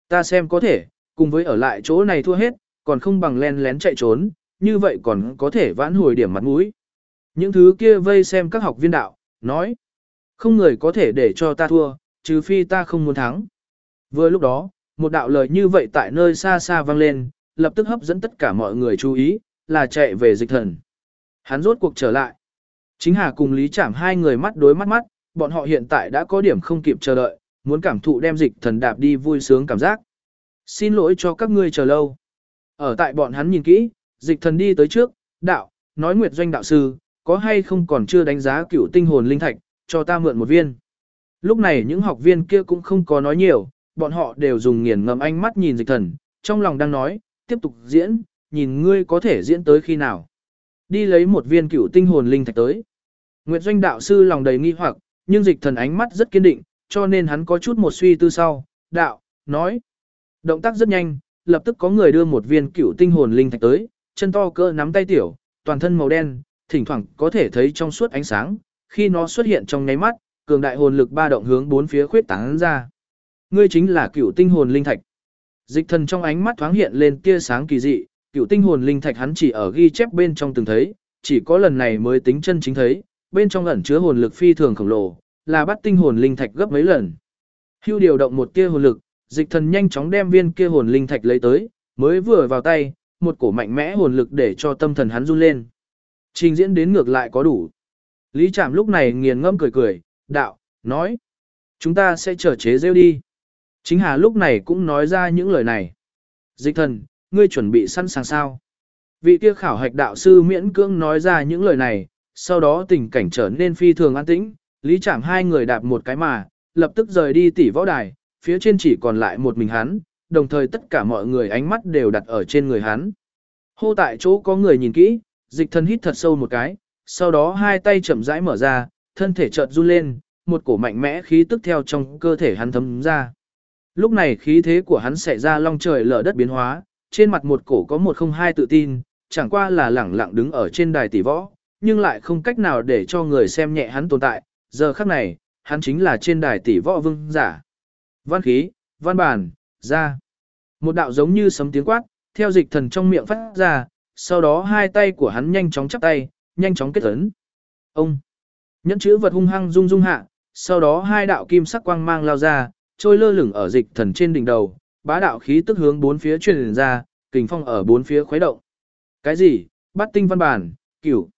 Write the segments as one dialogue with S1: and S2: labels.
S1: Ta xem có thể, cùng với ở lại chỗ này thua hết, còn không bằng len lén chạy trốn, như vậy còn có thể vãn hồi điểm mặt mũi. Những thứ kia vây xem các học viên đạo, nói. Không người có thể để cho ta thua, trừ phi ta không muốn thắng. Vừa lúc đó, một đạo lời như vậy tại nơi xa xa vang lên, lập tức hấp dẫn tất cả mọi người chú ý, là chạy về Dịch Thần. Hắn rốt cuộc trở lại. Chính Hà cùng Lý Trảm hai người mắt đối mắt mắt, bọn họ hiện tại đã có điểm không kịp chờ đợi, muốn cảm thụ đem Dịch Thần đạp đi vui sướng cảm giác. Xin lỗi cho các ngươi chờ lâu. Ở tại bọn hắn nhìn kỹ, Dịch Thần đi tới trước, đạo, nói Nguyệt Doanh đạo sư, có hay không còn chưa đánh giá cựu tinh hồn linh thạch, cho ta mượn một viên. Lúc này những học viên kia cũng không có nói nhiều, bọn họ đều dùng nghiền ngẫm ánh mắt nhìn Dịch Thần, trong lòng đang nói, tiếp tục diễn, nhìn ngươi có thể diễn tới khi nào. Đi lấy một viên cựu tinh hồn linh thạch tới. Nguyệt Doanh đạo sư lòng đầy nghi hoặc, nhưng Dịch Thần ánh mắt rất kiên định, cho nên hắn có chút một suy tư sau, đạo, nói. Động tác rất nhanh, lập tức có người đưa một viên cựu tinh hồn linh thạch tới, chân to cỡ nắm tay tiểu, toàn thân màu đen, thỉnh thoảng có thể thấy trong suốt ánh sáng, khi nó xuất hiện trong nháy mắt, cường đại hồn lực ba động hướng bốn phía khuyết tán ra. Ngươi chính là cựu tinh hồn linh thạch. Dịch Thần trong ánh mắt thoáng hiện lên tia sáng kỳ dị, cựu tinh hồn linh thạch hắn chỉ ở ghi chép bên trong từng thấy, chỉ có lần này mới tính chân chính thấy, bên trong ẩn chứa hồn lực phi thường khổng lồ, là bắt tinh hồn linh thạch gấp mấy lần. Hưu điều động một tia hồn lực, Dịch Thần nhanh chóng đem viên kia hồn linh thạch lấy tới, mới vừa vào tay, một cổ mạnh mẽ hồn lực để cho tâm thần hắn run lên. Trình diễn đến ngược lại có đủ. Lý Trảm lúc này nghiền ngẫm cười cười, đạo, nói. Chúng ta sẽ trở chế rêu đi. Chính Hà lúc này cũng nói ra những lời này. Dịch Thần, ngươi chuẩn bị sẵn sàng sao? Vị kia khảo hạch đạo sư miễn cưỡng nói ra những lời này, sau đó tình cảnh trở nên phi thường an tĩnh, Lý Trảm hai người đạp một cái mà, lập tức rời đi tỷ võ đài, phía trên chỉ còn lại một mình hắn, đồng thời tất cả mọi người ánh mắt đều đặt ở trên người hắn. Hô tại chỗ có người nhìn kỹ, Dịch Thần hít thật sâu một cái, sau đó hai tay chậm rãi mở ra, thân thể chợt run lên, một cổ mạnh mẽ khí tức theo trong cơ thể hắn thấm ra. Lúc này khí thế của hắn xảy ra long trời lở đất biến hóa, trên mặt một cổ có 102 tự tin, chẳng qua là lẳng lặng đứng ở trên đài tỷ võ, nhưng lại không cách nào để cho người xem nhẹ hắn tồn tại, giờ khắc này, hắn chính là trên đài tỷ võ vương giả. Văn khí, văn bản, ra. Một đạo giống như sấm tiếng quát, theo Dịch Thần trong miệng phát ra, sau đó hai tay của hắn nhanh chóng chắp tay, nhanh chóng kết ấn. Ông, nhẫn chữ vật hung hăng rung rung hạ, sau đó hai đạo kim sắc quang mang lao ra, trôi lơ lửng ở Dịch Thần trên đỉnh đầu, bá đạo khí tức hướng bốn phía truyền ra, kình phong ở bốn phía khuấy động. Cái gì? Bát tinh văn bản, cửu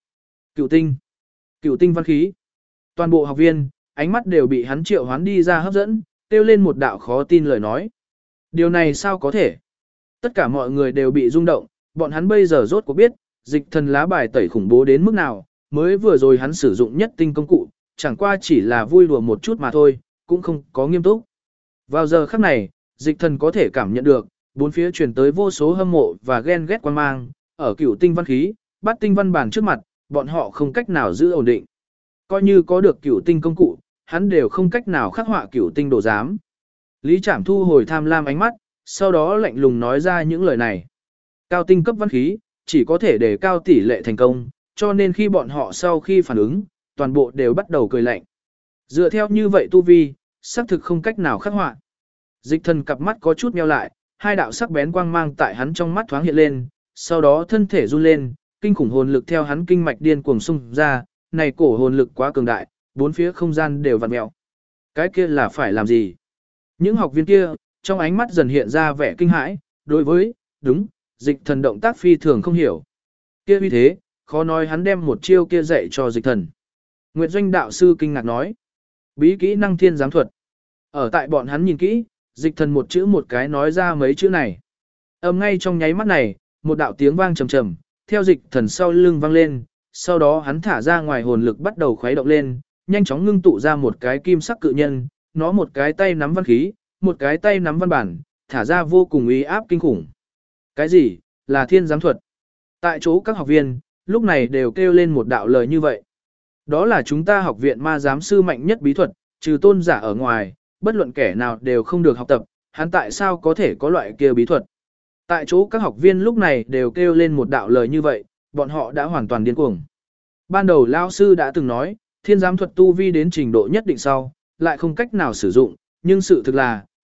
S1: tinh văn khí. Toàn bộ học viên, ánh mắt đều bị hắn triệu hoán đi ra hấp dẫn, kêu lên một đạo khó tin lời nói. Điều này sao có thể? Tất cả mọi người đều bị rung động, bọn hắn bây giờ rốt cuộc biết, Dịch Thần lá bài tẩy khủng bố đến mức nào, mới vừa rồi hắn sử dụng nhất tinh công cụ, chẳng qua chỉ là vui đùa một chút mà thôi, cũng không có nghiêm túc. Vào giờ khắc này, Dịch Thần có thể cảm nhận được, bốn phía truyền tới vô số hâm mộ và ghen ghét quan mang, ở cửu tinh văn khí, bát tinh văn bản trước mặt, bọn họ không cách nào giữ ổn định. Coi như có được cửu tinh công cụ, hắn đều không cách nào khắc họa cửu tinh đồ giám. Lý Trảm thu hồi tham lam ánh mắt, sau đó lạnh lùng nói ra những lời này. Cao tinh cấp văn khí, chỉ có thể để cao tỷ lệ thành công, cho nên khi bọn họ sau khi phản ứng, toàn bộ đều bắt đầu cười lạnh. Dựa theo như vậy tu vi, xác thực không cách nào khắc họa. Dịch Thần cặp mắt có chút nheo lại, hai đạo sắc bén quang mang tại hắn trong mắt thoáng hiện lên, sau đó thân thể run lên, kinh khủng hồn lực theo hắn kinh mạch điên cuồng xung ra, này cổ hồn lực quá cường đại, bốn phía không gian đều vặn mèo. Cái kia là phải làm gì? Những học viên kia, trong ánh mắt dần hiện ra vẻ kinh hãi, đối với, đúng, Dịch Thần động tác phi thường không hiểu. Kia vì thế, khó nói hắn đem một chiêu kia dạy cho Dịch Thần. Nguyệt Doanh đạo sư kinh ngạc nói, bí kỹ năng thiên giám thuật. Ở tại bọn hắn nhìn kỹ, Dịch Thần một chữ một cái nói ra mấy chữ này. Ngay trong nháy mắt này, một đạo tiếng vang trầm trầm, theo Dịch Thần sau lưng vang lên, sau đó hắn thả ra ngoài hồn lực bắt đầu khuấy động lên, nhanh chóng ngưng tụ ra một cái kim sắc cự nhân, nó một cái tay nắm văn khí, một cái tay nắm văn bản, thả ra vô cùng uy áp kinh khủng. Cái gì? Là thiên giám thuật. Tại chỗ các học viên, lúc này đều kêu lên một đạo lời như vậy. Đó là chúng ta học viện ma giám sư mạnh nhất bí thuật, trừ tôn giả ở ngoài, bất luận kẻ nào đều không được học tập, hắn tại sao có thể có loại kia bí thuật. Tại chỗ các học viên lúc này đều kêu lên một đạo lời như vậy, bọn họ đã hoàn toàn điên cuồng. Ban đầu lao sư đã từng nói, thiên giám thuật tu vi đến trình độ nhất định sau, lại không cách nào sử dụng, nhưng sự thực là,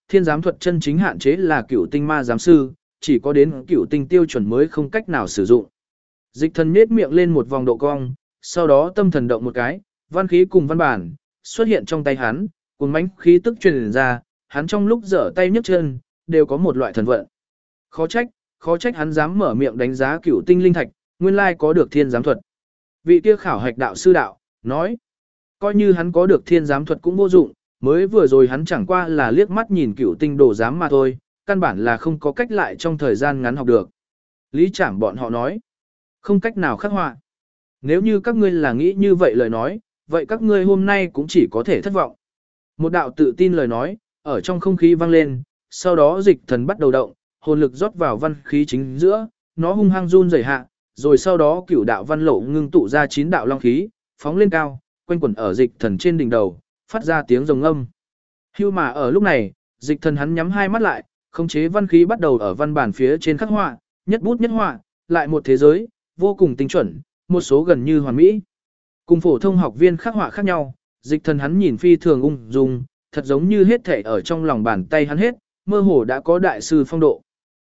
S1: thiên giám thuật chân chính hạn chế là cửu tinh ma giám sư, chỉ có đến cửu tinh tiêu chuẩn mới không cách nào sử dụng. Dịch thần nhếch miệng lên một vòng độ cong, sau đó tâm thần động một cái, văn khí cùng văn bản xuất hiện trong tay hắn, cuốn mãnh khí tức truyền ra, hắn trong lúc giở tay nhấc chân, đều có một loại thần vận. Khó trách hắn dám mở miệng đánh giá cửu tinh linh thạch, nguyên lai có được thiên giám thuật. Vị kia khảo hạch đạo sư đạo, nói, coi như hắn có được thiên giám thuật cũng vô dụng, mới vừa rồi hắn chẳng qua là liếc mắt nhìn cửu tinh đồ giám mà thôi, căn bản là không có cách lại trong thời gian ngắn học được. Lý Trảm bọn họ nói, không cách nào khắc họa. Nếu như các ngươi là nghĩ như vậy lời nói, vậy các ngươi hôm nay cũng chỉ có thể thất vọng. Một đạo tự tin lời nói, ở trong không khí vang lên, sau đó dịch thần bắt đầu động, hồn lực rót vào văn khí chính giữa, nó hung hăng run rẩy hạ, rồi sau đó cửu đạo văn lộ ngưng tụ ra 9 đạo long khí, phóng lên cao, quanh quẩn ở dịch thần trên đỉnh đầu, phát ra tiếng rồng âm. Hưu mà ở lúc này, dịch thần hắn nhắm hai mắt lại, khống chế văn khí bắt đầu ở văn bản phía trên khắc họa, nhất bút nhất họa, lại một thế giới, vô cùng tinh chuẩn, một số gần như hoàn mỹ. Cùng phổ thông học viên khắc họa khác nhau, dịch thần hắn nhìn phi thường ung dung, thật giống như hết thể ở trong lòng bàn tay hắn hết, mơ hồ đã có đại sư phong độ.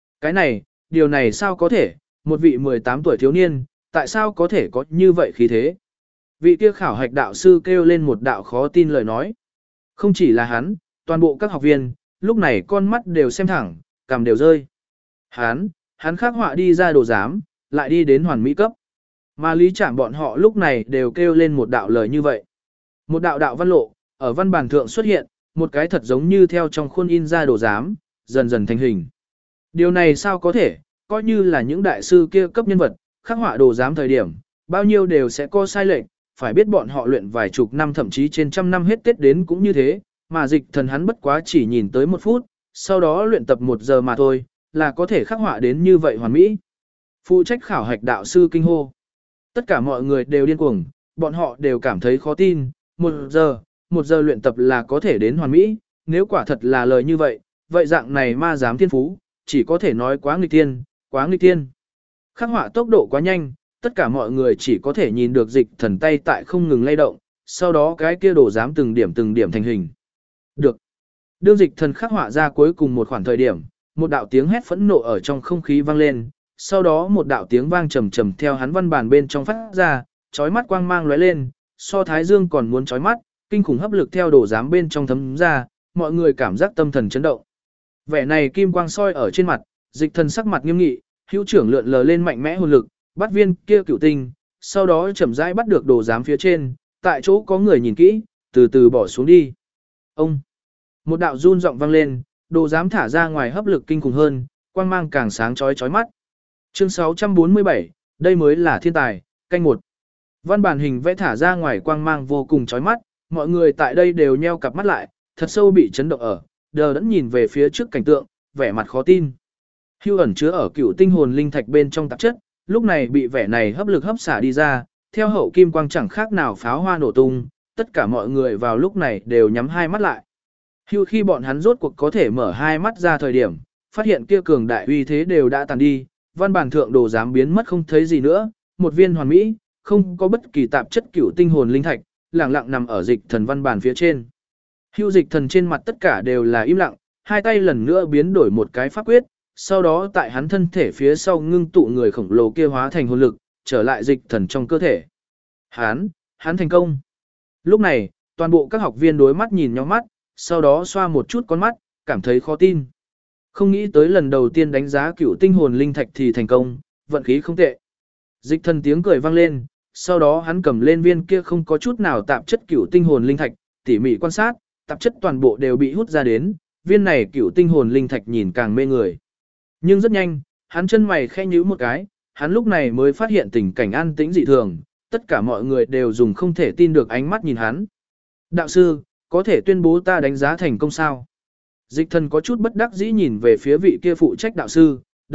S1: Điều này sao có thể, một vị 18 tuổi thiếu niên, tại sao có thể có như vậy khí thế? Vị kia khảo hạch đạo sư kêu lên một đạo khó tin lời nói. Không chỉ là hắn, toàn bộ các học viên, lúc này con mắt đều xem thẳng, cằm đều rơi. Hắn khắc họa đi ra đồ giám, lại đi đến hoàn mỹ cấp. Mà Lý Trảm bọn họ lúc này đều kêu lên một đạo lời như vậy. Một đạo đạo văn lộ, ở văn bản thượng xuất hiện, một cái thật giống như theo trong khuôn in ra đồ giám, dần dần thành hình. Điều này sao có thể, coi như là những đại sư kia cấp nhân vật, khắc họa đồ giám thời điểm, bao nhiêu đều sẽ có sai lệch, phải biết bọn họ luyện vài chục năm thậm chí trên trăm năm hết Tết đến cũng như thế, mà dịch thần hắn bất quá chỉ nhìn tới 1 phút, sau đó luyện tập 1 giờ mà thôi, là có thể khắc họa đến như vậy hoàn mỹ. Phụ trách khảo hạch đạo sư kinh hô. Tất cả mọi người đều điên cuồng, bọn họ đều cảm thấy khó tin, 1 giờ luyện tập là có thể đến hoàn mỹ, nếu quả thật là lời như vậy, vậy dạng này ma giám thiên phú, chỉ có thể nói quá nghịch thiên, quá nghịch thiên. Khắc họa tốc độ quá nhanh, tất cả mọi người chỉ có thể nhìn được dịch thần tay tại không ngừng lay động, sau đó cái kia đồ giám từng điểm thành hình. Được. Đương dịch thần khắc họa ra cuối cùng một khoảng thời điểm, một đạo tiếng hét phẫn nộ ở trong không khí vang lên, sau đó một đạo tiếng vang trầm trầm theo hắn văn bản bên trong phát ra, chói mắt quang mang lóe lên, so thái dương còn muốn chói mắt, kinh khủng hấp lực theo đồ giám bên trong thấm ra, mọi người cảm giác tâm thần chấn động. Vẻ này kim quang soi ở trên mặt, dịch thần sắc mặt nghiêm nghị, hữu trưởng lượn lờ lên mạnh mẽ hồn lực, bắt viên kia cửu tinh, sau đó chậm rãi bắt được đồ giám phía trên, tại chỗ có người nhìn kỹ, từ từ bỏ xuống đi. Ông! Một đạo run giọng vang lên, đồ giám thả ra ngoài hấp lực kinh khủng hơn, quang mang càng sáng chói mắt. Chương 647, đây mới là thiên tài, canh 1. Văn bản hình vẽ thả ra ngoài quang mang vô cùng chói mắt, mọi người tại đây đều nheo cặp mắt lại, thật sâu bị chấn động ở, đờ đẫn nhìn về phía trước cảnh tượng, vẻ mặt khó tin. Hưu ẩn chứa ở cựu tinh hồn linh thạch bên trong tạp chất, lúc này bị vẻ này hấp lực hấp xả đi ra, theo hậu kim quang chẳng khác nào pháo hoa nổ tung, tất cả mọi người vào lúc này đều nhắm hai mắt lại. Hưu khi bọn hắn rốt cuộc có thể mở hai mắt ra thời điểm, phát hiện kia cường đại uy thế đều đã tàn đi, văn bản thượng đồ giám biến mất không thấy gì nữa, một viên hoàn mỹ, không có bất kỳ tạp chất cựu tinh hồn linh thạch, lẳng lặng nằm ở dịch thần văn bản phía trên. Hưu dịch thần trên mặt tất cả đều là im lặng, hai tay lần nữa biến đổi một cái pháp quyết, sau đó tại hắn thân thể phía sau ngưng tụ người khổng lồ kia hóa thành hồn lực, trở lại dịch thần trong cơ thể. Hắn thành công. Lúc này, toàn bộ các học viên đối mắt nhìn nhau mắt, sau đó xoa một chút con mắt, cảm thấy khó tin. Không nghĩ tới lần đầu tiên đánh giá cửu tinh hồn linh thạch thì thành công, vận khí không tệ. Dịch thần tiếng cười vang lên, sau đó hắn cầm lên viên kia không có chút nào tạp chất cửu tinh hồn linh thạch, tỉ mỉ quan sát, tạp chất toàn bộ đều bị hút ra đến, viên này cửu tinh hồn linh thạch nhìn càng mê người. Nhưng rất nhanh, hắn chân mày khẽ nhíu một cái, hắn lúc này mới phát hiện tình cảnh an tĩnh dị thường, tất cả mọi người đều dùng không thể tin được ánh mắt nhìn hắn. Đạo sư, có thể tuyên bố ta đánh giá thành công sao? Dịch thần có chút bất đắc dĩ nhìn về phía vị kia phụ trách đạo sư,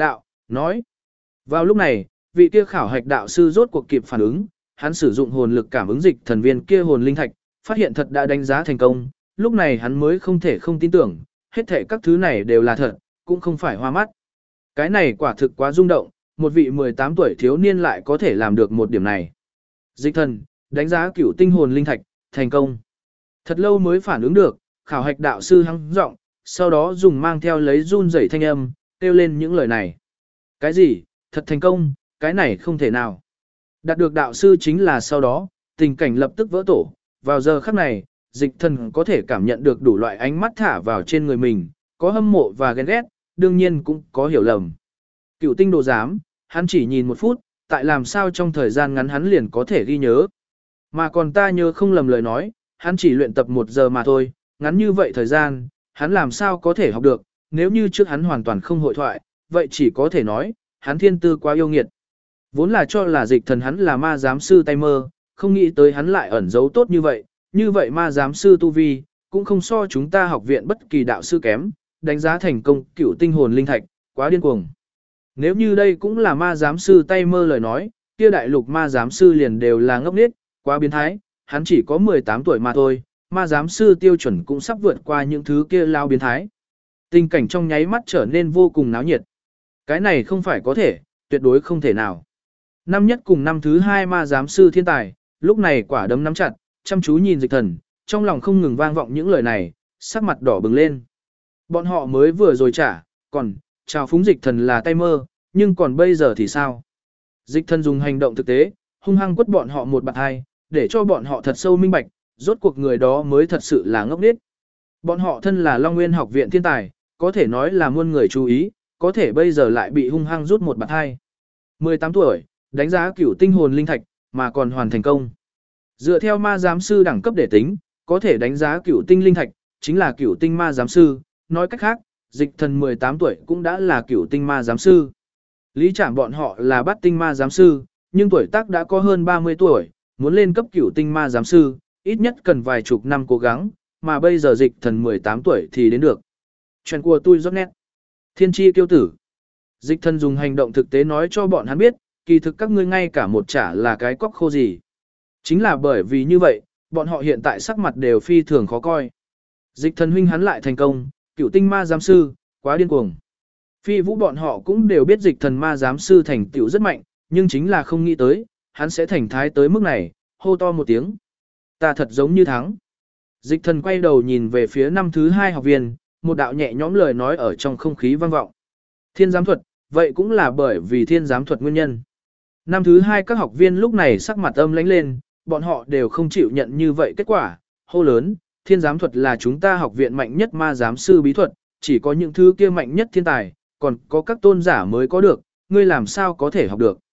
S1: nói. Vào lúc này, vị kia khảo hạch đạo sư rốt cuộc kịp phản ứng, hắn sử dụng hồn lực cảm ứng dịch thần viên kia hồn linh thạch, phát hiện thật đã đánh giá thành công, lúc này hắn mới không thể không tin tưởng, hết thể các thứ này đều là thật, cũng không phải hoa mắt. Cái này quả thực quá rung động, một vị 18 tuổi thiếu niên lại có thể làm được một điểm này. Dịch thần, đánh giá cửu tinh hồn linh thạch, thành công. Thật lâu mới phản ứng được, khảo hạch đạo sư hăng giọng, sau đó dùng mang theo lấy run rẩy thanh âm, kêu lên những lời này. Cái gì, thật thành công, cái này không thể nào. Đạt được đạo sư chính là sau đó, tình cảnh lập tức vỡ tổ, vào giờ khắc này, dịch thần có thể cảm nhận được đủ loại ánh mắt thả vào trên người mình, có hâm mộ và ghen ghét, đương nhiên cũng có hiểu lầm. Cựu tinh đồ giám, hắn chỉ nhìn 1 phút, tại làm sao trong thời gian ngắn hắn liền có thể ghi nhớ. Mà còn ta nhớ không lầm lời nói, hắn chỉ luyện tập 1 giờ mà thôi, ngắn như vậy thời gian, hắn làm sao có thể học được, nếu như trước hắn hoàn toàn không hội thoại, vậy chỉ có thể nói, hắn thiên tư quá yêu nghiệt. Vốn là cho là dịch thần hắn là ma giám sư tay mơ, không nghĩ tới hắn lại ẩn giấu tốt như vậy ma giám sư tu vi, cũng không so chúng ta học viện bất kỳ đạo sư kém, đánh giá thành công cựu tinh hồn linh thạch, quá điên cuồng. Nếu như đây cũng là ma giám sư tay mơ lời nói, kia đại lục ma giám sư liền đều là ngốc nghếch, quá biến thái, hắn chỉ có 18 tuổi mà thôi, ma giám sư tiêu chuẩn cũng sắp vượt qua những thứ kia lao biến thái. Tình cảnh trong nháy mắt trở nên vô cùng náo nhiệt. Cái này không phải có thể, tuyệt đối không thể nào. Năm nhất cùng năm thứ 2 ma giám sư thiên tài, lúc này quả đấm nắm chặt, chăm chú nhìn dịch thần, trong lòng không ngừng vang vọng những lời này, sắc mặt đỏ bừng lên. Bọn họ mới vừa rồi còn, chào phúng dịch thần là tay mơ, nhưng còn bây giờ thì sao? Dịch thần dùng hành động thực tế, hung hăng quất bọn họ một bạt hai, để cho bọn họ thật sâu minh bạch, rốt cuộc người đó mới thật sự là ngốc nghếch. Bọn họ thân là Long Nguyên học viện thiên tài, có thể nói là muôn người chú ý, có thể bây giờ lại bị hung hăng rút một bạt hai. 18 tuổi, đánh giá cửu tinh hồn linh thạch, mà còn hoàn thành công. Dựa theo ma giám sư đẳng cấp để tính, có thể đánh giá cửu tinh linh thạch, chính là cửu tinh ma giám sư, nói cách khác, dịch thần 18 tuổi cũng đã là cửu tinh ma giám sư. Lý Trảm bọn họ là bát tinh ma giám sư, nhưng tuổi tác đã có hơn 30 tuổi, muốn lên cấp cửu tinh ma giám sư, ít nhất cần vài chục năm cố gắng, mà bây giờ dịch thần 18 tuổi thì đến được. Chuyện của tôi rất nét. Thiên tri tiêu tử. Dịch thần dùng hành động thực tế nói cho bọn hắn biết, kỳ thực các ngươi ngay cả một chả là cái cóc khô gì. Chính là bởi vì như vậy, bọn họ hiện tại sắc mặt đều phi thường khó coi. Dịch thần huynh hắn lại thành công, cựu tinh ma giám sư, quá điên cuồng. Phi vũ bọn họ cũng đều biết dịch thần ma giám sư thành tựu rất mạnh, nhưng chính là không nghĩ tới, hắn sẽ thành thái tới mức này, hô to một tiếng. Ta thật giống như thắng. Dịch thần quay đầu nhìn về phía năm thứ 2 học viên, một đạo nhẹ nhõm lời nói ở trong không khí vang vọng. Thiên giám thuật, vậy cũng là bởi vì thiên giám thuật nguyên nhân. Năm thứ 2 các học viên lúc này sắc mặt âm lãnh lên, bọn họ đều không chịu nhận như vậy kết quả, hô lớn, thiên giám thuật là chúng ta học viện mạnh nhất ma giám sư bí thuật, chỉ có những thứ kia mạnh nhất thiên tài, còn có các tôn giả mới có được, ngươi làm sao có thể học được.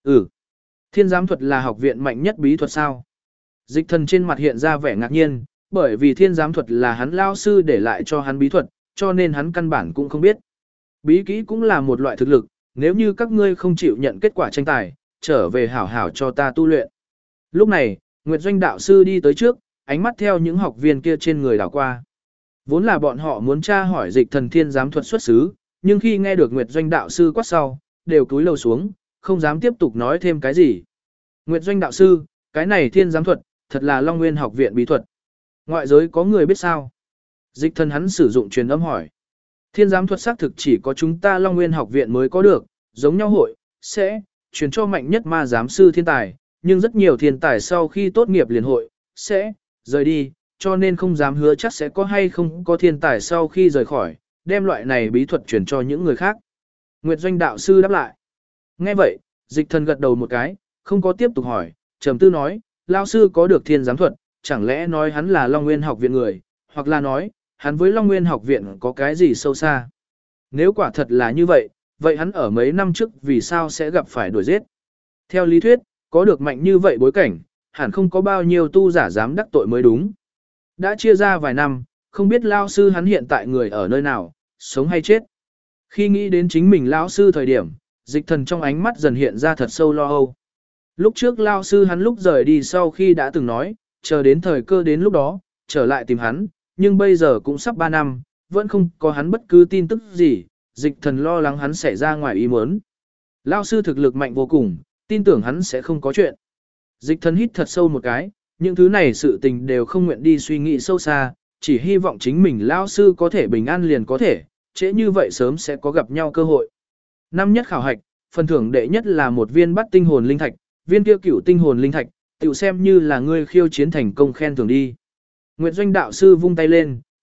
S1: Thiên giám thuật là học viện mạnh nhất bí thuật sao? Dịch thần trên mặt hiện ra vẻ ngạc nhiên, bởi vì thiên giám thuật là hắn lao sư để lại cho hắn bí thuật, cho nên hắn căn bản cũng không biết. Bí kỹ cũng là một loại thực lực, nếu như các ngươi không chịu nhận kết quả tranh tài, trở về hảo hảo cho ta tu luyện. Lúc này, Nguyệt Doanh đạo sư đi tới trước, ánh mắt theo những học viên kia trên người đảo qua. Vốn là bọn họ muốn tra hỏi dịch thần thiên giám thuật xuất xứ, nhưng khi nghe được Nguyệt Doanh đạo sư quát sau, đều cúi lầu xuống, không dám tiếp tục nói thêm cái gì. Nguyệt Doanh đạo sư, cái này thiên giám thuật, thật là Long Nguyên học viện bí thuật. Ngoại giới có người biết sao? Dịch thần hắn sử dụng truyền âm hỏi. Thiên giám thuật xác thực chỉ có chúng ta Long Nguyên học viện mới có được, giống nhau hội, sẽ, truyền cho mạnh nhất ma giám sư thiên tài, nhưng rất nhiều thiên tài sau khi tốt nghiệp liền hội, sẽ, rời đi, cho nên không dám hứa chắc sẽ có hay không có thiên tài sau khi rời khỏi, đem loại này bí thuật truyền cho những người khác. Nguyệt Doanh đạo sư đáp lại. Nghe vậy, dịch thần gật đầu một cái, không có tiếp tục hỏi, trầm tư nói, lao sư có được thiên giám thuật, chẳng lẽ nói hắn là Long Nguyên học viện người, hoặc là nói, hắn với Long Nguyên học viện có cái gì sâu xa. Nếu quả thật là như vậy, vậy hắn ở mấy năm trước vì sao sẽ gặp phải đuổi giết? Theo lý thuyết, có được mạnh như vậy bối cảnh, hẳn không có bao nhiêu tu giả dám đắc tội mới đúng. Đã chia ra vài năm, không biết lao sư hắn hiện tại người ở nơi nào, sống hay chết. Khi nghĩ đến chính mình lão sư thời điểm, dịch thần trong ánh mắt dần hiện ra thật sâu lo âu. Lúc trước lao sư hắn lúc rời đi sau khi đã từng nói, chờ đến thời cơ đến lúc đó, trở lại tìm hắn, nhưng bây giờ cũng sắp 3 năm, vẫn không có hắn bất cứ tin tức gì, dịch thần lo lắng hắn sẽ ra ngoài ý muốn. Lao sư thực lực mạnh vô cùng, tin tưởng hắn sẽ không có chuyện. Dịch thần hít thật sâu một cái, những thứ này sự tình đều không nguyện đi suy nghĩ sâu xa, chỉ hy vọng chính mình lao sư có thể bình an liền có thể, trễ như vậy sớm sẽ có gặp nhau cơ hội. Năm nhất khảo hạch, phần thưởng đệ nhất là một viên bát tinh hồn linh thạch, viên kia cửu tinh hồn linh thạch, tiểu xem như là ngươi khiêu chiến thành công khen thưởng đi. Nguyệt Doanh đạo sư vung tay lên,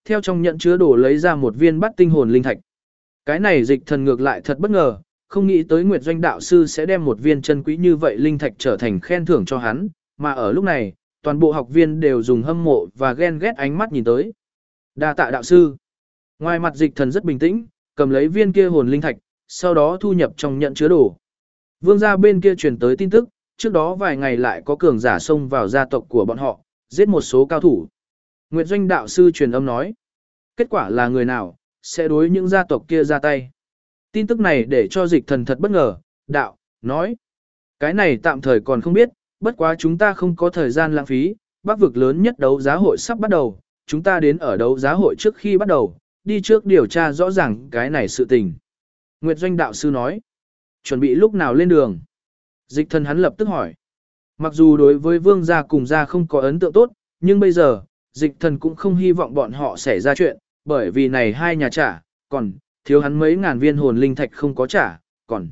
S1: theo trong nhận chứa đồ lấy ra một viên bát tinh hồn linh thạch. Cái này Dịch Thần ngược lại thật bất ngờ, không nghĩ tới Nguyệt Doanh đạo sư sẽ đem một viên chân quý như vậy linh thạch trở thành khen thưởng cho hắn, mà ở lúc này, toàn bộ học viên đều dùng hâm mộ và ghen ghét ánh mắt nhìn tới. Đa tạ đạo sư. Ngoài mặt Dịch Thần rất bình tĩnh, cầm lấy viên kia hồn linh thạch, sau đó thu nhập trong nhận chứa đồ. Vương gia bên kia truyền tới tin tức, trước đó vài ngày lại có cường giả xông vào gia tộc của bọn họ, giết một số cao thủ. Nguyệt Doanh đạo sư truyền âm nói, kết quả là người nào sẽ đối những gia tộc kia ra tay. Tin tức này để cho Dịch Thần thật bất ngờ, đạo, nói, cái này tạm thời còn không biết, bất quá chúng ta không có thời gian lãng phí, Bắc vực lớn nhất đấu giá hội sắp bắt đầu, chúng ta đến ở đấu giá hội trước khi bắt đầu, đi trước điều tra rõ ràng cái này sự tình. Nguyệt Doanh đạo sư nói, chuẩn bị lúc nào lên đường. Dịch Thần hắn lập tức hỏi. Mặc dù đối với vương gia cùng gia không có ấn tượng tốt, nhưng bây giờ, Dịch Thần cũng không hy vọng bọn họ xảy ra chuyện, bởi vì này hai nhà trả, còn thiếu hắn mấy ngàn viên hồn linh thạch không có trả, còn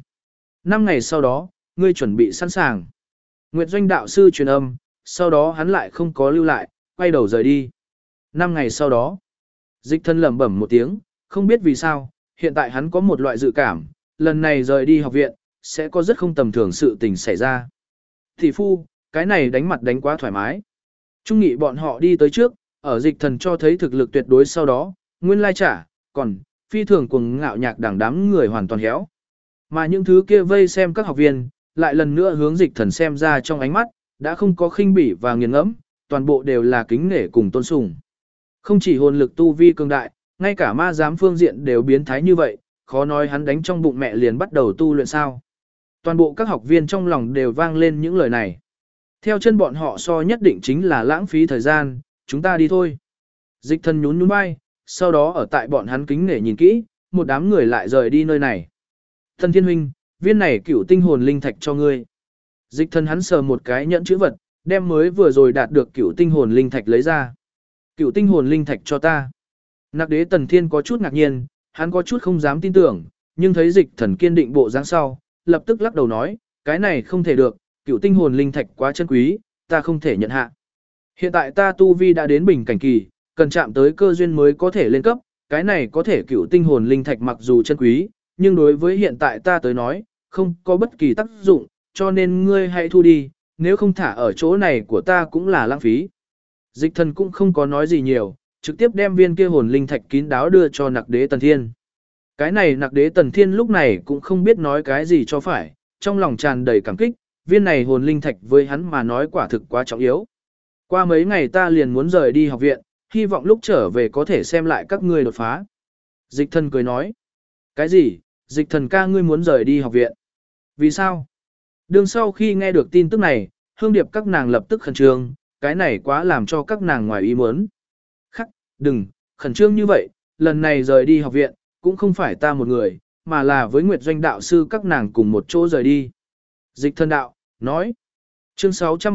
S1: 5 ngày sau đó, ngươi chuẩn bị sẵn sàng. Nguyệt Doanh đạo sư truyền âm, sau đó hắn lại không có lưu lại, quay đầu rời đi. 5 ngày sau đó, Dịch Thần lẩm bẩm một tiếng, không biết vì sao, hiện tại hắn có một loại dự cảm, lần này rời đi học viện, sẽ có rất không tầm thường sự tình xảy ra. Thị phu, cái này đánh mặt đánh quá thoải mái. Trung nghị bọn họ đi tới trước, ở Dịch Thần cho thấy thực lực tuyệt đối sau đó, nguyên lai trả, còn phi thường cuồng ngạo nhạc đảng đám người hoàn toàn héo. Mà những thứ kia vây xem các học viên, lại lần nữa hướng Dịch Thần xem ra trong ánh mắt, đã không có khinh bỉ và nghiền ngẫm, toàn bộ đều là kính nể cùng tôn sùng. Không chỉ hồn lực tu vi cường đại, ngay cả ma giám phương diện đều biến thái như vậy, khó nói hắn đánh trong bụng mẹ liền bắt đầu tu luyện sao. Toàn bộ các học viên trong lòng đều vang lên những lời này. Theo chân bọn họ so nhất định chính là lãng phí thời gian, chúng ta đi thôi. Dịch Thần nhún nhún vai, sau đó ở tại bọn hắn kính nể nhìn kỹ, một đám người lại rời đi nơi này. Thần Thiên huynh, viên này cửu tinh hồn linh thạch cho ngươi. Dịch Thần hắn sờ một cái nhẫn chữ vật, đem mới vừa rồi đạt được cửu tinh hồn linh thạch lấy ra. Cửu tinh hồn linh thạch cho ta. Nặc đế Tần Thiên có chút ngạc nhiên, hắn có chút không dám tin tưởng, nhưng thấy Dịch Thần kiên định bộ dáng sau, lập tức lắc đầu nói, cái này không thể được, cửu tinh hồn linh thạch quá chân quý, ta không thể nhận hạ. Hiện tại ta tu vi đã đến bình cảnh kỳ, cần chạm tới cơ duyên mới có thể lên cấp, cái này có thể cửu tinh hồn linh thạch mặc dù chân quý, nhưng đối với hiện tại ta tới nói, không có bất kỳ tác dụng, cho nên ngươi hãy thu đi, nếu không thả ở chỗ này của ta cũng là lãng phí. Dịch Thần cũng không có nói gì nhiều, trực tiếp đem viên kia hồn linh thạch kín đáo đưa cho Nặc đế Tần Thiên. Cái này Nặc đế Tần Thiên lúc này cũng không biết nói cái gì cho phải, trong lòng tràn đầy cảm kích, viên này hồn linh thạch với hắn mà nói quả thực quá trọng yếu. Qua mấy ngày ta liền muốn rời đi học viện, hy vọng lúc trở về có thể xem lại các ngươi đột phá. Dịch Thần cười nói. Cái gì, Dịch Thần ca ngươi muốn rời đi học viện? Vì sao? Đương sau khi nghe được tin tức này, Hương Điệp các nàng lập tức khẩn trương, cái này quá làm cho các nàng ngoài ý muốn. Khắc, đừng, khẩn trương như vậy, lần này rời đi học viện, cũng không phải ta một người, mà là với Nguyệt Doanh đạo sư các nàng cùng một chỗ rời đi. Dịch Thần đạo, nói. Chương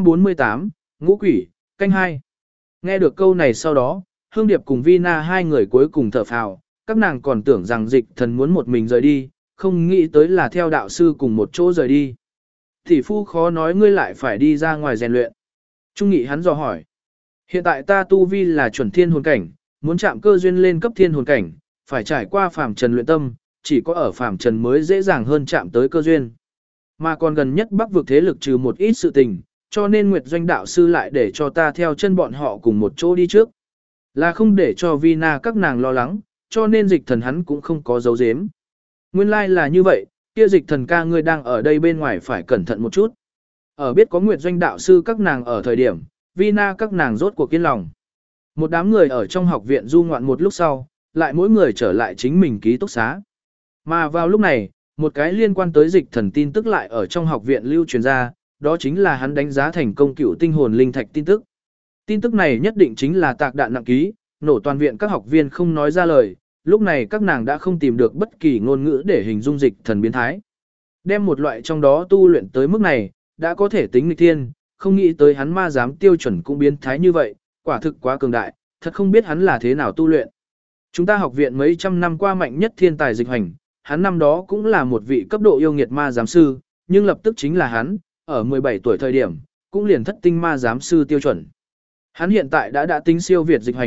S1: 648, Ngũ Quỷ, canh 2. Nghe được câu này sau đó, Hương Điệp cùng Vina hai người cuối cùng thở phào, các nàng còn tưởng rằng Dịch Thần muốn một mình rời đi, không nghĩ tới là theo đạo sư cùng một chỗ rời đi. Tỷ phu khó nói ngươi lại phải đi ra ngoài rèn luyện. Trung nghị hắn dò hỏi. Hiện tại ta tu vi là chuẩn thiên hồn cảnh, muốn chạm cơ duyên lên cấp thiên hồn cảnh, phải trải qua phàm trần luyện tâm, chỉ có ở phàm trần mới dễ dàng hơn chạm tới cơ duyên. Mà còn gần nhất Bắc vực thế lực trừ một ít sự tình, cho nên Nguyệt Doanh đạo sư lại để cho ta theo chân bọn họ cùng một chỗ đi trước. Là không để cho Vina các nàng lo lắng, cho nên Dịch Thần hắn cũng không có giấu giếm. Nguyên lai là như vậy, kia Dịch Thần ca ngươi đang ở đây bên ngoài phải cẩn thận một chút. Ở biết có Nguyệt Doanh đạo sư các nàng ở thời điểm, Vina các nàng rốt cuộc kiên lòng. Một đám người ở trong học viện du ngoạn một lúc sau, lại mỗi người trở lại chính mình ký túc xá. Mà vào lúc này, một cái liên quan tới Dịch Thần tin tức lại ở trong học viện lưu truyền ra, đó chính là hắn đánh giá thành công cửu tinh hồn linh thạch tin tức. Tin tức này nhất định chính là tạc đạn nặng ký, nổ toàn viện các học viên không nói ra lời, lúc này các nàng đã không tìm được bất kỳ ngôn ngữ để hình dung Dịch Thần biến thái. Đem một loại trong đó tu luyện tới mức này, đã có thể tính nghịch thiên, không nghĩ tới hắn ma giám tiêu chuẩn cũng biến thái như vậy, quả thực quá cường đại, thật không biết hắn là thế nào tu luyện. Chúng ta học viện mấy trăm năm qua mạnh nhất thiên tài Dịch Hành, hắn năm đó cũng là một vị cấp độ yêu nghiệt ma giám sư, nhưng lập tức chính là hắn, ở 17 tuổi thời điểm, cũng liền thất tinh ma giám sư tiêu chuẩn. Hắn hiện tại đã tính siêu việt Dịch Hành,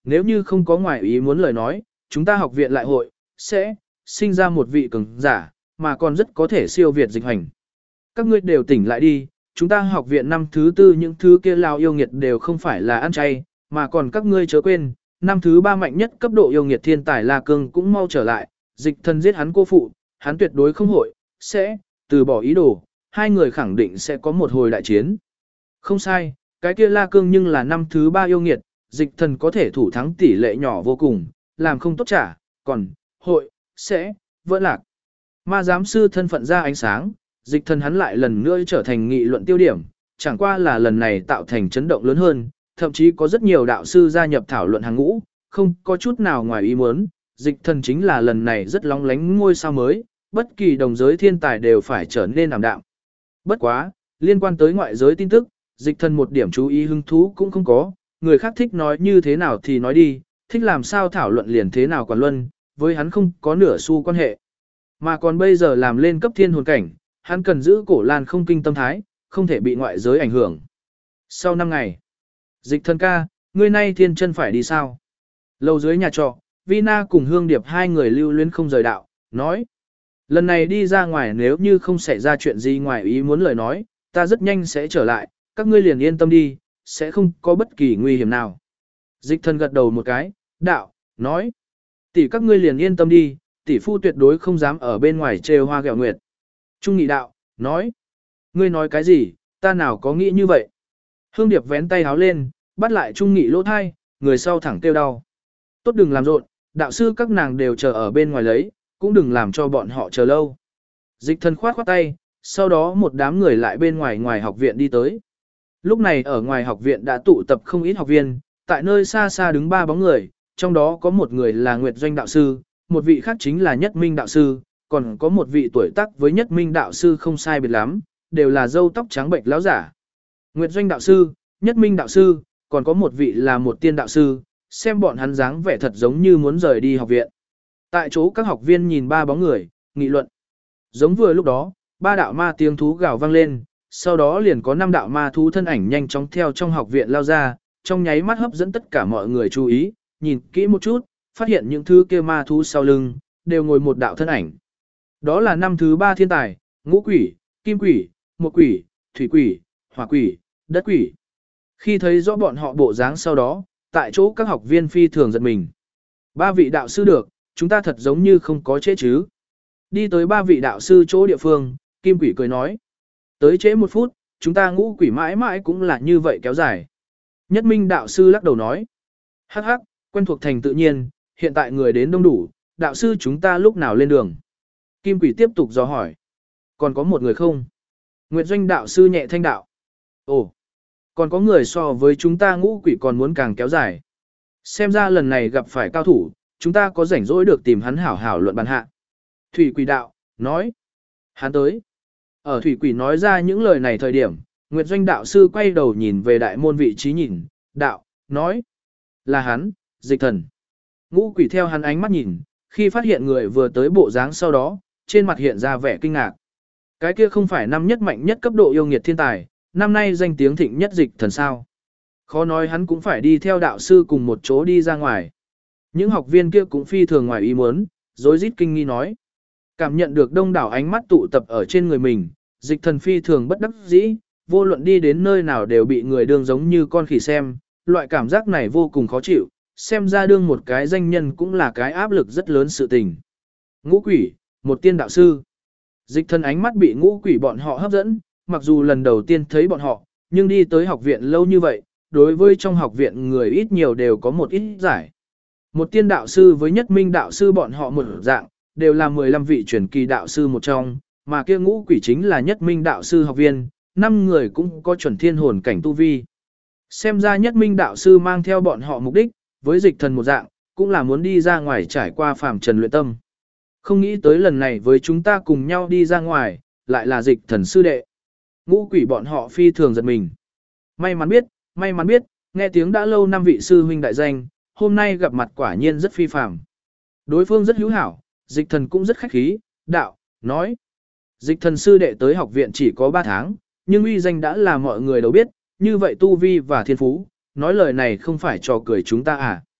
S1: nếu như không có ngoại ý muốn lời nói, chúng ta học viện lại hội, sẽ sinh ra một vị cường giả, mà còn rất có thể siêu việt dịch hành. Các ngươi đều tỉnh lại đi, chúng ta học viện năm thứ tư những thứ kia lao yêu nghiệt đều không phải là ăn chay, mà còn các ngươi chớ quên, năm thứ ba mạnh nhất cấp độ yêu nghiệt thiên tài La Cương cũng mau trở lại, dịch thần giết hắn cô phụ, hắn tuyệt đối không hội, sẽ từ bỏ ý đồ, hai người khẳng định sẽ có một hồi đại chiến. Không sai, cái kia La Cương nhưng là năm thứ ba yêu nghiệt, dịch thần có thể thủ thắng tỷ lệ nhỏ vô cùng, làm không tốt trả, còn hội, sẽ vẫn lạc. Ma giám sư thân phận ra ánh sáng, dịch thần hắn lại lần nữa trở thành nghị luận tiêu điểm, chẳng qua là lần này tạo thành chấn động lớn hơn, thậm chí có rất nhiều đạo sư gia nhập thảo luận hàng ngũ, không có chút nào ngoài ý muốn, dịch thần chính là lần này rất lóng lánh ngôi sao mới, bất kỳ đồng giới thiên tài đều phải trở nên ảm đạm. Bất quá, liên quan tới ngoại giới tin tức, dịch thần một điểm chú ý hứng thú cũng không có, người khác thích nói như thế nào thì nói đi, thích làm sao thảo luận liền thế nào quản luân, với hắn không có nửa xu quan hệ. Mà còn bây giờ làm lên cấp thiên hồn cảnh, hắn cần giữ cổ lan không kinh tâm thái, không thể bị ngoại giới ảnh hưởng. Sau 5 ngày, dịch thần ca, ngươi nay thiên chân phải đi sao? Lầu dưới nhà trọ, Vina cùng Hương Điệp hai người lưu luyến không rời đạo, nói. Lần này đi ra ngoài nếu như không xảy ra chuyện gì ngoài ý muốn lời nói, ta rất nhanh sẽ trở lại, các ngươi liền yên tâm đi, sẽ không có bất kỳ nguy hiểm nào. Dịch thần gật đầu một cái, đạo, nói. Tỷ các ngươi liền yên tâm đi, tỷ phu tuyệt đối không dám ở bên ngoài trêu hoa ghẹo nguyệt. Trung nghị đạo, nói. Ngươi nói cái gì, ta nào có nghĩ như vậy. Hương Điệp vén tay háo lên, bắt lại Trung nghị lỗ thai, người sau thẳng kêu đau. Tốt đừng làm rộn, đạo sư các nàng đều chờ ở bên ngoài lấy, cũng đừng làm cho bọn họ chờ lâu. Dịch thần khoát khoát tay, sau đó một đám người lại bên ngoài học viện đi tới. Lúc này ở ngoài học viện đã tụ tập không ít học viên, tại nơi xa xa đứng 3 bóng người, trong đó có một người là Nguyệt Doanh đạo sư, một vị khác chính là Nhất Minh đạo sư, còn có một vị tuổi tác với Nhất Minh đạo sư không sai biệt lắm, đều là râu tóc trắng bệnh láo giả. Nguyệt Doanh đạo sư, Nhất Minh đạo sư, còn có một vị là một tiên đạo sư, xem bọn hắn dáng vẻ thật giống như muốn rời đi học viện. Tại chỗ các học viên nhìn 3 bóng người, nghị luận. Giống vừa lúc đó, 3 đạo ma tiếng thú gào vang lên, sau đó liền có 5 đạo ma thú thân ảnh nhanh chóng theo trong học viện lao ra, trong nháy mắt hấp dẫn tất cả mọi người chú ý, nhìn kỹ một chút, phát hiện những thứ kia ma thú sau lưng, đều ngồi một đạo thân ảnh. Đó là năm thứ 3 thiên tài, ngũ quỷ, kim quỷ, mộc quỷ, thủy quỷ, hỏa quỷ, đất quỷ. Khi thấy rõ bọn họ bộ dáng sau đó, tại chỗ các học viên phi thường giật mình. 3 vị đạo sư được, chúng ta thật giống như không có trễ chứ. Đi tới 3 vị đạo sư chỗ địa phương, kim quỷ cười nói. Tới trễ 1 phút, chúng ta ngũ quỷ mãi mãi cũng là như vậy kéo dài. Nhất Minh đạo sư lắc đầu nói. Hắc hắc, quen thuộc thành tự nhiên, hiện tại người đến đông đủ, đạo sư chúng ta lúc nào lên đường. Kim quỷ tiếp tục dò hỏi. Còn có một người không? Nguyệt Doanh đạo sư nhẹ thanh đạo. Ồ, còn có người so với chúng ta ngũ quỷ còn muốn càng kéo dài. Xem ra lần này gặp phải cao thủ, chúng ta có rảnh rỗi được tìm hắn hảo hảo luận bàn hạ. Thủy quỷ đạo, nói. Hắn tới. Ở thủy quỷ nói ra những lời này thời điểm, Nguyệt Doanh đạo sư quay đầu nhìn về đại môn vị trí nhìn, đạo, nói. Là hắn, dịch thần. Ngũ quỷ theo hắn ánh mắt nhìn, khi phát hiện người vừa tới bộ dáng sau đó, trên mặt hiện ra vẻ kinh ngạc. Cái kia không phải năm nhất mạnh nhất cấp độ yêu nghiệt thiên tài, năm nay danh tiếng thịnh nhất dịch thần sao. Khó nói hắn cũng phải đi theo đạo sư cùng một chỗ đi ra ngoài. Những học viên kia cũng phi thường ngoài ý muốn, rối rít kinh nghi nói. Cảm nhận được đông đảo ánh mắt tụ tập ở trên người mình, dịch thần phi thường bất đắc dĩ, vô luận đi đến nơi nào đều bị người đương giống như con khỉ xem, loại cảm giác này vô cùng khó chịu, xem ra đương một cái danh nhân cũng là cái áp lực rất lớn sự tình. Ngũ quỷ, một tiên đạo sư. Dịch thần ánh mắt bị ngũ quỷ bọn họ hấp dẫn, mặc dù lần đầu tiên thấy bọn họ, nhưng đi tới học viện lâu như vậy, đối với trong học viện người ít nhiều đều có một ít giải. Một tiên đạo sư với Nhất Minh đạo sư bọn họ một dạng, đều là 15 vị truyền kỳ đạo sư một trong, mà kia ngũ quỷ chính là Nhất Minh đạo sư học viên, 5 người cũng có chuẩn thiên hồn cảnh tu vi. Xem ra Nhất Minh đạo sư mang theo bọn họ mục đích, với dịch thần một dạng, cũng là muốn đi ra ngoài trải qua phàm trần luyện tâm. Không nghĩ tới lần này với chúng ta cùng nhau đi ra ngoài, lại là dịch thần sư đệ. Ngũ quỷ bọn họ phi thường giật mình. May mắn biết, nghe tiếng đã lâu 5 vị sư huynh đại danh, hôm nay gặp mặt quả nhiên rất phi phàm. Đối phương rất hữu hảo, dịch thần cũng rất khách khí, đạo, nói. Dịch thần sư đệ tới học viện chỉ có 3 tháng, nhưng uy danh đã là mọi người đều biết, như vậy tu vi và thiên phú, nói lời này không phải trò cười chúng ta à.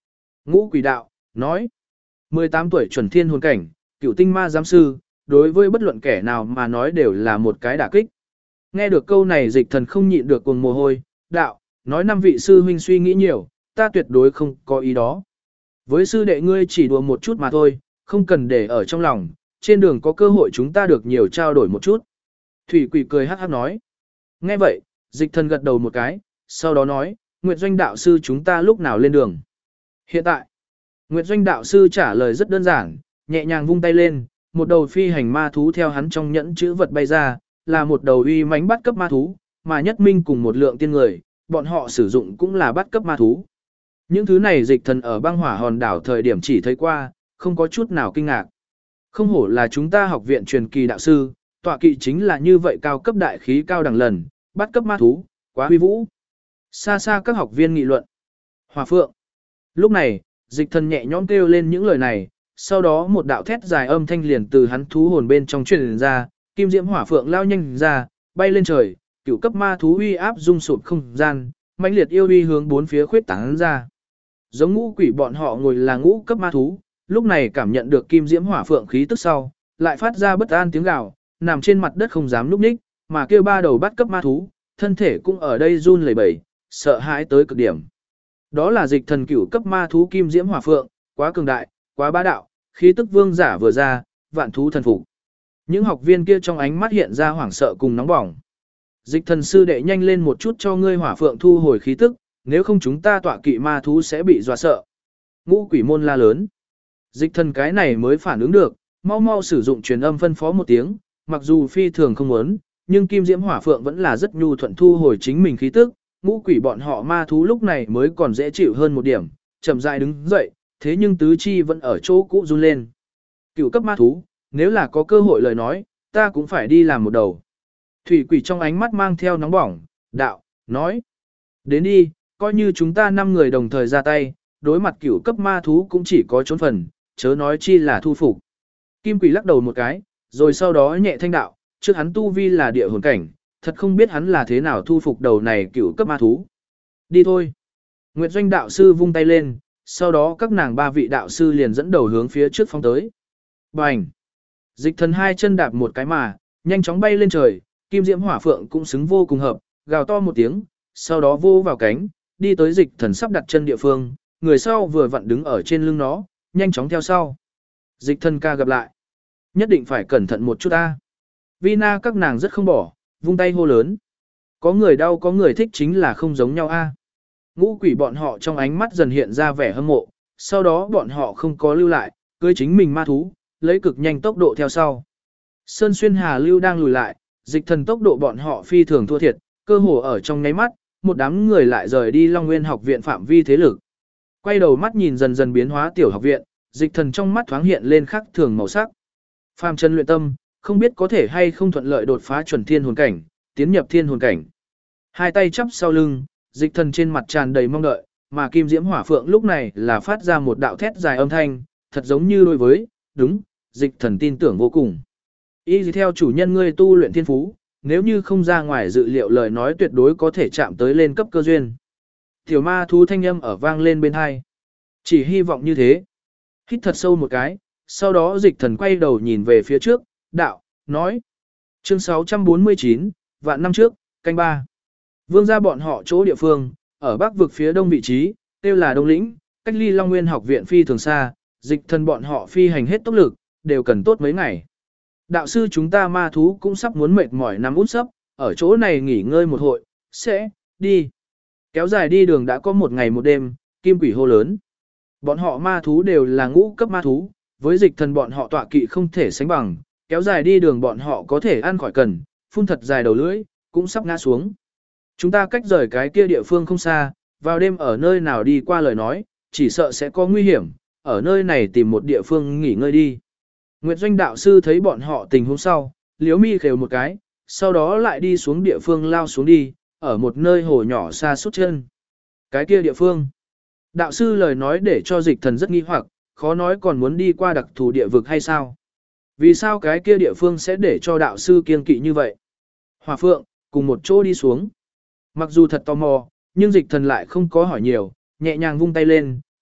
S1: Ngũ quỷ đạo, nói. 18 tuổi chuẩn thiên hồn cảnh, cửu tinh ma giám sư, đối với bất luận kẻ nào mà nói đều là một cái đả kích. Nghe được câu này Dịch Thần không nhịn được cuồng mồ hôi, đạo, nói 5 vị sư huynh suy nghĩ nhiều, ta tuyệt đối không có ý đó. Với sư đệ ngươi chỉ đùa một chút mà thôi, không cần để ở trong lòng, trên đường có cơ hội chúng ta được nhiều trao đổi một chút. Thủy quỷ cười hắc hắc nói. Nghe vậy, Dịch Thần gật đầu một cái, sau đó nói, Nguyệt Doanh đạo sư chúng ta lúc nào lên đường. Hiện tại, Nguyệt Doanh đạo sư trả lời rất đơn giản, nhẹ nhàng vung tay lên, một đầu phi hành ma thú theo hắn trong nhẫn chữ vật bay ra, là một đầu uy mãnh bắt cấp ma thú, mà Nhất Minh cùng một lượng tiên người, bọn họ sử dụng cũng là bắt cấp ma thú. Những thứ này Dịch Thần ở băng hỏa hòn đảo thời điểm chỉ thấy qua, không có chút nào kinh ngạc. Không hổ là chúng ta học viện truyền kỳ đạo sư, tọa kỵ chính là như vậy cao cấp đại khí cao đẳng lần, bắt cấp ma thú, quá huy vũ. Xa xa các học viên nghị luận. Hỏa Phượng. Lúc này, Dịch Thần nhẹ nhõm kêu lên những lời này, sau đó một đạo thét dài âm thanh liền từ hắn thú hồn bên trong truyền ra, kim diễm hỏa phượng lao nhanh ra, bay lên trời, cửu cấp ma thú uy áp rung sụp không gian, mãnh liệt yêu uy hướng bốn phía khuyết tán ra. Giống ngũ quỷ bọn họ ngồi là ngũ cấp ma thú, lúc này cảm nhận được kim diễm hỏa phượng khí tức sau, lại phát ra bất an tiếng gào, nằm trên mặt đất không dám lúc ních, mà kêu ba đầu bắt cấp ma thú, thân thể cũng ở đây run lẩy bẩy, sợ hãi tới cực điểm. Đó là Dịch Thần cửu cấp ma thú kim diễm hỏa phượng, quá cường đại, quá bá đạo, khí tức vương giả vừa ra, vạn thú thần phục. Những học viên kia trong ánh mắt hiện ra hoảng sợ cùng nóng bỏng. Dịch Thần sư đệ nhanh lên một chút cho ngươi hỏa phượng thu hồi khí tức, nếu không chúng ta tọa kỵ ma thú sẽ bị dọa sợ. Ngũ quỷ môn la lớn. Dịch Thần cái này mới phản ứng được, mau mau sử dụng truyền âm phân phó một tiếng, mặc dù phi thường không muốn, nhưng kim diễm hỏa phượng vẫn là rất nhu thuận thu hồi chính mình khí tức. Ngũ quỷ bọn họ ma thú lúc này mới còn dễ chịu hơn một điểm, chậm rãi đứng dậy, thế nhưng tứ chi vẫn ở chỗ cũ run lên. Cửu cấp ma thú, nếu là có cơ hội lời nói, ta cũng phải đi làm một đầu. Thủy quỷ trong ánh mắt mang theo nóng bỏng, đạo, nói. Đến đi, coi như chúng ta 5 người đồng thời ra tay, đối mặt cửu cấp ma thú cũng chỉ có trốn phần, chớ nói chi là thu phục. Kim quỷ lắc đầu một cái, rồi sau đó nhẹ thanh đạo, trước hắn tu vi là địa hồn cảnh, thật không biết hắn là thế nào thu phục đầu này cửu cấp ma thú. Đi thôi. Nguyệt Doanh đạo sư vung tay lên, sau đó các nàng 3 vị đạo sư liền dẫn đầu hướng phía trước phóng tới. Bành! Dịch Thần hai chân đạp một cái mà, nhanh chóng bay lên trời, kim diễm hỏa phượng cũng xứng vô cùng hợp, gào to một tiếng, sau đó vô vào cánh, đi tới Dịch Thần sắp đặt chân địa phương, người sau vừa vặn đứng ở trên lưng nó, nhanh chóng theo sau. Dịch Thần ca gặp lại. Nhất định phải cẩn thận một chút ta. Vina các nàng rất không bỏ, vung tay hô lớn. Có người đau có người thích chính là không giống nhau a. Ngũ quỷ bọn họ trong ánh mắt dần hiện ra vẻ hâm mộ, sau đó bọn họ không có lưu lại, cưới chính mình ma thú, lấy cực nhanh tốc độ theo sau. Sơn Xuyên Hà Lưu đang lùi lại, Dịch Thần tốc độ bọn họ phi thường thua thiệt, cơ hồ ở trong nháy mắt, một đám người lại rời đi Long Nguyên học viện phạm vi thế lực. Quay đầu mắt nhìn dần dần biến hóa tiểu học viện, Dịch Thần trong mắt thoáng hiện lên khắc thường màu sắc. Phàm chân luyện tâm, không biết có thể hay không thuận lợi đột phá chuẩn thiên hồn cảnh, tiến nhập thiên hồn cảnh. Hai tay chắp sau lưng, Dịch Thần trên mặt tràn đầy mong đợi, mà kim diễm hỏa phượng lúc này là phát ra một đạo thét dài âm thanh, thật giống như đối với, đúng, Dịch Thần tin tưởng vô cùng. Y theo chủ nhân ngươi tu luyện thiên phú, nếu như không ra ngoài dự liệu lời nói tuyệt đối có thể chạm tới lên cấp cơ duyên. Tiểu ma thú thanh âm ở vang lên bên hai. Chỉ hy vọng như thế. Hít thật sâu một cái, sau đó Dịch Thần quay đầu nhìn về phía trước, đạo, nói. Chương 649, vạn năm trước, canh 3. Vương gia bọn họ chỗ địa phương, ở bắc vực phía đông vị trí, tiêu là Đông Lĩnh, cách ly Long Nguyên học viện phi thường xa, Dịch Thần bọn họ phi hành hết tốc lực, đều cần tốt mấy ngày. Đạo sư chúng ta ma thú cũng sắp muốn mệt mỏi nằm út sấp, ở chỗ này nghỉ ngơi một hội, sẽ, đi. Kéo dài đi đường đã có một ngày một đêm, kim quỷ hô lớn. Bọn họ ma thú đều là ngũ cấp ma thú, với Dịch Thần bọn họ tọa kỵ không thể sánh bằng, kéo dài đi đường bọn họ có thể ăn khỏi cần, phun thật dài đầu lưỡi, cũng sắp ngã xuống. Chúng ta cách rời cái kia địa phương không xa, vào đêm ở nơi nào đi qua lời nói, chỉ sợ sẽ có nguy hiểm, ở nơi này tìm một địa phương nghỉ ngơi đi. Nguyệt Doanh đạo sư thấy bọn họ tình huống sau, liếu mi khều một cái, sau đó lại đi xuống địa phương lao xuống đi, ở một nơi hồ nhỏ xa suốt chân. Cái kia địa phương. Đạo sư lời nói để cho Dịch Thần rất nghi hoặc, khó nói còn muốn đi qua đặc thù địa vực hay sao? Vì sao cái kia địa phương sẽ để cho đạo sư kiên kỵ như vậy? Hỏa Phượng, cùng một chỗ đi xuống. Mặc dù thật tò mò, nhưng Dịch Thần lại không có hỏi nhiều, nhẹ nhàng vung tay lên,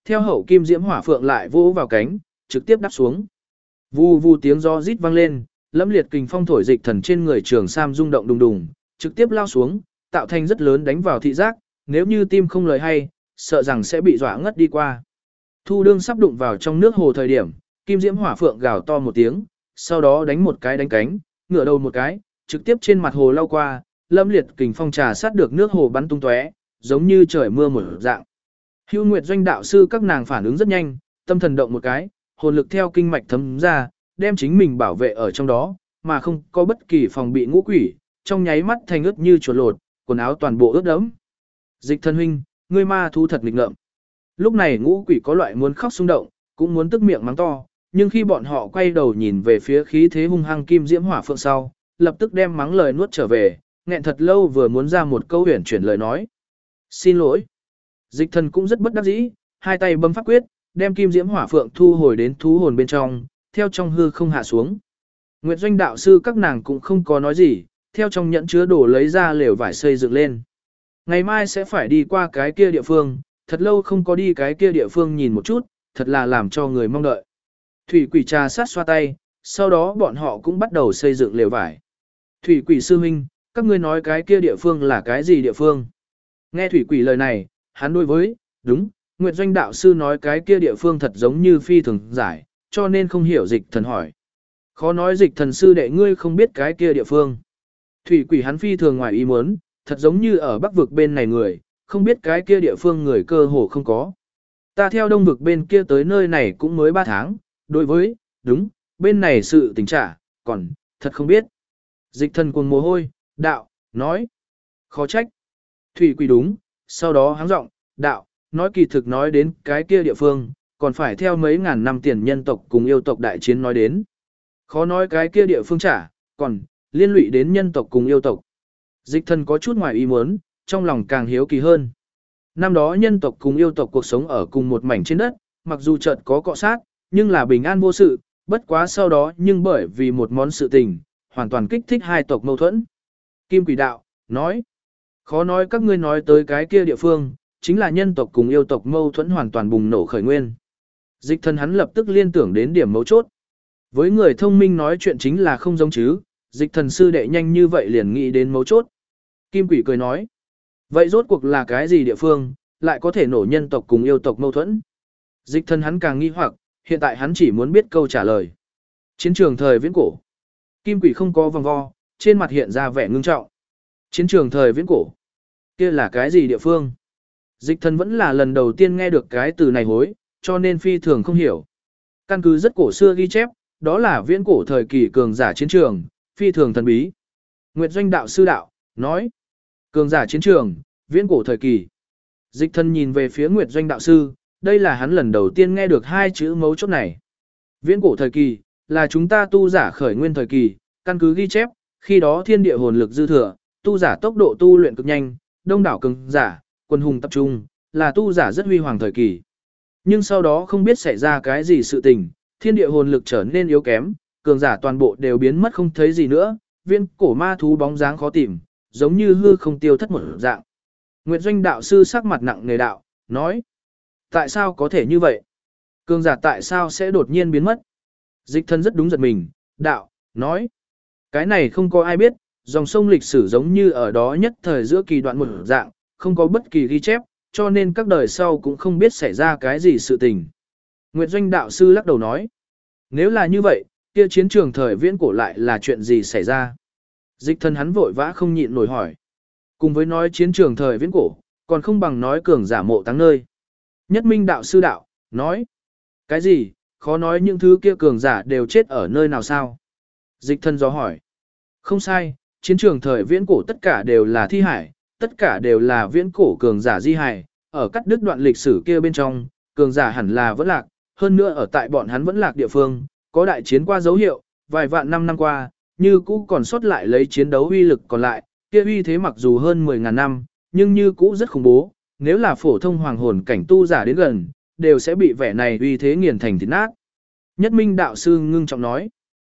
S1: theo hậu kim diễm hỏa phượng lại vỗ vào cánh, trực tiếp đáp xuống. Vù vù tiếng gió rít vang lên, lẫm liệt kình phong thổi Dịch Thần trên người Trường Sam rung động đùng đùng, trực tiếp lao xuống, tạo thành rất lớn đánh vào thị giác, nếu như tim không lời hay, sợ rằng sẽ bị dọa ngất đi qua. Thu đương sắp đụng vào trong nước hồ thời điểm, kim diễm hỏa phượng gào to một tiếng, sau đó đánh một cái đánh cánh, ngửa đầu một cái, trực tiếp trên mặt hồ lao qua, lẫm liệt kình phong trà sát được nước hồ bắn tung tóe, giống như trời mưa một dạng. Hưu Nguyệt Doanh đạo sư các nàng phản ứng rất nhanh, tâm thần động một cái, hồn lực theo kinh mạch thấm ra, đem chính mình bảo vệ ở trong đó, mà không có bất kỳ phòng bị ngũ quỷ, trong nháy mắt thành ướt như chuột lột, quần áo toàn bộ ướt đẫm. Dịch Thần huynh, ngươi ma thú thật nghịch ngợm. Lúc này ngũ quỷ có loại muốn khóc xung động, cũng muốn tức miệng mắng to, nhưng khi bọn họ quay đầu nhìn về phía khí thế hung hăng kim diễm hỏa phượng sau, lập tức đem mắng lời nuốt trở về, nghẹn thật lâu vừa muốn ra một câu huyền chuyển lời nói. Xin lỗi. Dịch Thần cũng rất bất đắc dĩ, hai tay bấm pháp quyết, đem kim diễm hỏa phượng thu hồi đến thú hồn bên trong, theo trong hư không hạ xuống. Nguyệt Doanh đạo sư các nàng cũng không có nói gì, theo trong nhẫn chứa đồ lấy ra lều vải xây dựng lên. Ngày mai sẽ phải đi qua cái kia địa phương, thật lâu không có đi cái kia địa phương nhìn một chút, thật là làm cho người mong đợi. Thủy quỷ trà sát xoa tay, sau đó bọn họ cũng bắt đầu xây dựng lều vải. Thủy quỷ sư huynh, các ngươi nói cái kia địa phương là cái gì địa phương? Nghe thủy quỷ lời này, hắn đối với, đúng, Nguyệt Doanh đạo sư nói cái kia địa phương thật giống như phi thường giải, cho nên không hiểu Dịch Thần hỏi. Khó nói Dịch Thần sư đệ ngươi không biết cái kia địa phương. Thủy quỷ hắn phi thường ngoài ý muốn, thật giống như ở bắc vực bên này người, không biết cái kia địa phương người cơ hồ không có. Ta theo đông vực bên kia tới nơi này cũng mới 3 tháng, đối với, đúng, bên này sự tình trả, còn, thật không biết. Dịch Thần cuồng mồ hôi, đạo, nói, khó trách. Thủy quỷ đúng, sau đó háng giọng, đạo, nói kỳ thực nói đến cái kia địa phương, còn phải theo mấy ngàn năm tiền nhân tộc cùng yêu tộc đại chiến nói đến. Khó nói cái kia địa phương trả, còn, liên lụy đến nhân tộc cùng yêu tộc. Dịch Thần có chút ngoài ý muốn, trong lòng càng hiếu kỳ hơn. Năm đó nhân tộc cùng yêu tộc cuộc sống ở cùng một mảnh trên đất, mặc dù chợt có cọ sát, nhưng là bình an vô sự, bất quá sau đó nhưng bởi vì một món sự tình, hoàn toàn kích thích hai tộc mâu thuẫn. Kim Quỷ đạo, nói, khó nói các ngươi nói tới cái kia địa phương, chính là nhân tộc cùng yêu tộc mâu thuẫn hoàn toàn bùng nổ khởi nguyên. Dịch Thần hắn lập tức liên tưởng đến điểm mấu chốt. Với người thông minh nói chuyện chính là không giống chứ, Dịch Thần sư đệ nhanh như vậy liền nghĩ đến mấu chốt. Kim Quỷ cười nói, vậy rốt cuộc là cái gì địa phương, lại có thể nổ nhân tộc cùng yêu tộc mâu thuẫn? Dịch Thần hắn càng nghi hoặc, hiện tại hắn chỉ muốn biết câu trả lời. Chiến trường thời viễn cổ. Kim Quỷ không có vòng vo, trên mặt hiện ra vẻ ngưng trọng. Chiến trường thời viễn cổ. Kia là cái gì địa phương? Dịch Thần vẫn là lần đầu tiên nghe được cái từ này hối, cho nên phi thường không hiểu. Căn cứ rất cổ xưa ghi chép, đó là viễn cổ thời kỳ cường giả chiến trường, phi thường thần bí. Nguyệt Doanh đạo sư đạo, nói, cường giả chiến trường, viễn cổ thời kỳ. Dịch Thần nhìn về phía Nguyệt Doanh đạo sư, đây là hắn lần đầu tiên nghe được hai chữ mấu chốt này. Viễn cổ thời kỳ, là chúng ta tu giả khởi nguyên thời kỳ, căn cứ ghi chép, khi đó thiên địa hồn lực dư thừa, tu giả tốc độ tu luyện cực nhanh, đông đảo cường giả, quân hùng tập trung, là tu giả rất huy hoàng thời kỳ. Nhưng sau đó không biết xảy ra cái gì sự tình, thiên địa hồn lực trở nên yếu kém, cường giả toàn bộ đều biến mất không thấy gì nữa, viên cổ ma thú bóng dáng khó tìm, giống như hư không tiêu thất một dạng. Nguyệt Doanh đạo sư sắc mặt nặng nề đạo, nói, tại sao có thể như vậy? Cường giả tại sao sẽ đột nhiên biến mất? Dịch Thần rất đúng giật mình, đạo, nói, cái này không có ai biết, dòng sông lịch sử giống như ở đó nhất thời giữa kỳ đoạn một dạng, không có bất kỳ ghi chép, cho nên các đời sau cũng không biết xảy ra cái gì sự tình. Nguyệt Doanh đạo sư lắc đầu nói, nếu là như vậy, kia chiến trường thời viễn cổ lại là chuyện gì xảy ra? Dịch Thần hắn vội vã không nhịn nổi hỏi. Cùng với nói chiến trường thời viễn cổ, còn không bằng nói cường giả mộ táng nơi. Nhất Minh đạo sư đạo, nói, cái gì, khó nói những thứ kia cường giả đều chết ở nơi nào sao? Dịch Thần dò hỏi, không sai, chiến trường thời viễn cổ tất cả đều là thi hải, tất cả đều là viễn cổ cường giả di hài, ở cắt đứt đoạn lịch sử kia bên trong, cường giả hẳn là vẫn lạc, hơn nữa ở tại bọn hắn vẫn lạc địa phương, có đại chiến qua dấu hiệu, vài vạn năm qua, như cũ còn sót lại lấy chiến đấu uy lực còn lại, kia uy thế mặc dù hơn 10.000 năm, nhưng như cũ rất khủng bố, nếu là phổ thông hoàng hồn cảnh tu giả đến gần, đều sẽ bị vẻ này uy thế nghiền thành thịt nát. Nhất Minh đạo sư ngưng trọng nói,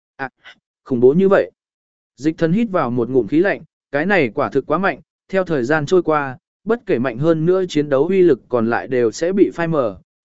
S1: khủng bố như vậy. Dịch Thần hít vào một ngụm khí lạnh, cái này quả thực quá mạnh, theo thời gian trôi qua, bất kể mạnh hơn nữa chiến đấu uy lực còn lại đều sẽ bị phai mờ,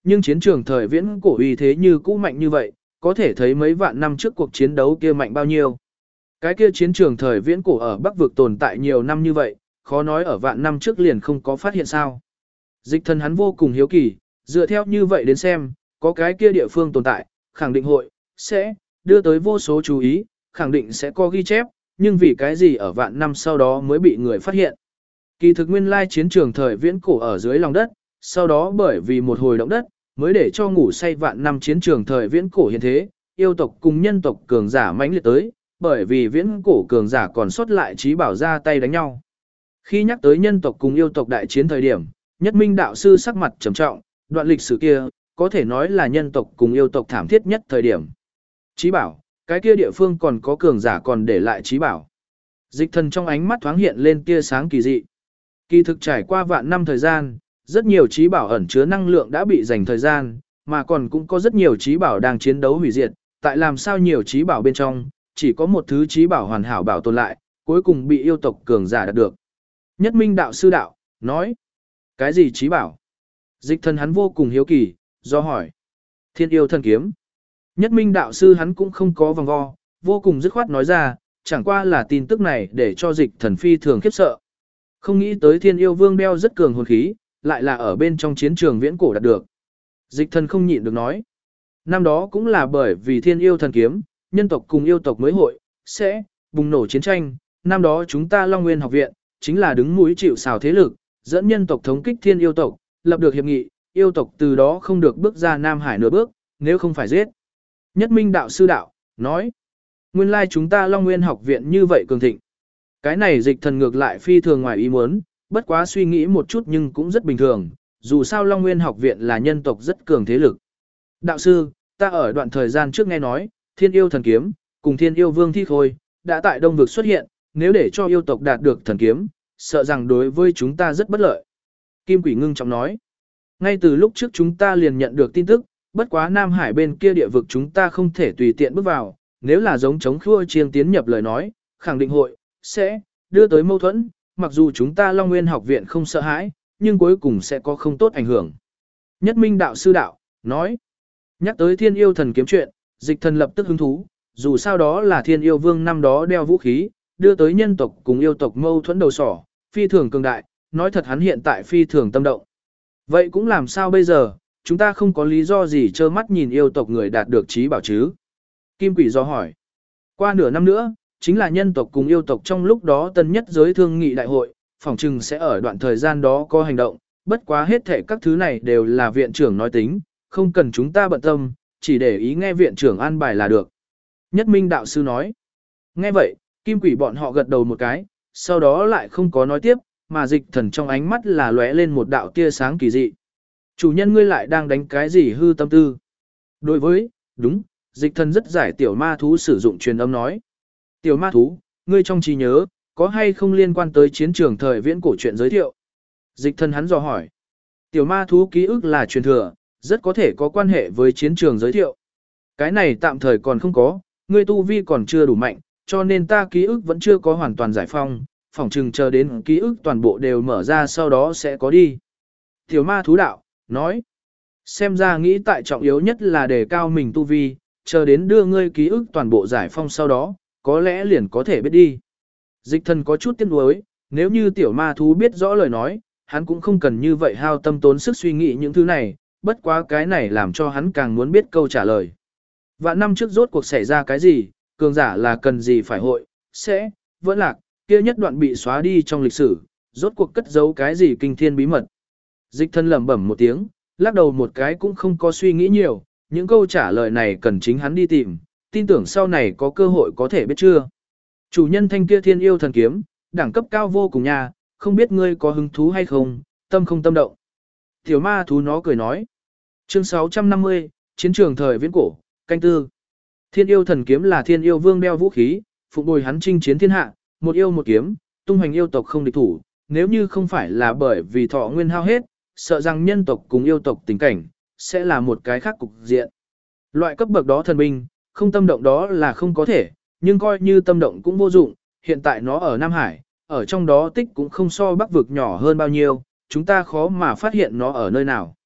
S1: nhưng chiến trường thời viễn cổ uy thế như cũ mạnh như vậy, có thể thấy mấy vạn năm trước cuộc chiến đấu kia mạnh bao nhiêu. Cái kia chiến trường thời viễn cổ ở Bắc vực tồn tại nhiều năm như vậy, khó nói ở vạn năm trước liền không có phát hiện sao. Dịch Thần hắn vô cùng hiếu kỳ, dựa theo như vậy đến xem, có cái kia địa phương tồn tại, khẳng định hội, sẽ, đưa tới vô số chú ý, khẳng định sẽ có ghi chép, nhưng vì cái gì ở vạn năm sau đó mới bị người phát hiện. Kỳ thực nguyên lai chiến trường thời viễn cổ ở dưới lòng đất, sau đó bởi vì một hồi động đất, mới để cho ngủ say vạn năm chiến trường thời viễn cổ hiện thế, yêu tộc cùng nhân tộc cường giả mãnh liệt tới, bởi vì viễn cổ cường giả còn sót lại trí bảo ra tay đánh nhau. Khi nhắc tới nhân tộc cùng yêu tộc đại chiến thời điểm, Nhất Minh đạo sư sắc mặt trầm trọng, đoạn lịch sử kia, có thể nói là nhân tộc cùng yêu tộc thảm thiết nhất thời điểm. Trí bảo, cái kia địa phương còn có cường giả còn để lại trí bảo. Dịch Thần trong ánh mắt thoáng hiện lên tia sáng kỳ dị. Kỳ thực trải qua vạn năm thời gian, rất nhiều trí bảo ẩn chứa năng lượng đã bị dành thời gian, mà còn cũng có rất nhiều trí bảo đang chiến đấu hủy diệt, tại làm sao nhiều trí bảo bên trong, chỉ có một thứ trí bảo hoàn hảo bảo tồn lại, cuối cùng bị yêu tộc cường giả đạt được. Nhất Minh đạo sư đạo, nói, cái gì trí bảo? Dịch Thần hắn vô cùng hiếu kỳ, do hỏi. Thiên yêu thần kiếm. Nhất Minh đạo sư hắn cũng không có vòng vo, vô cùng dứt khoát nói ra, chẳng qua là tin tức này để cho Dịch Thần phi thường khiếp sợ. Không nghĩ tới Thiên yêu vương đeo rất cường hồn khí, lại là ở bên trong chiến trường viễn cổ đạt được. Dịch Thần không nhịn được nói. Năm đó cũng là bởi vì Thiên yêu thần kiếm, nhân tộc cùng yêu tộc mới hội, sẽ bùng nổ chiến tranh. Năm đó chúng ta Long Nguyên học viện, chính là đứng mũi chịu sào thế lực, dẫn nhân tộc thống kích Thiên yêu tộc, lập được hiệp nghị, yêu tộc từ đó không được bước ra Nam Hải nửa bước, nếu không phải giết. Nhất Minh đạo sư đạo, nói, nguyên lai chúng ta Long Nguyên học viện như vậy cường thịnh. Cái này Dịch Thần ngược lại phi thường ngoài ý muốn, bất quá suy nghĩ một chút nhưng cũng rất bình thường, dù sao Long Nguyên học viện là nhân tộc rất cường thế lực. Đạo sư, ta ở đoạn thời gian trước nghe nói, Thiên yêu thần kiếm, cùng Thiên yêu vương thi khôi, đã tại Đông vực xuất hiện, nếu để cho yêu tộc đạt được thần kiếm, sợ rằng đối với chúng ta rất bất lợi. Kim Quỷ ngưng trọng nói, ngay từ lúc trước chúng ta liền nhận được tin tức, bất quá Nam Hải bên kia địa vực chúng ta không thể tùy tiện bước vào, nếu là giống chống khua chiêng tiến nhập lời nói, khẳng định hội, sẽ, đưa tới mâu thuẫn, mặc dù chúng ta Long Nguyên học viện không sợ hãi, nhưng cuối cùng sẽ có không tốt ảnh hưởng. Nhất Minh đạo sư đạo, nói, nhắc tới Thiên yêu thần kiếm chuyện, Dịch Thần lập tức hứng thú, dù sao đó là Thiên yêu vương năm đó đeo vũ khí, đưa tới nhân tộc cùng yêu tộc mâu thuẫn đầu sỏ, phi thường cường đại, nói thật hắn hiện tại phi thường tâm động. Vậy cũng làm sao bây giờ, chúng ta không có lý do gì trơ mắt nhìn yêu tộc người đạt được trí bảo chứ? Kim Quỷ do hỏi. Qua nửa năm nữa, chính là nhân tộc cùng yêu tộc trong lúc đó tân nhất giới thương nghị đại hội, phỏng chừng sẽ ở đoạn thời gian đó có hành động, bất quá hết thể các thứ này đều là viện trưởng nói tính, không cần chúng ta bận tâm, chỉ để ý nghe viện trưởng an bài là được. Nhất Minh đạo sư nói. Nghe vậy, Kim Quỷ bọn họ gật đầu một cái, sau đó lại không có nói tiếp, mà Dịch Thần trong ánh mắt là lóe lên một đạo tia sáng kỳ dị. Chủ nhân ngươi lại đang đánh cái gì hư tâm tư? Đối với, đúng, Dịch Thần rất giải tiểu ma thú sử dụng truyền âm nói. Tiểu ma thú, ngươi trong trí nhớ, có hay không liên quan tới chiến trường thời viễn cổ chuyện giới thiệu? Dịch Thần hắn dò hỏi. Tiểu ma thú ký ức là truyền thừa, rất có thể có quan hệ với chiến trường giới thiệu. Cái này tạm thời còn không có, ngươi tu vi còn chưa đủ mạnh, cho nên ta ký ức vẫn chưa có hoàn toàn giải phong, phỏng chừng chờ đến ký ức toàn bộ đều mở ra sau đó sẽ có đi. Tiểu ma thú đạo, nói, xem ra nghĩ tại trọng yếu nhất là đề cao mình tu vi, chờ đến đưa ngươi ký ức toàn bộ giải phong sau đó, có lẽ liền có thể biết đi. Dịch Thần có chút tiếc nuối, nếu như tiểu ma thú biết rõ lời nói, hắn cũng không cần như vậy hao tâm tốn sức suy nghĩ những thứ này, bất quá cái này làm cho hắn càng muốn biết câu trả lời. Vạn năm trước rốt cuộc xảy ra cái gì, cường giả là cần gì phải hội, sẽ, vẫn lạc, kia nhất đoạn bị xóa đi trong lịch sử, rốt cuộc cất giấu cái gì kinh thiên bí mật. Dịch Thần lẩm bẩm một tiếng, lắc đầu một cái cũng không có suy nghĩ nhiều, những câu trả lời này cần chính hắn đi tìm, tin tưởng sau này có cơ hội có thể biết chưa. Chủ nhân thanh kia Thiên yêu thần kiếm, đẳng cấp cao vô cùng nha, không biết ngươi có hứng thú hay không, tâm không tâm động. Tiểu ma thú nó cười nói. Chương 650, chiến trường thời viễn cổ, canh tư. Thiên yêu thần kiếm là Thiên yêu vương đeo vũ khí, phụng bồi hắn chinh chiến thiên hạ, một yêu một kiếm, tung hoành yêu tộc không địch thủ, nếu như không phải là bởi vì thọ nguyên hao hết, sợ rằng nhân tộc cùng yêu tộc tình cảnh, sẽ là một cái khác cục diện. Loại cấp bậc đó thần binh, không tâm động đó là không có thể, nhưng coi như tâm động cũng vô dụng, hiện tại nó ở Nam Hải, ở trong đó tích cũng không so Bắc vực nhỏ hơn bao nhiêu, chúng ta khó mà phát hiện nó ở nơi nào.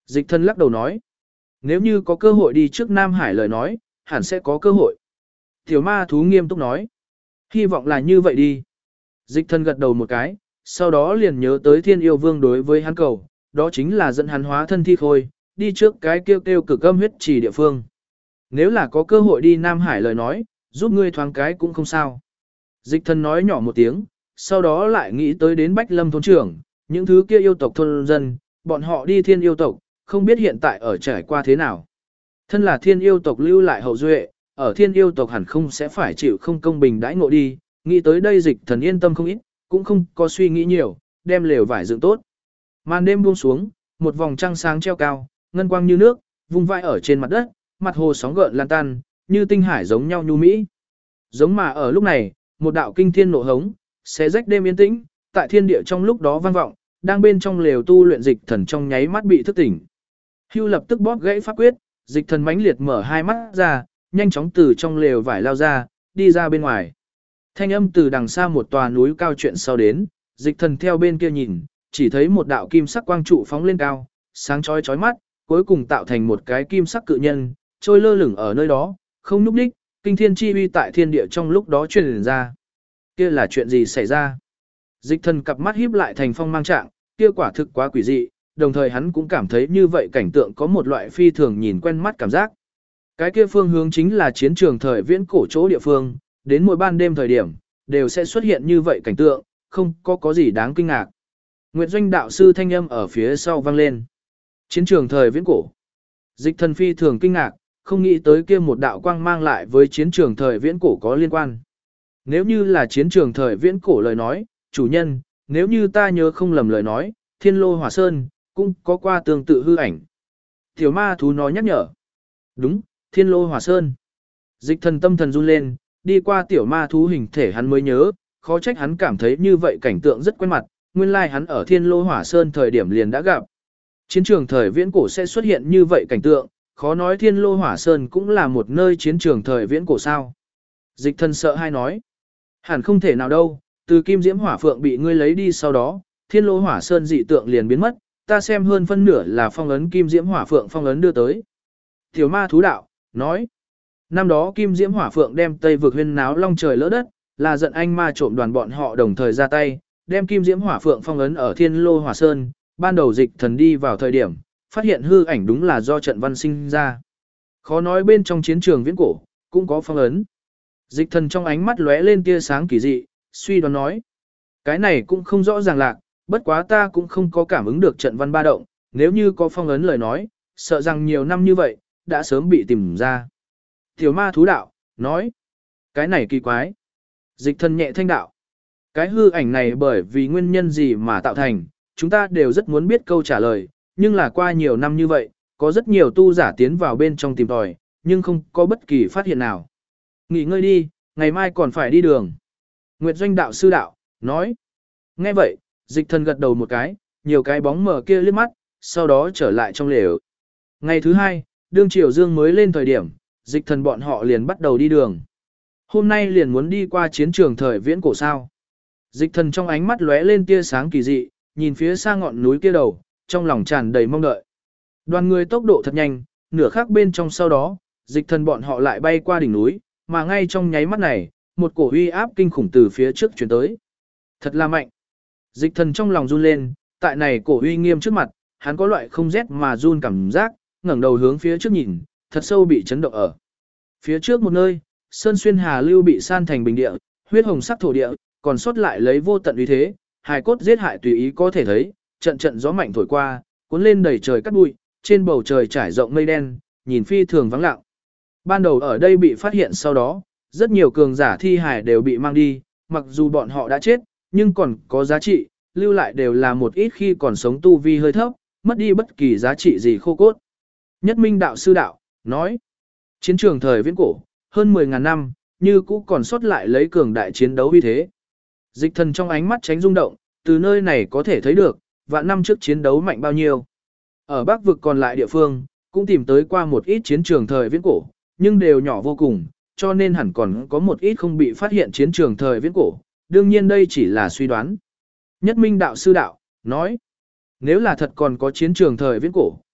S1: Dịch thần lắc đầu nói. Nếu như có cơ hội đi trước Nam Hải lời nói, hẳn sẽ có cơ hội. Tiểu ma thú nghiêm túc nói. Hy vọng là như vậy đi. Dịch thần gật đầu một cái, sau đó liền nhớ tới thiên yêu vương đối với hắn cầu, đó chính là dẫn hắn hóa thân thi khôi, đi trước cái kêu kêu cực âm huyết trì địa phương. Nếu là có cơ hội đi Nam Hải lời nói, giúp ngươi thoáng cái cũng không sao. Dịch thần nói nhỏ một tiếng, sau đó lại nghĩ tới đến Bách Lâm thôn trưởng, những thứ kia yêu tộc thôn dân, bọn họ đi thiên yêu tộc, không biết hiện tại ở trải qua thế nào. Thân là thiên yêu tộc lưu lại hậu duệ, ở thiên yêu tộc hẳn không sẽ phải chịu không công bình đãi ngộ đi, nghĩ tới đây dịch thần yên tâm không ít, cũng không có suy nghĩ nhiều, đem lều vải dựng tốt. Màn đêm buông xuống, một vòng trăng sáng treo cao, ngân quang như nước, vung vãi ở trên mặt đất, mặt hồ sóng gợn lan tan, như tinh hải giống nhau nhu mỹ. Giống mà ở lúc này, một đạo kinh thiên nộ hống, xé rách đêm yên tĩnh, tại thiên địa trong lúc đó vang vọng, đang bên trong lều tu luyện dịch thần trong nháy mắt bị thức tỉnh. Hưu lập tức bóp gãy pháp quyết, dịch thần mãnh liệt mở hai mắt ra, nhanh chóng từ trong lều vải lao ra, đi ra bên ngoài. Thanh âm từ đằng xa một tòa núi cao chuyện sau đến, dịch thần theo bên kia nhìn, chỉ thấy một đạo kim sắc quang trụ phóng lên cao, sáng chói chói mắt, cuối cùng tạo thành một cái kim sắc cự nhân, trôi lơ lửng ở nơi đó, không núp đích, kinh thiên chi uy tại thiên địa trong lúc đó truyền ra. Kia là chuyện gì xảy ra? Dịch thần cặp mắt híp lại thành phong mang trạng, kia quả thực quá quỷ dị, đồng thời hắn cũng cảm thấy như vậy cảnh tượng có một loại phi thường nhìn quen mắt cảm giác. Cái kia phương hướng chính là chiến trường thời viễn cổ chỗ địa phương, đến mỗi ban đêm thời điểm, đều sẽ xuất hiện như vậy cảnh tượng, không có gì đáng kinh ngạc. Nguyệt Doanh đạo sư thanh âm ở phía sau vang lên. Chiến trường thời viễn cổ. Dịch thần phi thường kinh ngạc, không nghĩ tới kia một đạo quang mang lại với chiến trường thời viễn cổ có liên quan. Nếu như là chiến trường thời viễn cổ lời nói, chủ nhân, nếu như ta nhớ không lầm lời nói, Thiên Lô Hỏa Sơn cũng có qua tương tự hư ảnh. Tiểu ma thú nói nhắc nhở. Đúng, Thiên Lô Hỏa Sơn. Dịch thần tâm thần run lên, đi qua tiểu ma thú hình thể hắn mới nhớ, khó trách hắn cảm thấy như vậy cảnh tượng rất quen mặt, nguyên lai hắn ở Thiên Lô Hỏa Sơn thời điểm liền đã gặp. Chiến trường thời viễn cổ sẽ xuất hiện như vậy cảnh tượng, khó nói Thiên Lô Hỏa Sơn cũng là một nơi chiến trường thời viễn cổ sao. Dịch thần sợ hai nói. Hẳn không thể nào đâu, từ kim diễm hỏa phượng bị ngươi lấy đi sau đó, Thiên Lô Hỏa Sơn dị tượng liền biến mất, ta xem hơn phân nửa là phong ấn kim diễm hỏa phượng phong ấn đưa tới. Tiểu ma thú đạo, nói. Năm đó kim diễm hỏa phượng đem Tây vực huyên náo long trời lỡ đất, là giận anh ma trộm đoàn bọn họ đồng thời ra tay, đem kim diễm hỏa phượng phong ấn ở Thiên Lô Hỏa Sơn, ban đầu dịch thần đi vào thời điểm, phát hiện hư ảnh đúng là do trận văn sinh ra. Khó nói bên trong chiến trường viễn cổ, cũng có phong ấn. Dịch thần trong ánh mắt lóe lên tia sáng kỳ dị, suy đoán nói. Cái này cũng không rõ ràng lạc, bất quá ta cũng không có cảm ứng được trận văn ba động, nếu như có phong ấn lời nói, sợ rằng nhiều năm như vậy, đã sớm bị tìm ra. Tiểu ma thú đạo, nói. Cái này kỳ quái. Dịch thần nhẹ thanh đạo. Cái hư ảnh này bởi vì nguyên nhân gì mà tạo thành, chúng ta đều rất muốn biết câu trả lời, nhưng là qua nhiều năm như vậy, có rất nhiều tu giả tiến vào bên trong tìm tòi, nhưng không có bất kỳ phát hiện nào. Nghỉ ngơi đi, ngày mai còn phải đi đường. Nguyệt Doanh đạo sư đạo, nói. Nghe vậy, dịch thần gật đầu một cái, nhiều cái bóng mờ kia liếc mắt, sau đó trở lại trong lều. Ngày thứ hai, đương triều dương mới lên thời điểm, dịch thần bọn họ liền bắt đầu đi đường. Hôm nay liền muốn đi qua chiến trường thời viễn cổ sao. Dịch thần trong ánh mắt lóe lên tia sáng kỳ dị, nhìn phía xa ngọn núi kia đầu, trong lòng tràn đầy mong đợi. Đoàn người tốc độ thật nhanh, nửa khắc bên trong sau đó, dịch thần bọn họ lại bay qua đỉnh núi, mà ngay trong nháy mắt này, một cổ uy áp kinh khủng từ phía trước chuyển tới. Thật là mạnh. Dịch thần trong lòng run lên, tại này cổ uy nghiêm trước mặt, hắn có loại không rét mà run cảm giác, ngẩng đầu hướng phía trước nhìn, thật sâu bị chấn động ở. Phía trước một nơi, sơn xuyên hà lưu bị san thành bình địa, huyết hồng sắc thổ địa, còn sót lại lấy vô tận uy thế, hài cốt giết hại tùy ý có thể thấy, trận trận gió mạnh thổi qua, cuốn lên đầy trời cát bụi, trên bầu trời trải rộng mây đen, nhìn phi thường vắng lặng. Ban đầu ở đây bị phát hiện sau đó, rất nhiều cường giả thi hài đều bị mang đi, mặc dù bọn họ đã chết, nhưng còn có giá trị, lưu lại đều là một ít khi còn sống tu vi hơi thấp, mất đi bất kỳ giá trị gì khô cốt. Nhất Minh đạo sư đạo, nói, chiến trường thời viễn cổ, hơn 10.000 năm, như cũ còn sót lại lấy cường đại chiến đấu uy thế. Dịch thần trong ánh mắt tránh rung động, từ nơi này có thể thấy được, vạn năm trước chiến đấu mạnh bao nhiêu. Ở Bắc vực còn lại địa phương, cũng tìm tới qua một ít chiến trường thời viễn cổ, nhưng đều nhỏ vô cùng, cho nên hẳn còn có một ít không bị phát hiện chiến trường thời viễn cổ, đương nhiên đây chỉ là suy đoán. Nhất Minh đạo sư đạo, nói, nếu là thật còn có chiến trường thời viễn cổ,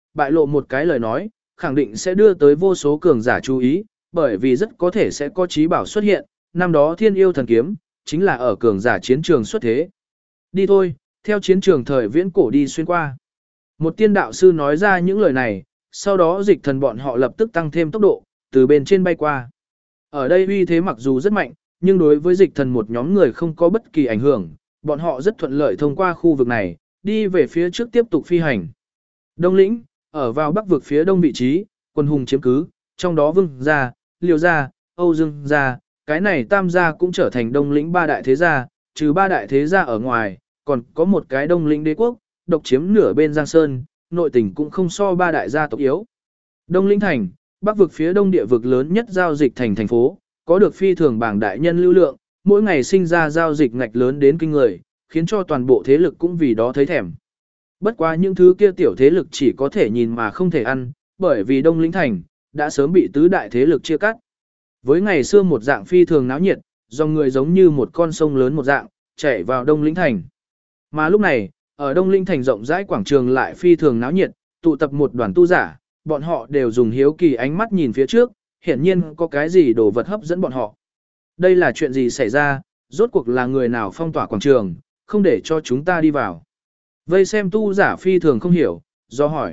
S1: bại lộ một cái lời nói, khẳng định sẽ đưa tới vô số cường giả chú ý, bởi vì rất có thể sẽ có trí bảo xuất hiện, năm đó thiên yêu thần kiếm, chính là ở cường giả chiến trường xuất thế. Đi thôi, theo chiến trường thời viễn cổ đi xuyên qua. Một tiên đạo sư nói ra những lời này, sau đó dịch thần bọn họ lập tức tăng thêm tốc độ, từ bên trên bay qua. Ở đây uy thế mặc dù rất mạnh, nhưng đối với dịch thần một nhóm người không có bất kỳ ảnh hưởng, bọn họ rất thuận lợi thông qua khu vực này, đi về phía trước tiếp tục phi hành. Đông lĩnh, ở vào bắc vực phía đông vị trí, quân hùng chiếm cứ, trong đó Vương gia, Liêu gia, Âu Dương gia, cái này Tam gia cũng trở thành đông lĩnh ba đại thế gia, trừ ba đại thế gia ở ngoài, còn có một cái đông lĩnh đế quốc, độc chiếm nửa bên Giang Sơn, nội tình cũng không so ba đại gia tộc yếu. Đông lĩnh thành, bắc vực phía đông địa vực lớn nhất giao dịch thành phố, có được phi thường bảng đại nhân lưu lượng, mỗi ngày sinh ra giao dịch ngạch lớn đến kinh người, khiến cho toàn bộ thế lực cũng vì đó thấy thèm. Bất quá những thứ kia tiểu thế lực chỉ có thể nhìn mà không thể ăn, bởi vì Đông Lĩnh Thành đã sớm bị tứ đại thế lực chia cắt. Với ngày xưa một dạng phi thường náo nhiệt, dòng người giống như một con sông lớn một dạng, chảy vào Đông Lĩnh Thành. Mà lúc này, ở Đông Lĩnh Thành rộng rãi quảng trường lại phi thường náo nhiệt, tụ tập một đoàn tu giả, bọn họ đều dùng hiếu kỳ ánh mắt nhìn phía trước, hiển nhiên có cái gì đồ vật hấp dẫn bọn họ. Đây là chuyện gì xảy ra, rốt cuộc là người nào phong tỏa quảng trường, không để cho chúng ta đi vào. Vây xem tu giả phi thường không hiểu, do hỏi.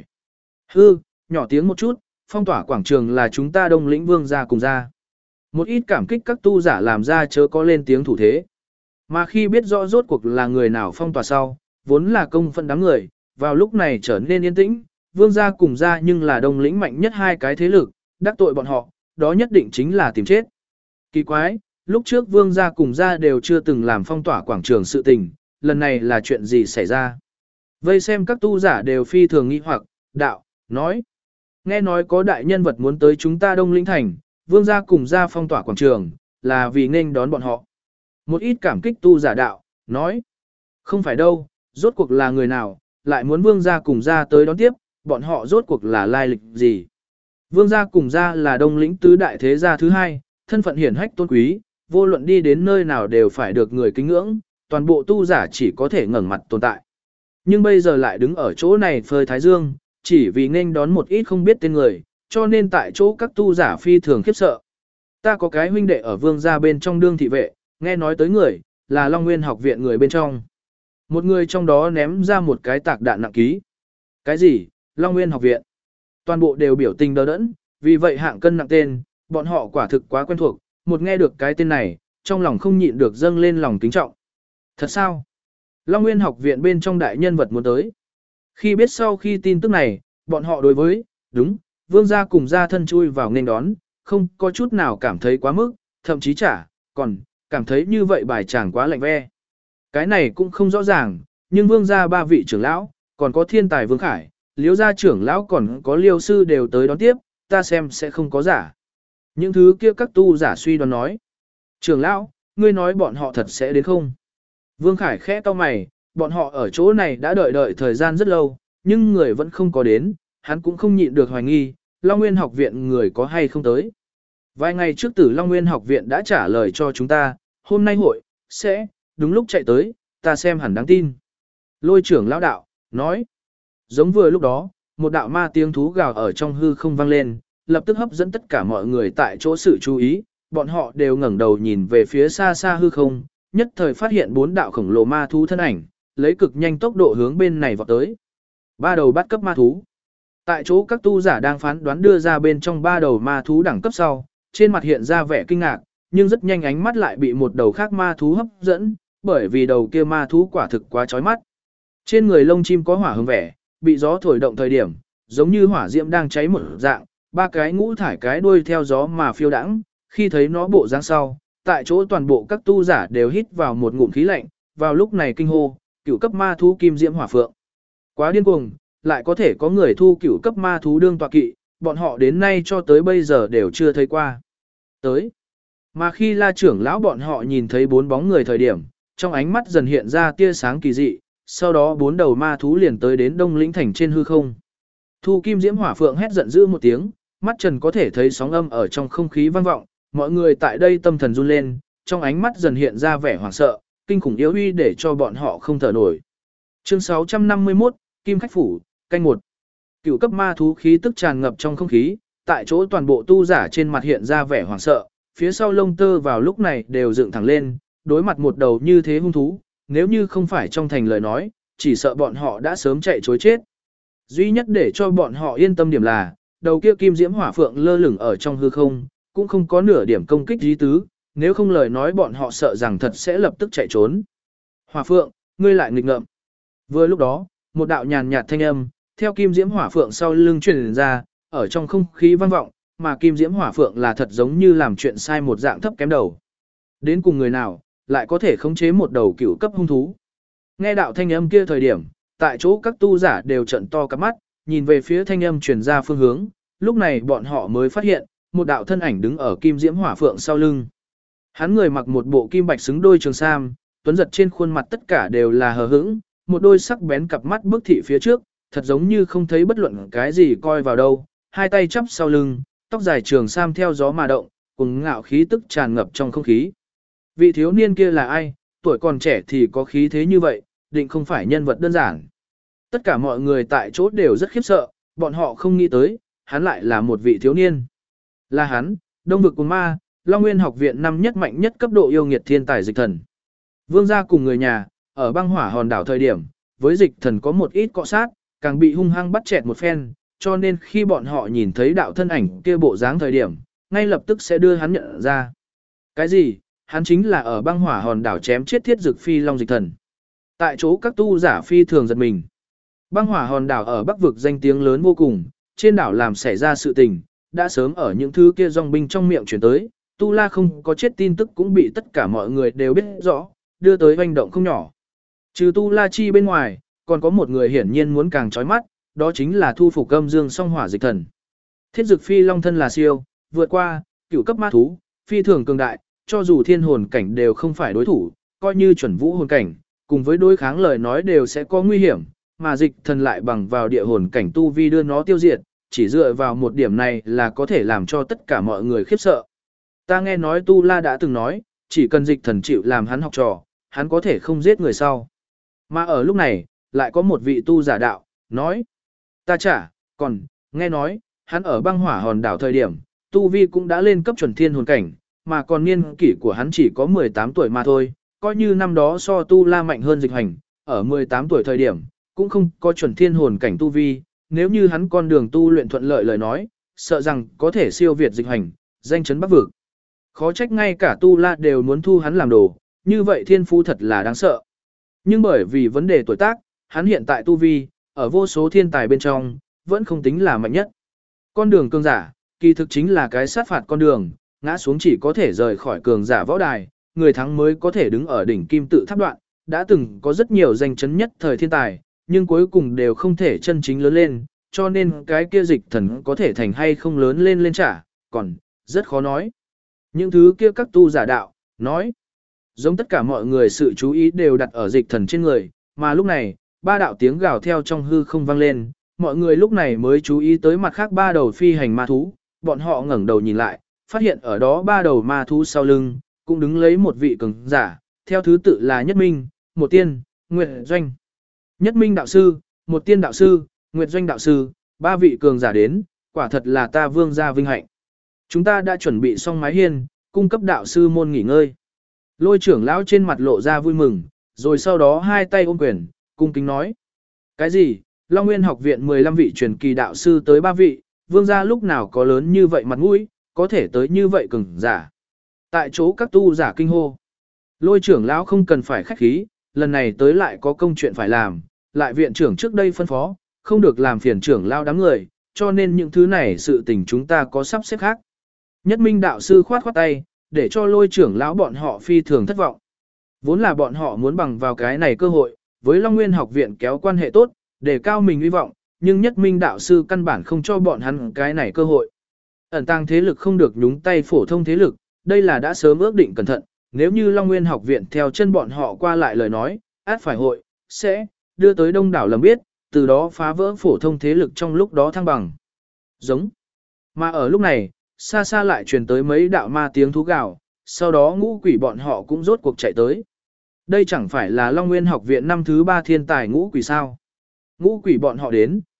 S1: Nhỏ tiếng một chút, phong tỏa quảng trường là chúng ta Đông Lĩnh Vương gia cùng ra. Một ít cảm kích các tu giả làm ra chớ có lên tiếng thủ thế. Mà khi biết rõ rốt cuộc là người nào phong tỏa sau, vốn là công phận đám người, vào lúc này trở nên yên tĩnh, Vương gia cùng ra nhưng là Đông Lĩnh mạnh nhất hai cái thế lực, đắc tội bọn họ, đó nhất định chính là tìm chết. Kỳ quái, lúc trước Vương gia cùng ra đều chưa từng làm phong tỏa quảng trường sự tình, lần này là chuyện gì xảy ra? Vây xem các tu giả đều phi thường nghi hoặc, đạo, nói. Nghe nói có đại nhân vật muốn tới chúng ta Đông Lĩnh Thành, Vương gia cùng ra phong tỏa quảng trường, là vì nên đón bọn họ. Một ít cảm kích tu giả đạo, nói. Không phải đâu, rốt cuộc là người nào, lại muốn Vương gia cùng ra tới đón tiếp, bọn họ rốt cuộc là lai lịch gì? Vương gia cùng ra là Đông Lĩnh tứ đại thế gia thứ hai, thân phận hiển hách tôn quý, vô luận đi đến nơi nào đều phải được người kính ngưỡng, toàn bộ tu giả chỉ có thể ngẩng mặt tồn tại. Nhưng bây giờ lại đứng ở chỗ này phơi thái dương, chỉ vì nên đón một ít không biết tên người, cho nên tại chỗ các tu giả phi thường khiếp sợ. Ta có cái huynh đệ ở Vương gia bên trong đương thị vệ, nghe nói tới người, là Long Nguyên học viện người bên trong. Một người trong đó ném ra một cái tạc đạn nặng ký. Cái gì? Long Nguyên học viện? Toàn bộ đều biểu tình đờ đẫn, vì vậy hạng cân nặng tên, bọn họ quả thực quá quen thuộc, một nghe được cái tên này, trong lòng không nhịn được dâng lên lòng kính trọng. Thật sao? Long Nguyên học viện bên trong đại nhân vật muốn tới. Khi biết sau khi tin tức này, bọn họ đối với, đúng, Vương gia cùng gia thân chui vào nên đón, không có chút nào cảm thấy quá mức, thậm chí còn cảm thấy như vậy bài chàng quá lạnh ve. Cái này cũng không rõ ràng, nhưng Vương gia ba vị trưởng lão, còn có thiên tài Vương Khải, Liễu gia trưởng lão còn có Liêu sư đều tới đón tiếp, ta xem sẽ không có giả. Những thứ kia các tu giả suy đoán nói. Trưởng lão, ngươi nói bọn họ thật sẽ đến không? Vương Khải khẽ cau mày, bọn họ ở chỗ này đã đợi thời gian rất lâu, nhưng người vẫn không có đến, hắn cũng không nhịn được hoài nghi, Long Nguyên học viện người có hay không tới. Vài ngày trước Tử Long Nguyên học viện đã trả lời cho chúng ta, hôm nay hội, sẽ, đúng lúc chạy tới, ta xem hẳn đáng tin. Lôi trưởng lão đạo, nói. Giống vừa lúc đó, một đạo ma tiếng thú gào ở trong hư không vang lên, lập tức hấp dẫn tất cả mọi người tại chỗ sự chú ý, bọn họ đều ngẩng đầu nhìn về phía xa xa hư không, nhất thời phát hiện bốn đạo khổng lồ ma thú thân ảnh, lấy cực nhanh tốc độ hướng bên này vọt tới. Ba đầu bắt cấp ma thú. Tại chỗ các tu giả đang phán đoán đưa ra bên trong ba đầu ma thú đẳng cấp sau, trên mặt hiện ra vẻ kinh ngạc, nhưng rất nhanh ánh mắt lại bị một đầu khác ma thú hấp dẫn, bởi vì đầu kia ma thú quả thực quá chói mắt. Trên người lông chim có hỏa hương vẻ, bị gió thổi động thời điểm, giống như hỏa diễm đang cháy một dạng, ba cái ngũ thải cái đuôi theo gió mà phiêu đãng, khi thấy nó bộ dáng sau, tại chỗ toàn bộ các tu giả đều hít vào một ngụm khí lạnh, vào lúc này kinh hô, cửu cấp ma thú kim diễm hỏa phượng. Quá điên cuồng, lại có thể có người thu cửu cấp ma thú đương tọa kỵ, bọn họ đến nay cho tới bây giờ đều chưa thấy qua. Tới. Mà khi La trưởng lão bọn họ nhìn thấy bốn bóng người thời điểm, trong ánh mắt dần hiện ra tia sáng kỳ dị, sau đó bốn đầu ma thú liền tới đến Đông Lĩnh thành trên hư không. Thu kim diễm hỏa phượng hét giận dữ một tiếng, mắt trần có thể thấy sóng âm ở trong không khí vang vọng, mọi người tại đây tâm thần run lên, trong ánh mắt dần hiện ra vẻ hoảng sợ, kinh khủng yếu uy để cho bọn họ không thở nổi. Chương 651, Kim Khách Phủ, canh 1. Cửu cấp ma thú khí tức tràn ngập trong không khí, tại chỗ toàn bộ tu giả trên mặt hiện ra vẻ hoảng sợ, phía sau lông tơ vào lúc này đều dựng thẳng lên, đối mặt một đầu như thế hung thú, nếu như không phải trong thành lời nói, chỉ sợ bọn họ đã sớm chạy trối chết. Duy nhất để cho bọn họ yên tâm điểm là, đầu kia kim diễm hỏa phượng lơ lửng ở trong hư không, cũng không có nửa điểm công kích dí tứ, nếu không lời nói bọn họ sợ rằng thật sẽ lập tức chạy trốn. Hỏa phượng, ngươi lại nghịch ngợm. Vừa lúc đó, một đạo nhàn nhạt thanh âm, theo kim diễm hỏa phượng sau lưng truyền ra, ở trong không khí vang vọng, mà kim diễm hỏa phượng là thật giống như làm chuyện sai một dạng thấp kém đầu. Đến cùng người nào, lại có thể khống chế một đầu cửu cấp hung thú. Nghe đạo thanh âm kia thời điểm, tại chỗ các tu giả đều trận to cặp mắt, nhìn về phía thanh âm truyền ra phương hướng, lúc này bọn họ mới phát hiện, một đạo thân ảnh đứng ở kim diễm hỏa phượng sau lưng. Hắn người mặc một bộ kim bạch xứng đôi trường sam, tuấn giật trên khuôn mặt tất cả đều là hờ hững, một đôi sắc bén cặp mắt bức thị phía trước, thật giống như không thấy bất luận cái gì coi vào đâu, hai tay chắp sau lưng, tóc dài trường sam theo gió mà động, cùng ngạo khí tức tràn ngập trong không khí. Vị thiếu niên kia là ai, tuổi còn trẻ thì có khí thế như vậy, định không phải nhân vật đơn giản. Tất cả mọi người tại chỗ đều rất khiếp sợ, bọn họ không nghĩ tới, hắn lại là một vị thiếu niên. Là hắn, Đông vực cùng ma, Long Nguyên học viện năm nhất mạnh nhất cấp độ yêu nghiệt thiên tài Dịch Thần. Vương gia cùng người nhà, ở băng hỏa hòn đảo thời điểm, với Dịch Thần có một ít cọ sát, càng bị hung hăng bắt chẹt một phen, cho nên khi bọn họ nhìn thấy đạo thân ảnh kia bộ dáng thời điểm, ngay lập tức sẽ đưa hắn nhận ra. Cái gì? Hắn chính là ở băng hỏa hòn đảo chém chết Thiết Dực Phi Long Dịch Thần. Tại chỗ các tu giả phi thường giật mình. Băng hỏa hòn đảo ở Bắc vực danh tiếng lớn vô cùng, trên đảo làm xảy ra sự tình, đã sớm ở những thứ kia dòng binh trong miệng chuyển tới, Tu La không có chết tin tức cũng bị tất cả mọi người đều biết rõ, đưa tới hoành động không nhỏ. Trừ Tu La Chi bên ngoài, còn có một người hiển nhiên muốn càng chói mắt, đó chính là thu phục âm dương song hỏa Dịch Thần. Thiết Dực Phi Long thân là siêu, vượt qua cửu cấp ma thú, phi thường cường đại, cho dù thiên hồn cảnh đều không phải đối thủ, coi như chuẩn vũ hồn cảnh, cùng với đối kháng lời nói đều sẽ có nguy hiểm, mà Dịch Thần lại bằng vào địa hồn cảnh tu vi đưa nó tiêu diệt, chỉ dựa vào một điểm này là có thể làm cho tất cả mọi người khiếp sợ. Ta nghe nói Tu La đã từng nói, chỉ cần Dịch Thần chịu làm hắn học trò, hắn có thể không giết người sau. Mà ở lúc này, lại có một vị tu giả đạo, nói, ta chả, còn, nghe nói, hắn ở băng hỏa hòn đảo thời điểm, tu vi cũng đã lên cấp chuẩn thiên hồn cảnh, mà còn niên kỷ của hắn chỉ có 18 tuổi mà thôi, coi như năm đó so Tu La mạnh hơn Dịch Hành, ở 18 tuổi thời điểm, cũng không có chuẩn thiên hồn cảnh tu vi, nếu như hắn con đường tu luyện thuận lợi lời nói, sợ rằng có thể siêu việt Dịch Hành, danh chấn Bắc vực. Khó trách ngay cả Tu La đều muốn thu hắn làm đồ, như vậy thiên phú thật là đáng sợ. Nhưng bởi vì vấn đề tuổi tác, hắn hiện tại tu vi, ở vô số thiên tài bên trong, vẫn không tính là mạnh nhất. Con đường cường giả, kỳ thực chính là cái sát phạt con đường, ngã xuống chỉ có thể rời khỏi cường giả võ đài, người thắng mới có thể đứng ở đỉnh kim tự tháp đoạn, đã từng có rất nhiều danh chấn nhất thời thiên tài, nhưng cuối cùng đều không thể chân chính lớn lên, cho nên cái kia Dịch Thần có thể thành hay không lớn lên lên trả, còn rất khó nói. Những thứ kia các tu giả đạo, nói, giống tất cả mọi người sự chú ý đều đặt ở Dịch Thần trên người, mà lúc này, ba đạo tiếng gào theo trong hư không vang lên, mọi người lúc này mới chú ý tới mặt khác ba đầu phi hành ma thú, bọn họ ngẩng đầu nhìn lại, phát hiện ở đó ba đầu ma thú sau lưng, cũng đứng lấy một vị cường giả, theo thứ tự là Nhất Minh, Một Tiên, Nguyệt Doanh. Nhất Minh đạo sư, Một Tiên đạo sư, Nguyệt Doanh đạo sư, ba vị cường giả đến, quả thật là ta vương gia vinh hạnh. Chúng ta đã chuẩn bị xong mái hiên, cung cấp đạo sư môn nghỉ ngơi. Lôi trưởng lão trên mặt lộ ra vui mừng, rồi sau đó hai tay ôm quyền, cung kính nói. Cái gì? Long Nguyên học viện 15 vị truyền kỳ đạo sư tới 3 vị, vương gia lúc nào có lớn như vậy mặt mũi, có thể tới như vậy cường giả. Tại chỗ các tu giả kinh hô. Lôi trưởng lão không cần phải khách khí, lần này tới lại có công chuyện phải làm, lại viện trưởng trước đây phân phó, không được làm phiền trưởng lão đám người, cho nên những thứ này sự tình chúng ta có sắp xếp khác. Nhất Minh đạo sư khoát khoát tay, để cho lôi trưởng lão bọn họ phi thường thất vọng. Vốn là bọn họ muốn bằng vào cái này cơ hội, với Long Nguyên học viện kéo quan hệ tốt, để cao mình hy vọng, nhưng Nhất Minh đạo sư căn bản không cho bọn hắn cái này cơ hội. Ẩn tàng thế lực không được nhúng tay phổ thông thế lực, đây là đã sớm ước định cẩn thận, nếu như Long Nguyên học viện theo chân bọn họ qua lại lời nói, át phải hội, sẽ đưa tới đông đảo lầm biết, từ đó phá vỡ phổ thông thế lực trong lúc đó thăng bằng. Giống. Mà ở lúc này, xa xa lại truyền tới mấy đạo ma tiếng thú gào, sau đó ngũ quỷ bọn họ cũng rốt cuộc chạy tới. Đây chẳng phải là Long Nguyên học viện năm thứ 3 thiên tài ngũ quỷ sao? Ngũ quỷ bọn họ đến,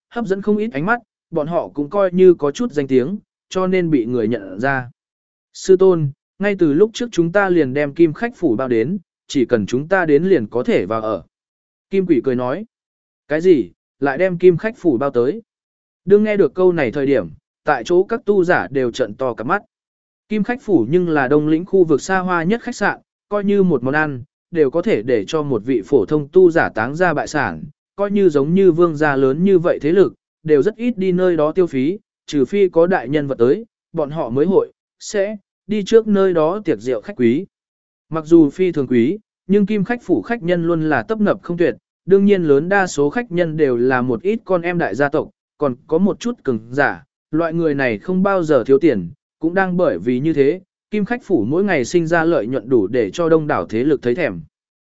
S1: hấp dẫn không ít ánh mắt, bọn họ cũng coi như có chút danh tiếng, cho nên bị người nhận ra. Sư tôn, ngay từ lúc trước chúng ta liền đem kim khách phủ bao đến, chỉ cần chúng ta đến liền có thể vào ở. Kim quỷ cười nói. Cái gì, lại đem kim khách phủ bao tới? Đương nghe được câu này thời điểm, tại chỗ các tu giả đều trợn to cả mắt. Kim khách phủ nhưng là đông lĩnh khu vực xa hoa nhất khách sạn, coi như một món ăn, đều có thể để cho một vị phổ thông tu giả táng ra bại sản, coi như giống như vương gia lớn như vậy thế lực, đều rất ít đi nơi đó tiêu phí, trừ phi có đại nhân vật tới, bọn họ mới hội, sẽ, đi trước nơi đó tiệc rượu khách quý. Mặc dù phi thường quý, nhưng kim khách phủ khách nhân luôn là tấp nập không tuyệt, đương nhiên lớn đa số khách nhân đều là một ít con em đại gia tộc, còn có một chút cường giả, loại người này không bao giờ thiếu tiền, cũng đang bởi vì như thế, kim khách phủ mỗi ngày sinh ra lợi nhuận đủ để cho đông đảo thế lực thấy thèm.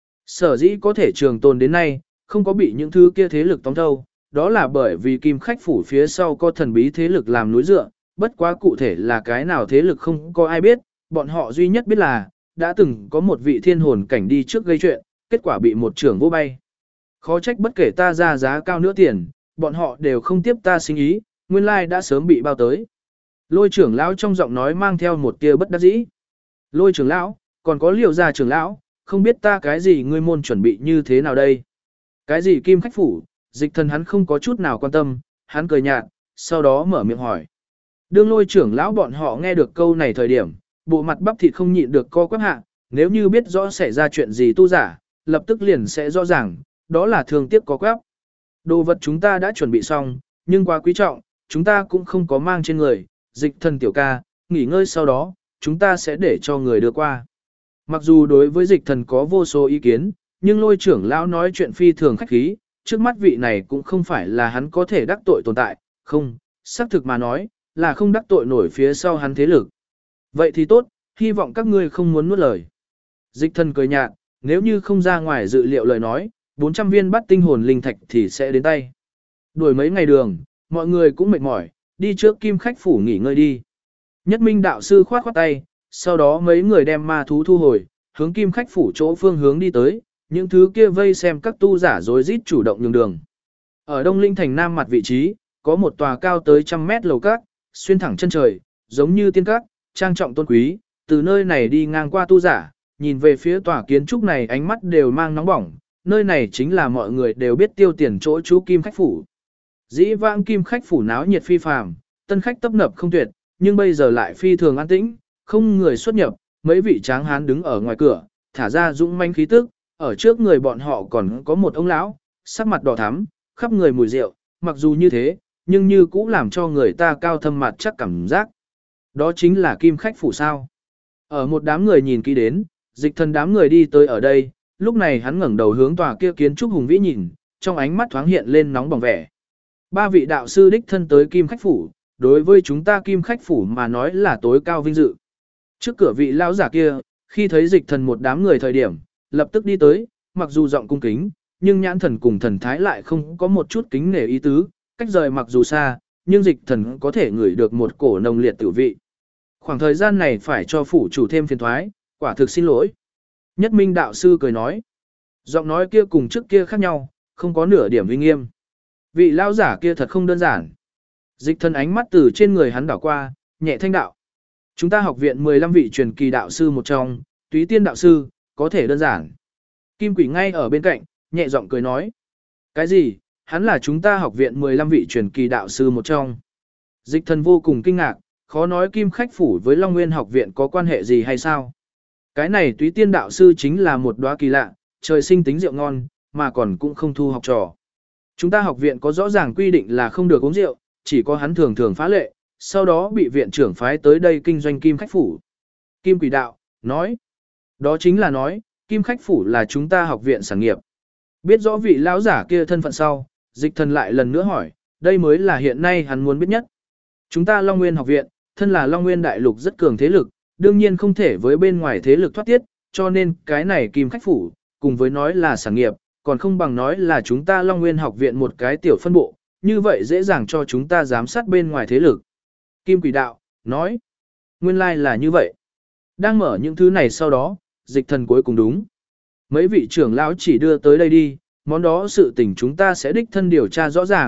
S1: Sở dĩ có thể trường tồn đến nay, không có bị những thứ kia thế lực tóm thâu, đó là bởi vì kim khách phủ phía sau có thần bí thế lực làm núi dựa, bất quá cụ thể là cái nào thế lực không có ai biết, bọn họ duy nhất biết là, đã từng có một vị thiên hồn cảnh đi trước gây chuyện, kết quả bị một trưởng vô bay. Khó trách bất kể ta ra giá cao nữa tiền, bọn họ đều không tiếp ta sinh ý, nguyên lai đã sớm bị bao tới. Lôi trưởng lão trong giọng nói mang theo một tia bất đắc dĩ. Lôi trưởng lão, còn có Liêu gia trưởng lão, không biết ta cái gì ngươi môn chuẩn bị như thế nào đây? Cái gì kim khách phủ, Dịch Thần hắn không có chút nào quan tâm, hắn cười nhạt, sau đó mở miệng hỏi. Đương Lôi trưởng lão bọn họ nghe được câu này thời điểm, bộ mặt bắp thịt không nhịn được co quắp hạ, nếu như biết rõ xảy ra chuyện gì tu giả, lập tức liền sẽ rõ ràng, đó là thương tiếc có quắp. Đồ vật chúng ta đã chuẩn bị xong, nhưng quá quý trọng, chúng ta cũng không có mang trên người, Dịch Thần tiểu ca, nghỉ ngơi sau đó, chúng ta sẽ để cho người đưa qua. Mặc dù đối với Dịch Thần có vô số ý kiến, nhưng Lôi trưởng lão nói chuyện phi thường khách khí, trước mắt vị này cũng không phải là hắn có thể đắc tội tồn tại, không, xác thực mà nói, là không đắc tội nổi phía sau hắn thế lực. Vậy thì tốt, hy vọng các ngươi không muốn nuốt lời. Dịch Thần cười nhạt, nếu như không ra ngoài dự liệu lời nói, 400 viên bắt tinh hồn linh thạch thì sẽ đến tay. Đuổi mấy ngày đường, mọi người cũng mệt mỏi, đi trước kim khách phủ nghỉ ngơi đi. Nhất Minh đạo sư khoát khoát tay, sau đó mấy người đem ma thú thu hồi, hướng kim khách phủ chỗ phương hướng đi tới, những thứ kia vây xem các tu giả rối rít chủ động nhường đường. Ở Đông Linh thành nam mặt vị trí, có một tòa cao tới 100 mét lầu các, xuyên thẳng chân trời, giống như tiên các, trang trọng tôn quý, từ nơi này đi ngang qua tu giả, nhìn về phía tòa kiến trúc này ánh mắt đều mang nóng bỏng, nơi này chính là mọi người đều biết tiêu tiền chỗ chú kim khách phủ. Dĩ vãng kim khách phủ náo nhiệt phi phàm, tân khách tấp nập không tuyệt, nhưng bây giờ lại phi thường an tĩnh, không người xuất nhập, mấy vị tráng hán đứng ở ngoài cửa, thả ra dũng manh khí tức, ở trước người bọn họ còn có một ông lão, sắc mặt đỏ thắm, khắp người mùi rượu, mặc dù như thế, nhưng như cũng làm cho người ta cao thâm mặt chắc cảm giác. Đó chính là kim khách phủ sao. Ở một đám người nhìn kỹ đến, Dịch Thần đám người đi tới ở đây, lúc này hắn ngẩng đầu hướng tòa kia kiến trúc hùng vĩ nhìn, trong ánh mắt thoáng hiện lên nóng bỏng vẻ. Ba vị đạo sư đích thân tới kim khách phủ, đối với chúng ta kim khách phủ mà nói là tối cao vinh dự. Trước cửa vị lão giả kia, khi thấy Dịch Thần một đám người thời điểm, lập tức đi tới, mặc dù giọng cung kính, nhưng nhãn thần cùng thần thái lại không có một chút kính nể ý tứ, cách rời mặc dù xa, nhưng Dịch Thần có thể ngửi được một cổ nồng liệt tử vị. Khoảng thời gian này phải cho phủ chủ thêm phiền thoái, quả thực xin lỗi. Nhất Minh đạo sư cười nói, giọng nói kia cùng trước kia khác nhau, không có nửa điểm uy nghiêm. Vị lão giả kia thật không đơn giản. Dịch Thần ánh mắt từ trên người hắn đảo qua, nhẹ thanh đạo. Chúng ta học viện 15 vị truyền kỳ đạo sư một trong, Túy Tiên đạo sư, có thể đơn giản. Kim Quỷ ngay ở bên cạnh, nhẹ giọng cười nói. Cái gì, hắn là chúng ta học viện 15 vị truyền kỳ đạo sư một trong. Dịch Thần vô cùng kinh ngạc, khó nói Kim khách phủ với Long Nguyên học viện có quan hệ gì hay sao. Cái này Túy Tiên đạo sư chính là một đóa kỳ lạ, trời sinh tính rượu ngon, mà còn cũng không thu học trò. Chúng ta học viện có rõ ràng quy định là không được uống rượu, chỉ có hắn thường thường phá lệ, sau đó bị viện trưởng phái tới đây kinh doanh kim khách phủ. Kim Quỷ đạo, nói. Đó chính là nói, kim khách phủ là chúng ta học viện sản nghiệp. Biết rõ vị lão giả kia thân phận sau, Dịch Thần lại lần nữa hỏi, đây mới là hiện nay hắn muốn biết nhất. Chúng ta Long Nguyên học viện, thân là Long Nguyên đại lục rất cường thế lực, đương nhiên không thể với bên ngoài thế lực thoát tiết, cho nên cái này kim khách phủ, cùng với nói là sản nghiệp, còn không bằng nói là chúng ta Long Nguyên học viện một cái tiểu phân bộ, như vậy dễ dàng cho chúng ta giám sát bên ngoài thế lực. Kim Quỷ đạo, nói, nguyên lai là như vậy. Đang mở những thứ này sau đó, Dịch Thần cuối cùng đúng. Mấy vị trưởng lão chỉ đưa tới đây đi, món đó sự tình chúng ta sẽ đích thân điều tra rõ ràng,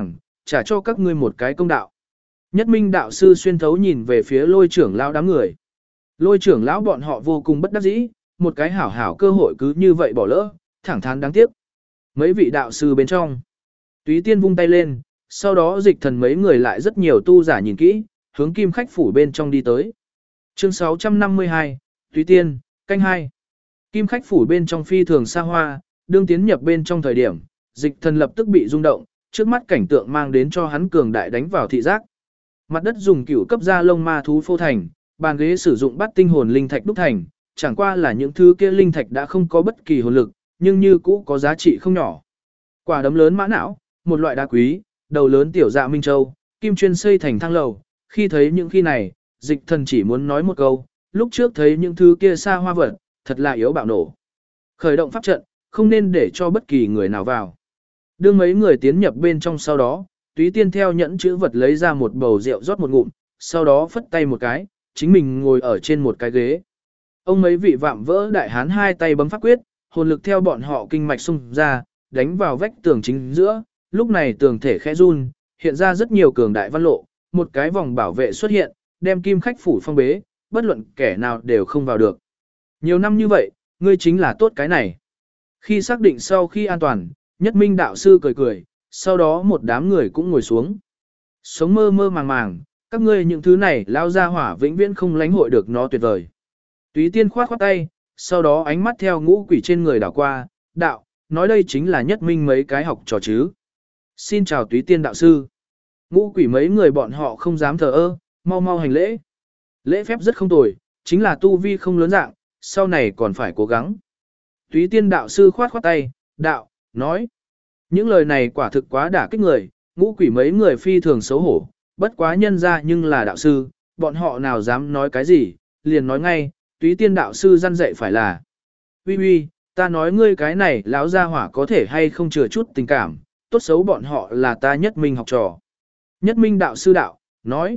S1: trả cho các ngươi một cái công đạo. Nhất Minh đạo sư xuyên thấu nhìn về phía Lôi trưởng lão đám người. Lôi trưởng lão bọn họ vô cùng bất đắc dĩ, một cái hảo hảo cơ hội cứ như vậy bỏ lỡ, thẳng thắn đáng tiếc. Mấy vị đạo sư bên trong, Túy Tiên vung tay lên, sau đó Dịch Thần mấy người lại rất nhiều tu giả nhìn kỹ, hướng Kim Khách phủ bên trong đi tới. Chương 652, Túy Tiên, canh 2. Kim Khách phủ bên trong phi thường xa hoa, đương tiến nhập bên trong thời điểm, Dịch Thần lập tức bị rung động, trước mắt cảnh tượng mang đến cho hắn cường đại đánh vào thị giác. Mặt đất dùng cửu cấp da lông ma thú phô thành, bàn ghế sử dụng bát tinh hồn linh thạch đúc thành, chẳng qua là những thứ kia linh thạch đã không có bất kỳ hồn lực, nhưng như cũ có giá trị không nhỏ. Quả đấm lớn mã não, một loại đá quý, đầu lớn tiểu dạ minh châu, kim chuyên xây thành thang lầu, khi thấy những khi này, Dịch Thần chỉ muốn nói một câu, lúc trước thấy những thứ kia xa hoa vật, thật là yếu bạo nổ. Khởi động pháp trận, không nên để cho bất kỳ người nào vào. Đưa mấy người tiến nhập bên trong sau đó, Túy Tiên theo nhẫn chữ vật lấy ra một bầu rượu rót một ngụm, sau đó phất tay một cái, chính mình ngồi ở trên một cái ghế. Ông mấy vị vạm vỡ đại hán hai tay bấm pháp quyết, hồn lực theo bọn họ kinh mạch xung ra, đánh vào vách tường chính giữa, lúc này tường thể khẽ run, hiện ra rất nhiều cường đại văn lộ, một cái vòng bảo vệ xuất hiện, đem Kim Khách phủ phong bế, bất luận kẻ nào đều không vào được. Nhiều năm như vậy, ngươi chính là tốt cái này. Khi xác định sau khi an toàn, Nhất Minh đạo sư cười cười, sau đó một đám người cũng ngồi xuống. Sống mơ mơ màng màng, các ngươi những thứ này lao ra hỏa vĩnh viễn không lánh hội được nó tuyệt vời. Túy Tiên khoát khoát tay, sau đó ánh mắt theo ngũ quỷ trên người đảo qua, đạo, nói đây chính là Nhất Minh mấy cái học trò chứ. Xin chào Túy Tiên đạo sư. Ngũ quỷ mấy người bọn họ không dám thờ ơ, mau mau hành lễ. Lễ phép rất không tồi, chính là tu vi không lớn dạng, sau này còn phải cố gắng. Túy Tiên đạo sư khoát khoát tay, đạo, nói. Những lời này quả thực quá đả kích người, ngũ quỷ mấy người phi thường xấu hổ, bất quá nhân ra nhưng là đạo sư, bọn họ nào dám nói cái gì, liền nói ngay, Túy Tiên đạo sư răn dạy phải là. Uy uy, ta nói ngươi cái này lão gia hỏa có thể hay không chừa chút tình cảm, tốt xấu bọn họ là ta Nhất Minh học trò. Nhất Minh đạo sư đạo, nói,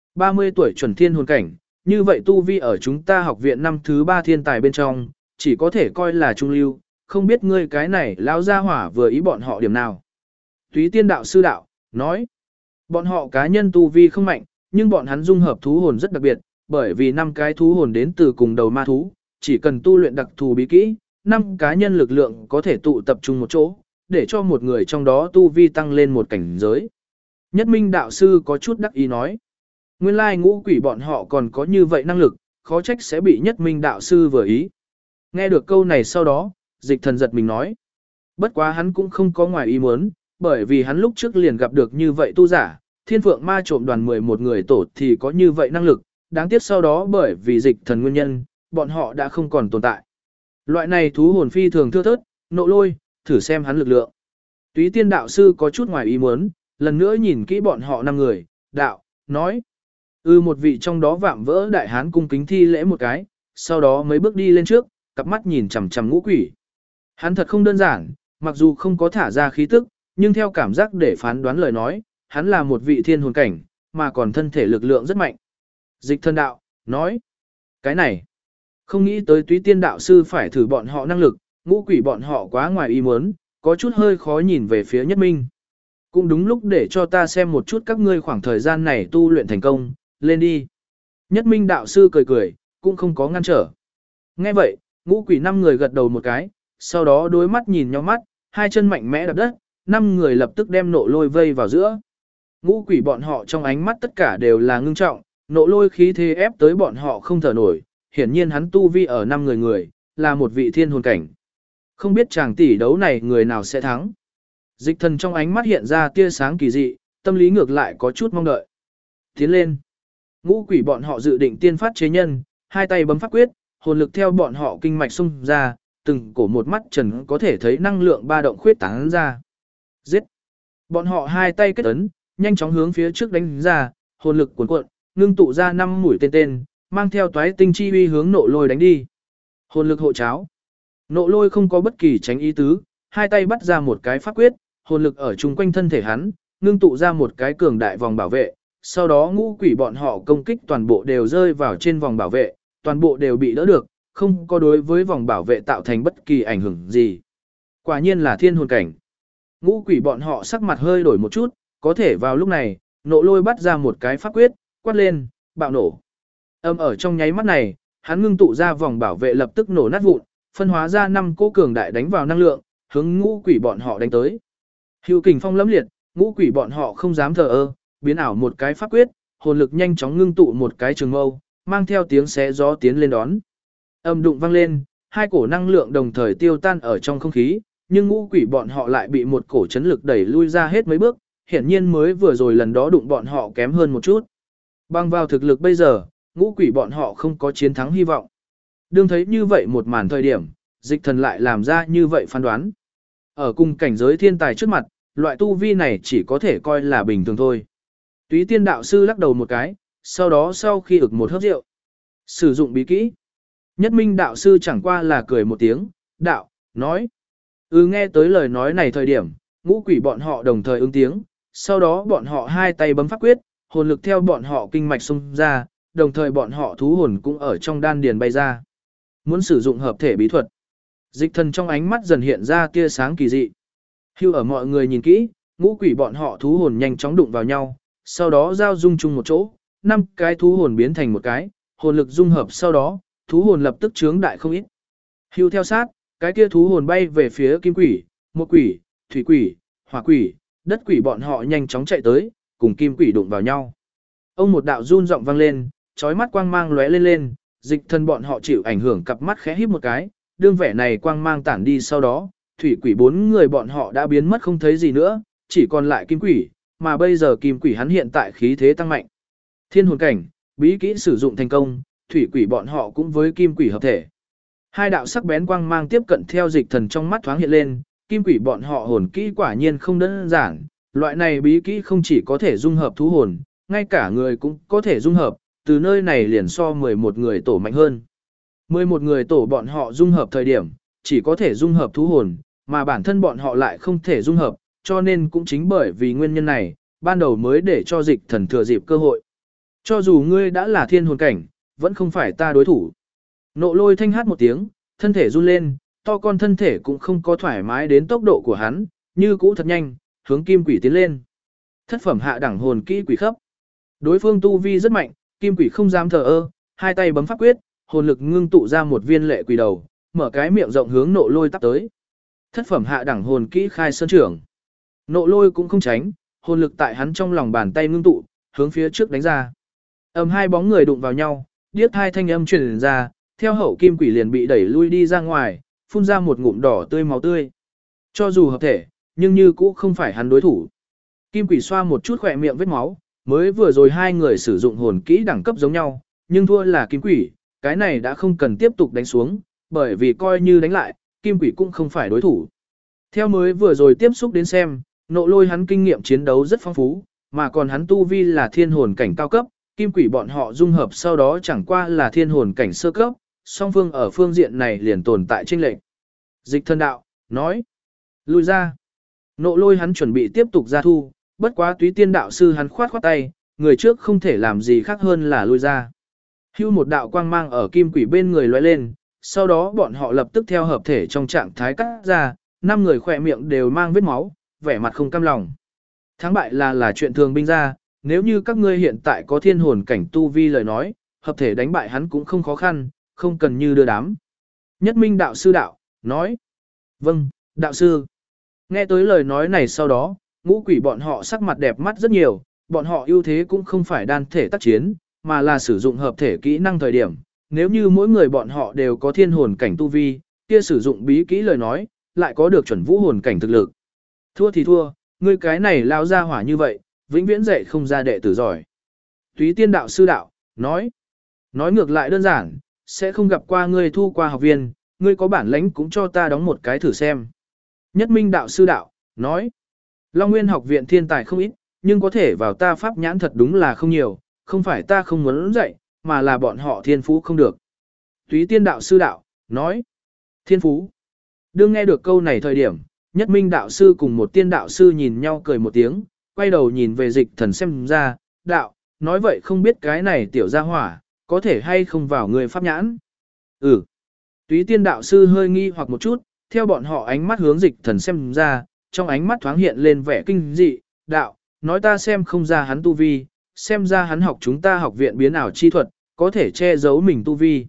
S1: 30 tuổi chuẩn thiên hồn cảnh, như vậy tu vi ở chúng ta học viện năm thứ 3 thiên tài bên trong, chỉ có thể coi là trung lưu, không biết ngươi cái này lão gia hỏa vừa ý bọn họ điểm nào. Túy Tiên đạo sư đạo, nói, bọn họ cá nhân tu vi không mạnh, nhưng bọn hắn dung hợp thú hồn rất đặc biệt, bởi vì 5 cái thú hồn đến từ cùng đầu ma thú, chỉ cần tu luyện đặc thù bí kỹ, 5 cá nhân lực lượng có thể tụ tập trung một chỗ, để cho một người trong đó tu vi tăng lên một cảnh giới. Nhất Minh đạo sư có chút đắc ý nói, nguyên lai ngũ quỷ bọn họ còn có như vậy năng lực, khó trách sẽ bị Nhất Minh đạo sư vừa ý. Nghe được câu này sau đó, Dịch Thần giật mình nói, bất quá hắn cũng không có ngoài ý muốn, bởi vì hắn lúc trước liền gặp được như vậy tu giả, Thiên Phượng Ma trộm đoàn 11 người tổ thì có như vậy năng lực, đáng tiếc sau đó bởi vì Dịch Thần nguyên nhân, bọn họ đã không còn tồn tại. Loại này thú hồn phi thường thưa thớt, nộ lôi, thử xem hắn lực lượng. Túy Tiên đạo sư có chút ngoài ý muốn, lần nữa nhìn kỹ bọn họ 5 người, đạo, nói. Một vị trong đó vạm vỡ đại hán cung kính thi lễ một cái, sau đó mấy bước đi lên trước, cặp mắt nhìn chằm chằm ngũ quỷ. Hắn thật không đơn giản, mặc dù không có thả ra khí tức, nhưng theo cảm giác để phán đoán lời nói, hắn là một vị thiên hồn cảnh, mà còn thân thể lực lượng rất mạnh. Dịch Thần đạo, nói. Cái này, không nghĩ tới Túy Tiên đạo sư phải thử bọn họ năng lực, ngũ quỷ bọn họ quá ngoài ý muốn, có chút hơi khó nhìn về phía Nhất Minh. Cũng đúng lúc để cho ta xem một chút các ngươi khoảng thời gian này tu luyện thành công, lên đi. Nhất Minh đạo sư cười cười, cũng không có ngăn trở. Nghe vậy, ngũ quỷ 5 người gật đầu một cái, sau đó đối mắt nhìn nhau mắt, hai chân mạnh mẽ đập đất, 5 người lập tức đem nộ lôi vây vào giữa. Ngũ quỷ bọn họ trong ánh mắt tất cả đều là ngưng trọng, nộ lôi khí thế ép tới bọn họ không thở nổi, hiển nhiên hắn tu vi ở 5 người, là một vị thiên hồn cảnh. Không biết chàng tỷ đấu này người nào sẽ thắng. Dịch Thần trong ánh mắt hiện ra tia sáng kỳ dị, tâm lý ngược lại có chút mong đợi. Tiến lên. Ngũ quỷ bọn họ dự định tiên phát chế nhân, hai tay bấm pháp quyết, hồn lực theo bọn họ kinh mạch xung ra, từng cổ một mắt trần có thể thấy năng lượng ba động khuyết tán ra. Giết. Bọn họ hai tay kết ấn, nhanh chóng hướng phía trước đánh ra, hồn lực cuồn cuộn, ngưng tụ ra 5 mũi tên, mang theo toái tinh chi uy hướng nộ lôi đánh đi. Hồn lực hộ cháo. Nộ lôi không có bất kỳ tránh ý tứ, hai tay bắt ra một cái pháp quyết, hồn lực ở chung quanh thân thể hắn, ngưng tụ ra một cái cường đại vòng bảo vệ, sau đó ngũ quỷ bọn họ công kích toàn bộ đều rơi vào trên vòng bảo vệ, toàn bộ đều bị đỡ được, không có đối với vòng bảo vệ tạo thành bất kỳ ảnh hưởng gì. Quả nhiên là thiên hồn cảnh. Ngũ quỷ bọn họ sắc mặt hơi đổi một chút, có thể vào lúc này, Nộ Lôi bắt ra một cái pháp quyết, quát lên, bạo nổ. Ở trong nháy mắt này, hắn ngưng tụ ra vòng bảo vệ lập tức nổ nát vụn, phân hóa ra 5 cỗ cường đại đánh vào năng lượng, hướng ngũ quỷ bọn họ đánh tới. Hưu kình phong lẫm liệt, ngũ quỷ bọn họ không dám thờ ơ, biến ảo một cái pháp quyết, hồn lực nhanh chóng ngưng tụ một cái trường mâu, mang theo tiếng xé gió tiến lên đón. Âm đụng vang lên, hai cổ năng lượng đồng thời tiêu tan ở trong không khí, nhưng ngũ quỷ bọn họ lại bị một cổ chấn lực đẩy lui ra hết mấy bước, hiển nhiên mới vừa rồi lần đó đụng bọn họ kém hơn một chút. Bằng vào thực lực bây giờ, ngũ quỷ bọn họ không có chiến thắng hy vọng. Đương thấy như vậy một màn thời điểm, Dịch Thần lại làm ra như vậy phán đoán. Ở cùng cảnh giới thiên tài trước mặt, loại tu vi này chỉ có thể coi là bình thường thôi. Túy Tiên đạo sư lắc đầu một cái, sau đó sau khi ực một hớp rượu, sử dụng bí kỹ. Nhất Minh đạo sư chẳng qua là cười một tiếng, đạo, nói. Nghe tới lời nói này thời điểm, ngũ quỷ bọn họ đồng thời ứng tiếng, sau đó bọn họ hai tay bấm pháp quyết, hồn lực theo bọn họ kinh mạch xung ra, đồng thời bọn họ thú hồn cũng ở trong đan điền bay ra. Muốn sử dụng hợp thể bí thuật. Dịch Thần trong ánh mắt dần hiện ra tia sáng kỳ dị. Hưu ở mọi người nhìn kỹ, ngũ quỷ bọn họ thú hồn nhanh chóng đụng vào nhau, sau đó giao dung chung một chỗ, 5 cái thú hồn biến thành một cái, hồn lực dung hợp sau đó, thú hồn lập tức chướng đại không ít. Hưu theo sát, cái kia thú hồn bay về phía kim quỷ, một quỷ, thủy quỷ, hỏa quỷ, đất quỷ bọn họ nhanh chóng chạy tới, cùng kim quỷ đụng vào nhau. Ông một đạo run giọng vang lên, chói mắt quang mang lóe lên lên, Dịch Thần bọn họ chịu ảnh hưởng cặp mắt khẽ híp một cái, đương vẻ này quang mang tản đi sau đó, thủy quỷ 4 người bọn họ đã biến mất không thấy gì nữa, chỉ còn lại kim quỷ, mà bây giờ kim quỷ hắn hiện tại khí thế tăng mạnh. Thiên hồn cảnh, bí kỹ sử dụng thành công, thủy quỷ bọn họ cũng với kim quỷ hợp thể. Hai đạo sắc bén quang mang tiếp cận theo Dịch Thần trong mắt thoáng hiện lên, kim quỷ bọn họ hồn kỹ quả nhiên không đơn giản, loại này bí kỹ không chỉ có thể dung hợp thú hồn, ngay cả người cũng có thể dung hợp, từ nơi này liền so 11 người tổ mạnh hơn. 11 người tổ bọn họ dung hợp thời điểm, chỉ có thể dung hợp thú hồn, mà bản thân bọn họ lại không thể dung hợp, cho nên cũng chính bởi vì nguyên nhân này, ban đầu mới để cho Dịch Thần thừa dịp cơ hội. Cho dù ngươi đã là thiên hồn cảnh, vẫn không phải ta đối thủ. Nộ Lôi thanh hát một tiếng, thân thể run lên, to con thân thể cũng không có thoải mái đến tốc độ của hắn, như cũ thật nhanh, hướng kim quỷ tiến lên. Thất phẩm hạ đẳng hồn kỹ quỷ khấp. Đối phương tu vi rất mạnh, kim quỷ không dám thờ ơ, hai tay bấm pháp quyết, hồn lực ngưng tụ ra một viên lệ quỷ đầu, mở cái miệng rộng hướng Nộ Lôi tắp tới. Thất phẩm hạ đẳng hồn kỹ khai sơn trưởng. Nộ Lôi cũng không tránh, hồn lực tại hắn trong lòng bàn tay ngưng tụ, hướng phía trước đánh ra. Hai bóng người đụng vào nhau, điếc hai thanh âm truyền ra, theo hậu kim quỷ liền bị đẩy lui đi ra ngoài, phun ra một ngụm đỏ tươi máu tươi. Cho dù hợp thể, nhưng như cũ không phải hắn đối thủ. Kim quỷ xoa một chút khỏe miệng vết máu, mới vừa rồi hai người sử dụng hồn kỹ đẳng cấp giống nhau, nhưng thua là kim quỷ, cái này đã không cần tiếp tục đánh xuống, bởi vì coi như đánh lại, kim quỷ cũng không phải đối thủ. Theo mới vừa rồi tiếp xúc đến xem, Nộ Lôi hắn kinh nghiệm chiến đấu rất phong phú, mà còn hắn tu vi là thiên hồn cảnh cao cấp, kim quỷ bọn họ dung hợp sau đó chẳng qua là thiên hồn cảnh sơ cấp, song phương ở phương diện này liền tồn tại chênh lệch. Dịch Thần đạo, nói, lui ra. Nộ Lôi hắn chuẩn bị tiếp tục ra thu, bất quá Túy Tiên đạo sư hắn khoát khoát tay, người trước không thể làm gì khác hơn là lui ra. Hưu một đạo quang mang ở kim quỷ bên người lóe lên, sau đó bọn họ lập tức theo hợp thể trong trạng thái cắt ra, 5 người khỏe miệng đều mang vết máu, vẻ mặt không cam lòng. Thắng bại là chuyện thường binh ra, nếu như các ngươi hiện tại có thiên hồn cảnh tu vi lời nói, hợp thể đánh bại hắn cũng không khó khăn, không cần như đưa đám. Nhất Minh đạo sư đạo, nói. Vâng, đạo sư. Nghe tới lời nói này sau đó, ngũ quỷ bọn họ sắc mặt đẹp mắt rất nhiều, bọn họ ưu thế cũng không phải đan thể tác chiến, mà là sử dụng hợp thể kỹ năng thời điểm. Nếu như mỗi người bọn họ đều có thiên hồn cảnh tu vi, kia sử dụng bí kỹ lời nói, lại có được chuẩn vũ hồn cảnh thực lực. Thua thì thua, ngươi cái này lao ra hỏa như vậy, vĩnh viễn dạy không ra đệ tử giỏi. Túy Tiên đạo sư đạo, nói ngược lại đơn giản, sẽ không gặp qua ngươi thu qua học viên, ngươi có bản lãnh cũng cho ta đóng một cái thử xem. Nhất Minh đạo sư đạo, nói, Long Nguyên học viện thiên tài không ít, nhưng có thể vào ta pháp nhãn thật đúng là không nhiều, không phải ta không muốn dạy, mà là bọn họ thiên phú không được. Túy Tiên đạo sư đạo, nói, thiên phú. Đương nghe được câu này thời điểm, Nhất Minh đạo sư cùng một tiên đạo sư nhìn nhau cười một tiếng, quay đầu nhìn về Dịch Thần xem ra, đạo, nói vậy không biết cái này tiểu gia hỏa, có thể hay không vào người pháp nhãn. Túy Tiên đạo sư hơi nghi hoặc một chút, theo bọn họ ánh mắt hướng Dịch Thần xem ra, trong ánh mắt thoáng hiện lên vẻ kinh dị, đạo, nói ta xem không ra hắn tu vi, xem ra hắn học chúng ta học viện biến ảo chi thuật, có thể che giấu mình tu vi.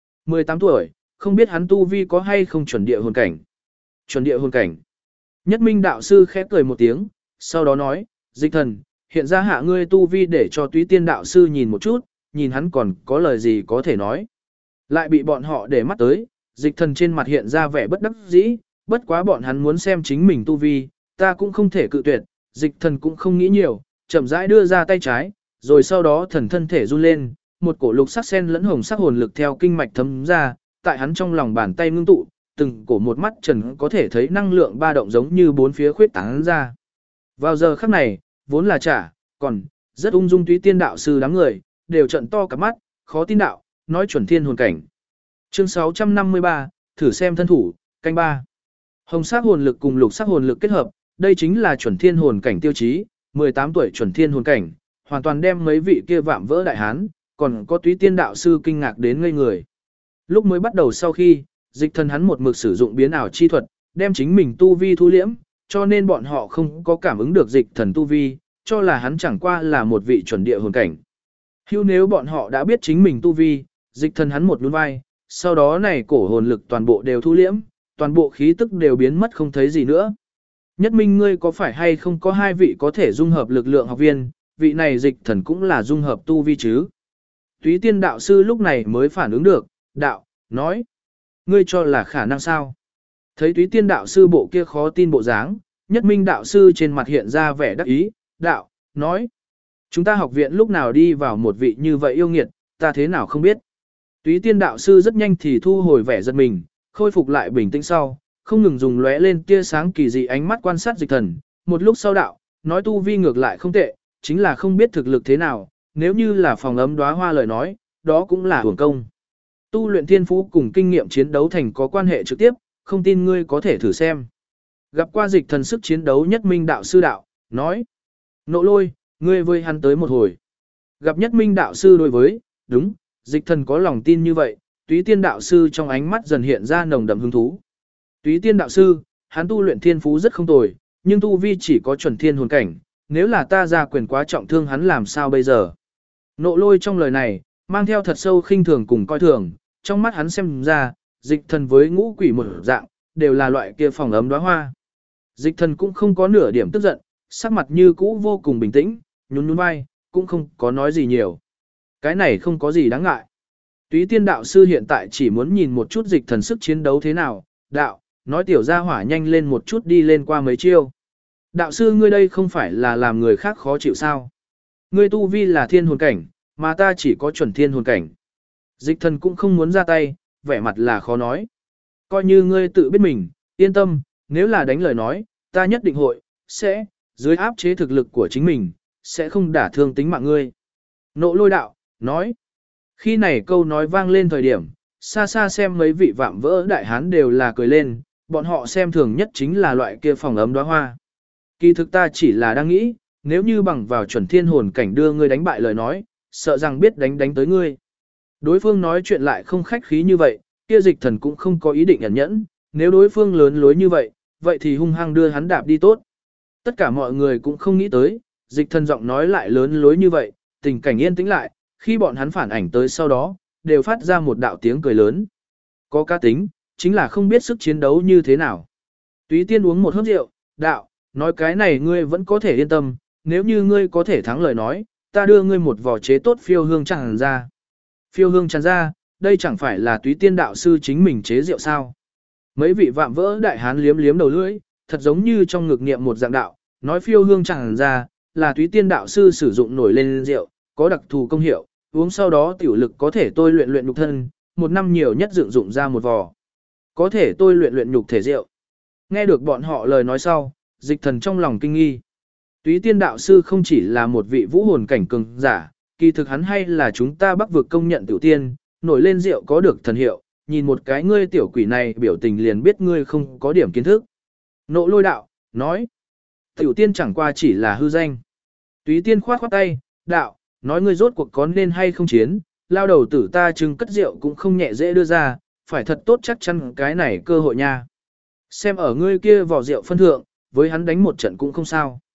S1: 18 tuổi, không biết hắn tu vi có hay không chuẩn địa hồn cảnh. Chuẩn địa hồn cảnh. Nhất Minh đạo sư khẽ cười một tiếng, sau đó nói, Dịch Thần, hiện ra hạ ngươi tu vi để cho Túy Tiên đạo sư nhìn một chút, nhìn hắn còn có lời gì có thể nói. Lại bị bọn họ để mắt tới, Dịch Thần trên mặt hiện ra vẻ bất đắc dĩ, bất quá bọn hắn muốn xem chính mình tu vi, ta cũng không thể cự tuyệt, Dịch Thần cũng không nghĩ nhiều, chậm rãi đưa ra tay trái, rồi sau đó thần thân thể run lên, một cổ lục sắc sen lẫn hồng sắc hồn lực theo kinh mạch thấm ra, tại hắn trong lòng bàn tay ngưng tụ, từng cổ một mắt trần có thể thấy năng lượng ba động giống như bốn phía khuyết tán ra. Vào giờ khắc này, vốn là còn rất ung dung Túy Tiên đạo sư đám người, đều trận to cả mắt, khó tin đạo, nói chuẩn thiên hồn cảnh. Chương 653, thử xem thân thủ, canh 3. Hồng sắc hồn lực cùng lục sắc hồn lực kết hợp, đây chính là chuẩn thiên hồn cảnh tiêu chí, 18 tuổi chuẩn thiên hồn cảnh, hoàn toàn đem mấy vị kia vạm vỡ đại hán, còn có Túy Tiên đạo sư kinh ngạc đến ngây người. Lúc mới bắt đầu sau khi, Dịch Thần hắn một mực sử dụng biến ảo chi thuật, đem chính mình tu vi thu liễm, cho nên bọn họ không có cảm ứng được Dịch Thần tu vi, cho là hắn chẳng qua là một vị chuẩn địa hồn cảnh. Hưu nếu bọn họ đã biết chính mình tu vi, Dịch Thần hắn một nhún vai, sau đó này cổ hồn lực toàn bộ đều thu liễm, toàn bộ khí tức đều biến mất không thấy gì nữa. Nhất Minh ngươi có phải hay không có hai vị có thể dung hợp lực lượng học viên, vị này Dịch Thần cũng là dung hợp tu vi chứ. Túy Tiên đạo sư lúc này mới phản ứng được, đạo, nói, ngươi cho là khả năng sao? Thấy Túy Tiên đạo sư bộ kia khó tin bộ dáng, Nhất Minh đạo sư trên mặt hiện ra vẻ đắc ý, đạo, nói, chúng ta học viện lúc nào đi vào một vị như vậy yêu nghiệt, ta thế nào không biết. Túy Tiên đạo sư rất nhanh thì thu hồi vẻ giật mình, khôi phục lại bình tĩnh sau, không ngừng dùng lóe lên tia sáng kỳ dị ánh mắt quan sát Dịch Thần, một lúc sau đạo, nói tu vi ngược lại không tệ, chính là không biết thực lực thế nào, nếu như là phòng ấm đóa hoa lời nói, đó cũng là hưởng công. Tu luyện thiên phú cùng kinh nghiệm chiến đấu thành có quan hệ trực tiếp, không tin ngươi có thể thử xem. Gặp qua Dịch Thần sức chiến đấu Nhất Minh đạo sư đạo, nói, Nộ Lôi, ngươi với hắn tới một hồi. Gặp Nhất Minh đạo sư đối với, đúng, Dịch Thần có lòng tin như vậy, Túy Tiên đạo sư trong ánh mắt dần hiện ra nồng đậm hứng thú. Túy Tiên đạo sư, hắn tu luyện thiên phú rất không tồi, nhưng tu vi chỉ có chuẩn thiên hồn cảnh, nếu là ta ra quyền quá trọng thương hắn làm sao bây giờ? Nộ Lôi trong lời này, mang theo thật sâu khinh thường cùng coi thường, trong mắt hắn xem ra, Dịch Thần với ngũ quỷ một dạng, đều là loại kia phòng ấm đóa hoa. Dịch Thần cũng không có nửa điểm tức giận, sắc mặt như cũ vô cùng bình tĩnh, nhún nhún vai, cũng không có nói gì nhiều. Cái này không có gì đáng ngại. Túy Tiên đạo sư hiện tại chỉ muốn nhìn một chút Dịch Thần sức chiến đấu thế nào, đạo, nói tiểu gia hỏa nhanh lên một chút đi lên qua mấy chiêu. Đạo sư ngươi đây không phải là làm người khác khó chịu sao? Ngươi tu vi là thiên hồn cảnh, mà ta chỉ có chuẩn thiên hồn cảnh. Dịch Thần cũng không muốn ra tay, vẻ mặt là khó nói. Coi như ngươi tự biết mình, yên tâm, nếu là đánh lời nói, ta nhất định sẽ, dưới áp chế thực lực của chính mình, sẽ không đả thương tính mạng ngươi. Nộ Lôi đạo, nói. Khi này câu nói vang lên thời điểm, xa xa xem mấy vị vạm vỡ đại hán đều là cười lên, bọn họ xem thường nhất chính là loại kia phòng ấm đóa hoa. Kỳ thực ta chỉ là đang nghĩ, nếu như bằng vào chuẩn thiên hồn cảnh đưa ngươi đánh bại lời nói, sợ rằng biết đánh tới ngươi. Đối phương nói chuyện lại không khách khí như vậy, kia Dịch Thần cũng không có ý định ẩn nhẫn, nếu đối phương lớn lối như vậy, vậy thì hung hăng đưa hắn đạp đi tốt. Tất cả mọi người cũng không nghĩ tới, Dịch Thần giọng nói lại lớn lối như vậy, tình cảnh yên tĩnh lại, khi bọn hắn phản ảnh tới sau đó, đều phát ra một đạo tiếng cười lớn. Có cá tính, chính là không biết sức chiến đấu như thế nào. Túy Tiên uống một hớp rượu, đạo, nói cái này ngươi vẫn có thể yên tâm, nếu như ngươi có thể thắng lời nói, ta đưa ngươi một vỏ chế tốt phiêu hương tràn ra. Phiêu hương tràn ra, đây chẳng phải là Túy Tiên đạo sư chính mình chế rượu sao. Mấy vị vạm vỡ đại hán liếm liếm đầu lưỡi, thật giống như trong ngực niệm một dạng đạo, nói phiêu hương tràn ra, là Túy Tiên đạo sư sử dụng nổi lên rượu, có đặc thù công hiệu, uống sau đó tiểu lực có thể tôi luyện nhục thân, một năm nhiều nhất dựng dụng ra một vò. Có thể tôi luyện nhục thể rượu. Nghe được bọn họ lời nói sau, Dịch Thần trong lòng kinh nghi. Túy Tiên đạo sư không chỉ là một vị vũ hồn cảnh cường giả, kỳ thực hắn hay là chúng ta Bắc vực công nhận tiểu tiên, nổi lên rượu có được thần hiệu, nhìn một cái ngươi tiểu quỷ này biểu tình liền biết ngươi không có điểm kiến thức. Nộ Lôi đạo, nói, tiểu tiên chẳng qua chỉ là hư danh. Túy Tiên khoát khoát tay, đạo, nói ngươi rốt cuộc có nên hay không chiến, lao đầu tử ta chừng cất rượu cũng không nhẹ dễ đưa ra, phải thật tốt chắc chắn cái này cơ hội nha. Xem ở ngươi kia vỏ rượu phân thượng, với hắn đánh một trận cũng không sao.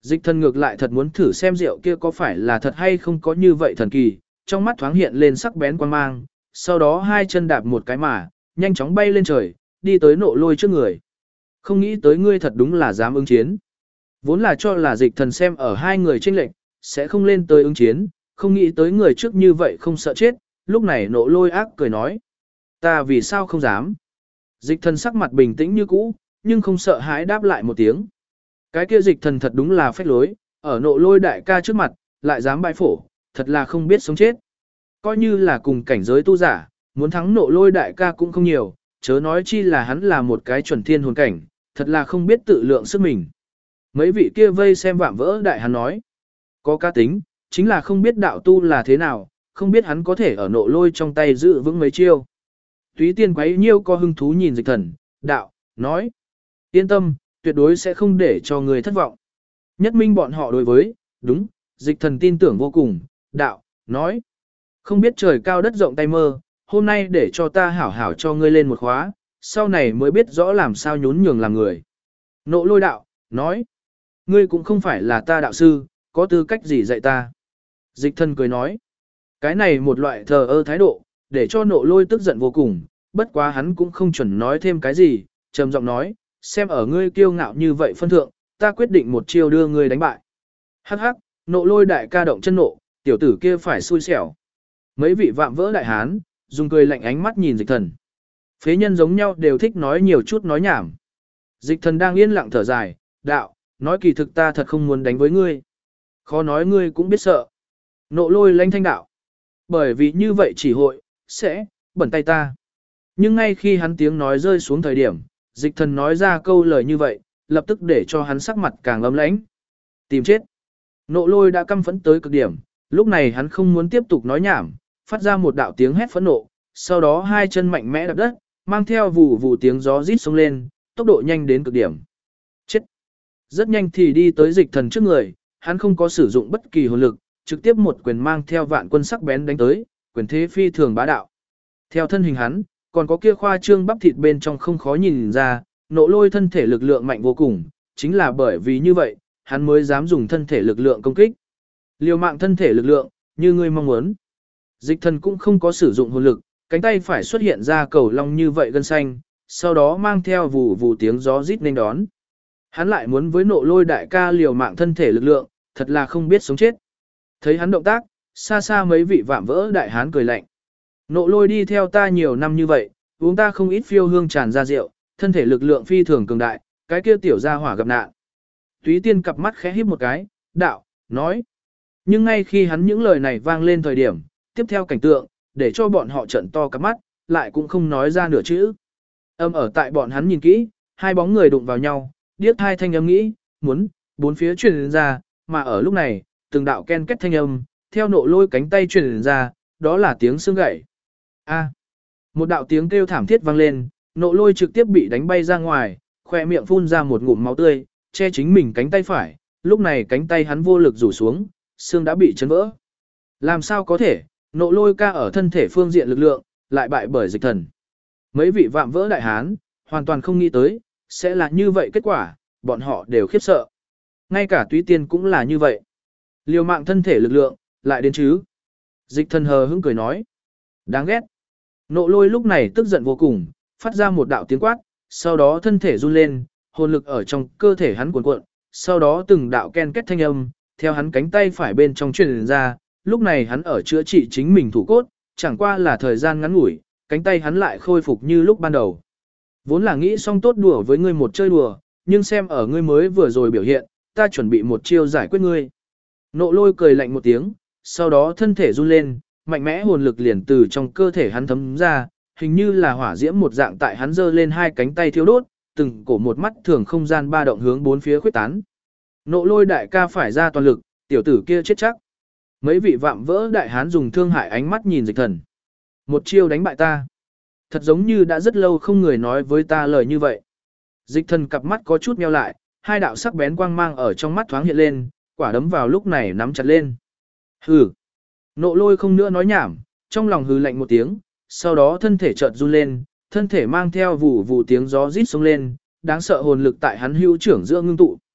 S1: Dịch thần ngược lại thật muốn thử xem rượu kia có phải là thật hay không có như vậy thần kỳ, trong mắt thoáng hiện lên sắc bén quan mang, sau đó hai chân đạp một cái mà, nhanh chóng bay lên trời, đi tới Nộ Lôi trước người. Không nghĩ tới ngươi thật đúng là dám ứng chiến. Vốn là cho là dịch thần xem ở hai người chênh lệch, sẽ không lên tới ứng chiến, không nghĩ tới người trước như vậy không sợ chết, lúc này Nộ Lôi ác cười nói. Ta vì sao không dám? Dịch thần sắc mặt bình tĩnh như cũ, nhưng không sợ hãi đáp lại một tiếng. Cái kia dịch thần thật đúng là phách lối, ở Nộ Lôi đại ca trước mặt, lại dám bãi phổ, thật là không biết sống chết. Coi như là cùng cảnh giới tu giả, muốn thắng Nộ Lôi đại ca cũng không nhiều, chớ nói chi là hắn là một cái chuẩn thiên hồn cảnh, thật là không biết tự lượng sức mình. Mấy vị kia vây xem vạm vỡ đại hắn nói. Có cá tính, chính là không biết đạo tu là thế nào, không biết hắn có thể ở Nộ Lôi trong tay giữ vững mấy chiêu. Túy tiên quấy nhiêu có hứng thú nhìn dịch thần, đạo, nói. Yên tâm, tuyệt đối sẽ không để cho người thất vọng. Nhất minh bọn họ đối với, đúng, dịch thần tin tưởng vô cùng, đạo, nói. Không biết trời cao đất rộng tay mơ, hôm nay để cho ta hảo hảo cho ngươi lên một khóa, sau này mới biết rõ làm sao nhún nhường làm người. Nộ Lôi đạo, nói. Ngươi cũng không phải là ta đạo sư, có tư cách gì dạy ta. Dịch thần cười nói. Cái này một loại thờ ơ thái độ, để cho Nộ Lôi tức giận vô cùng, bất quá hắn cũng không chuẩn nói thêm cái gì, trầm giọng nói, xem ở ngươi kiêu ngạo như vậy phân thượng, ta quyết định một chiêu đưa ngươi đánh bại. Hắc hắc, Nộ Lôi đại ca động chân nộ, tiểu tử kia phải xui xẻo. Mấy vị vạm vỡ đại hán, dùng cười lạnh ánh mắt nhìn dịch thần. Phế nhân giống nhau đều thích nói nhiều chút nói nhảm. Dịch thần đang yên lặng thở dài, đạo, nói kỳ thực ta thật không muốn đánh với ngươi. Khó nói ngươi cũng biết sợ. Nộ Lôi lanh thanh đạo. Bởi vì như vậy chỉ hội, sẽ, bẩn tay ta. Nhưng ngay khi hắn tiếng nói rơi xuống thời điểm, dịch thần nói ra câu lời như vậy, lập tức để cho hắn sắc mặt càng ấm lãnh. Tìm chết. Nộ Lôi đã căm phẫn tới cực điểm, lúc này hắn không muốn tiếp tục nói nhảm, phát ra một đạo tiếng hét phẫn nộ, sau đó hai chân mạnh mẽ đạp đất, mang theo vù vù tiếng gió rít xông lên, tốc độ nhanh đến cực điểm. Chết. Rất nhanh thì đi tới dịch thần trước người, hắn không có sử dụng bất kỳ hồn lực, trực tiếp một quyền mang theo vạn quân sắc bén đánh tới, quyền thế phi thường bá đạo. Theo thân hình hắn, còn có kia khoa trương bắp thịt bên trong không khó nhìn ra, Nộ Lôi thân thể lực lượng mạnh vô cùng, chính là bởi vì như vậy, hắn mới dám dùng thân thể lực lượng công kích. Liều mạng thân thể lực lượng, như ngươi mong muốn. Dịch thần cũng không có sử dụng hồn lực, cánh tay phải xuất hiện ra cầu long như vậy gân xanh, sau đó mang theo vù vù tiếng gió rít nên đón. Hắn lại muốn với Nộ Lôi đại ca liều mạng thân thể lực lượng, thật là không biết sống chết. Thấy hắn động tác, xa xa mấy vị vạm vỡ đại hán cười lạnh. Nộ Lôi đi theo ta nhiều năm như vậy, uống ta không ít phiêu hương tràn ra rượu, thân thể lực lượng phi thường cường đại, cái kia tiểu gia hỏa gặp nạn. Túy tiên cặp mắt khẽ híp một cái, đạo, nói. Nhưng ngay khi hắn những lời này vang lên thời điểm, tiếp theo cảnh tượng, để cho bọn họ trợn to cặp mắt, lại cũng không nói ra nửa chữ. Âm ở tại bọn hắn nhìn kỹ, hai bóng người đụng vào nhau, điếc hai thanh âm nghĩ, muốn, bốn phía truyền ra, mà ở lúc này, từng đạo ken kết thanh âm, theo Nộ Lôi cánh tay truyền ra, đó là tiếng xương gãy. A. Một đạo tiếng kêu thảm thiết vang lên, Nộ Lôi trực tiếp bị đánh bay ra ngoài, khoe miệng phun ra một ngụm máu tươi, che chính mình cánh tay phải, lúc này cánh tay hắn vô lực rủ xuống, xương đã bị chấn vỡ. Làm sao có thể, Nộ Lôi ca ở thân thể phương diện lực lượng, lại bại bởi dịch thần. Mấy vị vạm vỡ đại hán, hoàn toàn không nghĩ tới, sẽ là như vậy kết quả, bọn họ đều khiếp sợ. Ngay cả Túy Tiên cũng là như vậy. Liều mạng thân thể lực lượng, lại đến chứ. Dịch thần hờ hững cười nói. Đáng ghét. Nộ Lôi lúc này tức giận vô cùng, phát ra một đạo tiếng quát, sau đó thân thể run lên, hồn lực ở trong cơ thể hắn cuộn cuộn, sau đó từng đạo ken kết thanh âm, theo hắn cánh tay phải bên trong truyền ra, lúc này hắn ở chữa trị chính mình thủ cốt, chẳng qua là thời gian ngắn ngủi, cánh tay hắn lại khôi phục như lúc ban đầu. Vốn là nghĩ xong tốt đùa với ngươi một chơi đùa, nhưng xem ở ngươi mới vừa rồi biểu hiện, ta chuẩn bị một chiêu giải quyết ngươi. Nộ Lôi cười lạnh một tiếng, sau đó thân thể run lên, mạnh mẽ hồn lực liền từ trong cơ thể hắn thấm ra, hình như là hỏa diễm một dạng tại hắn giơ lên hai cánh tay thiêu đốt, từng cổ một mắt thường không gian ba động hướng bốn phía khuếch tán. Nộ Lôi đại ca phải ra toàn lực, tiểu tử kia chết chắc. Mấy vị vạm vỡ đại hán dùng thương hại ánh mắt nhìn dịch thần. Một chiêu đánh bại ta. Thật giống như đã rất lâu không người nói với ta lời như vậy. Dịch thần cặp mắt có chút nheo lại, hai đạo sắc bén quang mang ở trong mắt thoáng hiện lên, quả đấm vào lúc này nắm chặt lên. Hừ. Nộ Lôi không nữa nói nhảm, trong lòng hừ lạnh một tiếng, sau đó thân thể chợt run lên, thân thể mang theo vụ vụ tiếng gió rít xông lên, đáng sợ hồn lực tại hắn hữu trưởng giữa ngưng tụ.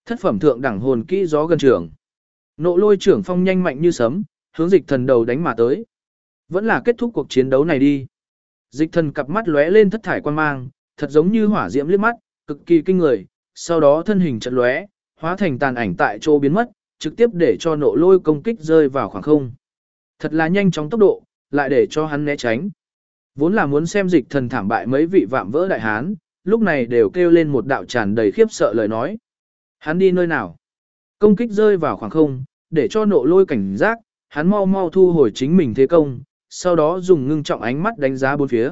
S1: Thất phẩm thượng đẳng hồn kỹ gió gần trưởng. Nộ lôi trưởng phong nhanh mạnh như sấm, hướng dịch thần đầu đánh mà tới. Vẫn là kết thúc cuộc chiến đấu này đi. Dịch thần cặp mắt lóe lên thất thải quan mang, thật giống như hỏa diễm liếc mắt, cực kỳ kinh người, sau đó thân hình chợt lóe, hóa thành tàn ảnh tại chỗ biến mất, trực tiếp để cho nộ lôi công kích rơi vào khoảng không. Thật là nhanh chóng tốc độ, lại để cho hắn né tránh. Vốn là muốn xem dịch thần thảm bại mấy vị vạm vỡ đại hán, lúc này đều kêu lên một đạo tràn đầy khiếp sợ lời nói. Hắn đi nơi nào? Công kích rơi vào khoảng không, để cho nộ lôi cảnh giác, hắn mau mau thu hồi chính mình thế công, sau đó dùng ngưng trọng ánh mắt đánh giá bốn phía.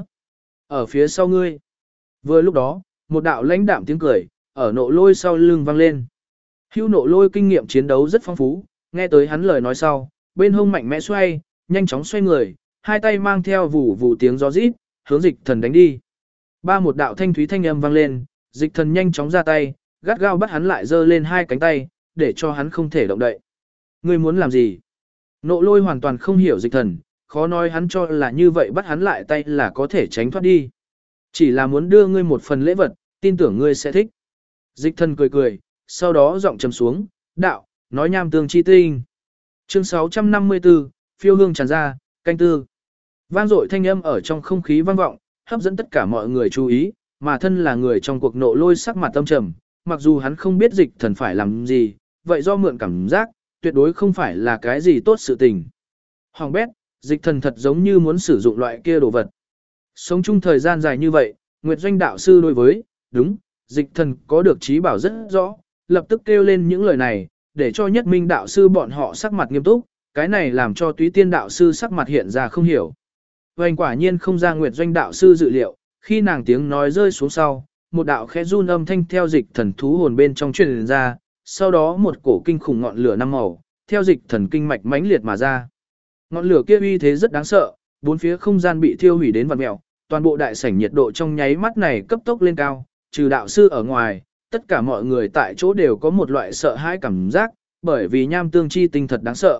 S1: Ở phía sau ngươi. Vừa lúc đó, một đạo lãnh đạm tiếng cười, ở nộ lôi sau lưng vang lên. Hưu nộ lôi kinh nghiệm chiến đấu rất phong phú, nghe tới hắn lời nói sau, bên hông mạnh mẽ xoay, nhanh chóng xoay người, hai tay mang theo vù vù tiếng gió rít, hướng dịch thần đánh đi. Một đạo thanh thúy thanh âm vang lên, dịch thần nhanh chóng ra tay, gắt gao bắt hắn lại giơ lên hai cánh tay, để cho hắn không thể động đậy. Ngươi muốn làm gì? Nộ lôi hoàn toàn không hiểu dịch thần, khó nói hắn cho là như vậy bắt hắn lại tay là có thể tránh thoát đi. Chỉ là muốn đưa ngươi một phần lễ vật, tin tưởng ngươi sẽ thích. Dịch thần cười cười, sau đó giọng trầm xuống, đạo, nói nham tương chi tinh. Chương 654, phiêu hương tràn ra, canh tư. Vang dội thanh âm ở trong không khí vang vọng, hấp dẫn tất cả mọi người chú ý, mà thân là người trong cuộc nộ lôi sắc mặt tâm trầm, mặc dù hắn không biết dịch thần phải làm gì, vậy do mượn cảm giác, tuyệt đối không phải là cái gì tốt sự tình. Hoàng bét, dịch thần thật giống như muốn sử dụng loại kia đồ vật. Sống chung thời gian dài như vậy, Nguyệt Doanh đạo sư đối với, đúng, dịch thần có được trí bảo rất rõ, lập tức kêu lên những lời này, để cho nhất minh đạo sư bọn họ sắc mặt nghiêm túc, cái này làm cho túy tiên đạo sư sắc mặt hiện ra không hiểu. Hoành quả nhiên không ra Nguyệt Doanh đạo sư dự liệu, khi nàng tiếng nói rơi xuống sau, một đạo khẽ run âm thanh theo dịch thần thú hồn bên trong truyền ra, sau đó một cổ kinh khủng ngọn lửa năm màu, theo dịch thần kinh mạch mãnh liệt mà ra. Ngọn lửa kia uy thế rất đáng sợ, bốn phía không gian bị thiêu hủy đến vặn mèo, toàn bộ đại sảnh nhiệt độ trong nháy mắt này cấp tốc lên cao, trừ đạo sư ở ngoài, tất cả mọi người tại chỗ đều có một loại sợ hãi cảm giác, bởi vì nham tương chi tinh thật đáng sợ.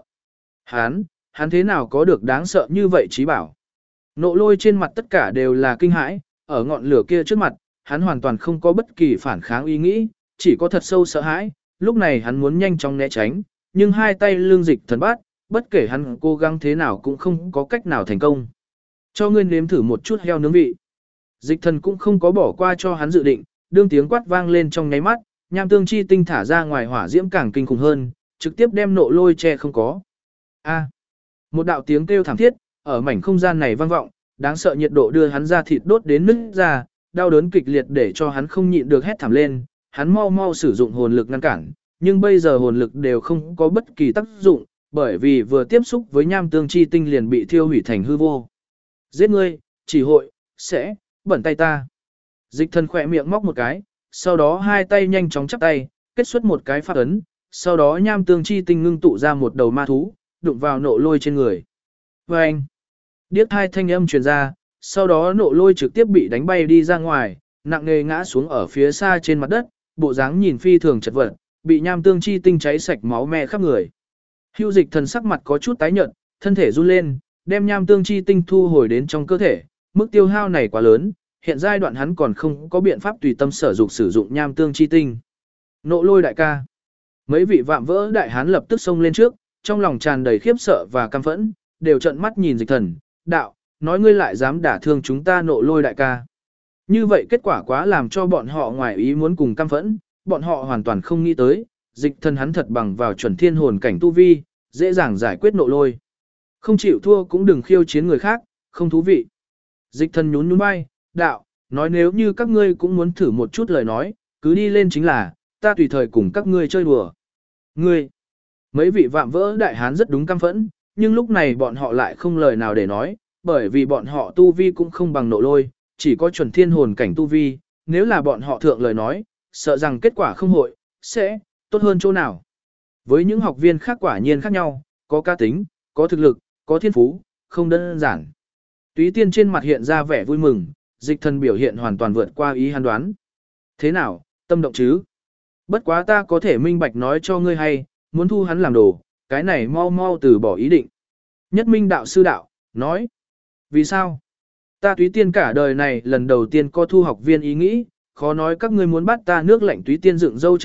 S1: Hắn thế nào có được đáng sợ như vậy trí bảo? Nộ lôi trên mặt tất cả đều là kinh hãi, ở ngọn lửa kia trước mặt, hắn hoàn toàn không có bất kỳ phản kháng ý nghĩ, chỉ có thật sâu sợ hãi, lúc này hắn muốn nhanh chóng né tránh, nhưng hai tay lương dịch thần bát, bất kể hắn cố gắng thế nào cũng không có cách nào thành công. Cho ngươi nếm thử một chút heo nướng vị. Dịch thần cũng không có bỏ qua cho hắn dự định, đương tiếng quát vang lên trong nháy mắt, nham tương chi tinh thả ra ngoài hỏa diễm càng kinh khủng hơn, trực tiếp đem nộ lôi che không có. Một đạo tiếng kêu thảm thiết, ở mảnh không gian này vang vọng, đáng sợ nhiệt độ đưa hắn ra thịt đốt đến nứt ra, đau đớn kịch liệt để cho hắn không nhịn được hét thảm lên, hắn mau mau sử dụng hồn lực ngăn cản, nhưng bây giờ hồn lực đều không có bất kỳ tác dụng, bởi vì vừa tiếp xúc với nham tương chi tinh liền bị thiêu hủy thành hư vô. Giết ngươi, chỉ hội, sẽ, bẩn tay ta. Dịch thần khỏe miệng móc một cái, sau đó hai tay nhanh chóng chắp tay, kết xuất một cái pháp ấn, sau đó nham tương chi tinh ngưng tụ ra một đầu ma thú, đụng vào nộ lôi trên người. Và anh, điếc hai thanh âm truyền ra, sau đó nộ lôi trực tiếp bị đánh bay đi ra ngoài, nặng nề ngã xuống ở phía xa trên mặt đất, bộ dáng nhìn phi thường chật vật, bị nham tương chi tinh cháy sạch máu me khắp người. Hưu dịch thần sắc mặt có chút tái nhợt, thân thể run lên, đem nham tương chi tinh thu hồi đến trong cơ thể, mức tiêu hao này quá lớn, hiện giai đoạn hắn còn không có biện pháp tùy tâm sở dục sử dụng nham tương chi tinh. Nộ lôi đại ca. Mấy vị vạm vỡ đại hán lập tức xông lên trước, trong lòng tràn đầy khiếp sợ và căm phẫn, đều trợn mắt nhìn dịch thần, đạo, nói ngươi lại dám đả thương chúng ta nộ lôi đại ca. Như vậy kết quả quá làm cho bọn họ ngoài ý muốn cùng căm phẫn, bọn họ hoàn toàn không nghĩ tới, dịch thần hắn thật bằng vào chuẩn thiên hồn cảnh tu vi, dễ dàng giải quyết nộ lôi. Không chịu thua cũng đừng khiêu chiến người khác, không thú vị. Dịch thần nhún nhún vai, đạo, nói nếu như các ngươi cũng muốn thử một chút lời nói, cứ đi lên chính là, ta tùy thời cùng các ngươi chơi đùa. Ngươi, mấy vị vạm vỡ đại hán rất đúng căm phẫn, nhưng lúc này bọn họ lại không lời nào để nói, bởi vì bọn họ tu vi cũng không bằng nộ lôi, chỉ có chuẩn thiên hồn cảnh tu vi, nếu là bọn họ thượng lời nói, sợ rằng kết quả không hội, sẽ tốt hơn chỗ nào. Với những học viên khác quả nhiên khác nhau, có cá tính, có thực lực, có thiên phú, không đơn giản. Túy tiên trên mặt hiện ra vẻ vui mừng, dịch thần biểu hiện hoàn toàn vượt qua ý hắn đoán. Thế nào, tâm động chứ? Bất quá ta có thể minh bạch nói cho ngươi hay, muốn thu hắn làm đồ, cái này mau mau từ bỏ ý định. Nhất minh đạo sư đạo, nói. Vì sao? Ta túy tiên cả đời này lần đầu tiên có thu học viên ý nghĩ, khó nói các ngươi muốn bắt ta nước lạnh túy tiên dựng râu trấn mắt,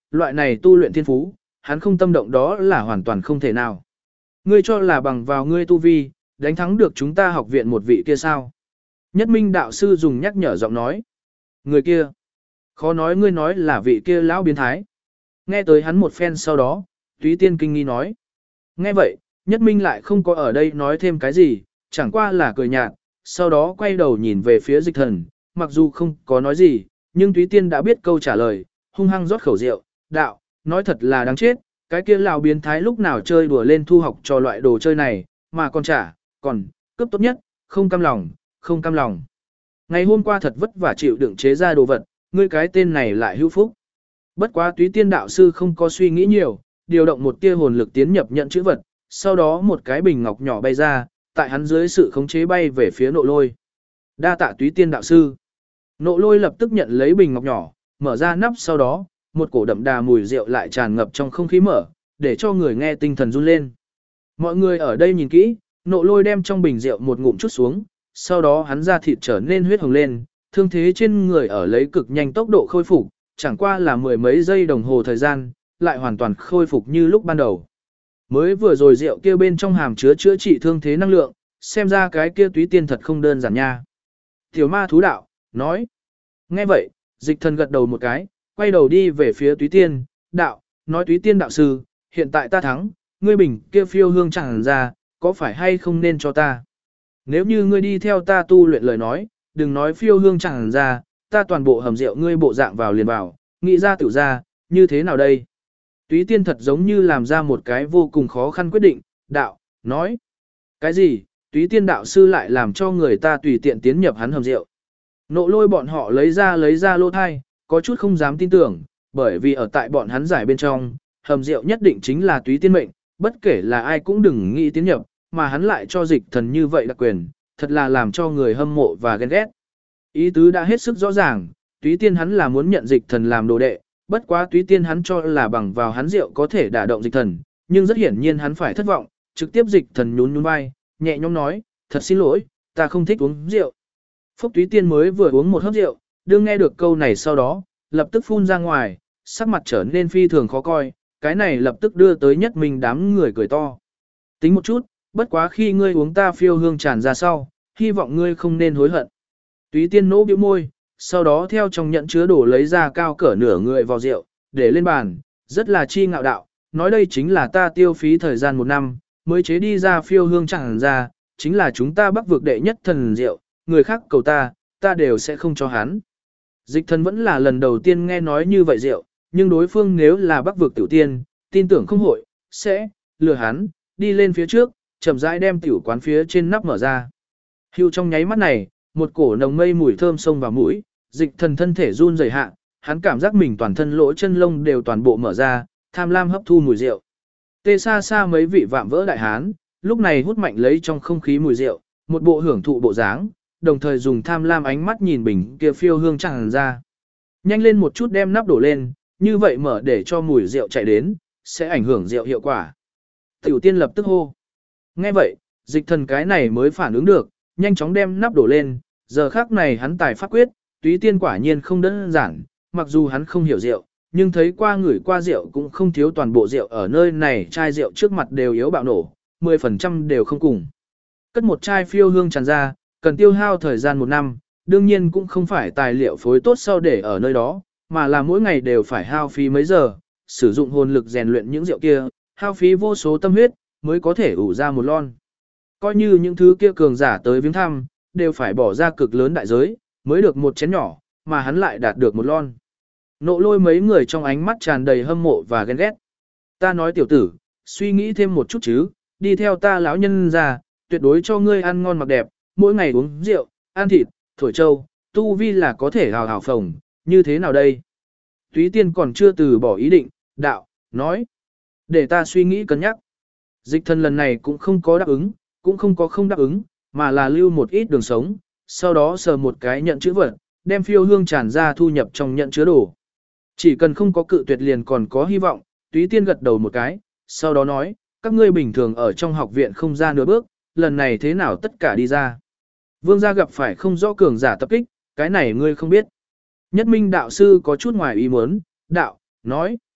S1: loại này tu luyện thiên phú, hắn không tâm động đó là hoàn toàn không thể nào. Ngươi cho là bằng vào ngươi tu vi, đánh thắng được chúng ta học viện một vị kia sao? Nhất Minh đạo sư dùng nhắc nhở giọng nói. Người kia. Khó nói ngươi nói là vị kia lão biến thái. Nghe tới hắn một phen sau đó, Túy Tiên kinh nghi nói. Nghe vậy, Nhất Minh lại không có ở đây nói thêm cái gì, chẳng qua là cười nhạt, sau đó quay đầu nhìn về phía Dịch Thần, mặc dù không có nói gì, nhưng Túy Tiên đã biết câu trả lời, hung hăng rót khẩu rượu, đạo, nói thật là đáng chết, cái kia lão biến thái lúc nào chơi đùa lên thu học cho loại đồ chơi này, mà còn còn, cướp tốt nhất, không cam lòng, không cam lòng. Ngày hôm qua thật vất vả chịu đựng chế ra đồ vật, ngươi cái tên này lại hữu phúc. Bất quá Túy Tiên đạo sư không có suy nghĩ nhiều, điều động một tia hồn lực tiến nhập nhận chữ vật, sau đó một cái bình ngọc nhỏ bay ra, tại hắn dưới sự khống chế bay về phía Nộ Lôi. Đa tạ Túy Tiên đạo sư. Nộ Lôi lập tức nhận lấy bình ngọc nhỏ, mở ra nắp sau đó, một cổ đậm đà mùi rượu lại tràn ngập trong không khí mở, để cho người nghe tinh thần run lên. Mọi người ở đây nhìn kỹ, Nộ Lôi đem trong bình rượu một ngụm chút xuống, sau đó hắn da thịt trở nên huyết hồng lên, thương thế trên người ở lấy cực nhanh tốc độ khôi phục, chẳng qua là mười mấy giây đồng hồ thời gian, lại hoàn toàn khôi phục như lúc ban đầu. Mới vừa rồi rượu kia bên trong hàm chứa chữa trị thương thế năng lượng, xem ra cái kia Túy Tiên thật không đơn giản nha. Tiểu ma thú đạo, nói. Nghe vậy, Dịch Thần gật đầu một cái, quay đầu đi về phía Túy Tiên, đạo, nói Túy Tiên đạo sư, hiện tại ta thắng, ngươi bình kia phiêu hương chẳng ra, có phải hay không nên cho ta? Nếu như ngươi đi theo ta tu luyện lời nói, đừng nói phiêu hương chẳng ra, ta toàn bộ hầm rượu ngươi bộ dạng vào liền vào, nghĩ ra tiểu ra, như thế nào đây? Túy Tiên thật giống như làm ra một cái vô cùng khó khăn quyết định, đạo, nói. Cái gì, Túy Tiên đạo sư lại làm cho người ta tùy tiện tiến nhập hắn hầm rượu. Nộ Lôi bọn họ lấy ra lô thai, có chút không dám tin tưởng, bởi vì ở tại bọn hắn giải bên trong, hầm rượu nhất định chính là Túy Tiên mệnh, bất kể là ai cũng đừng nghĩ tiến nhập, mà hắn lại cho Dịch Thần như vậy đặc quyền, thật là làm cho người hâm mộ và ghen ghét. Ý tứ đã hết sức rõ ràng, Túy Tiên hắn là muốn nhận Dịch Thần làm đồ đệ, bất quá Túy Tiên hắn cho là bằng vào hắn rượu có thể đả động Dịch Thần, nhưng rất hiển nhiên hắn phải thất vọng, trực tiếp Dịch Thần nhún nhún vai, nhẹ nhõm nói, thật xin lỗi, ta không thích uống rượu. Phúc Túy Tiên mới vừa uống một hớp rượu, đương nghe được câu này sau đó, lập tức phun ra ngoài, sắc mặt trở nên phi thường khó coi, cái này lập tức đưa tới Nhất Minh đám người cười to. Tính một chút, bất quá khi ngươi uống ta phiêu hương tràn ra sau, hy vọng ngươi không nên hối hận. Túy Tiên nỗ bĩu môi, sau đó theo trong nhẫn chứa đổ lấy ra cao cỡ nửa người vào rượu, để lên bàn, rất là chi ngạo đạo, nói đây chính là ta tiêu phí thời gian 1 năm, mới chế đi ra phiêu hương tràn ra, chính là chúng ta Bắc vực đệ nhất thần rượu, người khác cầu ta đều sẽ không cho hắn. Dịch Thần vẫn là lần đầu tiên nghe nói như vậy rượu, nhưng đối phương nếu là Bắc vực tiểu tiên, tin tưởng không hội, sẽ lừa hắn, đi lên phía trước, chậm rãi đem tiểu quán phía trên nắp mở ra. Hưu trong nháy mắt này, một cổ nồng mây mùi thơm xông vào mũi, Dịch Thần thân thể run rẩy hạ, hắn cảm giác mình toàn thân lỗ chân lông đều toàn bộ mở ra, tham lam hấp thu mùi rượu. Tê xa xa mấy vị vạm vỡ đại hán, lúc này hút mạnh lấy trong không khí mùi rượu, một bộ hưởng thụ bộ dáng, đồng thời dùng tham lam ánh mắt nhìn bình kia phiêu hương tràn ra. Nhanh lên một chút đem nắp đổ lên, như vậy mở để cho mùi rượu chạy đến, sẽ ảnh hưởng rượu hiệu quả. Tiểu tiên lập tức hô. Nghe vậy, Dịch Thần cái này mới phản ứng được, nhanh chóng đem nắp đổ lên, giờ khác này hắn tài pháp quyết, Túy Tiên quả nhiên không đơn giản, mặc dù hắn không hiểu rượu, nhưng thấy qua người qua rượu cũng không thiếu toàn bộ rượu ở nơi này chai rượu trước mặt đều yếu bạo nổ, 10% đều không cùng. Cất một chai phiêu hương tràn ra, cần tiêu hao thời gian 1 năm, đương nhiên cũng không phải tài liệu phối tốt sau để ở nơi đó, mà là mỗi ngày đều phải hao phí mấy giờ, sử dụng hồn lực rèn luyện những rượu kia, hao phí vô số tâm huyết, mới có thể ủ ra một lon. Coi như những thứ kia cường giả tới viếng thăm, đều phải bỏ ra cực lớn đại giới, mới được một chén nhỏ, mà hắn lại đạt được một lon. Nộ Lôi mấy người trong ánh mắt tràn đầy hâm mộ và ghen ghét. Ta nói tiểu tử, suy nghĩ thêm một chút chứ, đi theo ta lão nhân ra, tuyệt đối cho ngươi ăn ngon mặc đẹp, mỗi ngày uống rượu, ăn thịt, thổi trâu, tu vi là có thể hào hào phồng, như thế nào đây? Túy Tiên còn chưa từ bỏ ý định, đạo, nói, để ta suy nghĩ cân nhắc. Dịch Thần lần này cũng không có đáp ứng, cũng không có không đáp ứng, mà là lưu một ít đường sống, sau đó sờ một cái nhận chữ vật, đem phiêu hương tràn ra thu nhập trong nhận chứa đồ. Chỉ cần không có cự tuyệt liền còn có hy vọng, Túy Tiên gật đầu một cái, sau đó nói, các ngươi bình thường ở trong học viện không ra nửa bước, lần này thế nào tất cả đi ra. Vương gia gặp phải không rõ cường giả tập kích, cái này ngươi không biết. Nhất Minh đạo sư có chút ngoài ý muốn, đạo, nói,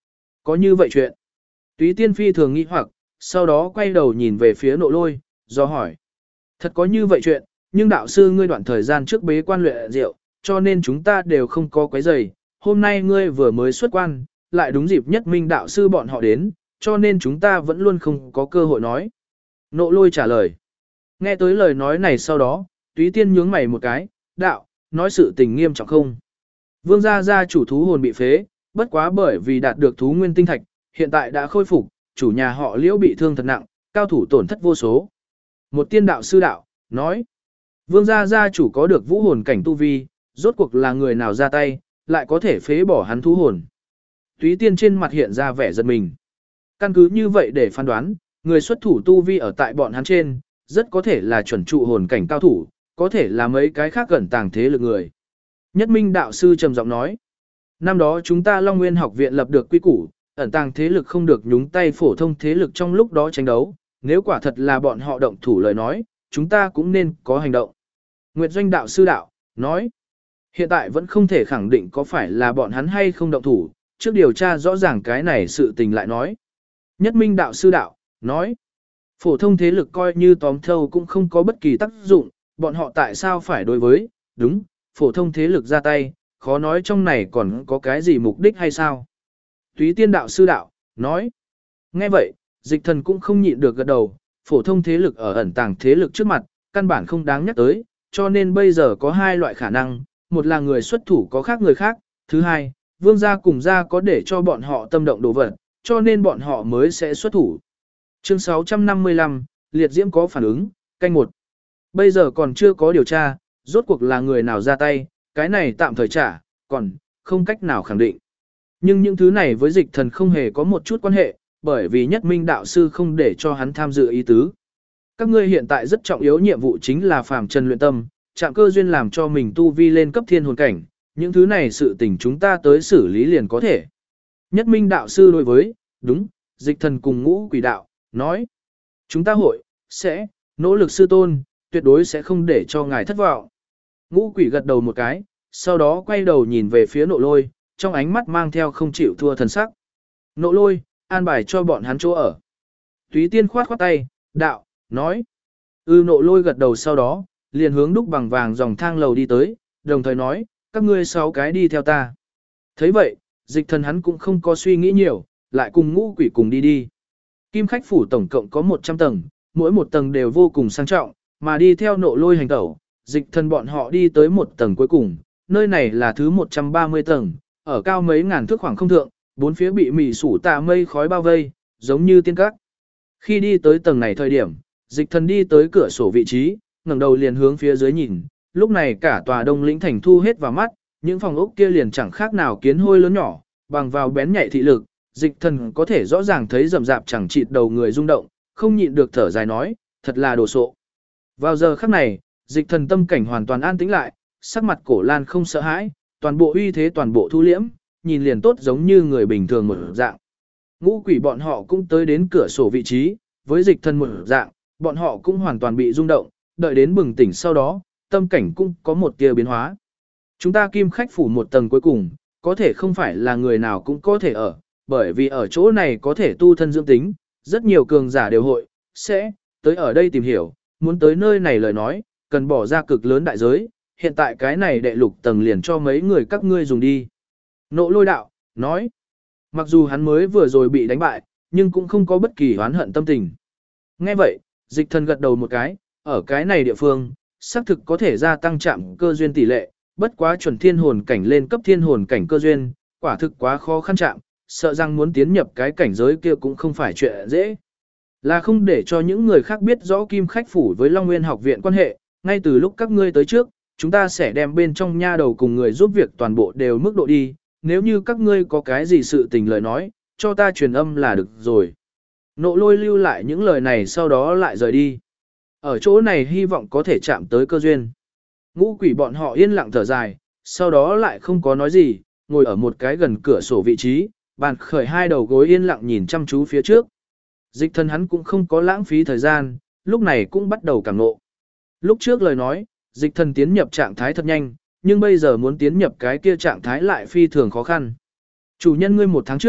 S1: Có như vậy chuyện. Túy Tiên phi thường nghi hoặc, sau đó quay đầu nhìn về phía Nộ Lôi, do hỏi. Thật có như vậy chuyện, nhưng đạo sư ngươi đoạn thời gian trước bế quan luyện rượu, cho nên chúng ta đều không có quấy rầy. Hôm nay ngươi vừa mới xuất quan, lại đúng dịp Nhất Minh đạo sư bọn họ đến, cho nên chúng ta vẫn luôn không có cơ hội nói. Nộ Lôi trả lời. Nghe tới lời nói này sau đó, Túy Tiên nhướng mày một cái, đạo, nói sự tình nghiêm trọng không. Vương gia gia chủ thú hồn bị phế, bất quá bởi vì đạt được thú nguyên tinh thạch, hiện tại đã khôi phục, chủ nhà họ Liễu bị thương thật nặng, cao thủ tổn thất vô số. Một tiên đạo sư đạo, nói, vương gia gia chủ có được vũ hồn cảnh tu vi, rốt cuộc là người nào ra tay, lại có thể phế bỏ hắn thú hồn. Túy Tiên trên mặt hiện ra vẻ giật mình. Căn cứ như vậy để phán đoán, người xuất thủ tu vi ở tại bọn hắn trên, rất có thể là chuẩn trụ hồn cảnh cao thủ, có thể là mấy cái khác gần tàng thế lực người. Nhất Minh đạo sư trầm giọng nói, năm đó chúng ta Long Nguyên học viện lập được quy củ, ẩn tàng thế lực không được nhúng tay phổ thông thế lực trong lúc đó tranh đấu, nếu quả thật là bọn họ động thủ lời nói, chúng ta cũng nên có hành động. Nguyệt Doanh đạo sư đạo, nói, hiện tại vẫn không thể khẳng định có phải là bọn hắn hay không động thủ, trước điều tra rõ ràng cái này sự tình lại nói. Nhất Minh đạo sư đạo, nói, phổ thông thế lực coi như tóm thâu cũng không có bất kỳ tác dụng, bọn họ tại sao phải đối với, đúng, phổ thông thế lực ra tay, khó nói trong này còn có cái gì mục đích hay sao. Túy Tiên đạo sư đạo, nói, nghe vậy, Dịch Thần cũng không nhịn được gật đầu, phổ thông thế lực ở ẩn tàng thế lực trước mặt, căn bản không đáng nhắc tới, cho nên bây giờ có hai loại khả năng, một là người xuất thủ có khác người khác, thứ hai, vương gia cùng gia có để cho bọn họ tâm động đồ vật, cho nên bọn họ mới sẽ xuất thủ. Chương 655, Liệt Diễm có phản ứng, canh một. Bây giờ còn chưa có điều tra, rốt cuộc là người nào ra tay, cái này tạm thời trả, còn không cách nào khẳng định. Nhưng những thứ này với Dịch Thần không hề có một chút quan hệ, bởi vì Nhất Minh đạo sư không để cho hắn tham dự ý tứ. Các ngươi hiện tại rất trọng yếu nhiệm vụ chính là phàm trần luyện tâm, chạm cơ duyên làm cho mình tu vi lên cấp thiên hồn cảnh, những thứ này sự tình chúng ta tới xử lý liền có thể. Nhất Minh đạo sư đối với, đúng, Dịch Thần cùng Ngũ Quỷ đạo, nói, chúng ta hội, sẽ, nỗ lực sư tôn, tuyệt đối sẽ không để cho ngài thất vọng. Ngũ Quỷ gật đầu một cái, sau đó quay đầu nhìn về phía Nộ Lôi, trong ánh mắt mang theo không chịu thua thần sắc. Nộ Lôi, an bài cho bọn hắn chỗ ở. Túy Tiên khoát khoát tay, đạo, nói. Nộ Lôi gật đầu sau đó, liền hướng đúc bằng vàng dòng thang lầu đi tới, đồng thời nói, các ngươi 6 cái đi theo ta. Thấy vậy, Dịch Thần hắn cũng không có suy nghĩ nhiều, lại cùng Ngũ Quỷ cùng đi. Kim Khách phủ tổng cộng có 100 tầng, mỗi một tầng đều vô cùng sang trọng, mà đi theo Nộ Lôi hành tẩu, Dịch Thần bọn họ đi tới một tầng cuối cùng, nơi này là thứ 130 tầng, ở cao mấy ngàn thước khoảng không thượng, bốn phía bị mị sủ tà mây khói bao vây, giống như tiên các. Khi đi tới tầng này thời điểm, Dịch Thần đi tới cửa sổ vị trí, ngẩng đầu liền hướng phía dưới nhìn, lúc này cả tòa Đông Lĩnh thành thu hết vào mắt, những phòng ốc kia liền chẳng khác nào kiến hôi lớn nhỏ, bằng vào bén nhạy thị lực, Dịch Thần có thể rõ ràng thấy rậm rạp chẳng chịt đầu người rung động, không nhịn được thở dài nói, thật là đồ sộ. Vào giờ khắc này, Dịch Thần tâm cảnh hoàn toàn an tĩnh lại, sắc mặt Cổ Lan không sợ hãi, toàn bộ uy thế toàn bộ thu liễm, nhìn liền tốt giống như người bình thường một dạng. Ngũ Quỷ bọn họ cũng tới đến cửa sổ vị trí, với Dịch Thần một dạng, bọn họ cũng hoàn toàn bị rung động, đợi đến bừng tỉnh sau đó, tâm cảnh cũng có một tia biến hóa. Chúng ta Kim Khách phủ một tầng cuối cùng, có thể không phải là người nào cũng có thể ở, bởi vì ở chỗ này có thể tu thân dưỡng tính, rất nhiều cường giả đều hội, sẽ, tới ở đây tìm hiểu, muốn tới nơi này lời nói, cần bỏ ra cực lớn đại giới, hiện tại cái này đệ lục tầng liền cho mấy người các ngươi dùng đi. Nộ Lôi đạo, nói, mặc dù hắn mới vừa rồi bị đánh bại, nhưng cũng không có bất kỳ oán hận tâm tình. Nghe vậy, Dịch Thần gật đầu một cái, ở cái này địa phương, xác thực có thể gia tăng chạm cơ duyên tỷ lệ, bất quá chuẩn thiên hồn cảnh lên cấp thiên hồn cảnh cơ duyên, quả thực quá khó khăn chạm, sợ rằng muốn tiến nhập cái cảnh giới kia cũng không phải chuyện dễ. Là không để cho những người khác biết rõ Kim Khách phủ với Long Nguyên học viện quan hệ, ngay từ lúc các ngươi tới trước, chúng ta sẽ đem bên trong nha đầu cùng người giúp việc toàn bộ đều mức độ đi, nếu như các ngươi có cái gì sự tình lời nói, cho ta truyền âm là được rồi. Nộ Lôi lưu lại những lời này sau đó lại rời đi. Ở chỗ này hy vọng có thể chạm tới cơ duyên. Ngũ Quỷ bọn họ yên lặng thở dài, sau đó lại không có nói gì, ngồi ở một cái gần cửa sổ vị trí, bàn khởi hai đầu gối yên lặng nhìn chăm chú phía trước. Dịch Thần hắn cũng không có lãng phí thời gian, lúc này cũng bắt đầu cảm ngộ. Lúc trước lời nói, Dịch Thần tiến nhập trạng thái thật nhanh, nhưng bây giờ muốn tiến nhập cái kia trạng thái lại phi thường khó khăn. Chủ nhân ngươi 1 tháng trước,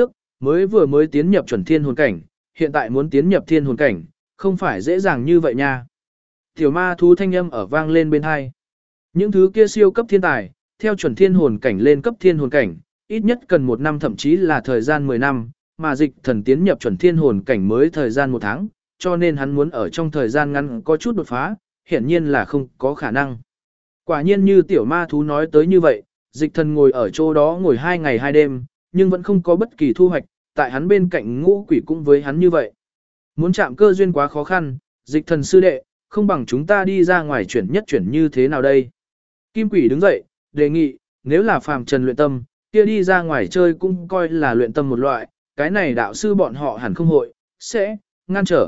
S1: mới tiến nhập chuẩn thiên hồn cảnh, hiện tại muốn tiến nhập thiên hồn cảnh, không phải dễ dàng như vậy nha. Tiểu ma thú thanh âm ở vang lên bên hai. Những thứ kia siêu cấp thiên tài, theo chuẩn thiên hồn cảnh lên cấp thiên hồn cảnh, ít nhất cần 1 năm thậm chí là thời gian 10 năm, mà dịch thần tiến nhập chuẩn thiên hồn cảnh mới thời gian 1 tháng, cho nên hắn muốn ở trong thời gian ngắn có chút đột phá, hiển nhiên là không có khả năng. Quả nhiên như tiểu ma thú nói tới như vậy, dịch thần ngồi ở chỗ đó ngồi 2 ngày 2 đêm, nhưng vẫn không có bất kỳ thu hoạch, tại hắn bên cạnh ngũ quỷ cũng với hắn như vậy. Muốn chạm cơ duyên quá khó khăn, dịch thần sư đệ, không bằng chúng ta đi ra ngoài chuyển như thế nào đây? Kim quỷ đứng dậy, đề nghị, nếu là phàm trần luyện tâm, kia đi ra ngoài chơi cũng coi là luyện tâm một loại, cái này đạo sư bọn họ hẳn không hội, sẽ, ngăn trở.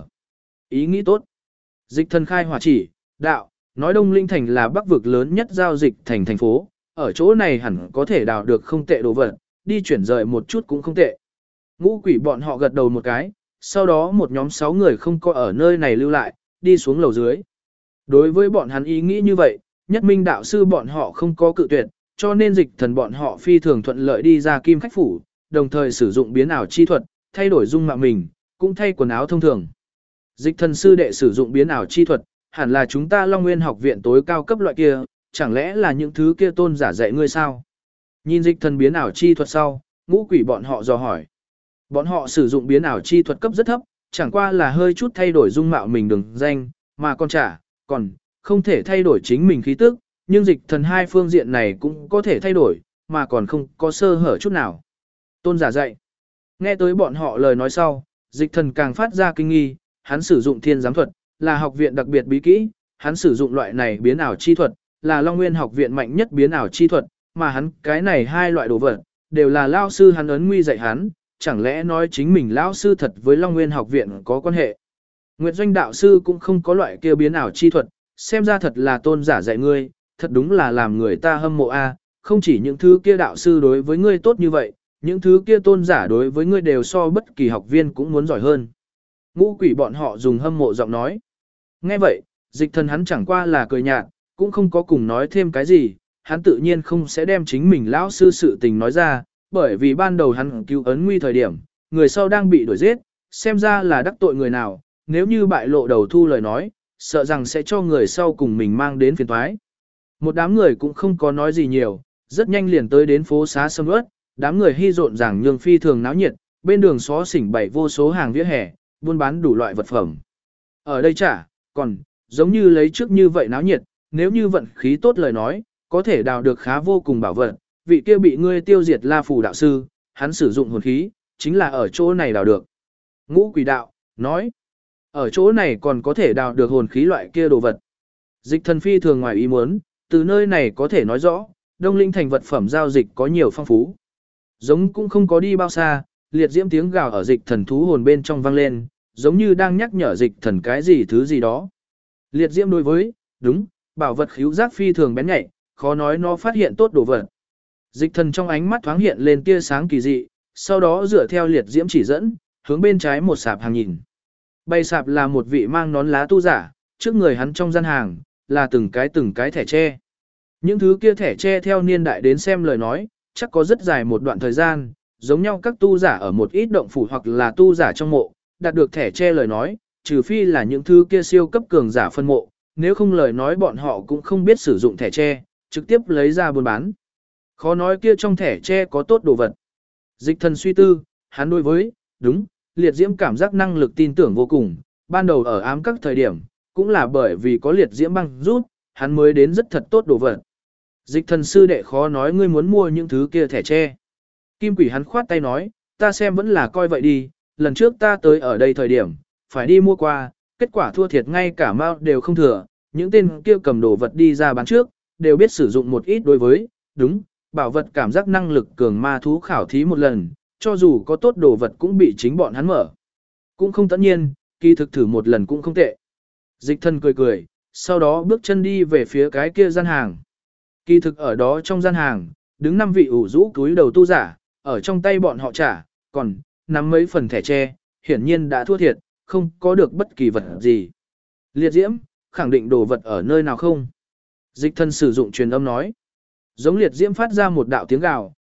S1: Ý nghĩ tốt. Dịch thần khai hỏa chỉ, đạo, nói Đông Linh Thành là bắc vực lớn nhất giao dịch thành phố, ở chỗ này hẳn có thể đào được không tệ đồ vật, đi chuyển rời một chút cũng không tệ. Ngũ quỷ bọn họ gật đầu một cái, sau đó một nhóm 6 người không có ở nơi này lưu lại, đi xuống lầu dưới. Đối với bọn hắn ý nghĩ như vậy, nhất minh đạo sư bọn họ không có cự tuyệt, cho nên dịch thần bọn họ phi thường thuận lợi đi ra kim khách phủ, đồng thời sử dụng biến ảo chi thuật, thay đổi dung mạo mình, cũng thay quần áo thông thường. Dịch thần sư đệ sử dụng biến ảo chi thuật, hẳn là chúng ta Long Nguyên học viện tối cao cấp loại kia, chẳng lẽ là những thứ kia tôn giả dạy ngươi sao? Nhìn dịch thần biến ảo chi thuật sau, ngũ quỷ bọn họ dò hỏi. Bọn họ sử dụng biến ảo chi thuật cấp rất thấp, chẳng qua là hơi chút thay đổi dung mạo mình đường danh, mà còn không thể thay đổi chính mình khí tức, nhưng dịch thần hai phương diện này cũng có thể thay đổi, mà còn không có sơ hở chút nào. Tôn giả dạy. Nghe tới bọn họ lời nói sau, dịch thần càng phát ra kinh nghi, hắn sử dụng thiên giám thuật, là học viện đặc biệt bí kỹ, hắn sử dụng loại này biến ảo chi thuật, là Long Nguyên học viện mạnh nhất biến ảo chi thuật, mà hắn cái này hai loại đồ vật, đều là lao sư hắn ấn nguy dạy hắn, chẳng lẽ nói chính mình lão sư thật với Long Nguyên học viện có quan hệ. Nguyệt Doanh đạo sư cũng không có loại kia biến ảo chi thuật, xem ra thật là tôn giả dạy ngươi, thật đúng là làm người ta hâm mộ a, không chỉ những thứ kia đạo sư đối với ngươi tốt như vậy, những thứ kia tôn giả đối với ngươi đều so bất kỳ học viên cũng muốn giỏi hơn. Ngũ quỷ bọn họ dùng hâm mộ giọng nói. Nghe vậy, dịch thần hắn chẳng qua là cười nhạt, cũng không có cùng nói thêm cái gì, hắn tự nhiên không sẽ đem chính mình lão sư sự tình nói ra, bởi vì ban đầu hắn cứu ấn nguy thời điểm, người sau đang bị đuổi giết, xem ra là đắc tội người nào, nếu như bại lộ đầu thu lời nói, sợ rằng sẽ cho người sau cùng mình mang đến phiền toái. Một đám người cũng không có nói gì nhiều, rất nhanh liền tới đến phố xá sầm uất, đám người hy rộn ràng nhường phi thường náo nhiệt, bên đường xó xỉnh bày vô số hàng vỉa hè, buôn bán đủ loại vật phẩm. Ở đây còn giống như lấy trước như vậy náo nhiệt, nếu như vận khí tốt lời nói, có thể đào được khá vô cùng bảo vật, vị kia bị ngươi tiêu diệt La Phù đạo sư, hắn sử dụng hồn khí, chính là ở chỗ này đào được. Ngũ quỷ đạo, nói, ở chỗ này còn có thể đào được hồn khí loại kia đồ vật. Dịch thần phi thường ngoài ý muốn, từ nơi này có thể nói rõ, Đông Linh thành vật phẩm giao dịch có nhiều phong phú. Giống cũng không có đi bao xa, liệt diễm tiếng gào ở dịch thần thú hồn bên trong vang lên, giống như đang nhắc nhở dịch thần cái gì thứ gì đó. Liệt diễm đối với, đúng, bảo vật khíu giác phi thường bén nhạy, khó nói nó phát hiện tốt đồ vật. Dịch thần trong ánh mắt thoáng hiện lên tia sáng kỳ dị, sau đó dựa theo liệt diễm chỉ dẫn, hướng bên trái một sạp hàng nhìn. Bày sạp là một vị mang nón lá tu giả, trước người hắn trong gian hàng, là từng cái thẻ tre. Những thứ kia thẻ tre theo niên đại đến xem lời nói, chắc có rất dài một đoạn thời gian, giống nhau các tu giả ở một ít động phủ hoặc là tu giả trong mộ, đạt được thẻ tre lời nói, trừ phi là những thứ kia siêu cấp cường giả phân mộ, nếu không lời nói bọn họ cũng không biết sử dụng thẻ tre, trực tiếp lấy ra buôn bán. Khó nói kia trong thẻ tre có tốt đồ vật. Dịch thần suy tư, hắn đối với, đúng, liệt diễm cảm giác năng lực tin tưởng vô cùng, ban đầu ở ám các thời điểm, cũng là bởi vì có liệt diễm băng rút, hắn mới đến rất thật tốt đồ vật. Dịch thần sư đệ khó nói ngươi muốn mua những thứ kia thẻ tre. Kim quỷ hắn khoát tay nói, ta xem vẫn là coi vậy đi, lần trước ta tới ở đây thời điểm, phải đi mua qua, kết quả thua thiệt ngay cả mao đều không thừa, những tên kia cầm đồ vật đi ra bán trước, đều biết sử dụng một ít đối với, đúng, bảo vật cảm giác năng lực cường ma thú khảo thí một lần, cho dù có tốt đồ vật cũng bị chính bọn hắn mở. Cũng không tất nhiên, kỳ thực thử một lần cũng không tệ. Dịch thần cười cười, sau đó bước chân đi về phía cái kia gian hàng. Kỳ thực ở đó trong gian hàng, đứng 5 vị ủ rũ cúi đầu tu giả, ở trong tay bọn họ còn nắm mấy phần thẻ tre, hiển nhiên đã thua thiệt, không có được bất kỳ vật gì. Liệt diễm, khẳng định đồ vật ở nơi nào không? Dịch thần sử dụng truyền âm nói. Giống liệt diễm phát ra một đạo tiếng gào,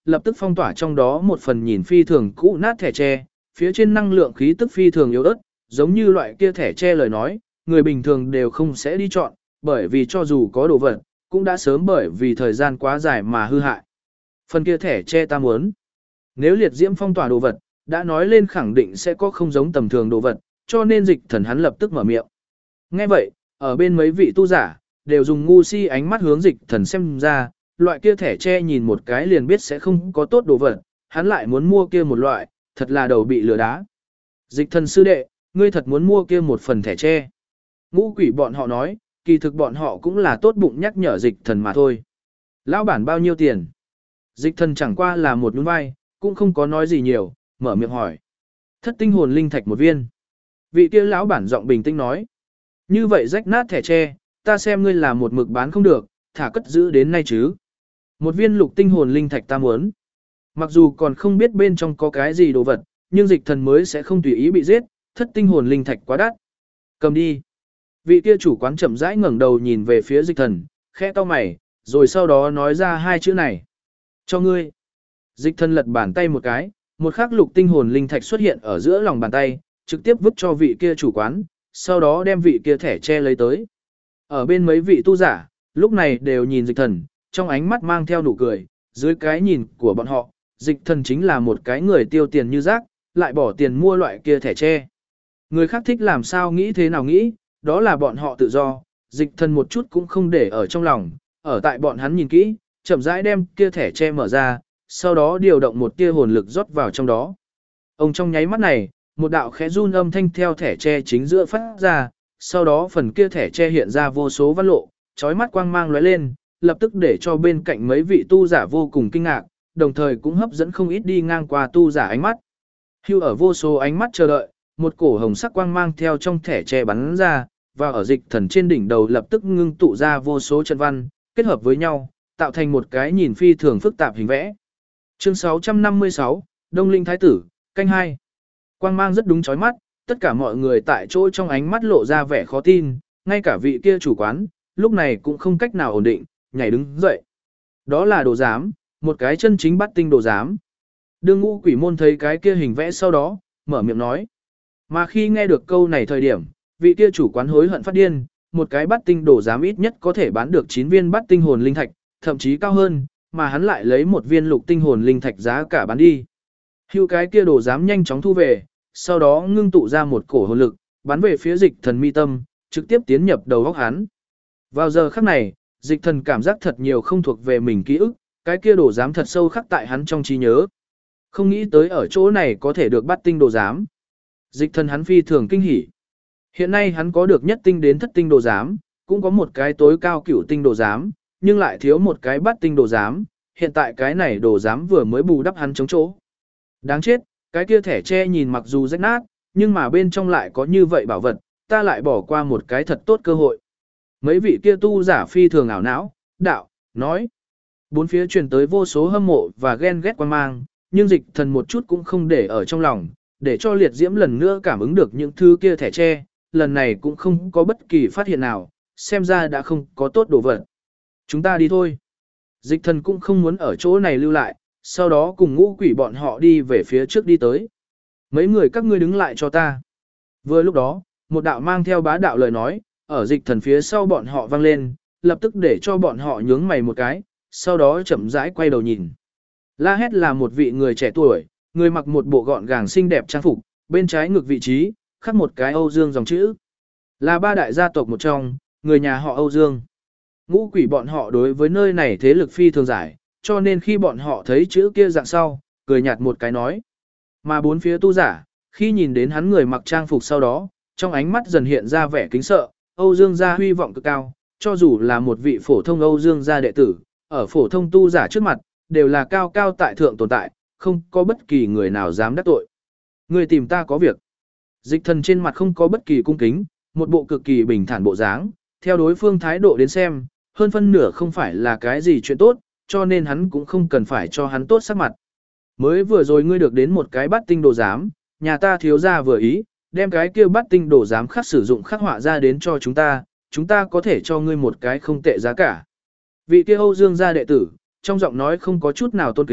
S1: lập tức phong tỏa trong đó một phần nhìn phi thường cũ nát thẻ tre, phía trên năng lượng khí tức phi thường yếu ớt, giống như loại kia thẻ tre lời nói, người bình thường đều không sẽ đi chọn, bởi vì cho dù có đồ vật, cũng đã sớm bởi vì thời gian quá dài mà hư hại. Phần kia thẻ tre ta muốn. Nếu liệt diễm phong tỏa đồ vật, đã nói lên khẳng định sẽ có không giống tầm thường đồ vật, cho nên Dịch Thần hắn lập tức mở miệng. Nghe vậy, ở bên mấy vị tu giả, đều dùng ngu si ánh mắt hướng Dịch Thần xem ra, loại kia thẻ tre nhìn một cái liền biết sẽ không có tốt đồ vật, hắn lại muốn mua kia một loại, thật là đầu bị lừa đá. Dịch Thần sư đệ, ngươi thật muốn mua kia một phần thẻ tre. Ngũ quỷ bọn họ nói, kỳ thực bọn họ cũng là tốt bụng nhắc nhở Dịch Thần mà thôi. Lão bản bao nhiêu tiền? Dịch Thần chẳng qua là một nhún vai, cũng không có nói gì nhiều, mở miệng hỏi. Thất tinh hồn linh thạch một viên. Vị kia lão bản giọng bình tĩnh nói. Như vậy rách nát thẻ tre, ta xem ngươi là một mực bán không được, thả cất giữ đến nay chứ. Một viên lục tinh hồn linh thạch ta muốn. Mặc dù còn không biết bên trong có cái gì đồ vật, nhưng Dịch Thần mới sẽ không tùy ý bị giết, thất tinh hồn linh thạch quá đắt. Cầm đi. Vị kia chủ quán chậm rãi ngẩng đầu nhìn về phía Dịch Thần, khẽ cau mày, rồi sau đó nói ra hai chữ này. Cho ngươi. Dịch Thần lật bàn tay một cái, một khắc lục tinh hồn linh thạch xuất hiện ở giữa lòng bàn tay, trực tiếp vứt cho vị kia chủ quán, sau đó đem vị kia thẻ che lấy tới. Ở bên mấy vị tu giả, lúc này đều nhìn Dịch Thần, trong ánh mắt mang theo nụ cười, dưới cái nhìn của bọn họ, Dịch Thần chính là một cái người tiêu tiền như rác, lại bỏ tiền mua loại kia thẻ tre. Người khác thích làm sao nghĩ thế nào nghĩ, đó là bọn họ tự do, Dịch Thần một chút cũng không để ở trong lòng, ở tại bọn hắn nhìn kỹ, chậm rãi đem kia thẻ tre mở ra, sau đó điều động một tia hồn lực rót vào trong đó. Ông trong nháy mắt này, một đạo khẽ run âm thanh theo thẻ tre chính giữa phát ra, sau đó phần kia thẻ tre hiện ra vô số văn lộ, chói mắt quang mang lóe lên, lập tức để cho bên cạnh mấy vị tu giả vô cùng kinh ngạc, đồng thời cũng hấp dẫn không ít đi ngang qua tu giả ánh mắt. Hưu ở vô số ánh mắt chờ đợi, một cổ hồng sắc quang mang theo trong thẻ tre bắn ra, và ở Dịch Thần trên đỉnh đầu lập tức ngưng tụ ra vô số trận văn, kết hợp với nhau, tạo thành một cái nhìn phi thường phức tạp hình vẽ. Chương 656, Đông Linh Thái Tử, canh 2. Quang mang rất đúng chói mắt, tất cả mọi người tại chỗ trong ánh mắt lộ ra vẻ khó tin, ngay cả vị kia chủ quán, lúc này cũng không cách nào ổn định, nhảy đứng dậy. Đó là đồ giám, một cái chân chính bắt tinh đồ giám. Đương Ngũ Quỷ môn thấy cái kia hình vẽ sau đó, mở miệng nói. Mà khi nghe được câu này thời điểm, vị kia chủ quán hối hận phát điên, một cái bắt tinh đồ giám ít nhất có thể bán được 9 viên bắt tinh hồn linh thạch, thậm chí cao hơn, mà hắn lại lấy một viên lục tinh hồn linh thạch giá cả bán đi. Hưu cái kia đồ giám nhanh chóng thu về, sau đó ngưng tụ ra một cổ hồn lực, bắn về phía Dịch Thần mi tâm, trực tiếp tiến nhập đầu óc hắn. Vào giờ khắc này, Dịch Thần cảm giác thật nhiều không thuộc về mình ký ức, cái kia đồ giám thật sâu khắc tại hắn trong trí nhớ. Không nghĩ tới ở chỗ này có thể được bắt tinh đồ giám. Dịch Thần hắn phi thường kinh hỉ. Hiện nay hắn có được nhất tinh đến thất tinh đồ giám, cũng có một cái tối cao cửu tinh đồ giám, nhưng lại thiếu một cái bắt tinh đồ giám, hiện tại cái này đồ giám vừa mới bù đắp hắn chống chỗ. Đáng chết, cái kia thẻ tre nhìn mặc dù rách nát, nhưng mà bên trong lại có như vậy bảo vật, ta lại bỏ qua một cái thật tốt cơ hội. Mấy vị kia tu giả phi thường ảo não, đạo, nói. Bốn phía truyền tới vô số hâm mộ và ghen ghét quan mang, nhưng Dịch Thần một chút cũng không để ở trong lòng, để cho liệt diễm lần nữa cảm ứng được những thứ kia thẻ tre, lần này cũng không có bất kỳ phát hiện nào, xem ra đã không có tốt đồ vật. Chúng ta đi thôi. Dịch Thần cũng không muốn ở chỗ này lưu lại, sau đó cùng Ngũ Quỷ bọn họ đi về phía trước đi tới. Mấy người các ngươi đứng lại cho ta. Vừa lúc đó, một đạo mang theo bá đạo lời nói, ở Dịch Thần phía sau bọn họ vang lên, lập tức để cho bọn họ nhướng mày một cái, sau đó chậm rãi quay đầu nhìn. La Hét là một vị người trẻ tuổi, người mặc một bộ gọn gàng xinh đẹp trang phục, bên trái ngực vị trí, khắc một cái Âu Dương dòng chữ. Là ba đại gia tộc một trong, người nhà họ Âu Dương. Ngũ Quỷ bọn họ đối với nơi này thế lực phi thường giải, cho nên khi bọn họ thấy chữ kia dạng sau, cười nhạt một cái nói. Mà bốn phía tu giả, khi nhìn đến hắn người mặc trang phục sau đó, trong ánh mắt dần hiện ra vẻ kính sợ, Âu Dương gia huy vọng cực cao, cho dù là một vị phổ thông Âu Dương gia đệ tử, ở phổ thông tu giả trước mặt, đều là cao cao tại thượng tồn tại, không có bất kỳ người nào dám đắc tội. Người tìm ta có việc. Dịch Thần trên mặt không có bất kỳ cung kính, một bộ cực kỳ bình thản bộ dáng, theo đối phương thái độ đến xem, hơn phân nửa không phải là cái gì chuyện tốt, cho nên hắn cũng không cần phải cho hắn tốt sắc mặt. Mới vừa rồi ngươi được đến một cái bát tinh đồ giám, nhà ta thiếu gia vừa ý, đem cái kia bát tinh đồ giám khắc sử dụng khắc họa ra đến cho chúng ta có thể cho ngươi một cái không tệ giá cả. Vị kia Âu Dương gia đệ tử, trong giọng nói không có chút nào tôn kính,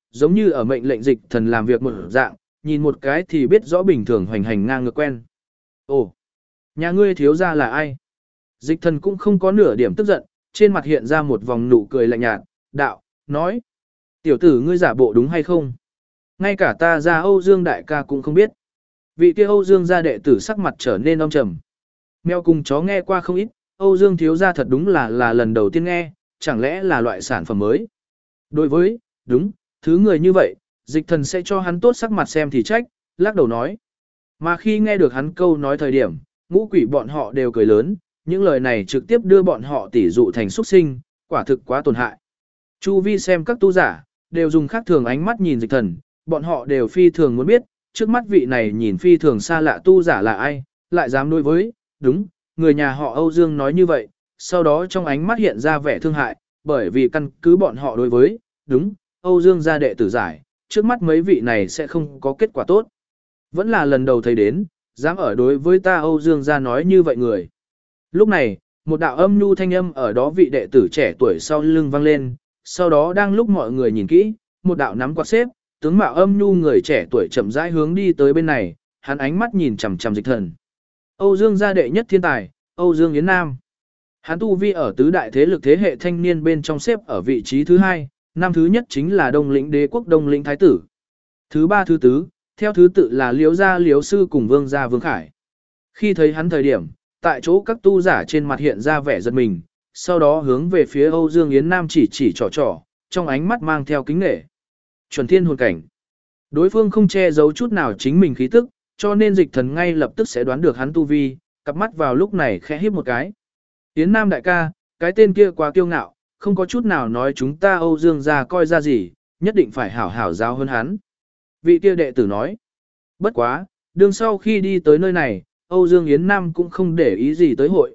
S1: giống như ở mệnh lệnh dịch thần làm việc một dạng, nhìn một cái thì biết rõ bình thường hoành hành ngang ngược quen. Ồ, nhà ngươi thiếu gia là ai? Dịch thần cũng không có nửa điểm tức giận, trên mặt hiện ra một vòng nụ cười lạnh nhạt, đạo, nói. Tiểu tử ngươi giả bộ đúng hay không? Ngay cả ta ra Âu Dương đại ca cũng không biết. Vị kia Âu Dương gia đệ tử sắc mặt trở nên âm trầm. Mèo cùng chó nghe qua không ít, Âu Dương thiếu gia thật đúng là lần đầu tiên nghe, chẳng lẽ là loại sản phẩm mới. Đối với, đúng, thứ người như vậy, dịch thần sẽ cho hắn tốt sắc mặt xem thì trách, lắc đầu nói. Mà khi nghe được hắn câu nói thời điểm, ngũ quỷ bọn họ đều cười lớn, những lời này trực tiếp đưa bọn họ tỉ dụ thành xuất sinh, quả thực quá tổn hại. Chu vi xem các tu giả, đều dùng khác thường ánh mắt nhìn dịch thần, bọn họ đều phi thường muốn biết, trước mắt vị này nhìn phi thường xa lạ tu giả là ai, lại dám đối với, đúng, người nhà họ Âu Dương nói như vậy, sau đó trong ánh mắt hiện ra vẻ thương hại, bởi vì căn cứ bọn họ đối với, đúng, Âu Dương gia đệ tử giải, trước mắt mấy vị này sẽ không có kết quả tốt. Vẫn là lần đầu thấy đến, dám ở đối với ta Âu Dương gia nói như vậy người. Lúc này, một đạo âm nhu thanh âm ở đó vị đệ tử trẻ tuổi sau lưng vang lên, sau đó đang lúc mọi người nhìn kỹ, một đạo nắm quạt xếp, tướng mạo âm nhu người trẻ tuổi chậm rãi hướng đi tới bên này, hắn ánh mắt nhìn chằm chằm dịch thần. Âu Dương gia đệ nhất thiên tài, Âu Dương Yến Nam. Hắn tu vi ở tứ đại thế lực thế hệ thanh niên bên trong xếp ở vị trí thứ 2, năm thứ nhất chính là Đông Lĩnh Đế quốc Đông Lĩnh Thái tử. Thứ 3 thứ tứ, theo thứ tự là Liễu gia Liễu sư cùng Vương gia Vương Khải. Khi thấy hắn thời điểm, tại chỗ các tu giả trên mặt hiện ra vẻ giật mình, sau đó hướng về phía Âu Dương Yến Nam chỉ trò, trong ánh mắt mang theo kính nể. Chuẩn thiên hồn cảnh. Đối phương không che giấu chút nào chính mình khí tức, cho nên dịch thần ngay lập tức sẽ đoán được hắn tu vi, cặp mắt vào lúc này khẽ híp một cái. Yến Nam đại ca, cái tên kia quá kiêu ngạo, không có chút nào nói chúng ta Âu Dương gia coi ra gì, nhất định phải hảo hảo giáo hơn hắn. Vị kia đệ tử nói. Bất quá, đường sau khi đi tới nơi này, Âu Dương Yến Nam cũng không để ý gì tới hội,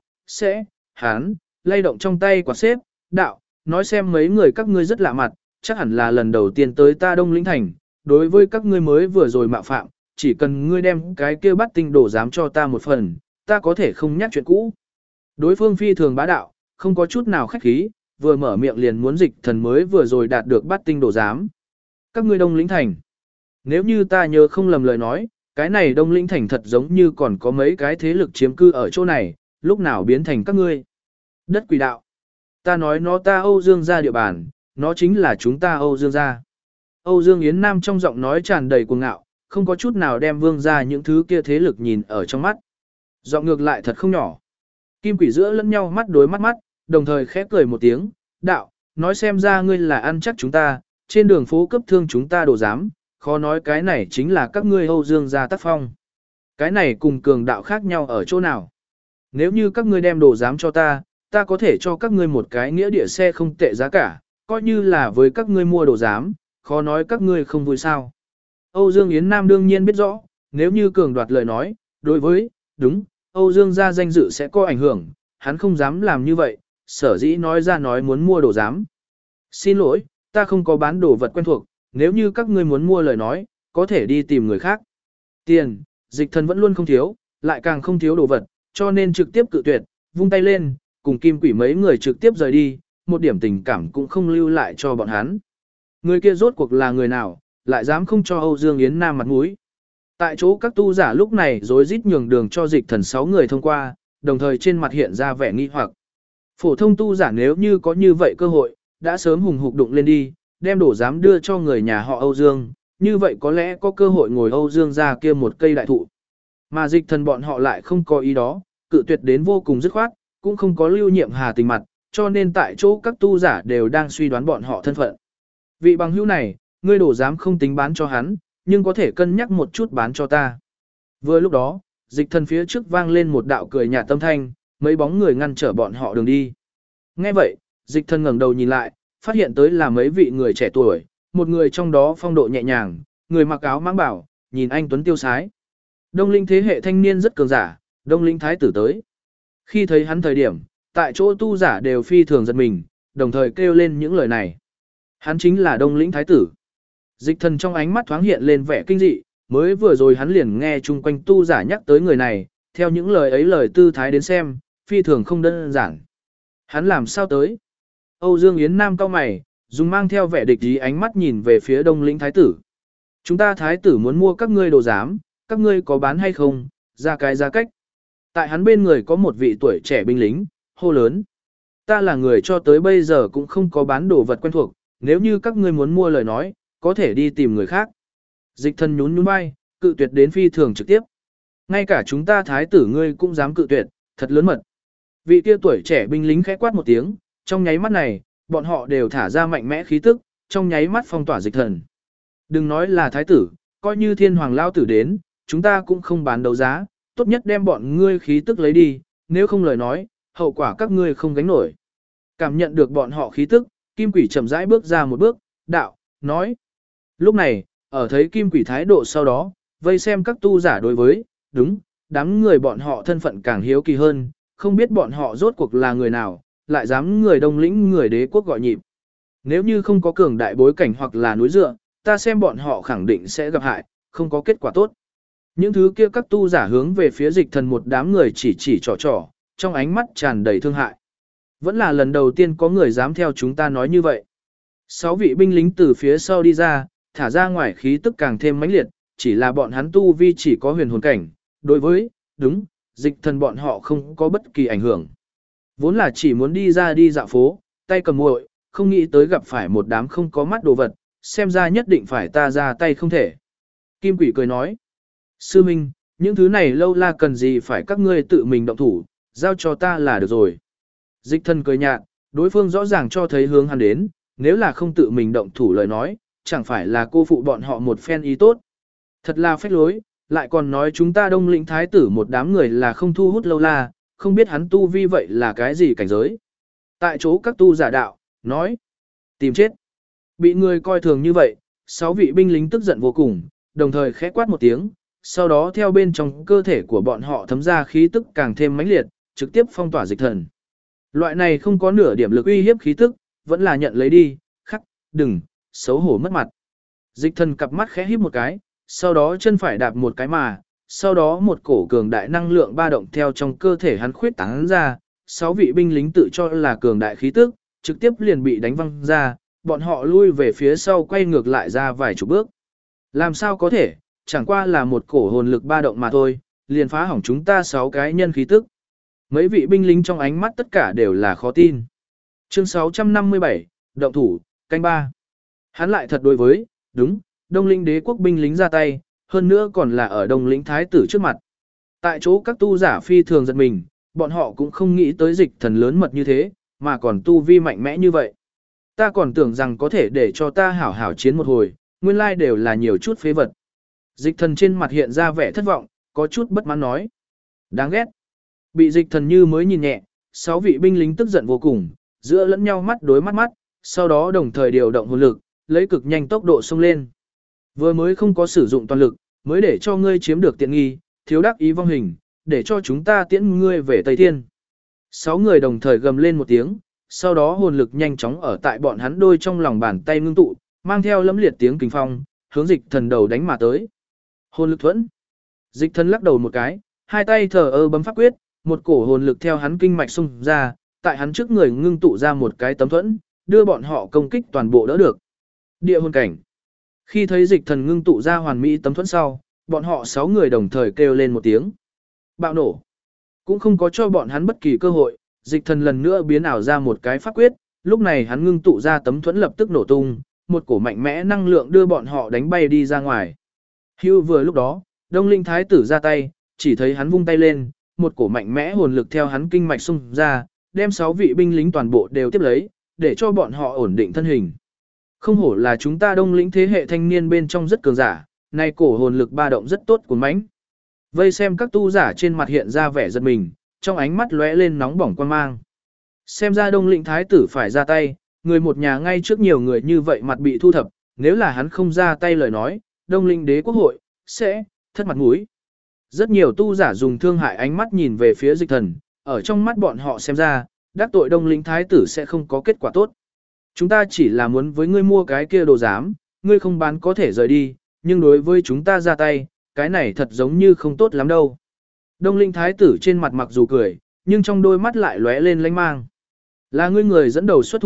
S1: hắn, lay động trong tay quạt xếp, đạo, nói xem mấy người các ngươi rất lạ mặt, chắc hẳn là lần đầu tiên tới ta Đông Lĩnh Thành, đối với các ngươi mới vừa rồi mạo phạm, chỉ cần ngươi đem cái kia bắt tinh đổ dám cho ta một phần, ta có thể không nhắc chuyện cũ. Đối phương phi thường bá đạo, không có chút nào khách khí, vừa mở miệng liền muốn dịch thần mới vừa rồi đạt được bắt tinh đổ dám. Các ngươi Đông Lĩnh Thành. Nếu như ta nhớ không lầm lời nói, cái này Đông Lĩnh Thành thật giống như còn có mấy cái thế lực chiếm cư ở chỗ này, lúc nào biến thành các ngươi. Đất quỷ đạo. Ta nói nó ta Âu Dương gia địa bàn, nó chính là chúng ta Âu Dương gia. Âu Dương Yến Nam trong giọng nói tràn đầy cuồng ngạo, không có chút nào đem Vương gia những thứ kia thế lực nhìn ở trong mắt. Giọng ngược lại thật không nhỏ. Kim quỷ giữa lẫn nhau mắt đối mắt, đồng thời khẽ cười một tiếng, đạo, nói xem ra ngươi là ăn chắc chúng ta, trên đường phố cấp thương chúng ta đồ dám, khó nói cái này chính là các ngươi Âu Dương gia tác phong. Cái này cùng cường đạo khác nhau ở chỗ nào? Nếu như các ngươi đem đồ dám cho ta, ta có thể cho các ngươi một cái nghĩa địa xe không tệ giá cả, coi như là với các ngươi mua đồ dám, khó nói các ngươi không vui sao. Âu Dương Yến Nam đương nhiên biết rõ, nếu như cường đoạt lời nói, đối với, đúng, Âu Dương gia danh dự sẽ có ảnh hưởng, hắn không dám làm như vậy, sở dĩ nói ra nói muốn mua đồ dám. Xin lỗi, ta không có bán đồ vật quen thuộc, nếu như các ngươi muốn mua lời nói, có thể đi tìm người khác. Tiền, dịch thần vẫn luôn không thiếu, lại càng không thiếu đồ vật, cho nên trực tiếp cự tuyệt, vung tay lên, cùng kim quỷ mấy người trực tiếp rời đi, một điểm tình cảm cũng không lưu lại cho bọn hắn. Người kia rốt cuộc là người nào, lại dám không cho Âu Dương Yến Nam mặt mũi. Tại chỗ các tu giả lúc này rối rít nhường đường cho dịch thần 6 người thông qua, đồng thời trên mặt hiện ra vẻ nghi hoặc. Phổ thông tu giả nếu như có như vậy cơ hội, đã sớm hùng hục đụng lên đi, đem đổ dám đưa cho người nhà họ Âu Dương, như vậy có lẽ có cơ hội ngồi Âu Dương ra kia một cây đại thụ. Mà dịch thần bọn họ lại không có ý đó, cự tuyệt đến vô cùng dứt khoát, cũng không có lưu nhiệm hà tình mặt, cho nên tại chỗ các tu giả đều đang suy đoán bọn họ thân phận. Vị bằng hữu này, ngươi đổ dám không tính bán cho hắn, nhưng có thể cân nhắc một chút bán cho ta. Vừa lúc đó, dịch thần phía trước vang lên một đạo cười nhạt tâm thanh, mấy bóng người ngăn trở bọn họ đường đi. Nghe vậy, dịch thần ngẩng đầu nhìn lại, phát hiện tới là mấy vị người trẻ tuổi, một người trong đó phong độ nhẹ nhàng, người mặc áo mãng bảo, nhìn anh tuấn tiêu sái. Đông Linh thế hệ thanh niên rất cường giả, Đông Linh thái tử tới. Khi thấy hắn thời điểm, tại chỗ tu giả đều phi thường giật mình, đồng thời kêu lên những lời này. Hắn chính là Đông Lĩnh thái tử. Dịch thần trong ánh mắt thoáng hiện lên vẻ kinh dị, mới vừa rồi hắn liền nghe chung quanh tu giả nhắc tới người này, theo những lời ấy lời tư thái đến xem, phi thường không đơn giản. Hắn làm sao tới? Âu Dương Yến Nam cau mày, dùng mang theo vẻ địch ý ánh mắt nhìn về phía Đông lĩnh thái tử. Chúng ta thái tử muốn mua các ngươi đồ giám, các ngươi có bán hay không, ra cái giá cách. Tại hắn bên người có một vị tuổi trẻ binh lính, hô lớn. Ta là người cho tới bây giờ cũng không có bán đồ vật quen thuộc, nếu như các ngươi muốn mua lời nói, có thể đi tìm người khác. Dịch thần nhún nhún vai, cự tuyệt đến phi thường trực tiếp. Ngay cả chúng ta thái tử ngươi cũng dám cự tuyệt, thật lớn mật. Vị kia tuổi trẻ binh lính khẽ quát một tiếng, trong nháy mắt này, bọn họ đều thả ra mạnh mẽ khí tức, trong nháy mắt phong tỏa dịch thần. Đừng nói là thái tử, coi như thiên hoàng lao tử đến, chúng ta cũng không bán đấu giá, tốt nhất đem bọn ngươi khí tức lấy đi, nếu không lời nói, hậu quả các ngươi không gánh nổi. Cảm nhận được bọn họ khí tức, kim quỷ chậm rãi bước ra một bước, đạo, nói. Lúc này, ở thấy kim quỷ thái độ sau đó, vây xem các tu giả đối với, đúng, đám người bọn họ thân phận càng hiếu kỳ hơn, không biết bọn họ rốt cuộc là người nào, lại dám người Đông lĩnh người đế quốc gọi nhịp. Nếu như không có cường đại bối cảnh hoặc là núi dựa, ta xem bọn họ khẳng định sẽ gặp hại, không có kết quả tốt. Những thứ kia các tu giả hướng về phía dịch thần một đám người chỉ trò, trong ánh mắt tràn đầy thương hại. Vẫn là lần đầu tiên có người dám theo chúng ta nói như vậy. 6 vị binh lính từ phía sau đi ra, thả ra ngoài khí tức càng thêm mãnh liệt, chỉ là bọn hắn tu vi chỉ có huyền hồn cảnh, đối với, đúng, dịch thần bọn họ không có bất kỳ ảnh hưởng. Vốn là chỉ muốn đi ra đi dạo phố, tay cầm muội, không nghĩ tới gặp phải một đám không có mắt đồ vật, xem ra nhất định phải ta ra tay không thể. Kim quỷ cười nói, sư minh, những thứ này lâu la cần gì phải các ngươi tự mình động thủ, giao cho ta là được rồi. Dịch thần cười nhạt, đối phương rõ ràng cho thấy hướng hắn đến, nếu là không tự mình động thủ lời nói, chẳng phải là cô phụ bọn họ một phen ý tốt. Thật là phách lối, lại còn nói chúng ta Đông lĩnh thái tử một đám người là không thu hút lâu la, không biết hắn tu vi vậy là cái gì cảnh giới. Tại chỗ các tu giả đạo, nói, tìm chết. Bị người coi thường như vậy, 6 vị binh lính tức giận vô cùng, đồng thời khẽ quát một tiếng, sau đó theo bên trong cơ thể của bọn họ thấm ra khí tức càng thêm mãnh liệt, trực tiếp phong tỏa dịch thần. Loại này không có nửa điểm lực uy hiếp khí tức, vẫn là nhận lấy đi, khắc, đừng, xấu hổ mất mặt. Dịch thần cặp mắt khẽ híp một cái, sau đó chân phải đạp một cái mà, sau đó một cổ cường đại năng lượng ba động theo trong cơ thể hắn khuyết tán ra, 6 vị binh lính tự cho là cường đại khí tức, trực tiếp liền bị đánh văng ra, bọn họ lui về phía sau quay ngược lại ra vài chục bước. Làm sao có thể, chẳng qua là một cổ hồn lực ba động mà thôi, liền phá hỏng chúng ta 6 cái nhân khí tức. Mấy vị binh lính trong ánh mắt tất cả đều là khó tin. Chương 657, động thủ, canh 3. Hắn lại thật đối với, đúng, Đông lĩnh đế quốc binh lính ra tay, hơn nữa còn là ở Đông lĩnh thái tử trước mặt. Tại chỗ các tu giả phi thường giật mình, bọn họ cũng không nghĩ tới dịch thần lớn mật như thế, mà còn tu vi mạnh mẽ như vậy. Ta còn tưởng rằng có thể để cho ta hảo hảo chiến một hồi, nguyên lai đều là nhiều chút phế vật. Dịch thần trên mặt hiện ra vẻ thất vọng, có chút bất mãn nói. Đáng ghét. Bị dịch thần như mới nhìn nhẹ, 6 vị binh lính tức giận vô cùng, giữa lẫn nhau mắt đối mắt, sau đó đồng thời điều động hồn lực, lấy cực nhanh tốc độ xông lên. Vừa mới không có sử dụng toàn lực, mới để cho ngươi chiếm được tiện nghi, thiếu đắc ý vong hình, để cho chúng ta tiễn ngươi về Tây Thiên. 6 người đồng thời gầm lên một tiếng, sau đó hồn lực nhanh chóng ở tại bọn hắn đôi trong lòng bàn tay ngưng tụ, mang theo lẫm liệt tiếng kình phong, hướng dịch thần đầu đánh mà tới. Hồn lực thuẫn. Dịch thần lắc đầu một cái, hai tay thờ ơ bấm pháp quyết, một cổ hồn lực theo hắn kinh mạch xung ra, tại hắn trước người ngưng tụ ra một cái tấm thuẫn, đưa bọn họ công kích toàn bộ đỡ được. Địa hồn cảnh. Khi thấy dịch thần ngưng tụ ra hoàn mỹ tấm thuẫn sau, bọn họ 6 người đồng thời kêu lên một tiếng. Bạo nổ. Cũng không có cho bọn hắn bất kỳ cơ hội, dịch thần lần nữa biến ảo ra một cái pháp quyết, lúc này hắn ngưng tụ ra tấm thuẫn lập tức nổ tung, một cổ mạnh mẽ năng lượng đưa bọn họ đánh bay đi ra ngoài. Hưu vừa lúc đó, Đông Linh thái tử ra tay, chỉ thấy hắn vung tay lên, một cổ mạnh mẽ hồn lực theo hắn kinh mạch xung ra, đem 6 vị binh lính toàn bộ đều tiếp lấy, để cho bọn họ ổn định thân hình. Không hổ là chúng ta Đông Lĩnh thế hệ thanh niên bên trong rất cường giả, nay cổ hồn lực ba động rất tốt của mãnh. Vây xem các tu giả trên mặt hiện ra vẻ giật mình, trong ánh mắt lóe lên nóng bỏng quan mang. Xem ra Đông Lĩnh thái tử phải ra tay, người một nhà ngay trước nhiều người như vậy mặt bị thu thập, nếu là hắn không ra tay lời nói, Đông Lĩnh đế quốc hội sẽ thất mặt mũi. Rất nhiều tu giả dùng thương hại ánh mắt nhìn về phía dịch thần, ở trong mắt bọn họ xem ra, đắc tội Đông Lĩnh thái tử sẽ không có kết quả tốt. Chúng ta chỉ là muốn với ngươi mua cái kia đồ giám, ngươi không bán có thể rời đi, nhưng đối với chúng ta ra tay, cái này thật giống như không tốt lắm đâu. Đông Linh thái tử trên mặt mặc dù cười, nhưng trong đôi mắt lại lóe lên lanh mang. Là ngươi người dẫn đầu xuất thủ,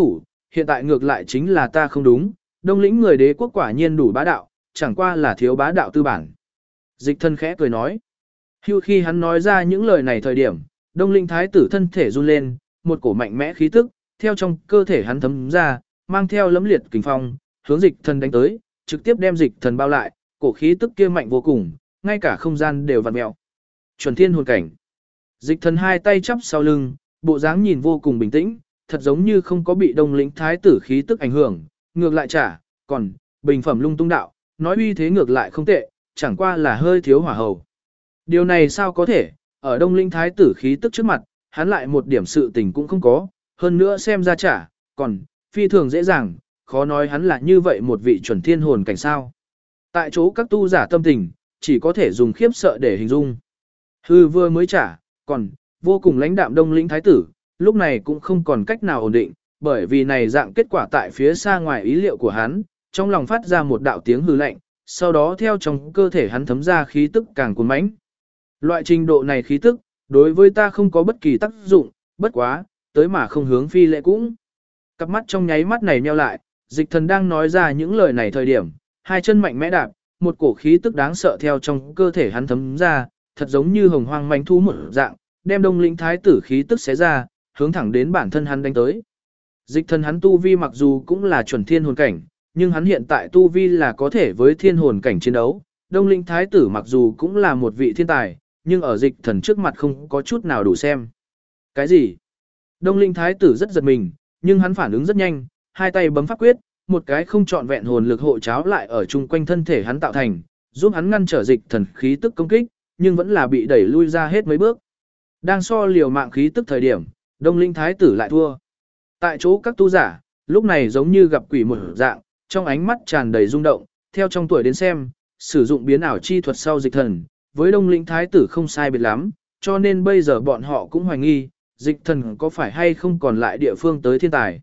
S1: hiện tại ngược lại chính là ta không đúng, Đông lĩnh người đế quốc quả nhiên đủ bá đạo, chẳng qua là thiếu bá đạo tư bản. Dịch thần khẽ cười nói. Hưu khi hắn nói ra những lời này thời điểm, Đông lĩnh thái tử thân thể run lên, một cổ mạnh mẽ khí tức, theo trong cơ thể hắn thấm ra, mang theo lẫm liệt kình phong, hướng dịch thần đánh tới, trực tiếp đem dịch thần bao lại, cổ khí tức kia mạnh vô cùng, ngay cả không gian đều vặn mèo. Chuẩn thiên hồn cảnh. Dịch thần hai tay chắp sau lưng, bộ dáng nhìn vô cùng bình tĩnh, thật giống như không có bị Đông lĩnh thái tử khí tức ảnh hưởng, ngược lại còn bình phẩm lung tung đạo, nói uy thế ngược lại không tệ, chẳng qua là hơi thiếu hỏa hầu. Điều này sao có thể, ở Đông lĩnh thái tử khí tức trước mặt, hắn lại một điểm sự tình cũng không có, hơn nữa xem ra còn phi thường dễ dàng, khó nói hắn là như vậy một vị chuẩn thiên hồn cảnh sao. Tại chỗ các tu giả tâm tình, chỉ có thể dùng khiếp sợ để hình dung. Hư vừa mới còn vô cùng lãnh đạm Đông lĩnh thái tử, lúc này cũng không còn cách nào ổn định, bởi vì này dạng kết quả tại phía xa ngoài ý liệu của hắn, trong lòng phát ra một đạo tiếng hư lạnh, sau đó theo trong cơ thể hắn thấm ra khí tức càng cuồn mãnh. Loại trình độ này khí tức, đối với ta không có bất kỳ tác dụng, bất quá, tới mà không hướng phi lệ cũng. Cặp mắt trong nháy mắt này nheo lại, dịch thần đang nói ra những lời này thời điểm, hai chân mạnh mẽ đạp, một cổ khí tức đáng sợ theo trong cơ thể hắn thấm ra, thật giống như hồng hoang manh thú một dạng, đem Đông lĩnh thái tử khí tức xé ra, hướng thẳng đến bản thân hắn đánh tới. Dịch thần hắn tu vi mặc dù cũng là chuẩn thiên hồn cảnh, nhưng hắn hiện tại tu vi là có thể với thiên hồn cảnh chiến đấu. Đông lĩnh thái tử mặc dù cũng là một vị thiên tài, nhưng ở dịch thần trước mặt không có chút nào đủ xem. Cái gì? Đông lĩnh thái tử rất giật mình, nhưng hắn phản ứng rất nhanh, hai tay bấm pháp quyết, một cái không trọn vẹn hồn lực hộ cháo lại ở chung quanh thân thể hắn tạo thành, giúp hắn ngăn trở dịch thần khí tức công kích, nhưng vẫn là bị đẩy lui ra hết mấy bước. Đang so liều mạng khí tức thời điểm, Đông lĩnh thái tử lại thua. Tại chỗ các tu giả, lúc này giống như gặp quỷ một dạng, trong ánh mắt tràn đầy rung động, theo trong tuổi đến xem, sử dụng biến ảo chi thuật sau dịch thần, với Đông lĩnh thái tử không sai biệt lắm, cho nên bây giờ bọn họ cũng hoài nghi, dịch thần có phải hay không còn lại địa phương tới thiên tài.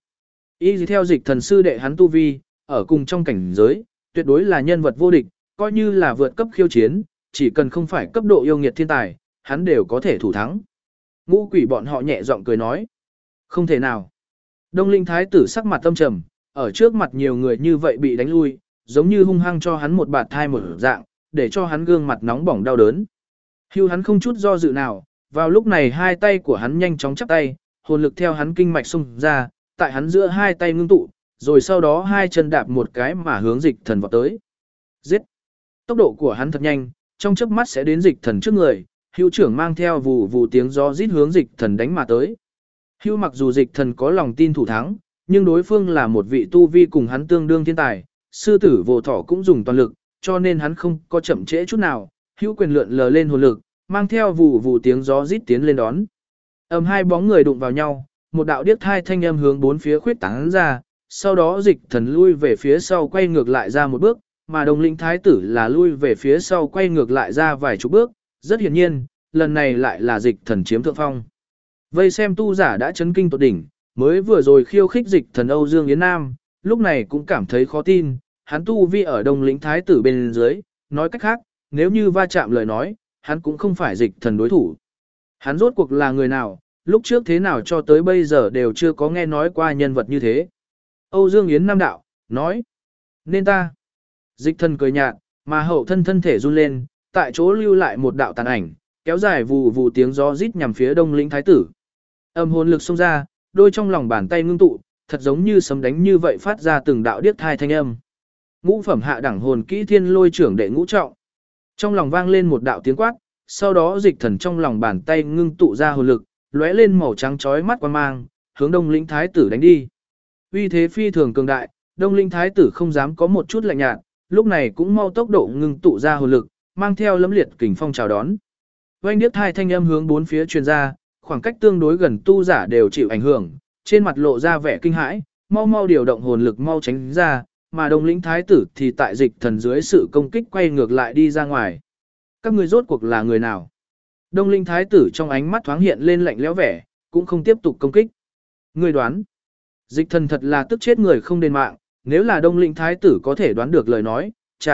S1: Y theo dịch thần sư đệ hắn tu vi, ở cùng trong cảnh giới, tuyệt đối là nhân vật vô địch, coi như là vượt cấp khiêu chiến, chỉ cần không phải cấp độ yêu nghiệt thiên tài, hắn đều có thể thủ thắng. Ngũ quỷ bọn họ nhẹ giọng cười nói, không thể nào. Đông lĩnh thái tử sắc mặt tâm trầm, ở trước mặt nhiều người như vậy bị đánh lui, giống như hung hăng cho hắn một bạt thai một dạng, để cho hắn gương mặt nóng bỏng đau đớn. Hưu hắn không chút do dự nào, vào lúc này hai tay của hắn nhanh chóng chắp tay, hồn lực theo hắn kinh mạch xung ra, tại hắn giữa hai tay ngưng tụ, rồi sau đó hai chân đạp một cái mà hướng dịch thần vọt tới. Giết! Tốc độ của hắn thật nhanh, trong chớp mắt sẽ đến dịch thần trước người, hưu trưởng mang theo vù vù tiếng gió rít hướng dịch thần đánh mà tới. Hưu mặc dù dịch thần có lòng tin thủ thắng, nhưng đối phương là một vị tu vi cùng hắn tương đương thiên tài, sư tử vô thỏ cũng dùng toàn lực, cho nên hắn không có chậm trễ chút nào, hưu quyền lượn lờ lên hồn lực, mang theo vù vù tiếng gió rít tiến lên đón. Hai bóng người đụng vào nhau, một đạo điếc thai thanh âm hướng bốn phía khuyết tán ra, sau đó dịch thần lui về phía sau quay ngược lại ra một bước, mà Đông lĩnh thái tử là lui về phía sau quay ngược lại ra vài chục bước, rất hiển nhiên, lần này lại là dịch thần chiếm thượng phong. Vây xem tu giả đã chấn kinh tột đỉnh, mới vừa rồi khiêu khích dịch thần Âu Dương Yến Nam, lúc này cũng cảm thấy khó tin, hắn tu vi ở Đông lĩnh thái tử bên dưới, nói cách khác, nếu như va chạm lời nói, hắn cũng không phải dịch thần đối thủ. Hắn rốt cuộc là người nào, lúc trước thế nào cho tới bây giờ đều chưa có nghe nói qua nhân vật như thế. Âu Dương Yến Nam đạo, nói, nên ta. Dịch thần cười nhạt, mà hậu thân thân thể run lên, tại chỗ lưu lại một đạo tàn ảnh, kéo dài vù vù tiếng gió rít nhằm phía Đông lĩnh thái tử. Hồn lực xông ra, đôi trong lòng bàn tay ngưng tụ, thật giống như sấm đánh như vậy phát ra từng đạo điếc thai thanh âm. Ngũ phẩm hạ đẳng hồn kỹ thiên lôi trưởng đệ ngũ trọng. Trong lòng vang lên một đạo tiếng quát, sau đó dịch thần trong lòng bàn tay ngưng tụ ra hồn lực, lóe lên màu trắng chói mắt quang mang, hướng Đông lĩnh thái tử đánh đi. Uy thế phi thường cường đại, Đông lĩnh thái tử không dám có một chút lạnh nhạt, lúc này cũng mau tốc độ ngưng tụ ra hồn lực, mang theo lẫm liệt kình phong chào đón. Oanh điếc hai thanh âm hướng bốn phía truyền ra, khoảng cách tương đối gần tu giả đều chịu ảnh hưởng, trên mặt lộ ra vẻ kinh hãi, mau mau điều động hồn lực mau tránh ra, mà Đông lĩnh thái tử thì tại dịch thần dưới sự công kích quay ngược lại đi ra ngoài. Các ngươi rốt cuộc là người nào? Đông lĩnh thái tử trong ánh mắt thoáng hiện lên lạnh lẽo vẻ, cũng không tiếp tục công kích. Ngươi đoán? Dịch thần thật là tức chết người không đền mạng, nếu là Đông lĩnh thái tử có thể đoán được lời nói,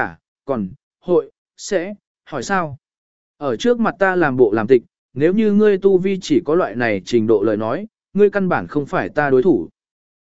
S1: còn sẽ hỏi sao? Ở trước mặt ta làm bộ làm tịch, nếu như ngươi tu vi chỉ có loại này trình độ lời nói, ngươi căn bản không phải ta đối thủ.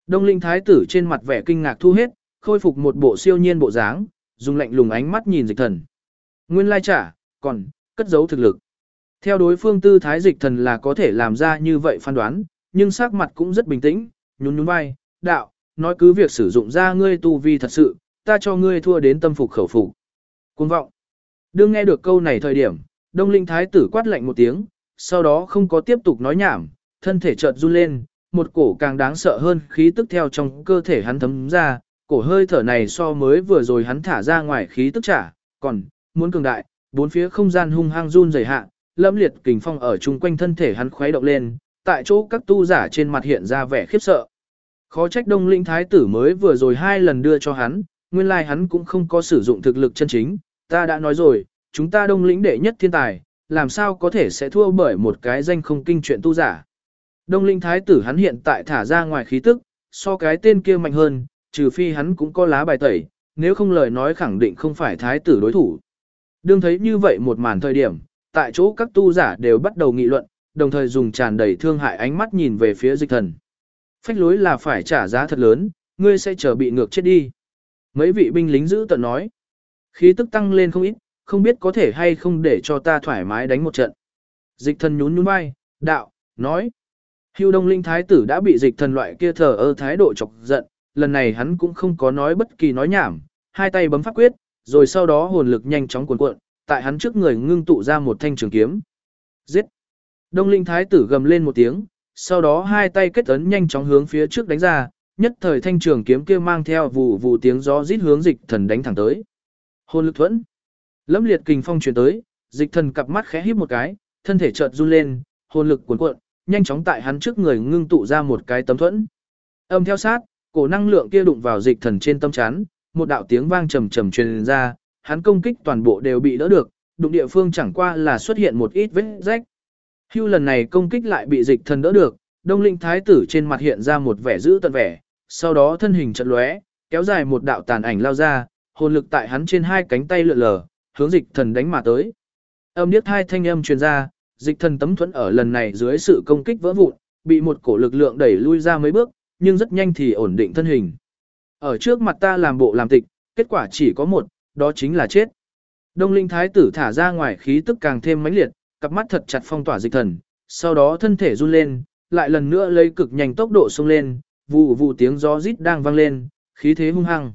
S1: Đông Linh Thái tử trên mặt vẻ kinh ngạc thu hết, khôi phục một bộ siêu nhiên bộ dáng, dùng lạnh lùng ánh mắt nhìn Dịch Thần. Nguyên lai trả, còn cất giấu thực lực. Theo đối phương tư thái Dịch Thần là có thể làm ra như vậy phán đoán, nhưng sắc mặt cũng rất bình tĩnh, nhún nhún vai, đạo, nói cứ việc sử dụng ra ngươi tu vi thật sự, ta cho ngươi thua đến tâm phục khẩu phục. Cuồng vọng. Đương nghe được câu này thời điểm, Đông Linh Thái tử quát lạnh một tiếng, sau đó không có tiếp tục nói nhảm, thân thể chợt run lên, một cổ càng đáng sợ hơn khí tức theo trong cơ thể hắn thấm ra, cổ hơi thở này so mới vừa rồi hắn thả ra ngoài khí tức trả, còn muốn cường đại, bốn phía không gian hung hăng run rẩy hạ, lâm liệt kình phong ở chung quanh thân thể hắn khuấy động lên, tại chỗ các tu giả trên mặt hiện ra vẻ khiếp sợ. Khó trách Đông Linh Thái tử mới vừa rồi 2 lần đưa cho hắn, nguyên lai hắn cũng không có sử dụng thực lực chân chính, ta đã nói rồi, chúng ta Đông Lĩnh đệ nhất thiên tài, làm sao có thể sẽ thua bởi một cái danh không kinh chuyện tu giả. Đông Linh Thái tử hắn hiện tại thả ra ngoài khí tức, so cái tên kia mạnh hơn, trừ phi hắn cũng có lá bài tẩy, nếu không lời nói khẳng định không phải Thái tử đối thủ. Đương thấy như vậy một màn thời điểm, tại chỗ các tu giả đều bắt đầu nghị luận, đồng thời dùng tràn đầy thương hại ánh mắt nhìn về phía Dịch Thần. Phách lối là phải trả giá thật lớn, ngươi sẽ chờ bị ngược chết đi. Mấy vị binh lính giữ tận nói. Khí tức tăng lên không ít, không biết có thể hay không để cho ta thoải mái đánh một trận. Dịch Thần nhún nhún vai, đạo, nói. Hưu Đông Linh Thái tử đã bị Dịch Thần loại kia thờ ơ thái độ chọc giận, lần này hắn cũng không có nói bất kỳ nói nhảm, hai tay bấm pháp quyết, rồi sau đó hồn lực nhanh chóng cuồn cuộn, tại hắn trước người ngưng tụ ra một thanh trường kiếm. Giết! Đông Linh Thái tử gầm lên một tiếng, sau đó hai tay kết ấn nhanh chóng hướng phía trước đánh ra, nhất thời thanh trường kiếm kia mang theo vụ vụ tiếng gió rít hướng Dịch Thần đánh thẳng tới. Hồn lực thuẫn. Lâm liệt kình phong truyền tới, Dịch Thần cặp mắt khẽ híp một cái, thân thể chợt run lên, hồn lực cuồn cuộn, nhanh chóng tại hắn trước người ngưng tụ ra một cái tấm thuẫn. Âm theo sát, cổ năng lượng kia đụng vào Dịch Thần trên tâm chắn, một đạo tiếng vang trầm trầm truyền ra, hắn công kích toàn bộ đều bị đỡ được, đụng địa phương chẳng qua là xuất hiện một ít vết rách. Hưu lần này công kích lại bị Dịch Thần đỡ được, Đông Linh Thái tử trên mặt hiện ra một vẻ dữ tợn vẻ, sau đó thân hình chợt lóe, kéo dài một đạo tàn ảnh lao ra, hồn lực tại hắn trên hai cánh tay lượn lờ, hướng Dịch Thần đánh mà tới. Âm điếc hai thanh âm truyền ra, Dịch Thần tấm thuẫn ở lần này dưới sự công kích vỡ vụn, bị một cổ lực lượng đẩy lui ra mấy bước, nhưng rất nhanh thì ổn định thân hình. Ở trước mặt ta làm bộ làm tịch, kết quả chỉ có một, đó chính là chết. Đông Linh Thái tử thả ra ngoài khí tức càng thêm mãnh liệt, cặp mắt thật chặt phong tỏa Dịch Thần, sau đó thân thể run lên, lại lần nữa lấy cực nhanh tốc độ xông lên, vụ vụ tiếng gió rít đang vang lên, khí thế hung hăng.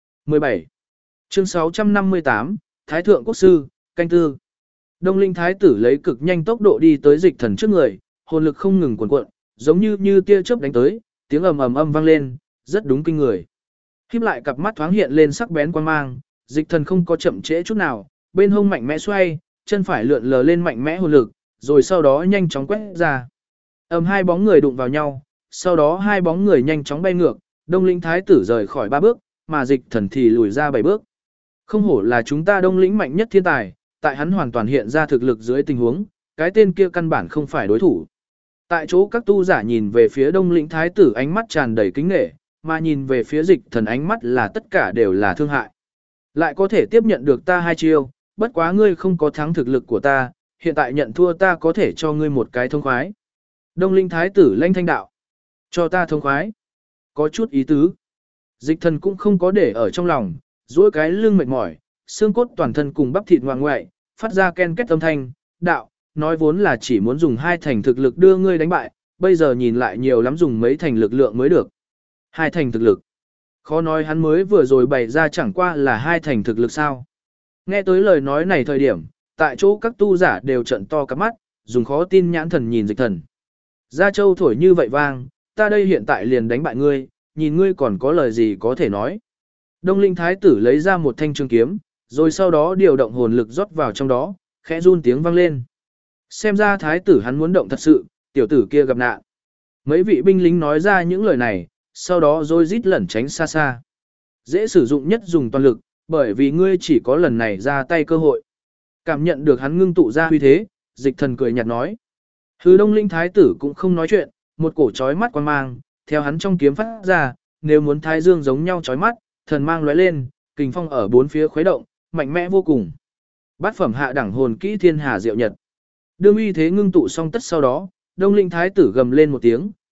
S1: 17. Chương 658, Thái Thượng Quốc Sư, canh tư. Đông Linh Thái tử lấy cực nhanh tốc độ đi tới Dịch Thần trước người, hồn lực không ngừng cuồn cuộn, giống như tia chớp đánh tới, tiếng ầm ầm vang lên, rất đúng kinh người. Khép lại cặp mắt thoáng hiện lên sắc bén quan mang, Dịch Thần không có chậm trễ chút nào, bên hông mạnh mẽ xoay, chân phải lượn lờ lên mạnh mẽ hồn lực, rồi sau đó nhanh chóng quét ra. Hai bóng người đụng vào nhau, sau đó hai bóng người nhanh chóng bay ngược, Đông Lĩnh Thái tử rời khỏi 3 bước, mà Dịch Thần thì lùi ra 7 bước. Không hổ là chúng ta Đông Lĩnh mạnh nhất thiên tài, tại hắn hoàn toàn hiện ra thực lực dưới tình huống, cái tên kia căn bản không phải đối thủ. Tại chỗ các tu giả nhìn về phía Đông Lĩnh Thái tử ánh mắt tràn đầy kính nể, mà nhìn về phía Dịch Thần ánh mắt là tất cả đều là thương hại. Lại có thể tiếp nhận được ta 2 chiêu, bất quá ngươi không có thắng thực lực của ta, hiện tại nhận thua ta có thể cho ngươi một cái thông khoái. Đông Linh Thái tử lanh thanh đạo. Cho ta thông khoái. Có chút ý tứ. Dịch Thần cũng không có để ở trong lòng, duỗi cái lưng mệt mỏi, xương cốt toàn thân cùng bắp thịt ngoại ngoại, phát ra ken két âm thanh, đạo, nói vốn là chỉ muốn dùng 2 thành thực lực đưa ngươi đánh bại, bây giờ nhìn lại nhiều lắm dùng mấy thành lực lượng mới được. 2 thành thực lực. Khó nói hắn mới vừa rồi bày ra chẳng qua là 2 thành thực lực sao. Nghe tới lời nói này thời điểm, tại chỗ các tu giả đều trận to cặp mắt, dùng khó tin nhãn thần nhìn Dịch Thần. Gia Châu thổi như vậy vang, ta đây hiện tại liền đánh bại ngươi, nhìn ngươi còn có lời gì có thể nói. Đông Linh Thái tử lấy ra một thanh trường kiếm, rồi sau đó điều động hồn lực rót vào trong đó, khẽ run tiếng vang lên. Xem ra Thái tử hắn muốn động thật sự, tiểu tử kia gặp nạn. Mấy vị binh lính nói ra những lời này, sau đó rồi rít lẩn tránh xa xa. Dễ sử dụng nhất dùng toàn lực, bởi vì ngươi chỉ có lần này ra tay cơ hội. Cảm nhận được hắn ngưng tụ ra uy thế, Dịch Thần cười nhạt nói. Hư Đông Linh Thái tử cũng không nói chuyện, một cổ chói mắt quan mang, theo hắn trong kiếm phát ra, nếu muốn thái dương giống nhau chói mắt, thần mang lóe lên, kình phong ở bốn phía khuấy động, mạnh mẽ vô cùng. Bát phẩm hạ đẳng hồn kỹ thiên hà diệu nhật. Đương uy thế ngưng tụ xong tất sau đó, Đông Linh Thái tử gầm lên một tiếng,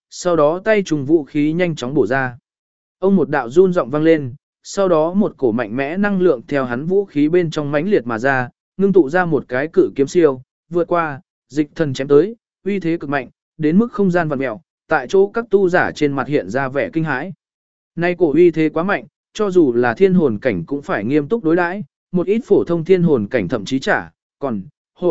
S1: sau đó tay trùng vũ khí nhanh chóng bổ ra. Ông một đạo run giọng vang lên, sau đó một cổ mạnh mẽ năng lượng theo hắn vũ khí bên trong mãnh liệt mà ra, ngưng tụ ra một cái cự kiếm siêu, vượt qua, dịch thần chém tới, uy thế cực mạnh, đến mức không gian vặn mèo, tại chỗ các tu giả trên mặt hiện ra vẻ kinh hãi. Nay cổ uy thế quá mạnh, cho dù là thiên hồn cảnh cũng phải nghiêm túc đối đãi, một ít phổ thông thiên hồn cảnh thậm chí còn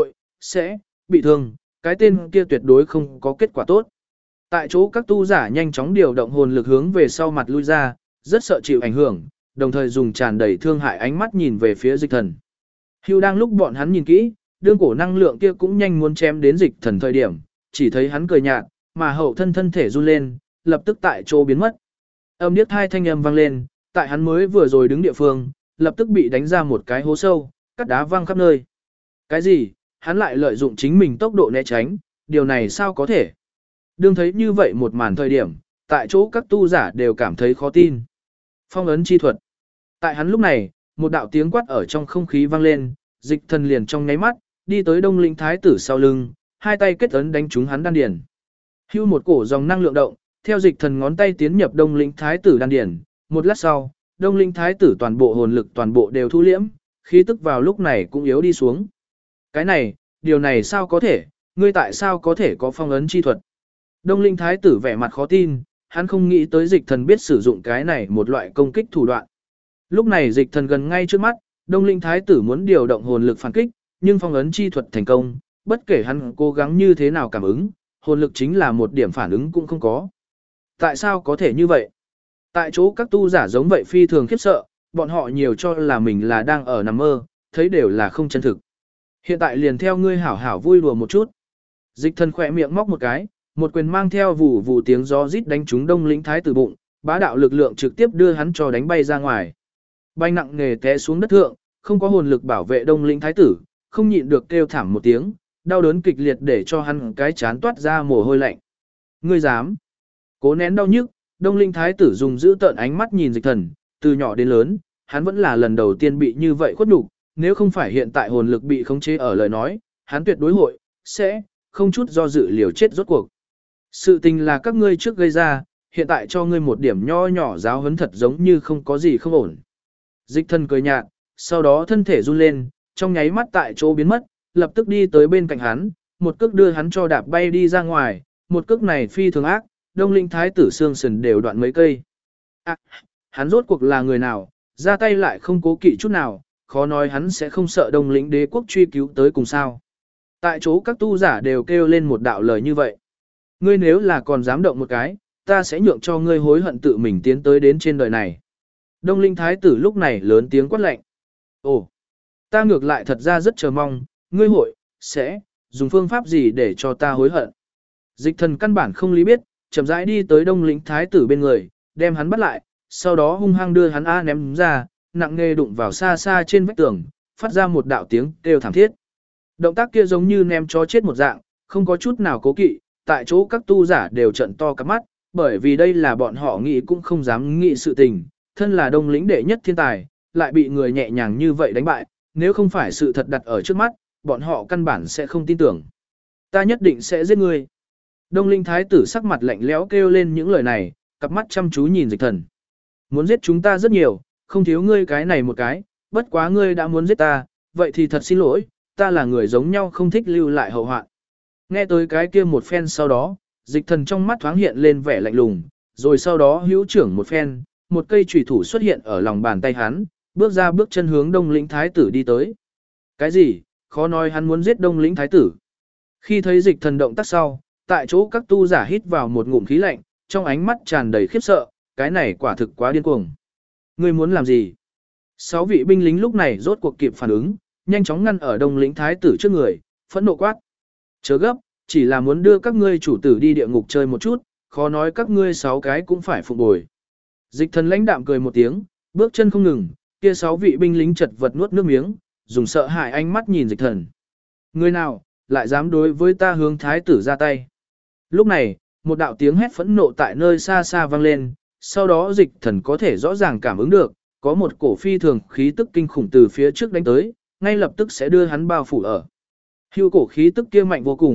S1: sẽ bị thương, cái tên kia tuyệt đối không có kết quả tốt. Tại chỗ các tu giả nhanh chóng điều động hồn lực hướng về sau mặt lui ra, rất sợ chịu ảnh hưởng, đồng thời dùng tràn đầy thương hại ánh mắt nhìn về phía dịch thần. Hưu đang lúc bọn hắn nhìn kỹ, đương cổ năng lượng kia cũng nhanh muốn chém đến dịch thần thời điểm, chỉ thấy hắn cười nhạt, mà hậu thân thể run lên, lập tức tại chỗ biến mất. Âm điếc hai thanh âm vang lên, tại hắn mới vừa rồi đứng địa phương, lập tức bị đánh ra một cái hố sâu, cắt đá văng khắp nơi. Cái gì? Hắn lại lợi dụng chính mình tốc độ né tránh, điều này sao có thể? Đương thấy như vậy một màn thời điểm, tại chỗ các tu giả đều cảm thấy khó tin. Phong ấn chi thuật. Tại hắn lúc này, một đạo tiếng quát ở trong không khí vang lên, dịch thần liền trong nháy mắt, đi tới Đông Linh Thái tử sau lưng, hai tay kết ấn đánh trúng hắn đan điền. Hưu một cổ dòng năng lượng động, theo dịch thần ngón tay tiến nhập Đông Linh Thái tử đan điền, một lát sau, Đông Linh Thái tử toàn bộ hồn lực toàn bộ đều thu liễm, khí tức vào lúc này cũng yếu đi xuống. Cái này, điều này sao có thể, ngươi tại sao có thể có phong ấn chi thuật? Đông Linh Thái tử vẻ mặt khó tin, hắn không nghĩ tới dịch thần biết sử dụng cái này một loại công kích thủ đoạn. Lúc này dịch thần gần ngay trước mắt, Đông Linh Thái tử muốn điều động hồn lực phản kích, nhưng phong ấn chi thuật thành công, bất kể hắn cố gắng như thế nào cảm ứng, hồn lực chính là một điểm phản ứng cũng không có. Tại sao có thể như vậy? Tại chỗ các tu giả giống vậy phi thường khiếp sợ, bọn họ nhiều cho là mình là đang ở nằm mơ, thấy đều là không chân thực. Hiện tại liền theo ngươi hảo hảo vui đùa một chút. Dịch thần khỏe miệng móc một cái, một quyền mang theo vù vù tiếng gió rít đánh trúng Đông Linh Thái tử bụng, bá đạo lực lượng trực tiếp đưa hắn cho đánh bay ra ngoài. Bay nặng nề té xuống đất thượng, không có hồn lực bảo vệ Đông Linh Thái tử, không nhịn được kêu thảm một tiếng, đau đớn kịch liệt để cho hắn cái chán toát ra mồ hôi lạnh. Ngươi dám? Cố nén đau nhức, Đông Linh Thái tử dùng giữ tợn ánh mắt nhìn dịch thần, từ nhỏ đến lớn, hắn vẫn là lần đầu tiên bị như vậy khuất nhục, nếu không phải hiện tại hồn lực bị khống chế ở lời nói, hắn tuyệt đối sẽ không chút do dự liều chết rốt cuộc. Sự tình là các ngươi trước gây ra, hiện tại cho ngươi một điểm nho nhỏ giáo huấn thật giống như không có gì không ổn. Dịch thần cười nhạt, sau đó thân thể run lên, trong nháy mắt tại chỗ biến mất, lập tức đi tới bên cạnh hắn, một cước đưa hắn cho đạp bay đi ra ngoài, một cước này phi thường ác, Đông Linh Thái tử xương sườn đều đoạn mấy cây. Hắn rốt cuộc là người nào, ra tay lại không cố kỵ chút nào, khó nói hắn sẽ không sợ Đông Lĩnh đế quốc truy cứu tới cùng sao. Tại chỗ các tu giả đều kêu lên một đạo lời như vậy. Ngươi nếu là còn dám động một cái, ta sẽ nhượng cho ngươi hối hận tự mình tiến tới đến trên đời này. Đông Linh Thái tử lúc này lớn tiếng quát lệnh. Ồ, ta ngược lại thật ra rất chờ mong, ngươi sẽ dùng phương pháp gì để cho ta hối hận. Dịch thần căn bản không lý biết, chậm rãi đi tới Đông Lĩnh Thái tử bên người, đem hắn bắt lại, sau đó hung hăng đưa hắn ném ra, nặng nề đụng vào xa xa trên vách tường, phát ra một đạo tiếng kêu thảm thiết. Động tác kia giống như ném chó chết một dạng, không có chút nào cố kỵ, tại chỗ các tu giả đều trợn to cả mắt, bởi vì đây là bọn họ nghĩ cũng không dám nghĩ sự tình, thân là Đông Lĩnh đệ nhất thiên tài, lại bị người nhẹ nhàng như vậy đánh bại, nếu không phải sự thật đặt ở trước mắt, bọn họ căn bản sẽ không tin tưởng. Ta nhất định sẽ giết ngươi. Đông Linh Thái tử sắc mặt lạnh lẽo kêu lên những lời này, cặp mắt chăm chú nhìn dịch thần. Muốn giết chúng ta rất nhiều, không thiếu ngươi cái này một cái, bất quá ngươi đã muốn giết ta, vậy thì thật xin lỗi, ta là người giống nhau không thích lưu lại hậu hoạn. Nghe tới cái kia một phen sau đó, dịch thần trong mắt thoáng hiện lên vẻ lạnh lùng, rồi sau đó hữu trưởng một phen, một cây chùy thủ xuất hiện ở lòng bàn tay hắn, bước ra bước chân hướng Đông Lĩnh Thái tử đi tới. Cái gì? Khó nói hắn muốn giết Đông Lĩnh Thái tử. Khi thấy dịch thần động tác sau, tại chỗ các tu giả hít vào một ngụm khí lạnh, trong ánh mắt tràn đầy khiếp sợ, cái này quả thực quá điên cuồng. Ngươi muốn làm gì? 6 vị binh lính lúc này rốt cuộc kịp phản ứng, nhanh chóng ngăn ở Đông Lĩnh Thái tử trước người, phẫn nộ quát. Chớ gấp, chỉ là muốn đưa các ngươi chủ tử đi địa ngục chơi một chút, khó nói các ngươi 6 cái cũng phải phục bồi. Dịch thần lãnh đạm cười một tiếng, bước chân không ngừng, kia 6 vị binh lính chật vật nuốt nước miếng, dùng sợ hãi ánh mắt nhìn dịch thần. Người nào, lại dám đối với ta hướng thái tử ra tay. Lúc này, một đạo tiếng hét phẫn nộ tại nơi xa xa vang lên, sau đó dịch thần có thể rõ ràng cảm ứng được, có một cổ phi thường khí tức kinh khủng từ phía trước đánh tới, ngay lập tức sẽ đưa hắn bao phủ ở. Hưu cổ khí tức kia mạnh vô cùng,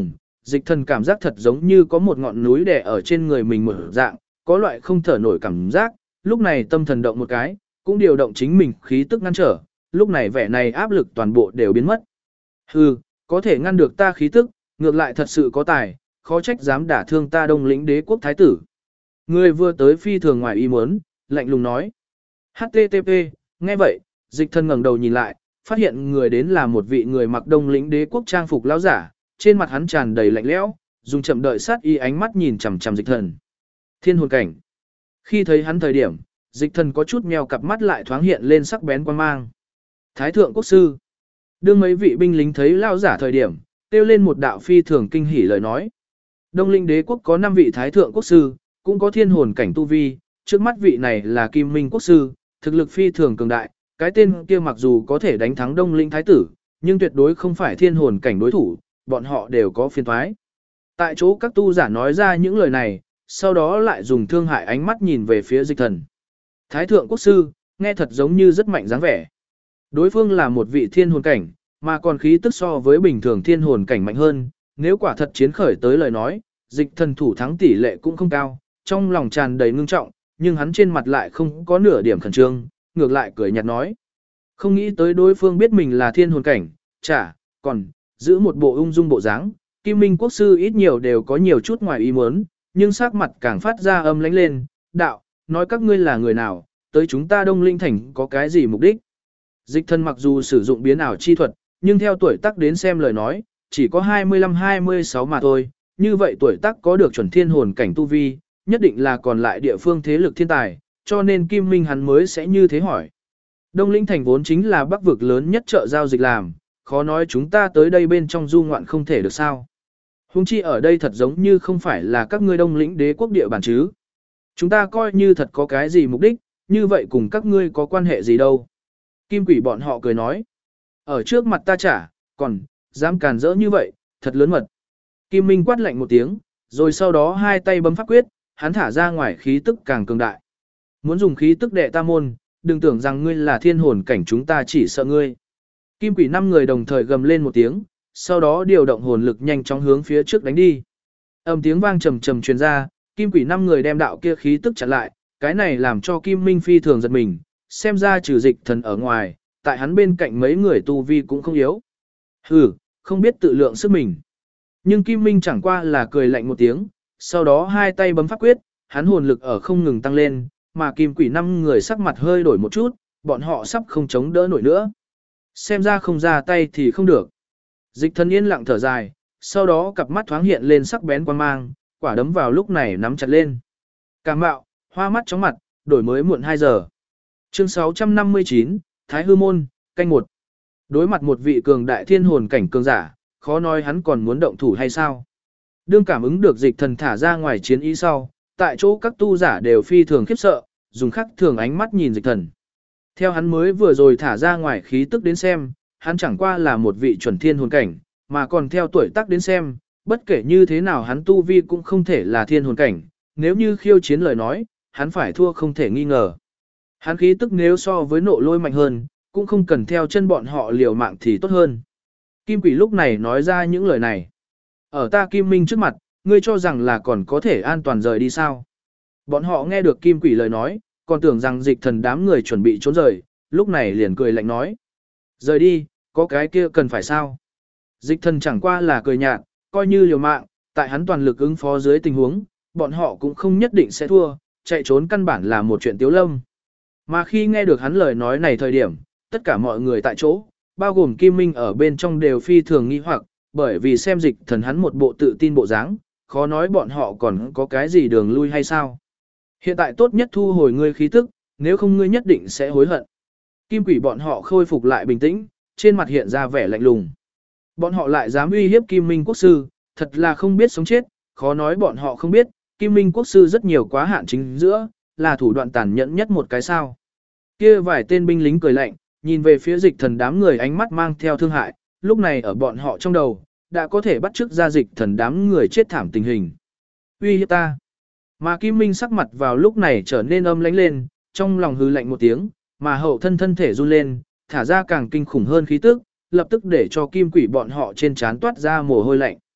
S1: dịch thần cảm giác thật giống như có một ngọn núi đè ở trên người mình một dạng, có loại không thở nổi cảm giác, lúc này tâm thần động một cái, cũng điều động chính mình khí tức ngăn trở, lúc này vẻ này áp lực toàn bộ đều biến mất. Hừ, có thể ngăn được ta khí tức, ngược lại thật sự có tài, khó trách dám đả thương ta Đông Lĩnh Đế quốc thái tử. Người vừa tới phi thường ngoài ý muốn, lạnh lùng nói. HTTP, nghe vậy, dịch thần ngẩng đầu nhìn lại, phát hiện người đến là một vị người mặc Đông Lĩnh Đế quốc trang phục lão giả, trên mặt hắn tràn đầy lạnh lẽo, dùng chậm đợi sát y ánh mắt nhìn chằm chằm dịch thần. Thiên hồn cảnh. Khi thấy hắn thời điểm, dịch thần có chút meo cặp mắt lại thoáng hiện lên sắc bén quan mang. Thái thượng quốc sư. Đương mấy vị binh lính thấy lão giả thời điểm, kêu lên một đạo phi thường kinh hỉ lời nói. Đông Linh Đế quốc có 5 vị thái thượng quốc sư, cũng có thiên hồn cảnh tu vi, trước mắt vị này là Kim Minh quốc sư, thực lực phi thường cường đại, cái tên kia mặc dù có thể đánh thắng Đông Linh thái tử, nhưng tuyệt đối không phải thiên hồn cảnh đối thủ, bọn họ đều có phiền toái. Tại chỗ các tu giả nói ra những lời này, sau đó lại dùng thương hại ánh mắt nhìn về phía dịch thần. Thái thượng quốc sư, nghe thật giống như rất mạnh dáng vẻ. Đối phương là một vị thiên hồn cảnh, mà còn khí tức so với bình thường thiên hồn cảnh mạnh hơn, nếu quả thật chiến khởi tới lời nói, dịch thần thủ thắng tỷ lệ cũng không cao, trong lòng tràn đầy ngưng trọng, nhưng hắn trên mặt lại không có nửa điểm khẩn trương, ngược lại cười nhạt nói. Không nghĩ tới đối phương biết mình là thiên hồn cảnh, còn giữ một bộ ung dung bộ dáng, Kim Minh quốc sư ít nhiều đều có nhiều chút ngoài ý muốn, nhưng sắc mặt càng phát ra âm lãnh lên, đạo, nói các ngươi là người nào, tới chúng ta Đông Linh Thành có cái gì mục đích. Dịch thần mặc dù sử dụng biến ảo chi thuật, nhưng theo tuổi tác đến xem lời nói, chỉ có 25-26 mà thôi, như vậy tuổi tác có được chuẩn thiên hồn cảnh tu vi, nhất định là còn lại địa phương thế lực thiên tài, cho nên Kim Minh hắn mới sẽ như thế hỏi. Đông Linh Thành vốn chính là bắc vực lớn nhất chợ giao dịch làm, khó nói chúng ta tới đây bên trong du ngoạn không thể được sao. Hùng chi ở đây thật giống như không phải là các ngươi Đông Lĩnh Đế quốc địa bàn chứ. Chúng ta coi như thật có cái gì mục đích, như vậy cùng các ngươi có quan hệ gì đâu. Kim quỷ bọn họ cười nói. Ở trước mặt ta còn, dám càn rỡ như vậy, thật lớn mật. Kim Minh quát lạnh một tiếng, rồi sau đó hai tay bấm pháp quyết, hắn thả ra ngoài khí tức càng cường đại. Muốn dùng khí tức đệ ta môn, đừng tưởng rằng ngươi là thiên hồn cảnh chúng ta chỉ sợ ngươi. Kim quỷ 5 người đồng thời gầm lên một tiếng, sau đó điều động hồn lực nhanh chóng hướng phía trước đánh đi. Âm tiếng vang trầm trầm truyền ra, Kim quỷ 5 người đem đạo kia khí tức chặn lại, cái này làm cho Kim Minh phi thường giật mình, xem ra trừ dịch thần ở ngoài, tại hắn bên cạnh mấy người tu vi cũng không yếu. Hừ, không biết tự lượng sức mình. Nhưng Kim Minh chẳng qua là cười lạnh một tiếng, sau đó hai tay bấm pháp quyết, hắn hồn lực ở không ngừng tăng lên, mà Kim quỷ 5 người sắc mặt hơi đổi một chút, bọn họ sắp không chống đỡ nổi nữa. Xem ra không ra tay thì không được. Dịch thần yên lặng thở dài, sau đó cặp mắt thoáng hiện lên sắc bén quan mang, quả đấm vào lúc này nắm chặt lên. Cảm mạo, hoa mắt chóng mặt, đổi mới muộn 2 giờ. Chương 659, Thái Hư Môn, canh 1. Đối mặt một vị cường đại thiên hồn cảnh cường giả, khó nói hắn còn muốn động thủ hay sao. Đương cảm ứng được dịch thần thả ra ngoài chiến ý sau, tại chỗ các tu giả đều phi thường khiếp sợ, dùng khắc thường ánh mắt nhìn dịch thần. Theo hắn mới vừa rồi thả ra ngoài khí tức đến xem, hắn chẳng qua là một vị chuẩn thiên hồn cảnh, mà còn theo tuổi tác đến xem, bất kể như thế nào hắn tu vi cũng không thể là thiên hồn cảnh, nếu như khiêu chiến lời nói, hắn phải thua không thể nghi ngờ. Hắn khí tức nếu so với nộ lôi mạnh hơn, cũng không cần theo chân bọn họ liều mạng thì tốt hơn. Kim quỷ lúc này nói ra những lời này. Ở ta Kim Minh trước mặt, ngươi cho rằng là còn có thể an toàn rời đi sao? Bọn họ nghe được Kim quỷ lời nói, còn tưởng rằng dịch thần đám người chuẩn bị trốn rời, lúc này liền cười lạnh nói. Rời đi, có cái kia cần phải sao? Dịch thần chẳng qua là cười nhạt, coi như liều mạng, tại hắn toàn lực ứng phó dưới tình huống, bọn họ cũng không nhất định sẽ thua, chạy trốn căn bản là một chuyện tiếu lâm. Mà khi nghe được hắn lời nói này thời điểm, tất cả mọi người tại chỗ, bao gồm Kim Minh ở bên trong đều phi thường nghi hoặc, bởi vì xem dịch thần hắn một bộ tự tin bộ dáng, khó nói bọn họ còn có cái gì đường lui hay sao. Hiện tại tốt nhất thu hồi ngươi khí tức, nếu không ngươi nhất định sẽ hối hận. Kim quỷ bọn họ khôi phục lại bình tĩnh, trên mặt hiện ra vẻ lạnh lùng. Bọn họ lại dám uy hiếp Kim Minh quốc sư, thật là không biết sống chết, khó nói bọn họ không biết, Kim Minh quốc sư rất nhiều quá hạn chính giữa, là thủ đoạn tàn nhẫn nhất một cái sao. Kia vài tên binh lính cười lạnh, nhìn về phía dịch thần đám người ánh mắt mang theo thương hại, lúc này ở bọn họ trong đầu, đã có thể bắt chước ra dịch thần đám người chết thảm tình hình. Uy hiếp ta. Mà Kim Minh sắc mặt vào lúc này trở nên âm lãnh lên, trong lòng hư lạnh một tiếng, mà hậu thân thân thể run lên, thả ra càng kinh khủng hơn khí tức, lập tức để cho kim quỷ bọn họ trên trán toát ra mồ hôi lạnh.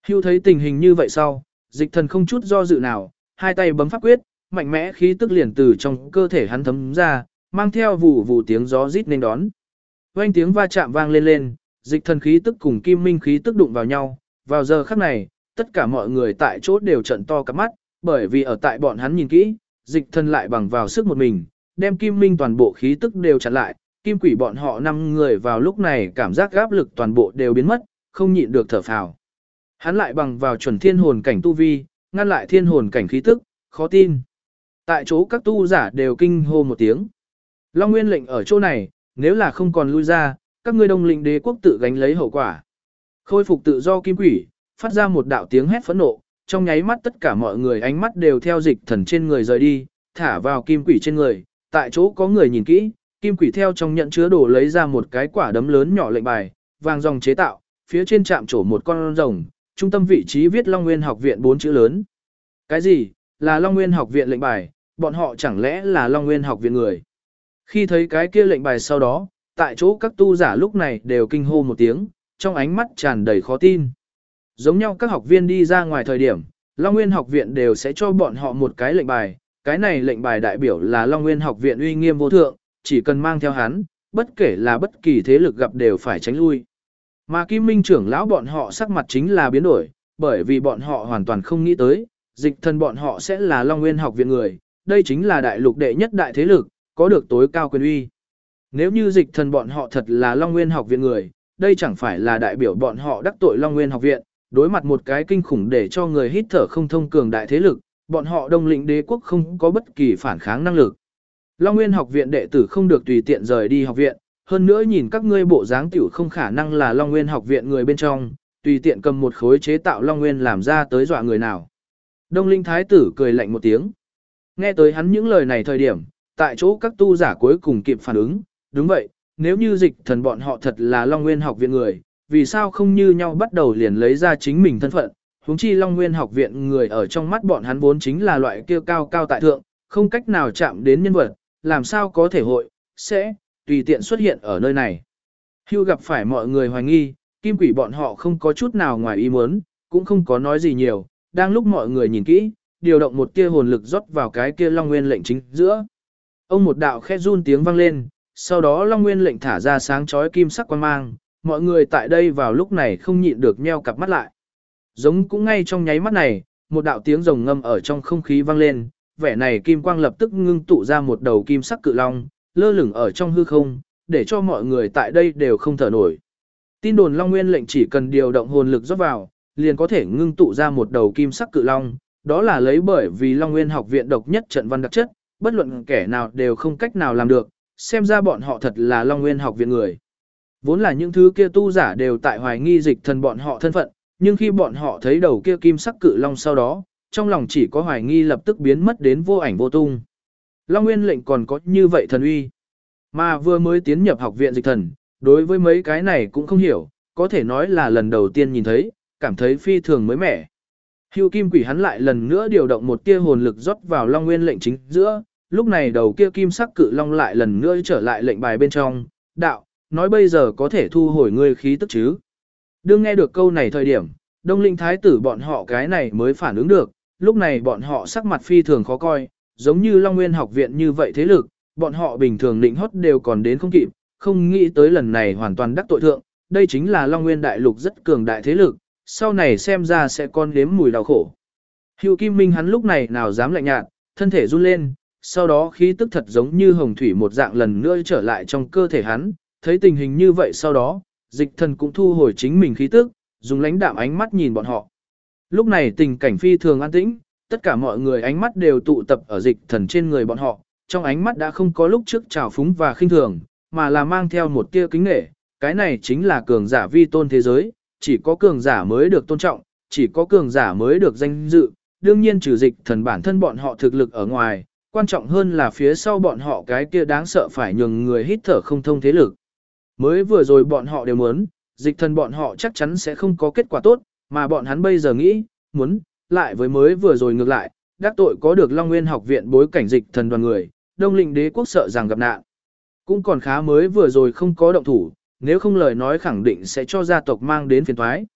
S1: Hưu thấy tình hình như vậy sau, dịch thần không chút do dự nào, hai tay bấm pháp quyết, mạnh mẽ khí tức liền từ trong cơ thể hắn thấm ra, mang theo vụ vụ tiếng gió rít nên đón. Vang tiếng va chạm vang lên lên, dịch thần khí tức cùng kim minh khí tức đụng vào nhau, vào giờ khắc này, tất cả mọi người tại chỗ đều trận to cặp mắt, bởi vì ở tại bọn hắn nhìn kỹ, dịch thần lại bằng vào sức một mình, đem kim minh toàn bộ khí tức đều chặn lại, kim quỷ bọn họ 5 người vào lúc này cảm giác áp lực toàn bộ đều biến mất, không nhịn được thở phào. Hắn lại bằng vào chuẩn thiên hồn cảnh tu vi, ngăn lại thiên hồn cảnh khí tức, khó tin. Tại chỗ các tu giả đều kinh hô một tiếng. Long Nguyên lệnh ở chỗ này, nếu là không còn lui ra, các ngươi Đông Lĩnh Đế quốc tự gánh lấy hậu quả. Khôi phục tự do kim quỷ, phát ra một đạo tiếng hét phẫn nộ, trong nháy mắt tất cả mọi người ánh mắt đều theo dịch thần trên người rời đi, thả vào kim quỷ trên người, tại chỗ có người nhìn kỹ, kim quỷ theo trong nhận chứa đồ lấy ra một cái quả đấm lớn nhỏ lệnh bài, vàng dòng chế tạo, phía trên chạm trổ một con rồng, trung tâm vị trí viết Long Nguyên học viện 4 chữ lớn. Cái gì? Là Long Nguyên học viện lệnh bài, bọn họ chẳng lẽ là Long Nguyên học viện người? Khi thấy cái kia lệnh bài sau đó, tại chỗ các tu giả lúc này đều kinh hô một tiếng, trong ánh mắt tràn đầy khó tin. Giống nhau các học viên đi ra ngoài thời điểm, Long Nguyên học viện đều sẽ cho bọn họ một cái lệnh bài, cái này lệnh bài đại biểu là Long Nguyên học viện uy nghiêm vô thượng, chỉ cần mang theo hắn, bất kể là bất kỳ thế lực gặp đều phải tránh lui. Mà Kim Minh trưởng lão bọn họ sắc mặt chính là biến đổi, bởi vì bọn họ hoàn toàn không nghĩ tới, dịch thần bọn họ sẽ là Long Nguyên học viện người, đây chính là đại lục đệ nhất đại thế lực, có được tối cao quyền uy. Nếu như dịch thần bọn họ thật là Long Nguyên học viện người, đây chẳng phải là đại biểu bọn họ đắc tội Long Nguyên học viện, đối mặt một cái kinh khủng để cho người hít thở không thông cường đại thế lực, bọn họ Đông Lĩnh Đế quốc không có bất kỳ phản kháng năng lực. Long Nguyên học viện đệ tử không được tùy tiện rời đi học viện, hơn nữa nhìn các ngươi bộ dáng tiểu không khả năng là Long Nguyên học viện người bên trong, tùy tiện cầm một khối chế tạo Long Nguyên làm ra tới dọa người nào. Đông Linh Thái tử cười lạnh một tiếng. Nghe tới hắn những lời này thời điểm, tại chỗ các tu giả cuối cùng kịp phản ứng, đúng vậy, nếu như dịch thần bọn họ thật là Long Nguyên học viện người, vì sao không như nhau bắt đầu liền lấy ra chính mình thân phận, huống chi Long Nguyên học viện người ở trong mắt bọn hắn vốn chính là loại kia cao cao tại thượng, không cách nào chạm đến nhân vật, làm sao có thể hội, sẽ, tùy tiện xuất hiện ở nơi này. Hưu gặp phải mọi người hoài nghi, kim quỷ bọn họ không có chút nào ngoài ý muốn, cũng không có nói gì nhiều, đang lúc mọi người nhìn kỹ, điều động một tia hồn lực rót vào cái kia Long Nguyên lệnh chính giữa. Ông một đạo khẽ run tiếng vang lên, sau đó Long Nguyên lệnh thả ra sáng chói kim sắc quang mang, mọi người tại đây vào lúc này không nhịn được nheo cặp mắt lại. Giống cũng ngay trong nháy mắt này, một đạo tiếng rồng ngâm ở trong không khí vang lên, vẻ này kim quang lập tức ngưng tụ ra một đầu kim sắc cự long, lơ lửng ở trong hư không, để cho mọi người tại đây đều không thở nổi. Tin đồn Long Nguyên lệnh chỉ cần điều động hồn lực rót vào, liền có thể ngưng tụ ra một đầu kim sắc cự long, đó là lấy bởi vì Long Nguyên học viện độc nhất trận văn đặc chất, bất luận kẻ nào đều không cách nào làm được, xem ra bọn họ thật là Long Nguyên học viện người. Vốn là những thứ kia tu giả đều tại hoài nghi dịch thần bọn họ thân phận, nhưng khi bọn họ thấy đầu kia kim sắc cự long sau đó, trong lòng chỉ có hoài nghi lập tức biến mất đến vô ảnh vô tung. Long Nguyên lệnh còn có như vậy thần uy. Mà vừa mới tiến nhập học viện dịch thần, đối với mấy cái này cũng không hiểu, có thể nói là lần đầu tiên nhìn thấy, cảm thấy phi thường mới mẻ. Hưu kim quỷ hắn lại lần nữa điều động một tia hồn lực rót vào Long Nguyên lệnh chính giữa, lúc này đầu kia kim sắc cự long lại lần nữa trở lại lệnh bài bên trong, đạo, nói bây giờ có thể thu hồi ngươi khí tức chứ. Đương nghe được câu này thời điểm, Đông Linh Thái tử bọn họ cái này mới phản ứng được, lúc này bọn họ sắc mặt phi thường khó coi, giống như Long Nguyên học viện như vậy thế lực, bọn họ bình thường định hót đều còn đến không kịp, không nghĩ tới lần này hoàn toàn đắc tội thượng, đây chính là Long Nguyên đại lục rất cường đại thế lực, sau này xem ra sẽ con đếm mùi đau khổ. Hưu Kim Minh hắn lúc này nào dám lạnh nhạt, thân thể run lên, sau đó khí tức thật giống như hồng thủy một dạng lần nữa trở lại trong cơ thể hắn, thấy tình hình như vậy sau đó, dịch thần cũng thu hồi chính mình khí tức, dùng lãnh đạm ánh mắt nhìn bọn họ. Lúc này tình cảnh phi thường an tĩnh, tất cả mọi người ánh mắt đều tụ tập ở dịch thần trên người bọn họ, trong ánh mắt đã không có lúc trước trào phúng và khinh thường, mà là mang theo một tia kính nể, cái này chính là cường giả vi tôn thế giới, chỉ có cường giả mới được tôn trọng, chỉ có cường giả mới được danh dự, đương nhiên trừ dịch thần bản thân bọn họ thực lực ở ngoài, quan trọng hơn là phía sau bọn họ cái kia đáng sợ phải nhường người hít thở không thông thế lực. Mới vừa rồi bọn họ đều muốn, dịch thần bọn họ chắc chắn sẽ không có kết quả tốt, mà bọn hắn bây giờ nghĩ, muốn, lại với mới vừa rồi ngược lại, đắc tội có được Long Nguyên học viện bối cảnh dịch thần đoàn người, Đông Lĩnh Đế quốc sợ rằng gặp nạn. Cũng còn khá mới vừa rồi không có động thủ, nếu không lời nói khẳng định sẽ cho gia tộc mang đến phiền toái.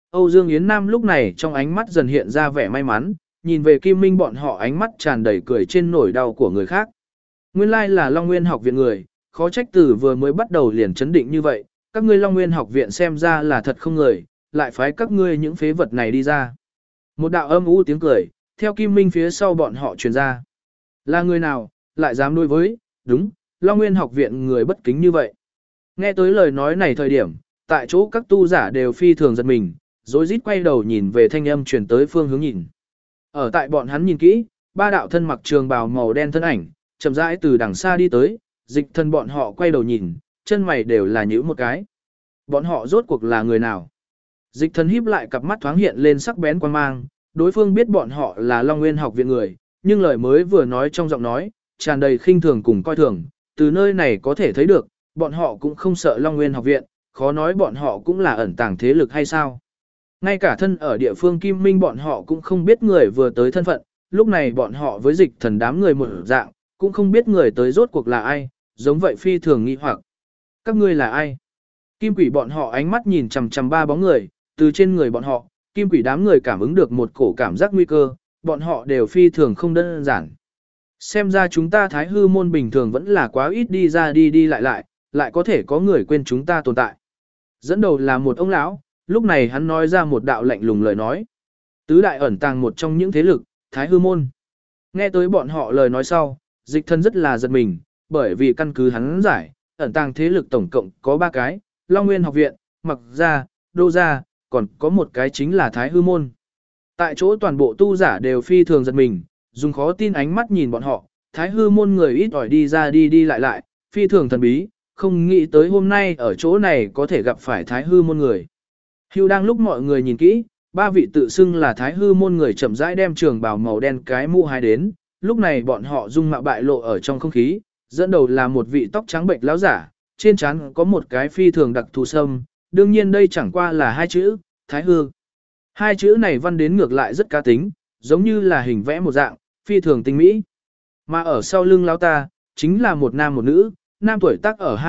S1: Âu Dương Yến Nam lúc này trong ánh mắt dần hiện ra vẻ may mắn, nhìn về Kim Minh bọn họ ánh mắt tràn đầy cười trên nỗi đau của người khác. Nguyên lai là Long Nguyên học viện người, khó trách từ vừa mới bắt đầu liền chấn định như vậy, các ngươi Long Nguyên học viện xem ra là thật không người, lại phái các ngươi những phế vật này đi ra. Một đạo âm u tiếng cười, theo Kim Minh phía sau bọn họ truyền ra. Là người nào, lại dám đối với, đúng, Long Nguyên học viện người bất kính như vậy. Nghe tới lời nói này thời điểm, tại chỗ các tu giả đều phi thường giật mình, rối rít quay đầu nhìn về thanh âm truyền tới phương hướng nhìn. Ở tại bọn hắn nhìn kỹ, ba đạo thân mặc trường bào màu đen thân ảnh, chậm rãi từ đằng xa đi tới, Dịch Thần bọn họ quay đầu nhìn, chân mày đều là nhíu một cái. Bọn họ rốt cuộc là người nào? Dịch Thần híp lại cặp mắt thoáng hiện lên sắc bén quan mang, đối phương biết bọn họ là Long Nguyên học viện người, nhưng lời mới vừa nói trong giọng nói, tràn đầy khinh thường cùng coi thường, từ nơi này có thể thấy được, bọn họ cũng không sợ Long Nguyên học viện, khó nói bọn họ cũng là ẩn tàng thế lực hay sao. Ngay cả thân ở địa phương Kim Minh bọn họ cũng không biết người vừa tới thân phận, lúc này bọn họ với Dịch Thần đám người một dạng, cũng không biết người tới rốt cuộc là ai, giống vậy phi thường nghi hoặc. Các ngươi là ai? Kim Quỷ bọn họ ánh mắt nhìn chằm chằm ba bóng người, từ trên người bọn họ, Kim Quỷ đám người cảm ứng được một cổ cảm giác nguy cơ, bọn họ đều phi thường không đơn giản. Xem ra chúng ta Thái Hư môn bình thường vẫn là quá ít đi ra đi đi lại, lại có thể có người quên chúng ta tồn tại. Dẫn đầu là một ông lão, lúc này hắn nói ra một đạo lạnh lùng lời nói. Tứ đại ẩn tàng một trong những thế lực, Thái Hư môn. Nghe tới bọn họ lời nói sau, Dịch Thần rất là giật mình, bởi vì căn cứ hắn giải, ẩn tàng thế lực tổng cộng có 3 cái, Long Nguyên học viện, Mặc gia, Đô gia, còn có một cái chính là Thái Hư môn. Tại chỗ toàn bộ tu giả đều phi thường giật mình, dùng khó tin ánh mắt nhìn bọn họ, Thái Hư môn người ít ỏi đi ra đi đi lại, phi thường thần bí, không nghĩ tới hôm nay ở chỗ này có thể gặp phải Thái Hư môn người. Hưu đang lúc mọi người nhìn kỹ, 3 vị tự xưng là Thái Hư môn người chậm rãi đem trường bào màu đen cái mũ hai đến, lúc này bọn họ dung mạo bại lộ ở trong không khí, dẫn đầu là một vị tóc trắng bệnh lão giả, trên trán có một cái phi thường đặc thù sâm, đương nhiên đây chẳng qua là 2 chữ, Thái Hư. 2 chữ này văn đến ngược lại rất cá tính, giống như là hình vẽ một dạng, phi thường tinh mỹ. Mà ở sau lưng lão ta, chính là một nam một nữ, nam tuổi tác ở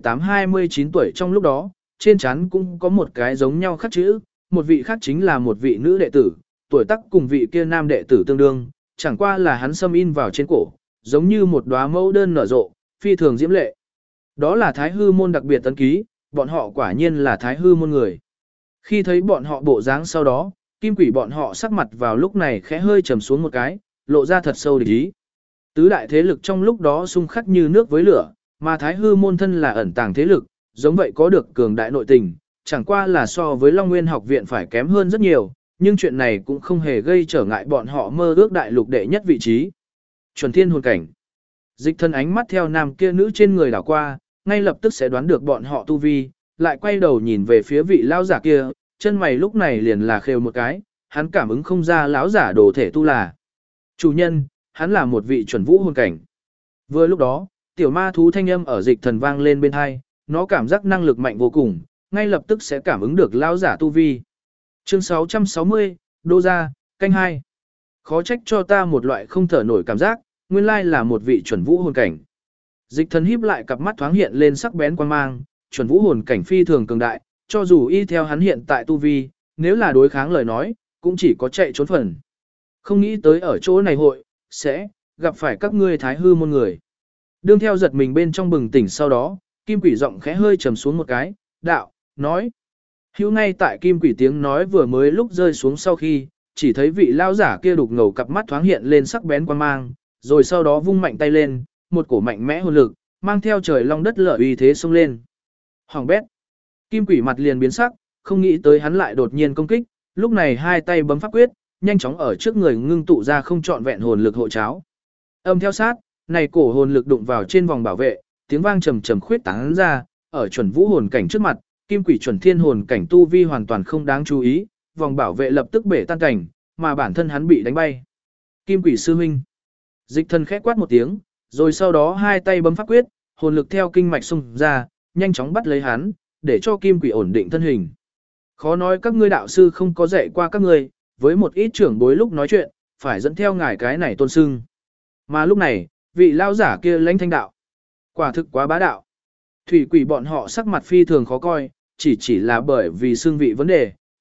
S1: 28-29 tuổi trong lúc đó, trên trán cũng có một cái giống nhau khắc chữ, một vị khác chính là một vị nữ đệ tử, tuổi tác cùng vị kia nam đệ tử tương đương, chẳng qua là hắn xâm in vào trên cổ, giống như một đóa mẫu đơn nở rộ, phi thường diễm lệ. Đó là Thái Hư môn đặc biệt tấn ký, bọn họ quả nhiên là Thái Hư môn người. Khi thấy bọn họ bộ dáng sau đó, Kim Quỷ bọn họ sắc mặt vào lúc này khẽ hơi trầm xuống một cái, lộ ra thật sâu địch ý. Tứ đại thế lực trong lúc đó xung khắc như nước với lửa, mà Thái Hư môn thân là ẩn tàng thế lực, giống vậy có được cường đại nội tình, chẳng qua là so với Long Nguyên học viện phải kém hơn rất nhiều, nhưng chuyện này cũng không hề gây trở ngại bọn họ mơ ước đại lục đệ nhất vị trí. Chuẩn thiên hồn cảnh. Dịch Thần ánh mắt theo nam kia nữ trên người đảo qua, ngay lập tức sẽ đoán được bọn họ tu vi, lại quay đầu nhìn về phía vị lão giả kia, chân mày lúc này liền là khều một cái, hắn cảm ứng không ra lão giả đồ thể tu là. Chủ nhân, hắn là một vị chuẩn vũ hồn cảnh. Vừa lúc đó, tiểu ma thú thanh âm ở Dịch Thần vang lên bên hai, nó cảm giác năng lực mạnh vô cùng, ngay lập tức sẽ cảm ứng được lão giả tu vi. Chương 660, Đô gia, canh 2. Khó trách cho ta một loại không thở nổi cảm giác, nguyên lai là một vị chuẩn vũ hồn cảnh. Dịch Thần híp lại cặp mắt thoáng hiện lên sắc bén quan mang, chuẩn vũ hồn cảnh phi thường cường đại, cho dù y theo hắn hiện tại tu vi, nếu là đối kháng lời nói, cũng chỉ có chạy trốn phần. Không nghĩ tới ở chỗ này hội, sẽ gặp phải các ngươi Thái Hư môn người. Đương theo giật mình bên trong bừng tỉnh sau đó, Kim Quỷ giọng khẽ hơi trầm xuống một cái, đạo, nói. Hữu ngay tại Kim Quỷ tiếng nói vừa mới lúc rơi xuống sau khi, chỉ thấy vị lao giả kia đục ngầu cặp mắt thoáng hiện lên sắc bén quan mang, rồi sau đó vung mạnh tay lên, một cổ mạnh mẽ hồn lực, mang theo trời long đất lở uy thế xông lên. Hoàng bét. Kim Quỷ mặt liền biến sắc, không nghĩ tới hắn lại đột nhiên công kích, lúc này hai tay bấm pháp quyết, nhanh chóng ở trước người ngưng tụ ra không trọn vẹn hồn lực hộ cháo. Âm theo sát, này cổ hồn lực đụng vào trên vòng bảo vệ, tiếng vang trầm trầm khuyết tán ra, ở chuẩn vũ hồn cảnh trước mặt, Kim Quỷ chuẩn thiên hồn cảnh tu vi hoàn toàn không đáng chú ý, vòng bảo vệ lập tức bể tan cảnh, mà bản thân hắn bị đánh bay. Kim Quỷ sư huynh. Dịch Thần khẽ quát một tiếng, rồi sau đó hai tay bấm pháp quyết, hồn lực theo kinh mạch xung ra, nhanh chóng bắt lấy hắn, để cho Kim Quỷ ổn định thân hình. Khó nói các ngươi đạo sư không có dạy qua các ngươi, với một ít trưởng bối lúc nói chuyện, phải dẫn theo ngài cái này tôn sưng. Mà lúc này, vị lao giả kia lãnh thanh đạo. Quả thực quá bá đạo. Thủy Quỷ bọn họ sắc mặt phi thường khó coi, chỉ là bởi vì xương vị vấn đề,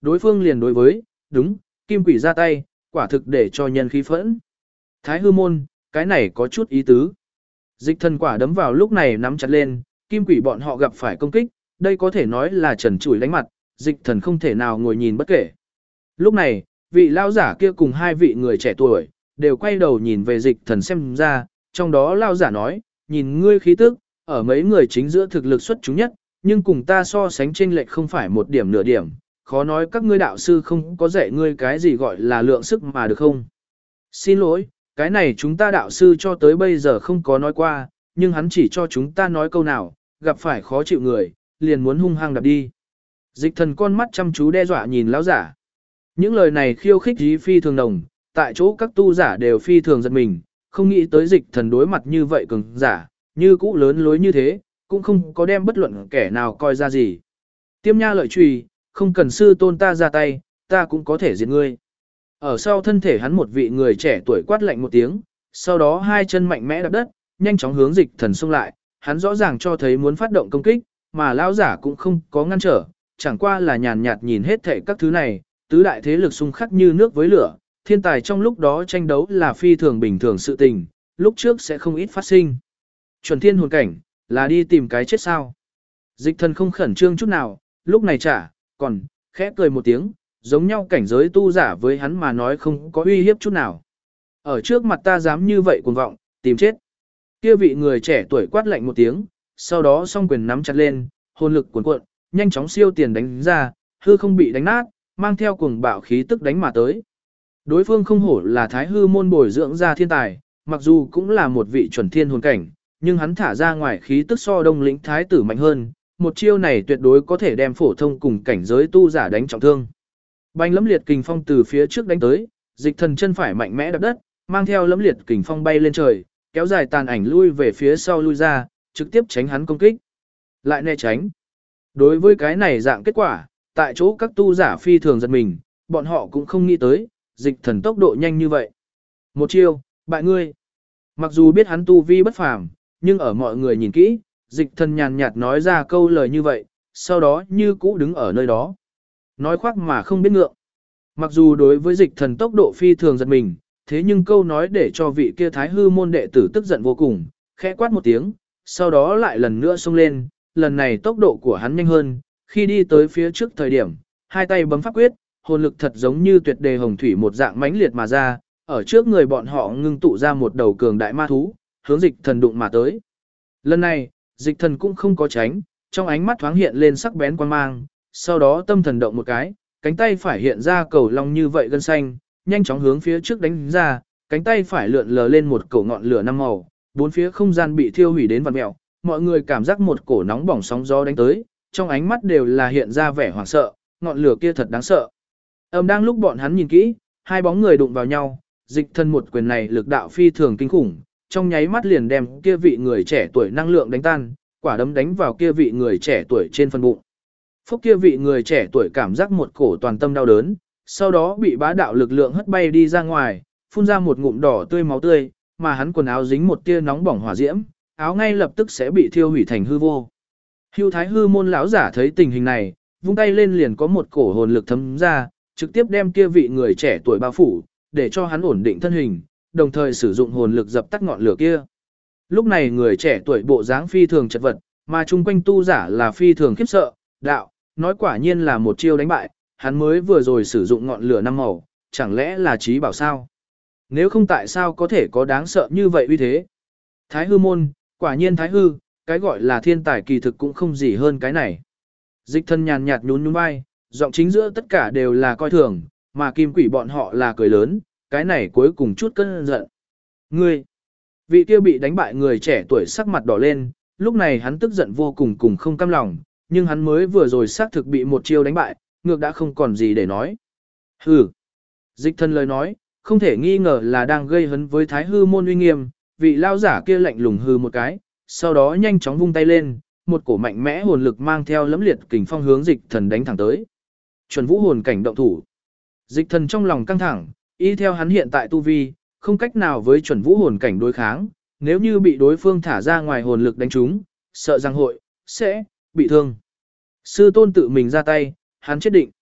S1: đối phương liền đối với, đúng, kim quỷ ra tay, quả thực để cho nhân khí phẫn. Thái hư môn, cái này có chút ý tứ. Dịch thần quả đấm vào lúc này nắm chặt lên, kim quỷ bọn họ gặp phải công kích, đây có thể nói là trần trụi đánh mặt, dịch thần không thể nào ngồi nhìn bất kể. Lúc này, vị lao giả kia cùng hai vị người trẻ tuổi, đều quay đầu nhìn về dịch thần xem ra, trong đó lao giả nói, nhìn ngươi khí tức, ở mấy người chính giữa thực lực xuất chúng nhất, nhưng cùng ta so sánh chênh lệch không phải một điểm nửa điểm, khó nói các ngươi đạo sư không có dạy ngươi cái gì gọi là lượng sức mà được không. Xin lỗi, cái này chúng ta đạo sư cho tới bây giờ không có nói qua, nhưng hắn chỉ cho chúng ta nói câu nào, gặp phải khó chịu người, liền muốn hung hăng đập đi. Dịch thần con mắt chăm chú đe dọa nhìn lão giả. Những lời này khiêu khích dí phi thường đồng, tại chỗ các tu giả đều phi thường giật mình, không nghĩ tới dịch thần đối mặt như vậy cường giả, như cũ lớn lối như thế, cũng không có đem bất luận kẻ nào coi ra gì. Tiêm nha lợi trùy, không cần sư tôn ta ra tay, ta cũng có thể diệt ngươi. Ở sau thân thể hắn một vị người trẻ tuổi quát lạnh một tiếng, sau đó hai chân mạnh mẽ đạp đất, nhanh chóng hướng dịch thần xông lại, hắn rõ ràng cho thấy muốn phát động công kích, mà lão giả cũng không có ngăn trở, chẳng qua là nhàn nhạt nhìn hết thảy các thứ này, tứ đại thế lực xung khắc như nước với lửa, thiên tài trong lúc đó tranh đấu là phi thường bình thường sự tình, lúc trước sẽ không ít phát sinh. Chuẩn thiên hồn cảnh, là đi tìm cái chết sao? Dịch thần không khẩn trương chút nào, lúc này còn, khẽ cười một tiếng, giống nhau cảnh giới tu giả với hắn mà nói không có uy hiếp chút nào. Ở trước mặt ta dám như vậy cuồng vọng, tìm chết. Kia vị người trẻ tuổi quát lạnh một tiếng, sau đó song quyền nắm chặt lên, hồn lực cuồn cuộn, nhanh chóng siêu tiền đánh ra, hư không bị đánh nát, mang theo cuồng bạo khí tức đánh mà tới. Đối phương không hổ là thái hư môn bồi dưỡng ra thiên tài, mặc dù cũng là một vị chuẩn thiên hồn cảnh, nhưng hắn thả ra ngoài khí tức so đông lĩnh thái tử mạnh hơn, một chiêu này tuyệt đối có thể đem phổ thông cùng cảnh giới tu giả đánh trọng thương. Bành lẫm liệt kình phong từ phía trước đánh tới, dịch thần chân phải mạnh mẽ đạp đất, mang theo lẫm liệt kình phong bay lên trời, kéo dài tàn ảnh lui về phía sau lui ra, trực tiếp tránh hắn công kích. Lại né tránh. Đối với cái này dạng kết quả, tại chỗ các tu giả phi thường giật mình, bọn họ cũng không nghĩ tới, dịch thần tốc độ nhanh như vậy. Một chiêu, bại ngươi. Mặc dù biết hắn tu vi bất phàm, nhưng ở mọi người nhìn kỹ, dịch thần nhàn nhạt nói ra câu lời như vậy, sau đó như cũ đứng ở nơi đó. Nói khoác mà không biết ngượng. Mặc dù đối với dịch thần tốc độ phi thường giật mình, thế nhưng câu nói để cho vị kia thái hư môn đệ tử tức giận vô cùng, khẽ quát một tiếng, sau đó lại lần nữa xông lên, lần này tốc độ của hắn nhanh hơn, khi đi tới phía trước thời điểm, hai tay bấm pháp quyết, hồn lực thật giống như tuyệt đề hồng thủy một dạng mãnh liệt mà ra, ở trước người bọn họ ngưng tụ ra một đầu cường đại ma thú, hướng dịch thần đụng mà tới. Lần này, dịch thần cũng không có tránh, trong ánh mắt thoáng hiện lên sắc bén quan mang, sau đó tâm thần động một cái, cánh tay phải hiện ra cầu long như vậy gân xanh, nhanh chóng hướng phía trước đánh ra, cánh tay phải lượn lờ lên một cổ ngọn lửa năm màu, bốn phía không gian bị thiêu hủy đến vặn mèo, mọi người cảm giác một cổ nóng bỏng sóng gió đánh tới, trong ánh mắt đều là hiện ra vẻ hoảng sợ, ngọn lửa kia thật đáng sợ. Đang lúc bọn hắn nhìn kỹ, hai bóng người đụng vào nhau, dịch thần một quyền này lực đạo phi thường kinh khủng, trong nháy mắt liền đem kia vị người trẻ tuổi năng lượng đánh tan, quả đấm đánh vào kia vị người trẻ tuổi trên phần bụng. Phúc kia vị người trẻ tuổi cảm giác một cổ toàn tâm đau đớn, sau đó bị bá đạo lực lượng hất bay đi ra ngoài, phun ra một ngụm đỏ tươi máu tươi, mà hắn quần áo dính một tia nóng bỏng hỏa diễm, áo ngay lập tức sẽ bị thiêu hủy thành hư vô. Hưu Thái Hư môn lão giả thấy tình hình này, vung tay lên liền có một cổ hồn lực thấm ra, trực tiếp đem kia vị người trẻ tuổi bao phủ, để cho hắn ổn định thân hình, đồng thời sử dụng hồn lực dập tắt ngọn lửa kia. Lúc này người trẻ tuổi bộ dáng phi thường chật vật, mà chung quanh tu giả là phi thường khiếp sợ, đạo, nói quả nhiên là một chiêu đánh bại, hắn mới vừa rồi sử dụng ngọn lửa năm màu, chẳng lẽ là trí bảo sao? Nếu không tại sao có thể có đáng sợ như vậy uy thế? Thái hư môn, quả nhiên thái hư, cái gọi là thiên tài kỳ thực cũng không gì hơn cái này. Dịch thân nhàn nhạt nhún nhún vai, giọng chính giữa tất cả đều là coi thường, mà kim quỷ bọn họ là cười lớn, cái này cuối cùng chút cơn giận. Ngươi, vị kia bị đánh bại người trẻ tuổi sắc mặt đỏ lên, lúc này hắn tức giận vô cùng cùng không cam lòng, nhưng hắn mới vừa rồi xác thực bị một chiêu đánh bại, ngược đã không còn gì để nói. Hừ. Dịch thân lời nói, không thể nghi ngờ là đang gây hấn với thái hư môn uy nghiêm, vị lao giả kia lạnh lùng hừ một cái, sau đó nhanh chóng vung tay lên, một cổ mạnh mẽ hồn lực mang theo lẫm liệt kình phong hướng dịch thần đánh thẳng tới. Chuẩn vũ hồn cảnh động thủ. Dịch thần trong lòng căng thẳng, y theo hắn hiện tại tu vi, không cách nào với chuẩn vũ hồn cảnh đối kháng, nếu như bị đối phương thả ra ngoài hồn lực đánh trúng, sợ rằng sẽ bị thương. Sư tôn tự mình ra tay, hắn chết định.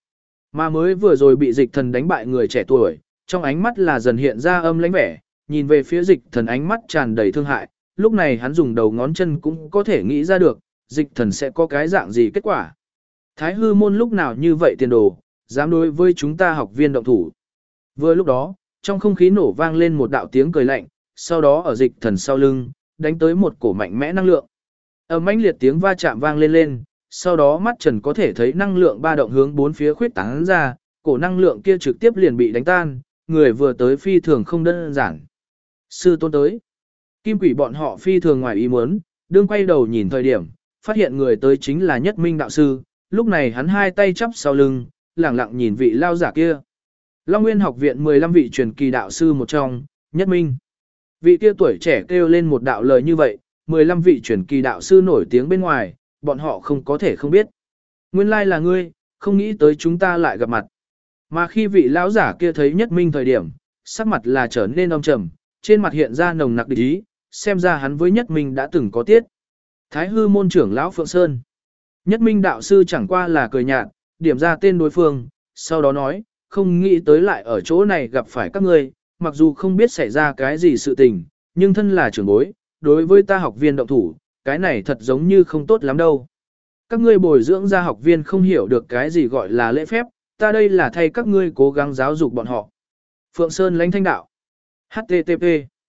S1: Mà mới vừa rồi bị dịch thần đánh bại người trẻ tuổi, trong ánh mắt là dần hiện ra âm lãnh vẻ, nhìn về phía dịch thần ánh mắt tràn đầy thương hại, lúc này hắn dùng đầu ngón chân cũng có thể nghĩ ra được, dịch thần sẽ có cái dạng gì kết quả. Thái hư môn lúc nào như vậy tiền đồ, dám đối với chúng ta học viên động thủ. Vừa lúc đó, trong không khí nổ vang lên một đạo tiếng cười lạnh, sau đó ở dịch thần sau lưng, đánh tới một cổ mạnh mẽ năng lượng. Mãnh liệt tiếng va chạm vang lên lên, sau đó mắt Trần có thể thấy năng lượng ba động hướng bốn phía khuyết tán ra, cổ năng lượng kia trực tiếp liền bị đánh tan, người vừa tới phi thường không đơn giản. Sư tôn tới. Kim quỷ bọn họ phi thường ngoài ý muốn, đương quay đầu nhìn thời điểm, phát hiện người tới chính là Nhất Minh đạo sư, lúc này hắn hai tay chắp sau lưng, lẳng lặng nhìn vị lao giả kia. Long Nguyên học viện 15 vị truyền kỳ đạo sư một trong, Nhất Minh. Vị kia tuổi trẻ kêu lên một đạo lời như vậy, 15 vị truyền kỳ đạo sư nổi tiếng bên ngoài, bọn họ không có thể không biết. Nguyên lai là ngươi, không nghĩ tới chúng ta lại gặp mặt. Mà khi vị lão giả kia thấy Nhất Minh thời điểm, sắc mặt là trở nên âm trầm, trên mặt hiện ra nồng nặc địch ý, xem ra hắn với Nhất Minh đã từng có tiết. Thái hư môn trưởng lão Phượng Sơn. Nhất Minh đạo sư chẳng qua là cười nhạt, điểm ra tên đối phương, sau đó nói, không nghĩ tới lại ở chỗ này gặp phải các ngươi, mặc dù không biết xảy ra cái gì sự tình, nhưng thân là trưởng bối, đối với ta học viên động thủ, cái này thật giống như không tốt lắm đâu. Các ngươi bồi dưỡng ra học viên không hiểu được cái gì gọi là lễ phép, ta đây là thay các ngươi cố gắng giáo dục bọn họ. Phượng Sơn lãnh thanh đạo. HTTP.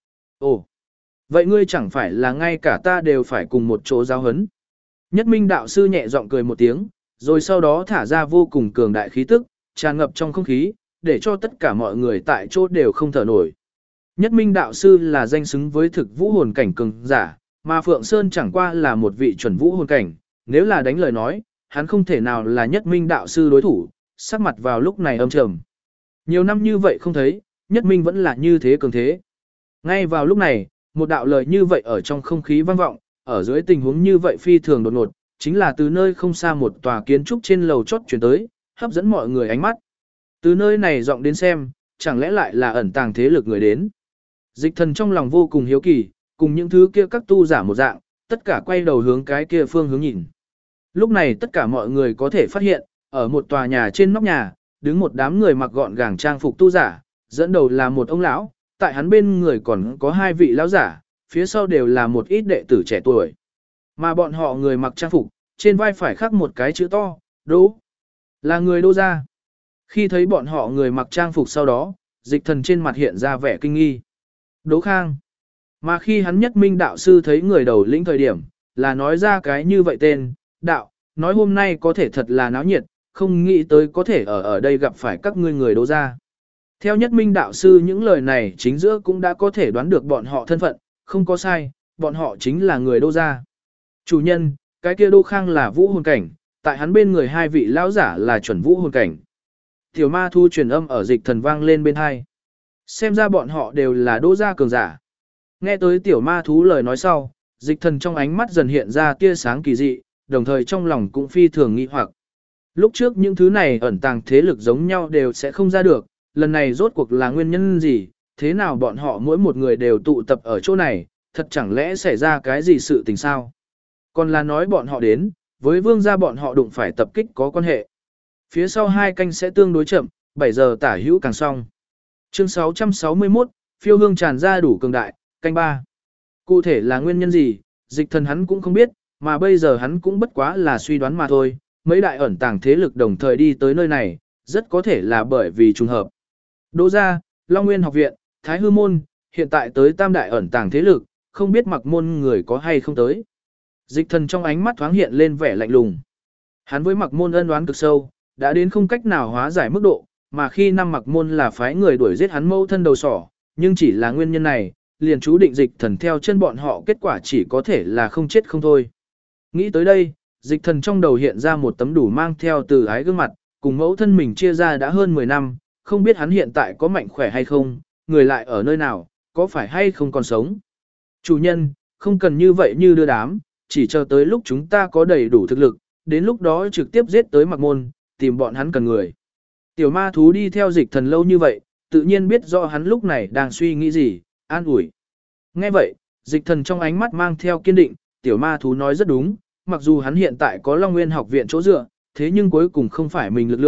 S1: Ồ, vậy ngươi chẳng phải là ngay cả ta đều phải cùng một chỗ giáo huấn. Nhất Minh đạo sư nhẹ giọng cười một tiếng, rồi sau đó thả ra vô cùng cường đại khí tức, tràn ngập trong không khí, để cho tất cả mọi người tại chỗ đều không thở nổi. Nhất Minh đạo sư là danh xứng với thực vũ hồn cảnh cường giả, mà Phượng Sơn chẳng qua là một vị chuẩn vũ hồn cảnh, nếu là đánh lời nói, hắn không thể nào là Nhất Minh đạo sư đối thủ, sắc mặt vào lúc này âm trầm. Nhiều năm như vậy không thấy, Nhất Minh vẫn là như thế cường thế. Ngay vào lúc này, một đạo lời như vậy ở trong không khí vang vọng, ở dưới tình huống như vậy phi thường đột ngột, chính là từ nơi không xa một tòa kiến trúc trên lầu chót chuyển tới, hấp dẫn mọi người ánh mắt. Từ nơi này giọng đến xem, chẳng lẽ lại là ẩn tàng thế lực người đến. Dịch thần trong lòng vô cùng hiếu kỳ, cùng những thứ kia các tu giả một dạng, tất cả quay đầu hướng cái kia phương hướng nhìn. Lúc này tất cả mọi người có thể phát hiện, ở một tòa nhà trên nóc nhà, đứng một đám người mặc gọn gàng trang phục tu giả, dẫn đầu là một ông lão, tại hắn bên người còn có hai vị lão giả, phía sau đều là một ít đệ tử trẻ tuổi. Mà bọn họ người mặc trang phục, trên vai phải khắc một cái chữ to, Đỗ. Là người Đỗ gia. Khi thấy bọn họ người mặc trang phục sau đó, dịch thần trên mặt hiện ra vẻ kinh nghi. Đỗ Khang. Mà khi hắn Nhất Minh đạo sư thấy người đầu lĩnh thời điểm, là nói ra cái như vậy tên, đạo, nói hôm nay có thể thật là náo nhiệt, không nghĩ tới có thể ở đây gặp phải các ngươi người Đỗ gia. Theo Nhất Minh đạo sư những lời này chính giữa cũng đã có thể đoán được bọn họ thân phận, không có sai, bọn họ chính là người Đỗ gia. Chủ nhân, cái kia Đỗ Khang là vũ hồn cảnh, tại hắn bên người hai vị lão giả là chuẩn vũ hồn cảnh. Tiểu ma thu truyền âm ở dịch thần vang lên bên hai. Xem ra bọn họ đều là Đỗ gia cường giả. Nghe tới tiểu ma thú lời nói sau, dịch thần trong ánh mắt dần hiện ra tia sáng kỳ dị, đồng thời trong lòng cũng phi thường nghi hoặc. Lúc trước những thứ này ẩn tàng thế lực giống nhau đều sẽ không ra được, lần này rốt cuộc là nguyên nhân gì, thế nào bọn họ mỗi một người đều tụ tập ở chỗ này, thật chẳng lẽ xảy ra cái gì sự tình sao? Còn là nói bọn họ đến, với vương gia bọn họ đụng phải tập kích có quan hệ. Phía sau hai canh sẽ tương đối chậm, 7 giờ tả hữu càng xong. Chương 661, phiêu hương tràn ra đủ cường đại, canh 3. Cụ thể là nguyên nhân gì, dịch thần hắn cũng không biết, mà bây giờ hắn cũng bất quá là suy đoán mà thôi. Mấy đại ẩn tàng thế lực đồng thời đi tới nơi này, rất có thể là bởi vì trùng hợp. Đỗ gia, Long Nguyên học viện, Thái hư môn, hiện tại tới tam đại ẩn tàng thế lực, không biết mặc môn người có hay không tới. Dịch thần trong ánh mắt thoáng hiện lên vẻ lạnh lùng. Hắn với mặc môn ân oán cực sâu, đã đến không cách nào hóa giải mức độ, mà khi năm mặc môn là phái người đuổi giết hắn mâu thân đầu sỏ, nhưng chỉ là nguyên nhân này, liền chú định dịch thần theo chân bọn họ kết quả chỉ có thể là không chết không thôi. Nghĩ tới đây, dịch thần trong đầu hiện ra một tấm đủ mang theo từ ái gương mặt, cùng mẫu thân mình chia ra đã hơn 10 năm, không biết hắn hiện tại có mạnh khỏe hay không, người lại ở nơi nào, có phải hay không còn sống. Chủ nhân, không cần như vậy như đưa đám, chỉ chờ tới lúc chúng ta có đầy đủ thực lực, đến lúc đó trực tiếp giết tới mặc môn, tìm bọn hắn cần người. Tiểu ma thú đi theo dịch thần lâu như vậy, tự nhiên biết rõ hắn lúc này đang suy nghĩ gì, an ủi. Nghe vậy, dịch thần trong ánh mắt mang theo kiên định, tiểu ma thú nói rất đúng, mặc dù hắn hiện tại có Long Nguyên học viện chỗ dựa, thế nhưng cuối cùng không phải mình lực lượng,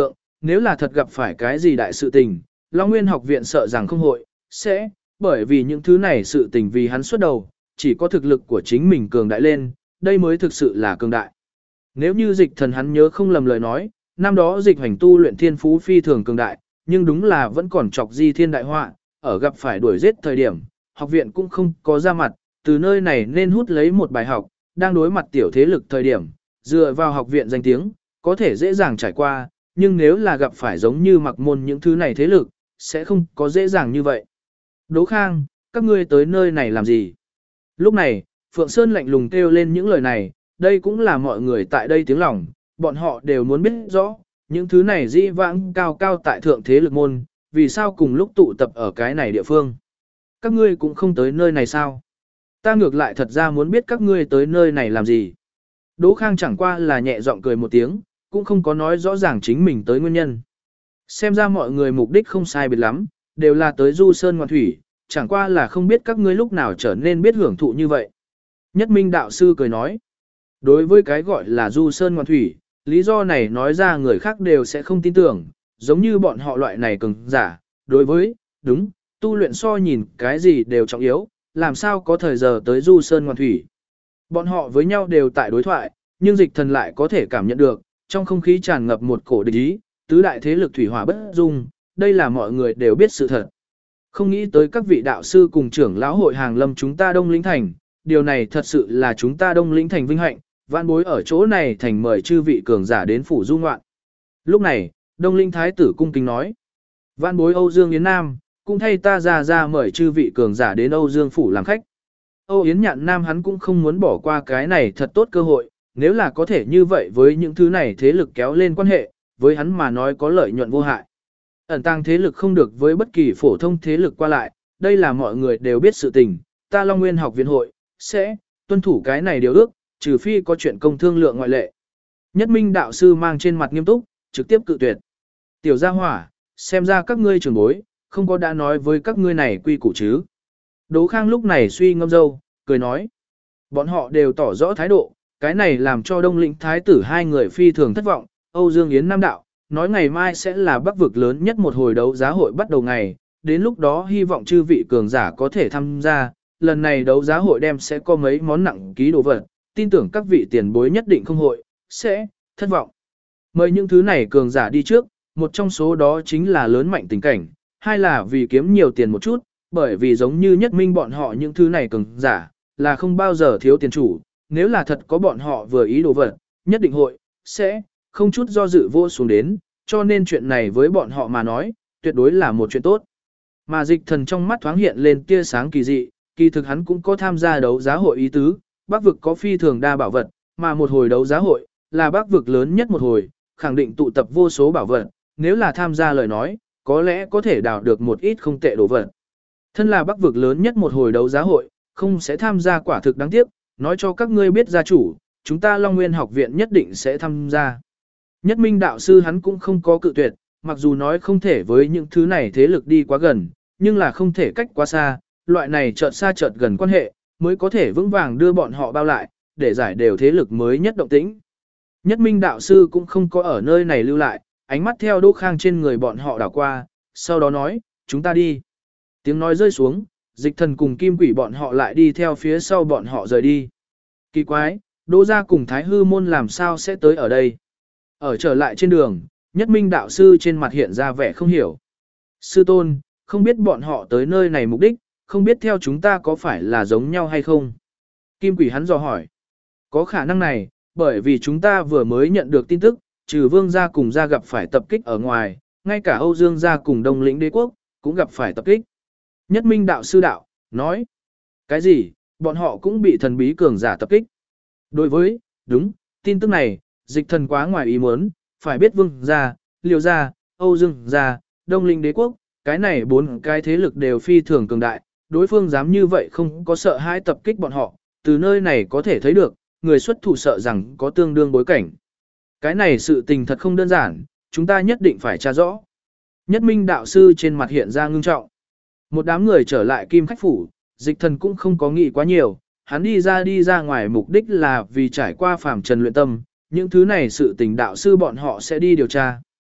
S1: nếu là thật gặp phải cái gì đại sự tình, Long Nguyên học viện sợ rằng không hội, sẽ, bởi vì những thứ này sự tình vì hắn xuất đầu, chỉ có thực lực của chính mình cường đại lên, đây mới thực sự là cường đại. Nếu như dịch thần hắn nhớ không lầm lời nói, năm đó dịch hành tu luyện thiên phú phi thường cường đại, nhưng đúng là vẫn còn chọc di thiên đại họa, ở gặp phải đuổi giết thời điểm, học viện cũng không có ra mặt, từ nơi này nên hút lấy một bài học, đang đối mặt tiểu thế lực thời điểm, dựa vào học viện danh tiếng, có thể dễ dàng trải qua, nhưng nếu là gặp phải giống như mặc môn những thứ này thế lực, sẽ không có dễ dàng như vậy. Đỗ Khang, các ngươi tới nơi này làm gì? Lúc này, Phượng Sơn lạnh lùng kêu lên những lời này, đây cũng là mọi người tại đây tiếng lòng, bọn họ đều muốn biết rõ, những thứ này dĩ vãng cao cao tại thượng thế lực môn, vì sao cùng lúc tụ tập ở cái này địa phương. Các ngươi cũng không tới nơi này sao? Ta ngược lại thật ra muốn biết các ngươi tới nơi này làm gì. Đỗ Khang chẳng qua là nhẹ giọng cười một tiếng, cũng không có nói rõ ràng chính mình tới nguyên nhân. Xem ra mọi người mục đích không sai biệt lắm, đều là tới du sơn ngoạn thủy, chẳng qua là không biết các ngươi lúc nào trở nên biết hưởng thụ như vậy. Nhất Minh đạo sư cười nói, đối với cái gọi là du sơn ngoạn thủy, lý do này nói ra người khác đều sẽ không tin tưởng, giống như bọn họ loại này cường giả, đối với, đúng, tu luyện so nhìn cái gì đều trọng yếu, làm sao có thời giờ tới du sơn ngoạn thủy. Bọn họ với nhau đều tại đối thoại, nhưng dịch thần lại có thể cảm nhận được, trong không khí tràn ngập một cổ địch ý, tứ đại thế lực thủy hỏa bất dung, đây là mọi người đều biết sự thật. Không nghĩ tới các vị đạo sư cùng trưởng lão hội hàng lâm chúng ta Đông Lĩnh Thành, điều này thật sự là chúng ta Đông Lĩnh Thành vinh hạnh, vạn bối ở chỗ này thành mời chư vị cường giả đến phủ du ngoạn. Lúc này, Đông Linh Thái tử cung kính nói, vạn bối Âu Dương Yến Nam, cũng thay ta ra mời chư vị cường giả đến Âu Dương phủ làm khách. Âu Yến Nhạn Nam hắn cũng không muốn bỏ qua cái này thật tốt cơ hội, nếu là có thể như vậy với những thứ này thế lực kéo lên quan hệ, với hắn mà nói có lợi nhuận vô hại. Ẩn tăng thế lực không được với bất kỳ phổ thông thế lực qua lại, đây là mọi người đều biết sự tình, ta Long Nguyên học viện hội, sẽ tuân thủ cái này điều ước, trừ phi có chuyện công thương lượng ngoại lệ. Nhất Minh đạo sư mang trên mặt nghiêm túc, trực tiếp cự tuyệt. Tiểu gia hỏa, xem ra các ngươi trưởng bối, không có đã nói với các ngươi này quy củ chứ. Đỗ Khang lúc này suy ngâm dâu, cười nói. Bọn họ đều tỏ rõ thái độ, cái này làm cho Đông Lĩnh Thái tử hai người phi thường thất vọng. Âu Dương Yến Nam đạo, nói ngày mai sẽ là bắc vực lớn nhất một hồi đấu giá hội bắt đầu ngày, đến lúc đó hy vọng chư vị cường giả có thể tham gia, lần này đấu giá hội đem sẽ có mấy món nặng ký đồ vật, tin tưởng các vị tiền bối nhất định không hội, sẽ thất vọng. Mời những thứ này cường giả đi trước, một trong số đó chính là lớn mạnh tình cảnh, hai là vì kiếm nhiều tiền một chút, bởi vì giống như Nhất Minh bọn họ những thứ này cường giả, là không bao giờ thiếu tiền chủ, nếu là thật có bọn họ vừa ý đồ vật, nhất định hội, sẽ không chút do dự vô xuống đến, cho nên chuyện này với bọn họ mà nói, tuyệt đối là một chuyện tốt. Mà dịch thần trong mắt thoáng hiện lên tia sáng kỳ dị, kỳ thực hắn cũng có tham gia đấu giá hội ý tứ, Bắc vực có phi thường đa bảo vật, mà một hồi đấu giá hội, là Bắc vực lớn nhất một hồi, khẳng định tụ tập vô số bảo vật, nếu là tham gia lời nói, có lẽ có thể đào được một ít không tệ đồ vật. Thân là Bắc vực lớn nhất một hồi đấu giá hội, không sẽ tham gia quả thực đáng tiếc, nói cho các ngươi biết gia chủ, chúng ta Long Nguyên học viện nhất định sẽ tham gia. Nhất Minh đạo sư hắn cũng không có cự tuyệt, mặc dù nói không thể với những thứ này thế lực đi quá gần, nhưng là không thể cách quá xa, loại này chợt xa chợt gần quan hệ, mới có thể vững vàng đưa bọn họ bao lại, để giải đều thế lực mới nhất động tĩnh. Nhất Minh đạo sư cũng không có ở nơi này lưu lại, ánh mắt theo Đỗ Khang trên người bọn họ đảo qua, sau đó nói, chúng ta đi. Tiếng nói rơi xuống, dịch thần cùng kim quỷ bọn họ lại đi theo phía sau bọn họ rời đi. Kỳ quái, Đỗ gia cùng Thái Hư môn làm sao sẽ tới ở đây? Ở trở lại trên đường, Nhất Minh đạo sư trên mặt hiện ra vẻ không hiểu. Sư tôn, không biết bọn họ tới nơi này mục đích, không biết theo chúng ta có phải là giống nhau hay không? Kim quỷ hắn dò hỏi. Có khả năng này, bởi vì chúng ta vừa mới nhận được tin tức, trừ Vương gia cùng gia gặp phải tập kích ở ngoài, ngay cả Âu Dương gia cùng Đông Lĩnh Đế quốc cũng gặp phải tập kích. Nhất Minh đạo sư đạo, nói. Cái gì, bọn họ cũng bị thần bí cường giả tập kích. Đối với, đúng, tin tức này, dịch thần quá ngoài ý muốn, phải biết Vương gia, Liêu gia, Âu Dương gia, Đông Lĩnh Đế quốc, cái này bốn cái thế lực đều phi thường cường đại, đối phương dám như vậy không có sợ hãi tập kích bọn họ, từ nơi này có thể thấy được, người xuất thủ sợ rằng có tương đương bối cảnh. Cái này sự tình thật không đơn giản, chúng ta nhất định phải tra rõ. Nhất Minh đạo sư trên mặt hiện ra ngưng trọng. Một đám người trở lại Kim Khách Phủ, dịch thần cũng không có nghĩ quá nhiều, hắn đi ra ngoài mục đích là vì trải qua phàm trần luyện tâm, những thứ này sự tình đạo sư bọn họ sẽ đi điều tra.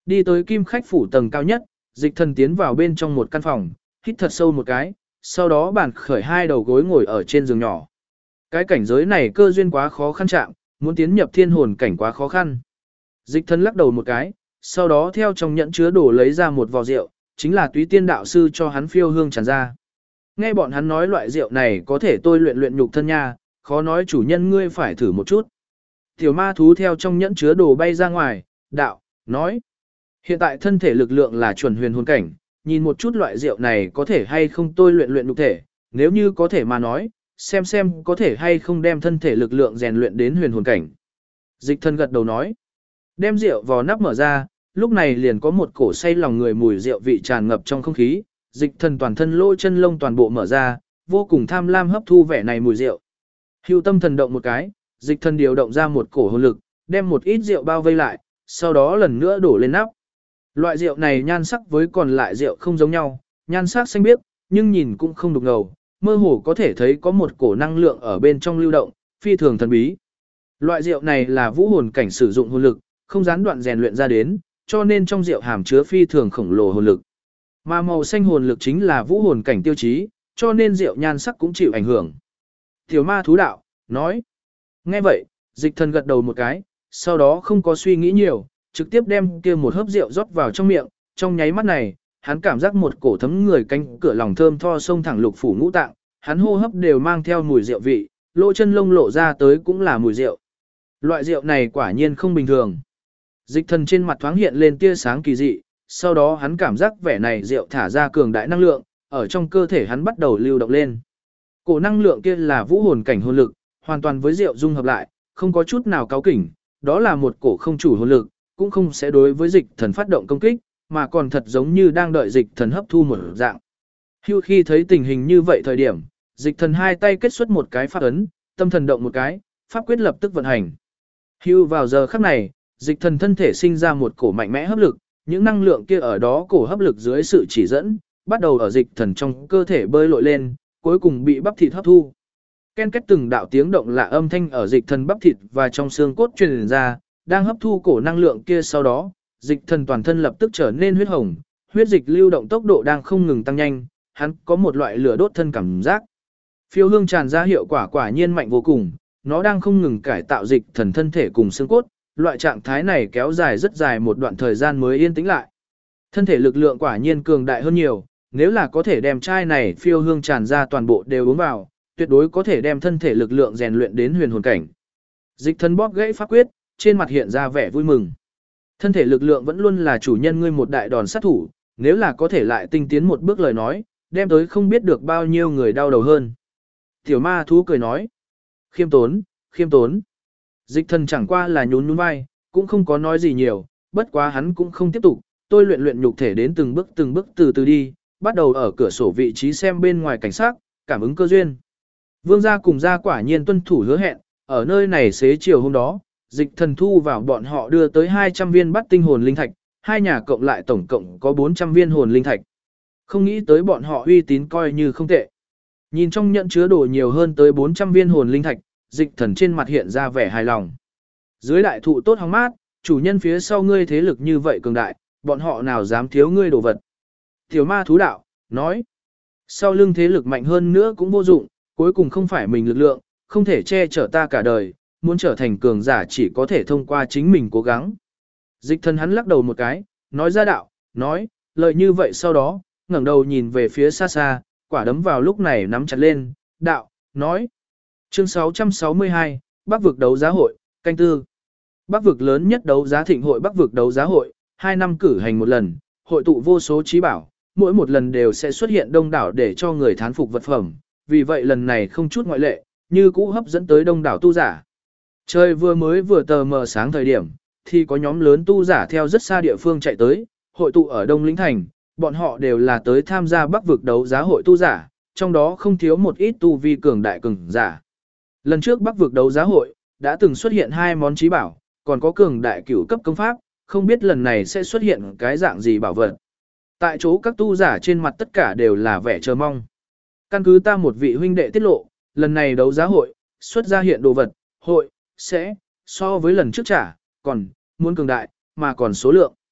S1: Đi tới kim khách phủ tầng cao nhất, dịch thần tiến vào bên trong một căn phòng, hít thật sâu một cái, sau đó bàn khởi hai đầu gối ngồi ở trên giường nhỏ. Cái cảnh giới này cơ duyên quá khó khăn chạm, muốn tiến nhập thiên hồn cảnh quá khó khăn. Dịch thần lắc đầu một cái, sau đó theo trong nhẫn chứa đồ lấy ra một vò rượu, chính là Túy Tiên đạo sư cho hắn phiêu hương tràn ra. Nghe bọn hắn nói loại rượu này có thể tôi luyện nhục thân nha, khó nói chủ nhân ngươi phải thử một chút. Tiểu ma thú theo trong nhẫn chứa đồ bay ra ngoài, đạo, nói. Hiện tại thân thể lực lượng là chuẩn huyền hồn cảnh, nhìn một chút loại rượu này có thể hay không tôi luyện nhục thể, nếu như có thể mà nói, xem có thể hay không đem thân thể lực lượng rèn luyện đến huyền hồn cảnh. Dịch thần gật đầu nói. Đem rượu vò nắp mở ra, lúc này liền có một cổ say lòng người mùi rượu vị tràn ngập trong không khí, dịch thần toàn thân lỗ chân lông toàn bộ mở ra, vô cùng tham lam hấp thu vẻ này mùi rượu. Hưu tâm thần động một cái, dịch thần điều động ra một cổ hồn lực, đem một ít rượu bao vây lại, sau đó lần nữa đổ lên nắp. Loại rượu này nhan sắc với còn lại rượu không giống nhau, nhan sắc xanh biếc, nhưng nhìn cũng không đục ngầu, mơ hồ có thể thấy có một cổ năng lượng ở bên trong lưu động, phi thường thần bí. Loại rượu này là vũ hồn cảnh sử dụng hồn lực, không gián đoạn rèn luyện ra đến, cho nên trong rượu hàm chứa phi thường khổng lồ hồn lực. Mà màu xanh hồn lực chính là vũ hồn cảnh tiêu chí, cho nên rượu nhan sắc cũng chịu ảnh hưởng. Tiểu ma thú đạo, nói. Nghe vậy, dịch thần gật đầu một cái, sau đó không có suy nghĩ nhiều, trực tiếp đem kia một hớp rượu rót vào trong miệng, trong nháy mắt này, hắn cảm giác một cổ thấm người cánh cửa lòng thơm tho sông thẳng lục phủ ngũ tạng, hắn hô hấp đều mang theo mùi rượu vị, lỗ chân lông lộ ra tới cũng là mùi rượu. Loại rượu này quả nhiên không bình thường. Dịch thần trên mặt thoáng hiện lên tia sáng kỳ dị, sau đó hắn cảm giác vẻ này rượu thả ra cường đại năng lượng, ở trong cơ thể hắn bắt đầu lưu động lên. Cổ năng lượng kia là vũ hồn cảnh hồn lực, hoàn toàn với rượu dung hợp lại, không có chút nào cáu kỉnh, đó là một cổ không chủ hồn lực, cũng không sẽ đối với dịch thần phát động công kích, mà còn thật giống như đang đợi dịch thần hấp thu một dạng. Hưu khi thấy tình hình như vậy thời điểm, dịch thần hai tay kết xuất một cái pháp ấn, tâm thần động một cái, pháp quyết lập tức vận hành. Hưu vào giờ khắc này, dịch thần thân thể sinh ra một cổ mạnh mẽ hấp lực, những năng lượng kia ở đó cổ hấp lực dưới sự chỉ dẫn, bắt đầu ở dịch thần trong cơ thể bơi lội lên, cuối cùng bị bắp thịt hấp thu. Ken kết từng đạo tiếng động lạ âm thanh ở dịch thần bắp thịt và trong xương cốt truyền ra, đang hấp thu cổ năng lượng kia sau đó, dịch thần toàn thân lập tức trở nên huyết hồng, huyết dịch lưu động tốc độ đang không ngừng tăng nhanh, hắn có một loại lửa đốt thân cảm giác. Phiêu hương tràn ra hiệu quả quả nhiên mạnh vô cùng, nó đang không ngừng cải tạo dịch thần thân thể cùng xương cốt, loại trạng thái này kéo dài rất dài một đoạn thời gian mới yên tĩnh lại. Thân thể lực lượng quả nhiên cường đại hơn nhiều, nếu là có thể đem chai này phiêu hương tràn ra toàn bộ đều uống vào, tuyệt đối có thể đem thân thể lực lượng rèn luyện đến huyền hồn cảnh. Dịch thần bóp gãy pháp quyết, trên mặt hiện ra vẻ vui mừng. Thân thể lực lượng vẫn luôn là chủ nhân ngươi một đại đòn sát thủ, nếu là có thể lại tinh tiến một bước lời nói, đem tới không biết được bao nhiêu người đau đầu hơn. Tiểu ma thú cười nói, khiêm tốn, khiêm tốn. Dịch thần chẳng qua là nhún nhún vai, cũng không có nói gì nhiều, bất quá hắn cũng không tiếp tục, tôi luyện nhục thể đến từng bước từ từ đi, bắt đầu ở cửa sổ vị trí xem bên ngoài cảnh sát, cảm ứng cơ duyên. Vương gia cùng gia quả nhiên tuân thủ hứa hẹn, ở nơi này xế chiều hôm đó, dịch thần thu vào bọn họ đưa tới 200 viên bắt tinh hồn linh thạch, hai nhà cộng lại tổng cộng có 400 viên hồn linh thạch. Không nghĩ tới bọn họ uy tín coi như không tệ. Nhìn trong nhận chứa đồ nhiều hơn tới 400 viên hồn linh thạch, dịch thần trên mặt hiện ra vẻ hài lòng. Dưới đại thụ tốt hóng mát, chủ nhân phía sau ngươi thế lực như vậy cường đại, bọn họ nào dám thiếu ngươi đồ vật. Tiểu ma thú đạo, nói, sau lưng thế lực mạnh hơn nữa cũng vô dụng, cuối cùng không phải mình lực lượng, không thể che chở ta cả đời, muốn trở thành cường giả chỉ có thể thông qua chính mình cố gắng. Dịch thần hắn lắc đầu một cái, nói ra đạo, nói, lời như vậy sau đó, ngẩng đầu nhìn về phía xa xa, quả đấm vào lúc này nắm chặt lên, đạo, nói. Chương 662, Bắc vực đấu giá hội, canh tư. Bắc vực lớn nhất đấu giá thịnh hội Bắc vực đấu giá hội, 2 năm cử hành một lần, hội tụ vô số trí bảo, mỗi một lần đều sẽ xuất hiện đông đảo để cho người thán phục vật phẩm, vì vậy lần này không chút ngoại lệ, như cũ hấp dẫn tới đông đảo tu giả. Trời vừa tờ mờ sáng thời điểm, thì có nhóm lớn tu giả theo rất xa địa phương chạy tới, hội tụ ở Đông Lĩnh Thành, bọn họ đều là tới tham gia Bắc vực đấu giá hội tu giả, trong đó không thiếu một ít tu vi cường đại cường giả. Lần trước Bắc vực đấu giá hội, đã từng xuất hiện 2 món trí bảo, còn có cường đại cửu cấp công pháp, không biết lần này sẽ xuất hiện cái dạng gì bảo vật. Tại chỗ các tu giả trên mặt tất cả đều là vẻ chờ mong. Căn cứ ta một vị huynh đệ tiết lộ, lần này đấu giá hội, xuất ra hiện đồ vật, hội, sẽ, so với lần trước trả, còn, muốn cường đại, mà còn số lượng.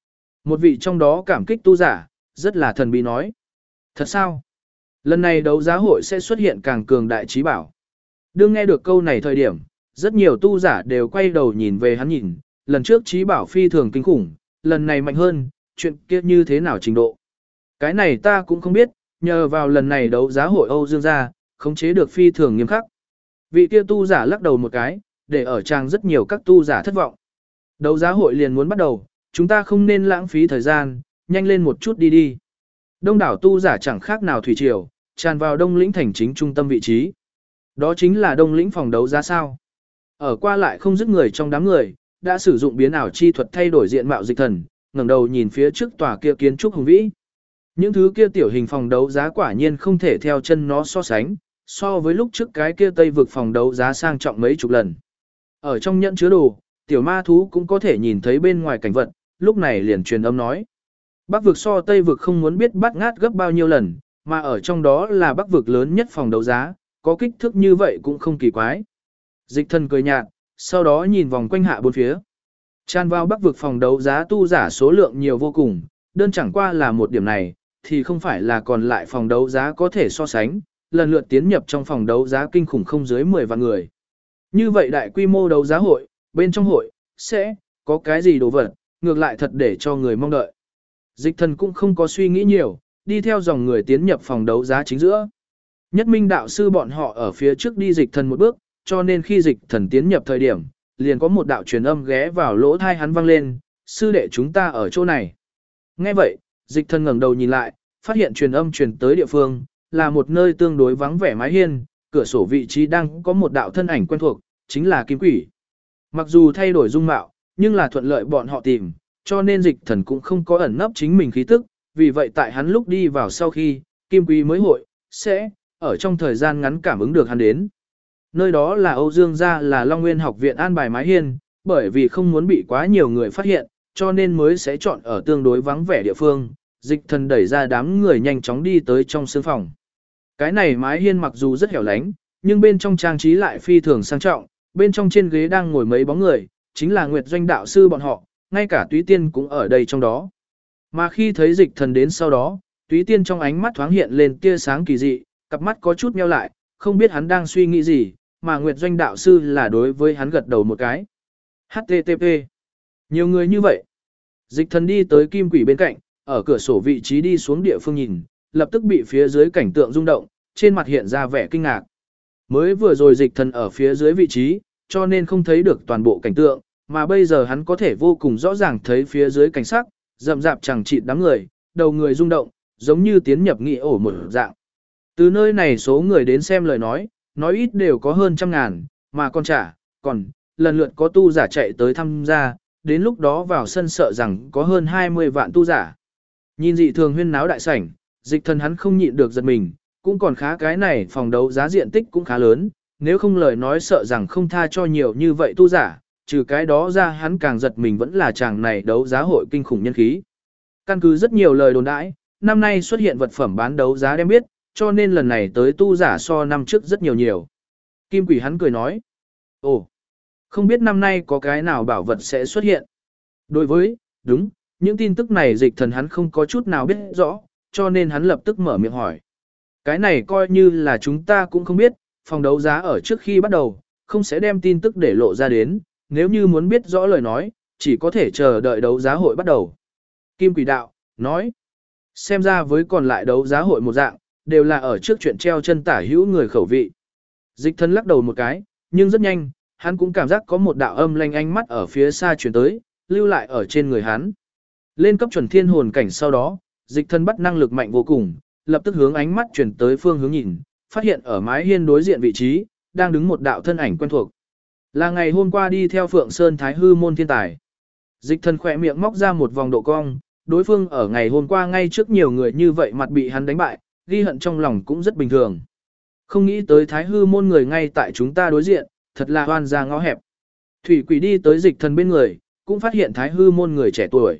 S1: Một vị trong đó cảm kích tu giả, rất là thần bí nói. Thật sao? Lần này đấu giá hội sẽ xuất hiện càng cường đại trí bảo. Đương nghe được câu này thời điểm, rất nhiều tu giả đều quay đầu nhìn về hắn nhìn, lần trước trí bảo phi thường kinh khủng, lần này mạnh hơn, chuyện kia như thế nào trình độ. Cái này ta cũng không biết, nhờ vào lần này đấu giá hội Âu Dương gia, khống chế được phi thường nghiêm khắc. Vị kia tu giả lắc đầu một cái, để ở trang rất nhiều các tu giả thất vọng. Đấu giá hội liền muốn bắt đầu, chúng ta không nên lãng phí thời gian, nhanh lên một chút đi đi. Đông đảo tu giả chẳng khác nào thủy triều, tràn vào Đông Lĩnh thành chính trung tâm vị trí. Đó chính là Đông Lĩnh phòng đấu giá sao. Ở qua lại không dứt người trong đám người, đã sử dụng biến ảo chi thuật thay đổi diện mạo Dịch Thần, ngẩng đầu nhìn phía trước tòa kia kiến trúc hùng vĩ. Những thứ kia tiểu hình phòng đấu giá quả nhiên không thể theo chân nó so sánh, so với lúc trước cái kia Tây vực phòng đấu giá sang trọng mấy chục lần. Ở trong nhẫn chứa đồ, tiểu ma thú cũng có thể nhìn thấy bên ngoài cảnh vật, lúc này liền truyền âm nói. Bắc vực so Tây vực không muốn biết bắt ngát gấp bao nhiêu lần, mà ở trong đó là Bắc vực lớn nhất phòng đấu giá, có kích thước như vậy cũng không kỳ quái. Dịch Thần cười nhạt, sau đó nhìn vòng quanh hạ bốn phía. Tràn vào Bắc vực phòng đấu giá tu giả số lượng nhiều vô cùng, đơn chẳng qua là một điểm này, thì không phải là còn lại phòng đấu giá có thể so sánh, lần lượt tiến nhập trong phòng đấu giá kinh khủng không dưới 10 vạn người. Như vậy đại quy mô đấu giá hội, bên trong hội, sẽ có cái gì đồ vật, ngược lại thật để cho người mong đợi. Dịch Thần cũng không có suy nghĩ nhiều, đi theo dòng người tiến nhập phòng đấu giá chính giữa. Nhất Minh đạo sư bọn họ ở phía trước đi Dịch Thần một bước, cho nên khi Dịch Thần tiến nhập thời điểm, liền có một đạo truyền âm ghé vào lỗ tai hắn vang lên, sư đệ chúng ta ở chỗ này. Nghe vậy, Dịch Thần ngẩng đầu nhìn lại, phát hiện truyền âm truyền tới địa phương, là một nơi tương đối vắng vẻ mái hiên, cửa sổ vị trí đang có một đạo thân ảnh quen thuộc, chính là Kim Quỷ. Mặc dù thay đổi dung mạo, nhưng là thuận lợi bọn họ tìm, cho nên Dịch Thần cũng không có ẩn nấp chính mình khí tức, vì vậy tại hắn lúc đi vào sau khi, Kim Quỷ mới hội, sẽ, ở trong thời gian ngắn cảm ứng được hắn đến. Nơi đó là Âu Dương gia là Long Nguyên học viện an bài mái hiên, bởi vì không muốn bị quá nhiều người phát hiện, cho nên mới sẽ chọn ở tương đối vắng vẻ địa phương. Dịch Thần đẩy ra đám người nhanh chóng đi tới trong sương phòng. Cái này mái hiên mặc dù rất hẻo lánh, nhưng bên trong trang trí lại phi thường sang trọng, bên trong trên ghế đang ngồi mấy bóng người, chính là Nguyệt Doanh đạo sư bọn họ, ngay cả Túy Tiên cũng ở đây trong đó. Mà khi thấy Dịch Thần đến sau đó, Túy Tiên trong ánh mắt thoáng hiện lên tia sáng kỳ dị, cặp mắt có chút nheo lại, không biết hắn đang suy nghĩ gì, mà Nguyệt Doanh đạo sư là đối với hắn gật đầu một cái. HTTP. Nhiều người như vậy. Dịch Thần đi tới Kim Quỷ bên cạnh, ở cửa sổ vị trí đi xuống địa phương nhìn, lập tức bị phía dưới cảnh tượng rung động, trên mặt hiện ra vẻ kinh ngạc. Mới vừa rồi Dịch Thần ở phía dưới vị trí, cho nên không thấy được toàn bộ cảnh tượng, mà bây giờ hắn có thể vô cùng rõ ràng thấy phía dưới cảnh sắc, rậm rạp chẳng chịt đám người, đầu người rung động, giống như tiến nhập nghị ổ một dạng. Từ nơi này số người đến xem lời nói ít đều có hơn 100.000, mà còn, lần lượt có tu giả chạy tới tham gia, đến lúc đó vào sân sợ rằng có hơn 20 vạn tu giả. Nhìn dị thường huyên náo đại sảnh, Dịch Thần hắn không nhịn được giật mình, cũng còn khá cái này phòng đấu giá diện tích cũng khá lớn, nếu không lời nói sợ rằng không tha cho nhiều như vậy tu giả, trừ cái đó ra hắn càng giật mình vẫn là chàng này đấu giá hội kinh khủng nhân khí. Căn cứ rất nhiều lời đồn đãi, năm nay xuất hiện vật phẩm bán đấu giá đem biết, cho nên lần này tới tu giả so năm trước rất nhiều. Kim Quỷ hắn cười nói, ồ, không biết năm nay có cái nào bảo vật sẽ xuất hiện. Đối với, đúng, những tin tức này Dịch Thần hắn không có chút nào biết rõ, cho nên hắn lập tức mở miệng hỏi. Cái này coi như là chúng ta cũng không biết, phòng đấu giá ở trước khi bắt đầu, không sẽ đem tin tức để lộ ra đến, nếu như muốn biết rõ lời nói, chỉ có thể chờ đợi đấu giá hội bắt đầu. Kim Quỷ đạo, nói, xem ra với còn lại đấu giá hội một dạng, đều là ở trước chuyện treo chân tả hữu người khẩu vị. Dịch Thần lắc đầu một cái, nhưng rất nhanh, hắn cũng cảm giác có một đạo âm lanh ánh mắt ở phía xa chuyển tới, lưu lại ở trên người hắn. Lên cấp chuẩn thiên hồn cảnh sau đó, Dịch Thần bắt năng lực mạnh vô cùng, lập tức hướng ánh mắt chuyển tới phương hướng nhìn, phát hiện ở mái hiên đối diện vị trí, đang đứng một đạo thân ảnh quen thuộc. Là ngày hôm qua đi theo Phượng Sơn Thái Hư môn thiên tài. Dịch Thần khỏe miệng móc ra một vòng độ cong, đối phương ở ngày hôm qua ngay trước nhiều người như vậy mặt bị hắn đánh bại, ghi hận trong lòng cũng rất bình thường. Không nghĩ tới Thái Hư môn người ngay tại chúng ta đối diện, thật là oan ra ngõ hẹp. Thủy Quỷ đi tới Dịch Thần bên người, cũng phát hiện Thái Hư môn người trẻ tuổi.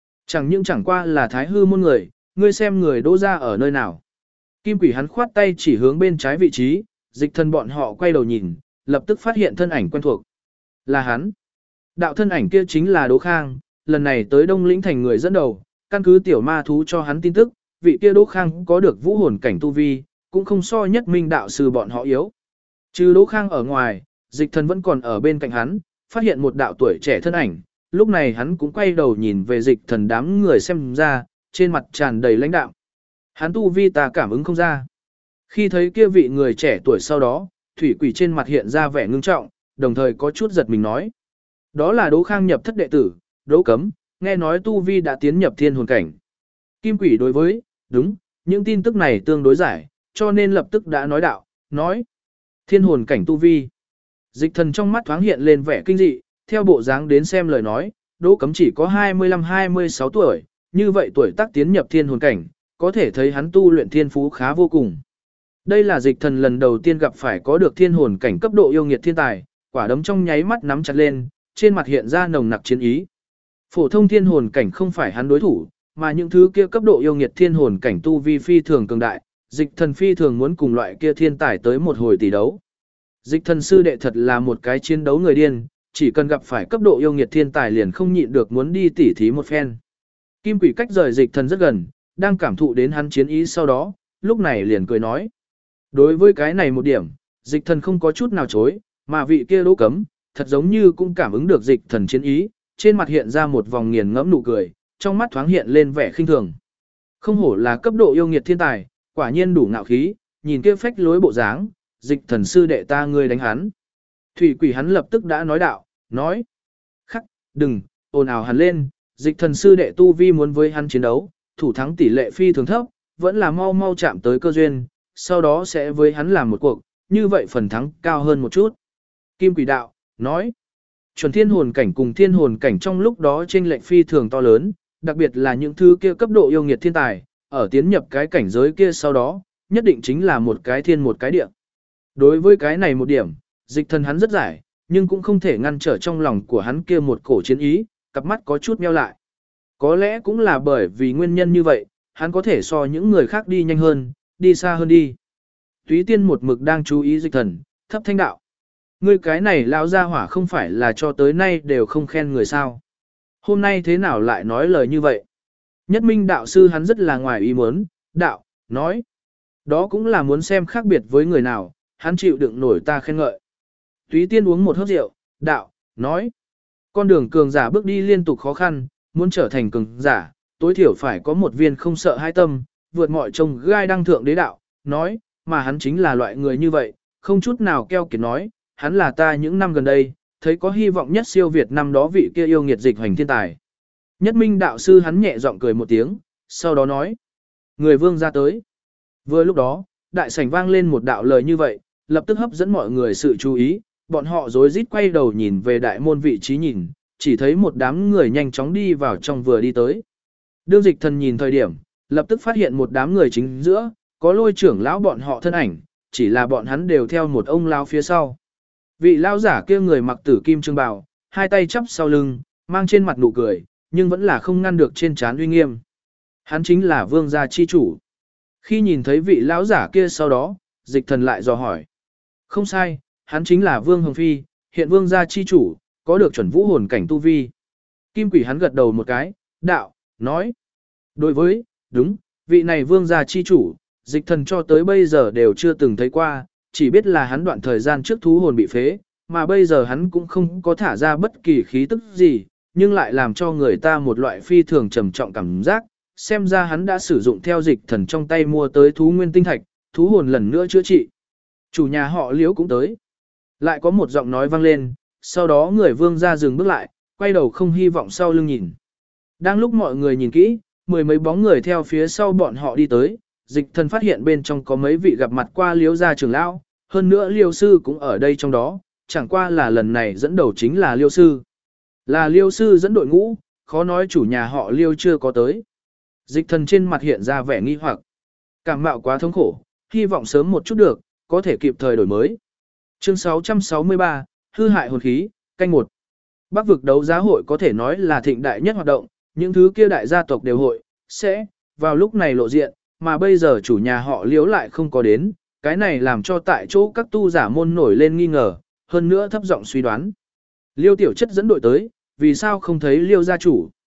S1: Chẳng qua là Thái Hư môn người, ngươi xem người Đỗ ra ở nơi nào. Kim Quỷ hắn khoát tay chỉ hướng bên trái vị trí, Dịch Thần bọn họ quay đầu nhìn, lập tức phát hiện thân ảnh quen thuộc. Là hắn. Đạo thân ảnh kia chính là Đỗ Khang, lần này tới Đông Lĩnh thành người dẫn đầu, căn cứ tiểu ma thú cho hắn tin tức, vị kia Đỗ Khang có được vũ hồn cảnh tu vi, cũng không so nhất minh đạo sư bọn họ yếu. Trừ Đỗ Khang ở ngoài, Dịch Thần vẫn còn ở bên cạnh hắn, phát hiện một đạo tuổi trẻ thân ảnh, lúc này hắn cũng quay đầu nhìn về Dịch Thần đám người xem ra, trên mặt tràn đầy lãnh đạm. Hắn tu vi ta cảm ứng không ra. Khi thấy kia vị người trẻ tuổi sau đó, thủy quỷ trên mặt hiện ra vẻ ngưng trọng, đồng thời có chút giật mình nói. Đó là Đỗ Khang nhập thất đệ tử, Đỗ Cấm, nghe nói tu vi đã tiến nhập thiên hồn cảnh. Kim quỷ đối với, đúng, những tin tức này tương đối giải, cho nên lập tức đã nói đạo, nói. Thiên hồn cảnh tu vi. Dịch Thần trong mắt thoáng hiện lên vẻ kinh dị, theo bộ dáng đến xem lời nói, Đỗ Cấm chỉ có 25-26 tuổi, như vậy tuổi tác tiến nhập thiên hồn cảnh, có thể thấy hắn tu luyện thiên phú khá vô cùng. Đây là Dịch Thần lần đầu tiên gặp phải có được thiên hồn cảnh cấp độ yêu nghiệt thiên tài, quả đấm trong nháy mắt nắm chặt lên, trên mặt hiện ra nồng nặc chiến ý. Phổ thông thiên hồn cảnh không phải hắn đối thủ, mà những thứ kia cấp độ yêu nghiệt thiên hồn cảnh tu vi phi thường cường đại, Dịch Thần phi thường muốn cùng loại kia thiên tài tới một hồi tỷ đấu. Dịch Thần sư đệ thật là một cái chiến đấu người điên, chỉ cần gặp phải cấp độ yêu nghiệt thiên tài liền không nhịn được muốn đi tỉ thí một phen. Kim quỷ cách rời Dịch Thần rất gần, đang cảm thụ đến hắn chiến ý sau đó, lúc này liền cười nói. Đối với cái này một điểm, Dịch Thần không có chút nào chối, mà vị kia Đỗ Cấm, thật giống như cũng cảm ứng được Dịch Thần chiến ý, trên mặt hiện ra một vòng nghiền ngẫm nụ cười, trong mắt thoáng hiện lên vẻ khinh thường. Không hổ là cấp độ yêu nghiệt thiên tài, quả nhiên đủ ngạo khí, nhìn kia phách lối bộ dáng, Dịch Thần sư đệ ta ngươi đánh hắn. Thủy quỷ hắn lập tức đã nói đạo, nói. Khắc, đừng, ồn ào hắn lên, Dịch Thần sư đệ tu vi muốn với hắn chiến đấu, thủ thắng tỷ lệ phi thường thấp, vẫn là mau mau chạm tới cơ duyên, sau đó sẽ với hắn làm một cuộc, như vậy phần thắng cao hơn một chút. Kim quỷ đạo, nói. Chuẩn thiên hồn cảnh cùng thiên hồn cảnh trong lúc đó chênh lệch phi thường to lớn, đặc biệt là những thứ kia cấp độ yêu nghiệt thiên tài, ở tiến nhập cái cảnh giới kia sau đó, nhất định chính là một cái thiên một cái địa. Đối với cái này một điểm, Dịch Thần hắn rất giải, nhưng cũng không thể ngăn trở trong lòng của hắn kia một cổ chiến ý, cặp mắt có chút meo lại. Có lẽ cũng là bởi vì nguyên nhân như vậy, hắn có thể so những người khác đi nhanh hơn, đi xa hơn đi. Túy Tiên một mực đang chú ý Dịch Thần, thấp thanh đạo. Ngươi cái này lão gia hỏa không phải là cho tới nay đều không khen người sao. Hôm nay thế nào lại nói lời như vậy? Nhất minh đạo sư hắn rất là ngoài ý muốn, đạo, nói. Đó cũng là muốn xem khác biệt với người nào, hắn chịu đựng nổi ta khen ngợi. Túy Tiên uống một hớp rượu, đạo, nói. Con đường cường giả bước đi liên tục khó khăn, muốn trở thành cường giả, tối thiểu phải có một viên không sợ hai tâm, vượt mọi trông gai đăng thượng đế đạo, nói, mà hắn chính là loại người như vậy, không chút nào keo kiệt nói, hắn là ta những năm gần đây, thấy có hy vọng nhất siêu Việt năm đó vị kia yêu nghiệt dịch hoành thiên tài. Nhất minh đạo sư hắn nhẹ giọng cười một tiếng, sau đó nói, người vương ra tới. Vừa lúc đó, đại sảnh vang lên một đạo lời như vậy, lập tức hấp dẫn mọi người sự chú ý, bọn họ rối rít quay đầu nhìn về đại môn vị trí nhìn, chỉ thấy một đám người nhanh chóng đi vào trong vừa đi tới. Đương Dịch Thần nhìn thời điểm, lập tức phát hiện một đám người chính giữa, có Lôi trưởng lão bọn họ thân ảnh, chỉ là bọn hắn đều theo một ông lão phía sau. Vị lão giả kia người mặc tử kim trương bào, hai tay chắp sau lưng, mang trên mặt nụ cười, nhưng vẫn là không ngăn được trên trán uy nghiêm. Hắn chính là vương gia chi chủ. Khi nhìn thấy vị lão giả kia sau đó, Dịch Thần lại dò hỏi. Không sai, hắn chính là Vương Hồng Phi, hiện vương gia chi chủ, có được chuẩn vũ hồn cảnh tu vi. Kim quỷ hắn gật đầu một cái, đạo, nói. Đối với, đúng, vị này vương gia chi chủ, Dịch Thần cho tới bây giờ đều chưa từng thấy qua, chỉ biết là hắn đoạn thời gian trước thú hồn bị phế, mà bây giờ hắn cũng không có thả ra bất kỳ khí tức gì, nhưng lại làm cho người ta một loại phi thường trầm trọng cảm giác, xem ra hắn đã sử dụng theo Dịch Thần trong tay mua tới thú nguyên tinh thạch, thú hồn lần nữa chữa trị. Chủ nhà họ Liễu cũng tới. Lại có một giọng nói vang lên, sau đó người vương ra dừng bước lại, quay đầu không hy vọng sau lưng nhìn. Đang lúc mọi người nhìn kỹ, mười mấy bóng người theo phía sau bọn họ đi tới, Dịch Thần phát hiện bên trong có mấy vị gặp mặt qua Liễu gia trưởng lão, hơn nữa Liêu sư cũng ở đây trong đó, chẳng qua là lần này dẫn đầu chính là Liêu sư. Là Liêu sư dẫn đội ngũ, khó nói chủ nhà họ Liêu chưa có tới. Dịch Thần trên mặt hiện ra vẻ nghi hoặc. Cảm mạo quá thống khổ, hy vọng sớm một chút được, có thể kịp thời đổi mới. Chương 663, hư hại hồn khí, canh 1. Bắc vực đấu giá hội có thể nói là thịnh đại nhất hoạt động, những thứ kia đại gia tộc đều hội, sẽ, vào lúc này lộ diện, mà bây giờ chủ nhà họ Liễu lại không có đến, cái này làm cho tại chỗ các tu giả môn nổi lên nghi ngờ, hơn nữa thấp giọng suy đoán. Liêu tiểu chất dẫn đội tới, vì sao không thấy Liêu gia chủ?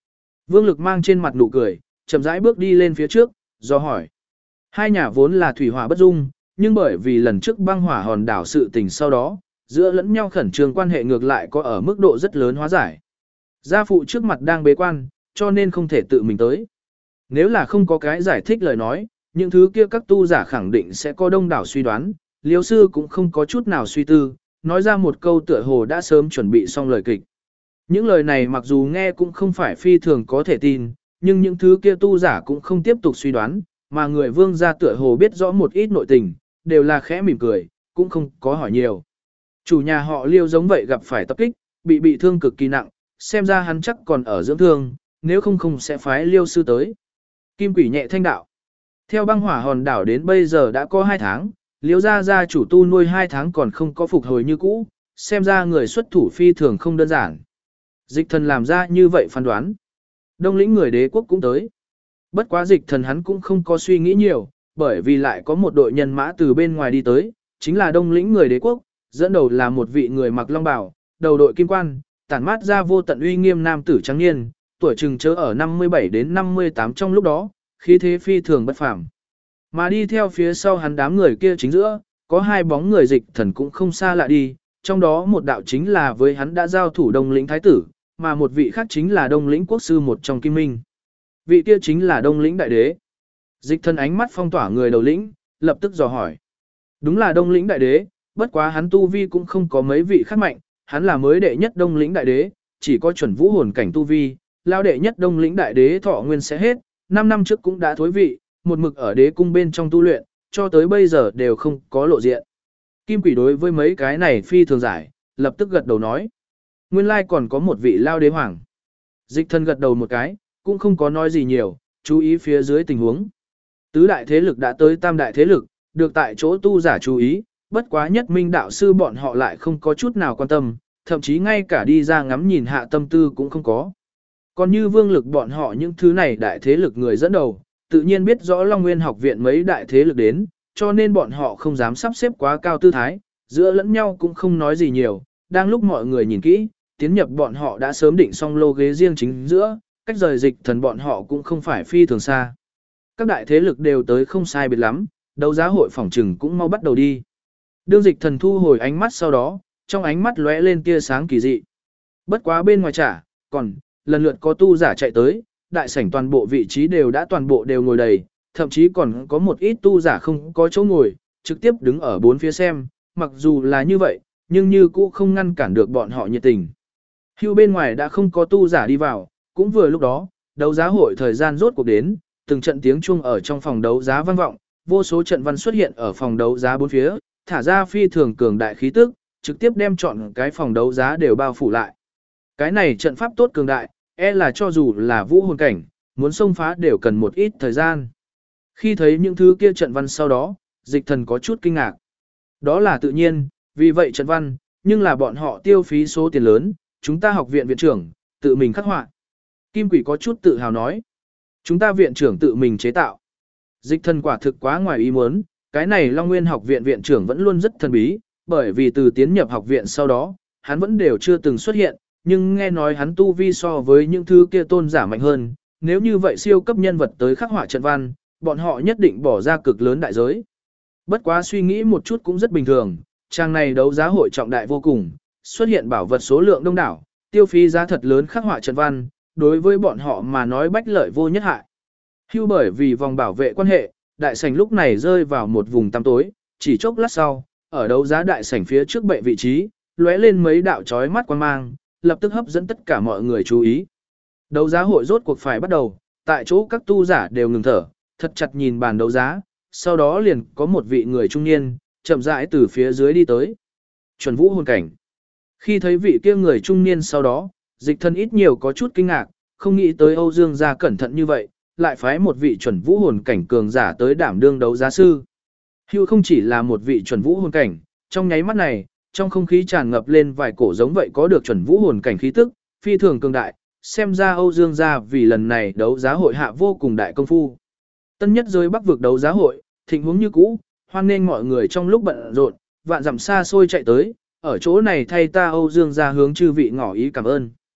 S1: Vương Lực mang trên mặt nụ cười, chậm rãi bước đi lên phía trước, do hỏi. Hai nhà vốn là thủy hỏa bất dung, nhưng bởi vì lần trước băng hỏa hòn đảo sự tình sau đó, giữa lẫn nhau khẩn trương quan hệ ngược lại có ở mức độ rất lớn hóa giải. Gia phụ trước mặt đang bế quan, cho nên không thể tự mình tới. Nếu là không có cái giải thích lời nói, những thứ kia các tu giả khẳng định sẽ có đông đảo suy đoán, Liêu sư cũng không có chút nào suy tư, nói ra một câu tựa hồ đã sớm chuẩn bị xong lời kịch. Những lời này mặc dù nghe cũng không phải phi thường có thể tin, nhưng những thứ kia tu giả cũng không tiếp tục suy đoán, mà người vương gia tựa hồ biết rõ một ít nội tình, đều là khẽ mỉm cười, cũng không có hỏi nhiều. Chủ nhà họ Liêu giống vậy gặp phải tập kích, bị thương cực kỳ nặng, xem ra hắn chắc còn ở dưỡng thương, nếu không sẽ phái Liêu sư tới. Kim Quỷ nhẹ thanh đạo. Theo băng hỏa hòn đảo đến bây giờ đã có 2 tháng, Liêu gia chủ tu nuôi 2 tháng còn không có phục hồi như cũ, xem ra người xuất thủ phi thường không đơn giản. Dịch thần làm ra như vậy phán đoán. Đông lĩnh người đế quốc cũng tới. Bất quá dịch thần hắn cũng không có suy nghĩ nhiều, bởi vì lại có một đội nhân mã từ bên ngoài đi tới, chính là đông lĩnh người đế quốc, dẫn đầu là một vị người mặc long bào, đầu đội kim quan, tản mát ra vô tận uy nghiêm nam tử trắng niên, tuổi chừng chớ ở 57 đến 58 trong lúc đó, khí thế phi thường bất phàm. Mà đi theo phía sau hắn đám người kia chính giữa, có 2 bóng người dịch thần cũng không xa lạ đi, trong đó một đạo chính là với hắn đã giao thủ đông lĩnh thái tử, mà một vị khác chính là đông lĩnh quốc sư một trong kim minh. Vị kia chính là đông lĩnh đại đế. Dịch thần ánh mắt phong tỏa người đầu lĩnh, lập tức dò hỏi. Đúng là đông lĩnh đại đế, bất quá hắn tu vi cũng không có mấy vị khác mạnh, hắn là mới đệ nhất đông lĩnh đại đế, chỉ có chuẩn vũ hồn cảnh tu vi, lao đệ nhất đông lĩnh đại đế thọ nguyên sẽ hết, 5 năm trước cũng đã thối vị, một mực ở đế cung bên trong tu luyện, cho tới bây giờ đều không có lộ diện. Kim Quỷ đối với mấy cái này phi thường giải, lập tức gật đầu nói. Nguyên lai còn có một vị lao đế hoàng. Dịch thần gật đầu một cái, cũng không có nói gì nhiều, chú ý phía dưới tình huống. Tứ đại thế lực đã tới tam đại thế lực, được tại chỗ tu giả chú ý, bất quá nhất minh đạo sư bọn họ lại không có chút nào quan tâm, thậm chí ngay cả đi ra ngắm nhìn hạ tâm tư cũng không có. Còn như vương lực bọn họ những thứ này đại thế lực người dẫn đầu, tự nhiên biết rõ Long Nguyên học viện mấy đại thế lực đến, cho nên bọn họ không dám sắp xếp quá cao tư thái, giữa lẫn nhau cũng không nói gì nhiều, đang lúc mọi người nhìn kỹ, tiến nhập bọn họ đã sớm định xong lô ghế riêng chính giữa, cách rời dịch thần bọn họ cũng không phải phi thường xa. Các đại thế lực đều tới không sai biệt lắm, đấu giá hội phòng trừng cũng mau bắt đầu đi. Đương dịch thần thu hồi ánh mắt sau đó, trong ánh mắt lóe lên tia sáng kỳ dị. Bất quá bên ngoài trả, còn, lần lượt có tu giả chạy tới, đại sảnh toàn bộ vị trí đều đã toàn bộ đều ngồi đầy, thậm chí còn có một ít tu giả không có chỗ ngồi, trực tiếp đứng ở bốn phía xem, mặc dù là như vậy, nhưng như cũ không ngăn cản được bọn họ nhiệt tình. Hưu bên ngoài đã không có tu giả đi vào, cũng vừa lúc đó, đấu giá hội thời gian rốt cuộc đến, từng trận tiếng chuông ở trong phòng đấu giá vang vọng, vô số trận văn xuất hiện ở phòng đấu giá bốn phía, thả ra phi thường cường đại khí tức, trực tiếp đem chọn cái phòng đấu giá đều bao phủ lại. Cái này trận pháp tốt cường đại, là cho dù là vũ hồn cảnh, muốn xông phá đều cần một ít thời gian. Khi thấy những thứ kia trận văn sau đó, dịch thần có chút kinh ngạc. Đó là tự nhiên, vì vậy trận văn, nhưng là bọn họ tiêu phí số tiền lớn, chúng ta học viện viện trưởng, tự mình khắc họa. Kim Quỷ có chút tự hào nói. Chúng ta viện trưởng tự mình chế tạo. Dịch thần quả thực quá ngoài ý muốn, cái này Long Nguyên học viện viện trưởng vẫn luôn rất thần bí, bởi vì từ tiến nhập học viện sau đó, hắn vẫn đều chưa từng xuất hiện, nhưng nghe nói hắn tu vi so với những thứ kia tôn giả mạnh hơn, nếu như vậy siêu cấp nhân vật tới khắc họa trận văn, bọn họ nhất định bỏ ra cực lớn đại giới. Bất quá suy nghĩ một chút cũng rất bình thường, trang này đấu giá hội trọng đại vô cùng, xuất hiện bảo vật số lượng đông đảo, tiêu phí giá thật lớn khắc họa trận văn, đối với bọn họ mà nói bách lợi vô nhất hại. Hưu bởi vì vòng bảo vệ quan hệ, đại sảnh lúc này rơi vào một vùng tăm tối, chỉ chốc lát sau, ở đấu giá đại sảnh phía trước bệ vị trí, lóe lên mấy đạo chói mắt quang mang, lập tức hấp dẫn tất cả mọi người chú ý. Đấu giá hội rốt cuộc phải bắt đầu, tại chỗ các tu giả đều ngừng thở, thật chặt nhìn bàn đấu giá, sau đó liền có một vị người trung niên, chậm rãi từ phía dưới đi tới. Chuẩn vũ hồn cảnh. Khi thấy vị kia người trung niên sau đó, dịch thân ít nhiều có chút kinh ngạc, không nghĩ tới Âu Dương gia cẩn thận như vậy, lại phái một vị chuẩn vũ hồn cảnh cường giả tới đảm đương đấu giá sư. Hưu không chỉ là một vị chuẩn vũ hồn cảnh, trong nháy mắt này, trong không khí tràn ngập lên vài cổ giống vậy có được chuẩn vũ hồn cảnh khí tức, phi thường cường đại, xem ra Âu Dương gia vì lần này đấu giá hội hạ vô cùng đại công phu. Tân nhất giới Bắc vực đấu giá hội, thịnh huống như cũ, hoan nghênh mọi người trong lúc bận rộn, vạn dặm xa xôi chạy tới, ở chỗ này thay ta Âu Dương gia hướng chư vị ngỏ ý cảm ơn.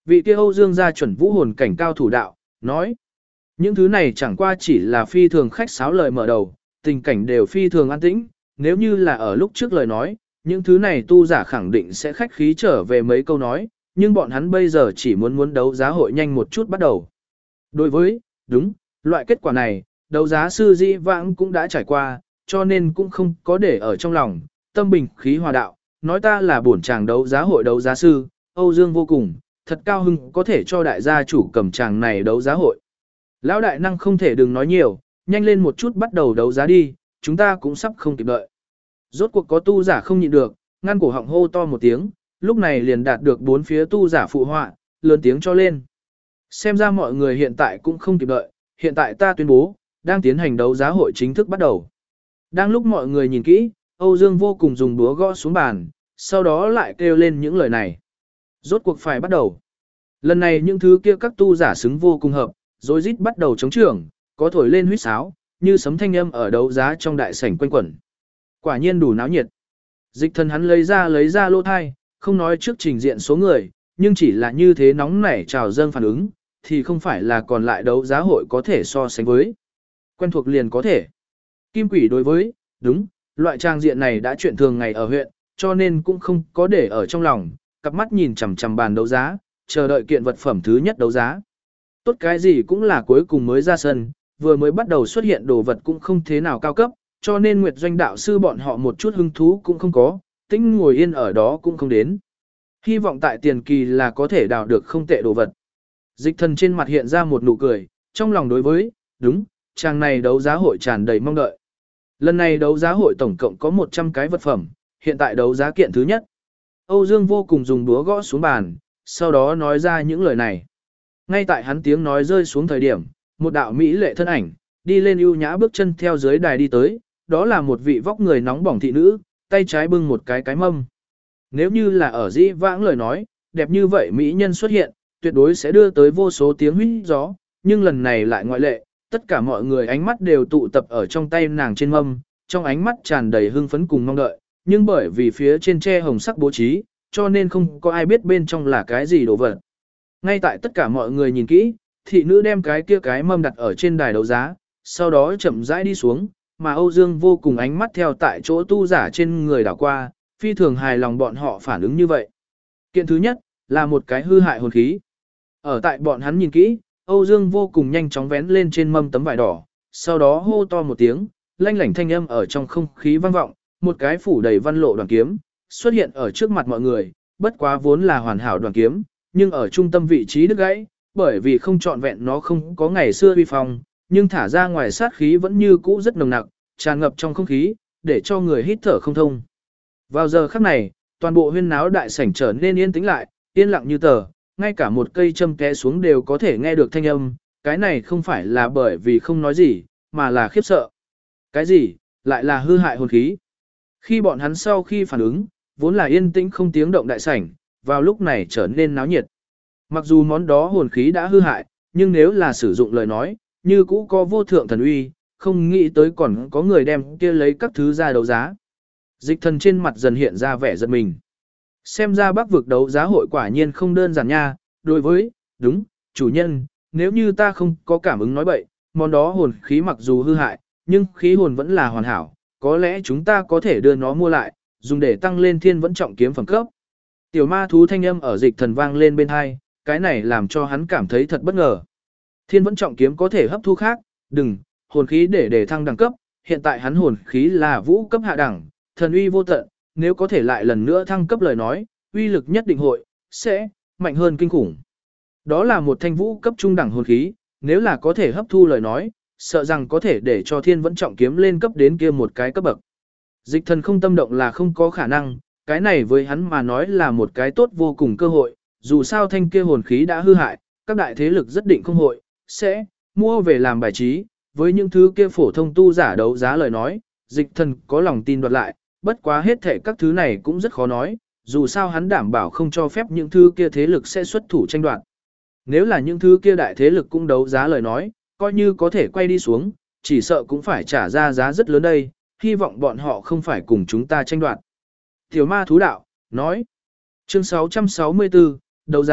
S1: Vị kia Âu Dương gia chuẩn vũ hồn cảnh cao thủ đạo, nói. Những thứ này chẳng qua chỉ là phi thường khách sáo lời mở đầu, tình cảnh đều phi thường an tĩnh, nếu như là ở lúc trước lời nói, những thứ này tu giả khẳng định sẽ khách khí trở về mấy câu nói, nhưng bọn hắn bây giờ chỉ muốn đấu giá hội nhanh một chút bắt đầu. Đối với, đúng, loại kết quả này, đấu giá sư dĩ vãng cũng đã trải qua, cho nên cũng không có để ở trong lòng, tâm bình khí hòa đạo, nói ta là bổn chàng đấu giá hội đấu giá sư, Âu Dương vô cùng, thật cao hưng có thể cho đại gia chủ cầm chàng này đấu giá hội. Lão đại năng không thể đừng nói nhiều, nhanh lên một chút bắt đầu đấu giá đi, chúng ta cũng sắp không kịp đợi. Rốt cuộc có tu giả không nhịn được, ngăn cổ họng hô to một tiếng, lúc này liền đạt được bốn phía tu giả phụ họa, lớn tiếng cho lên. Xem ra mọi người hiện tại cũng không kịp đợi, hiện tại ta tuyên bố, đang tiến hành đấu giá hội chính thức bắt đầu. Đang lúc mọi người nhìn kỹ, Âu Dương vô cùng dùng búa gõ xuống bàn, sau đó lại kêu lên những lời này. Rốt cuộc phải bắt đầu. Lần này những thứ kia các tu giả xứng vô cùng hợp, rồi rít bắt đầu chống trưởng, có thổi lên huýt sáo, như sấm thanh âm ở đấu giá trong đại sảnh quanh quẩn. Quả nhiên đủ náo nhiệt. Dịch Thần hắn lấy ra lô thai, không nói trước trình diện số người, nhưng chỉ là như thế nóng nảy trào dâng phản ứng, thì không phải là còn lại đấu giá hội có thể so sánh với. Quen thuộc liền có thể. Kim Quỷ đối với, đúng, loại trang diện này đã chuyện thường ngày ở huyện, cho nên cũng không có để ở trong lòng, cặp mắt nhìn chằm chằm bàn đấu giá, chờ đợi kiện vật phẩm thứ nhất đấu giá. Tốt cái gì cũng là cuối cùng mới ra sân, vừa mới bắt đầu xuất hiện đồ vật cũng không thế nào cao cấp, cho nên Nguyệt Doanh đạo sư bọn họ một chút hứng thú cũng không có, tĩnh ngồi yên ở đó cũng không đến. Hy vọng tại tiền kỳ là có thể đào được không tệ đồ vật. Dịch Thần trên mặt hiện ra một nụ cười, trong lòng đối với, đúng, chàng này đấu giá hội tràn đầy mong đợi. Lần này đấu giá hội tổng cộng có 100 cái vật phẩm, hiện tại đấu giá kiện thứ nhất. Âu Dương vô cùng dùng búa gõ xuống bàn, sau đó nói ra những lời này. Ngay tại hắn tiếng nói rơi xuống thời điểm, một đạo mỹ lệ thân ảnh, đi lên ưu nhã bước chân theo dưới đài đi tới, đó là một vị vóc người nóng bỏng thị nữ, tay trái bưng một cái mâm. Nếu như là ở dĩ vãng lời nói, đẹp như vậy mỹ nhân xuất hiện, tuyệt đối sẽ đưa tới vô số tiếng huýt gió, nhưng lần này lại ngoại lệ, tất cả mọi người ánh mắt đều tụ tập ở trong tay nàng trên mâm, trong ánh mắt tràn đầy hưng phấn cùng mong đợi, nhưng bởi vì phía trên tre hồng sắc bố trí, cho nên không có ai biết bên trong là cái gì đồ vật. Ngay tại tất cả mọi người nhìn kỹ, thị nữ đem cái mâm đặt ở trên đài đấu giá, sau đó chậm rãi đi xuống, mà Âu Dương vô cùng ánh mắt theo tại chỗ tu giả trên người đảo qua, phi thường hài lòng bọn họ phản ứng như vậy. Kiện thứ nhất, là một cái hư hại hồn khí. Ở tại bọn hắn nhìn kỹ, Âu Dương vô cùng nhanh chóng vén lên trên mâm tấm vải đỏ, sau đó hô to một tiếng, lanh lảnh thanh âm ở trong không khí vang vọng, một cái phủ đầy văn lộ đoàn kiếm, xuất hiện ở trước mặt mọi người, bất quá vốn là hoàn hảo đoàn kiếm, nhưng ở trung tâm vị trí đứt gãy, bởi vì không trọn vẹn nó không có ngày xưa uy phong, nhưng thả ra ngoài sát khí vẫn như cũ rất nồng nặc, tràn ngập trong không khí, để cho người hít thở không thông. Vào giờ khắc này, toàn bộ huyên náo đại sảnh trở nên yên tĩnh lại, yên lặng như tờ, ngay cả một cây châm té xuống đều có thể nghe được thanh âm, cái này không phải là bởi vì không nói gì, mà là khiếp sợ. Cái gì, lại là hư hại hồn khí? Khi bọn hắn sau khi phản ứng, vốn là yên tĩnh không tiếng động đại sảnh, vào lúc này trở nên náo nhiệt. Mặc dù món đó hồn khí đã hư hại, nhưng nếu là sử dụng lời nói, như cũ có vô thượng thần uy, không nghĩ tới còn có người đem kia lấy các thứ ra đấu giá. Dịch Thần trên mặt dần hiện ra vẻ giận mình. Xem ra Bắc vực đấu giá hội quả nhiên không đơn giản nha, đối với, đúng, chủ nhân, nếu như ta không có cảm ứng nói bậy, món đó hồn khí mặc dù hư hại, nhưng khí hồn vẫn là hoàn hảo, có lẽ chúng ta có thể đưa nó mua lại, dùng để tăng lên thiên vẫn trọng kiếm phẩm cấp. Tiểu ma thú thanh âm ở Dịch Thần vang lên bên hai, cái này làm cho hắn cảm thấy thật bất ngờ. Thiên vẫn trọng kiếm có thể hấp thu khác, đừng, hồn khí để thăng đẳng cấp, hiện tại hắn hồn khí là vũ cấp hạ đẳng, thần uy vô tận, nếu có thể lại lần nữa thăng cấp lời nói, uy lực nhất định sẽ mạnh hơn kinh khủng. Đó là một thanh vũ cấp trung đẳng hồn khí, nếu là có thể hấp thu lời nói, sợ rằng có thể để cho thiên vẫn trọng kiếm lên cấp đến kia một cái cấp bậc. Dịch Thần không tâm động là không có khả năng, cái này với hắn mà nói là một cái tốt vô cùng cơ hội, dù sao thanh kia hồn khí đã hư hại, các đại thế lực rất định không sẽ mua về làm bài trí, với những thứ kia phổ thông tu giả đấu giá lời nói, Dịch Thần có lòng tin đoạt lại, bất quá hết thể các thứ này cũng rất khó nói, dù sao hắn đảm bảo không cho phép những thứ kia thế lực sẽ xuất thủ tranh đoạt. Nếu là những thứ kia đại thế lực cũng đấu giá lời nói, coi như có thể quay đi xuống, chỉ sợ cũng phải trả ra giá rất lớn đây, hy vọng bọn họ không phải cùng chúng ta tranh đoạt. Tiểu ma thú đạo, nói. Chương 664, đấu giá,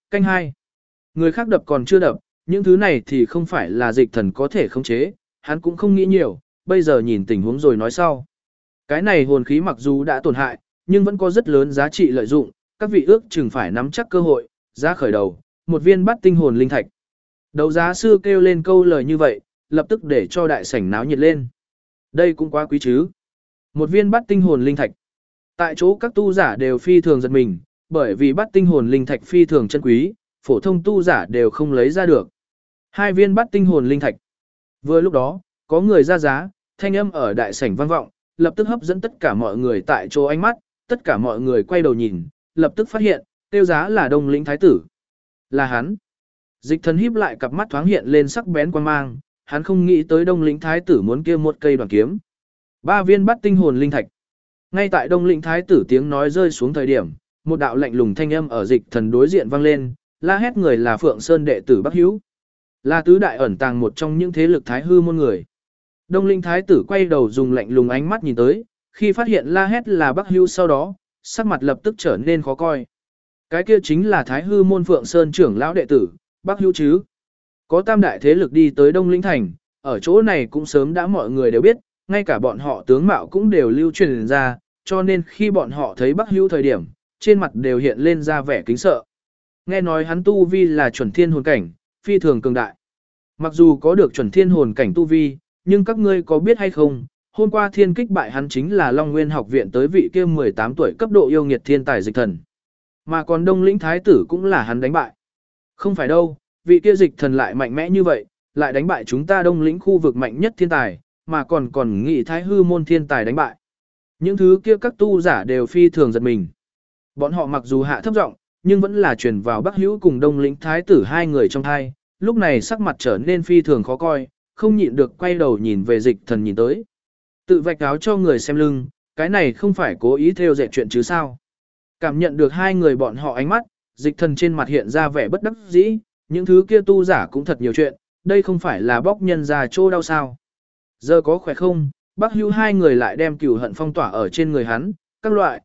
S1: Canh 2. Người khác đập còn chưa đập, những thứ này thì không phải là dịch thần có thể khống chế, hắn cũng không nghĩ nhiều, bây giờ nhìn tình huống rồi nói sau. Cái này hồn khí mặc dù đã tổn hại, nhưng vẫn có rất lớn giá trị lợi dụng, các vị ước chừng phải nắm chắc cơ hội, giá khởi đầu, một viên bát tinh hồn linh thạch. Đấu giá sư kêu lên câu lời như vậy, lập tức để cho đại sảnh náo nhiệt lên. Đây cũng quá quý chứ. Một viên bát tinh hồn linh thạch. Tại chỗ các tu giả đều phi thường giật mình, bởi vì bát tinh hồn linh thạch phi thường chân quý, phổ thông tu giả đều không lấy ra được. 2 viên bát tinh hồn linh thạch. Vừa lúc đó, có người ra giá, thanh âm ở đại sảnh vang vọng, lập tức hấp dẫn tất cả mọi người tại chỗ ánh mắt, tất cả mọi người quay đầu nhìn, lập tức phát hiện, tiêu giá là Đông Lĩnh Thái tử. Là hắn. Dịch thần híp lại cặp mắt thoáng hiện lên sắc bén quan mang, hắn không nghĩ tới Đông Lĩnh Thái tử muốn kia một cây đoàn kiếm. 3 viên bát tinh hồn linh thạch. Ngay tại Đông Lĩnh Thái tử tiếng nói rơi xuống thời điểm, một đạo lạnh lùng thanh âm ở dịch thần đối diện vang lên, la hét người là Phượng Sơn đệ tử Bắc Hữu, là tứ đại ẩn tàng một trong những thế lực Thái hư môn người. Đông Linh Thái tử quay đầu dùng lạnh lùng ánh mắt nhìn tới, khi phát hiện la hét là Bắc Hữu sau đó, sắc mặt lập tức trở nên khó coi. Cái kia chính là Thái hư môn Phượng Sơn trưởng lão đệ tử, Bắc Hữu chứ. Có tam đại thế lực đi tới Đông Lĩnh Thành, ở chỗ này cũng sớm đã mọi người đều biết, ngay cả bọn họ tướng mạo cũng đều lưu truyền ra, cho nên khi bọn họ thấy Bắc Hữu thời điểm, trên mặt đều hiện lên ra vẻ kính sợ. Nghe nói hắn tu vi là chuẩn thiên hồn cảnh, phi thường cường đại. Mặc dù có được chuẩn thiên hồn cảnh tu vi, nhưng các ngươi có biết hay không, hôm qua thiên kích bại hắn chính là Long Nguyên học viện tới vị kia 18 tuổi cấp độ yêu nghiệt thiên tài dịch thần. Mà còn Đông Lĩnh Thái tử cũng là hắn đánh bại. Không phải đâu, vị kia dịch thần lại mạnh mẽ như vậy, lại đánh bại chúng ta Đông Lĩnh khu vực mạnh nhất thiên tài, mà còn nghị Thái hư môn thiên tài đánh bại. Những thứ kia các tu giả đều phi thường giật mình. Bọn họ mặc dù hạ thấp giọng, nhưng vẫn là truyền vào Bắc Hữu cùng Đông Lĩnh Thái tử hai người trong hai, lúc này sắc mặt trở nên phi thường khó coi, không nhịn được quay đầu nhìn về dịch thần nhìn tới. Tự vạch áo cho người xem lưng, cái này không phải cố ý theo dệt chuyện chứ sao. Cảm nhận được hai người bọn họ ánh mắt, dịch thần trên mặt hiện ra vẻ bất đắc dĩ, những thứ kia tu giả cũng thật nhiều chuyện, đây không phải là bóc nhân ra chỗ đau sao. Giờ có khỏe không, Bắc Hữu hai người lại đem cửu hận phong tỏa ở trên người hắn, các loại,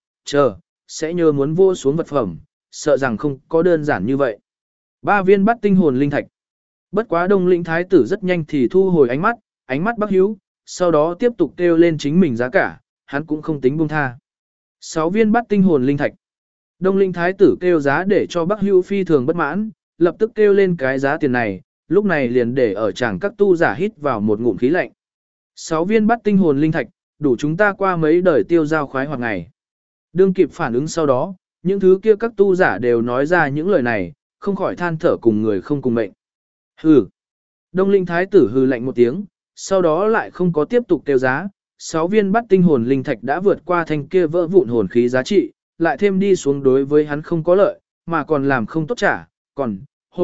S1: sẽ nhớ muốn vô xuống vật phẩm, sợ rằng không có đơn giản như vậy. 3 viên bát tinh hồn linh thạch. Bất quá Đông Lĩnh Thái tử rất nhanh thì thu hồi ánh mắt Bắc Hữu, sau đó tiếp tục kêu lên chính mình giá cả, hắn cũng không tính buông tha. 6 viên bát tinh hồn linh thạch. Đông Lĩnh Thái tử kêu giá để cho Bắc Hữu phi thường bất mãn, lập tức kêu lên cái giá tiền này, lúc này liền để ở chàng các tu giả hít vào một ngụm khí lạnh. 6 viên bát tinh hồn linh thạch, đủ chúng ta qua mấy đời tiêu giao khoái hoạt ngày. Đương kịp phản ứng sau đó, những thứ kia các tu giả đều nói ra những lời này, không khỏi than thở cùng người không cùng mệnh. Hừ. Đông Linh Thái tử hừ lạnh một tiếng, sau đó lại không có tiếp tục kêu giá, 6 viên bát tinh hồn linh thạch đã vượt qua thanh kia vỡ vụn hồn khí giá trị, lại thêm đi xuống đối với hắn không có lợi, mà còn làm không tốt trả, còn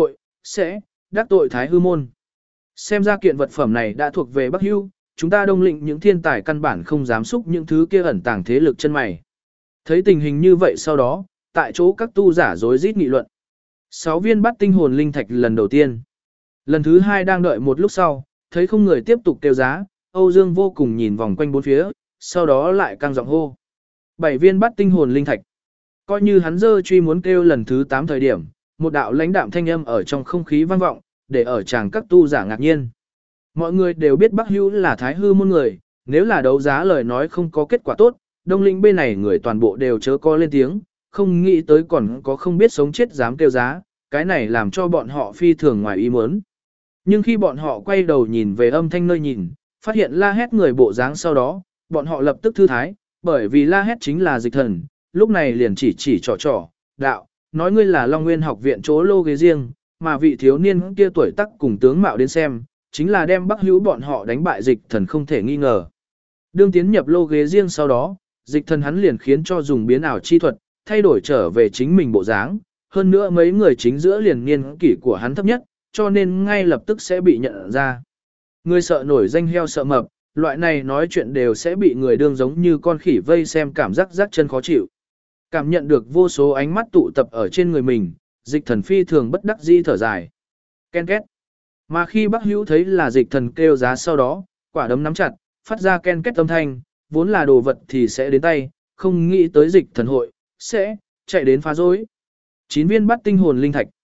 S1: sẽ đắc tội Thái hư môn. Xem ra kiện vật phẩm này đã thuộc về Bắc Hữu, chúng ta Đông Lĩnh những thiên tài căn bản không dám xúc những thứ kia ẩn tàng thế lực chân mày. Thấy tình hình như vậy sau đó, tại chỗ các tu giả rối rít nghị luận. 6 viên bát tinh hồn linh thạch lần đầu tiên. Lần thứ 2 đang đợi một lúc sau, thấy không người tiếp tục kêu giá, Âu Dương vô cùng nhìn vòng quanh bốn phía, sau đó lại căng giọng hô. 7 viên bát tinh hồn linh thạch. Coi như hắn dơ truy muốn kêu lần thứ 8 thời điểm, một đạo lãnh đạm thanh âm ở trong không khí vang vọng, để ở chàng các tu giả ngạc nhiên. Mọi người đều biết Bắc Hữu là Thái hư môn người, nếu là đấu giá lời nói không có kết quả tốt, Đông Lĩnh bên này người toàn bộ đều chớ có lên tiếng, không nghĩ tới còn có không biết sống chết dám kêu giá, cái này làm cho bọn họ phi thường ngoài ý muốn. Nhưng khi bọn họ quay đầu nhìn về âm thanh nơi nhìn, phát hiện la hét người bộ dáng sau đó, bọn họ lập tức thư thái, bởi vì la hét chính là dịch thần, lúc này liền chỉ trò, đạo, nói ngươi là Long Nguyên học viện chỗ lô ghế riêng, mà vị thiếu niên kia tuổi tác cùng tướng mạo đến xem, chính là đem Bắc Hữu bọn họ đánh bại dịch thần không thể nghi ngờ. Đương tiến nhập lô ghế riêng sau đó, dịch thần hắn liền khiến cho dùng biến ảo chi thuật, thay đổi trở về chính mình bộ dáng, hơn nữa mấy người chính giữa liền niên kỷ của hắn thấp nhất, cho nên ngay lập tức sẽ bị nhận ra. Người sợ nổi danh heo sợ mập, loại này nói chuyện đều sẽ bị người đương giống như con khỉ vây xem cảm giác rắc chân khó chịu. Cảm nhận được vô số ánh mắt tụ tập ở trên người mình, dịch thần phi thường bất đắc dĩ thở dài. Ken két. Mà khi Bắc Hữu thấy là dịch thần kêu giá sau đó, quả đấm nắm chặt, phát ra ken két âm thanh, vốn là đồ vật thì sẽ đến tay, không nghĩ tới dịch thần hội, sẽ chạy đến phá rối. 9 viên bát tinh hồn linh thạch.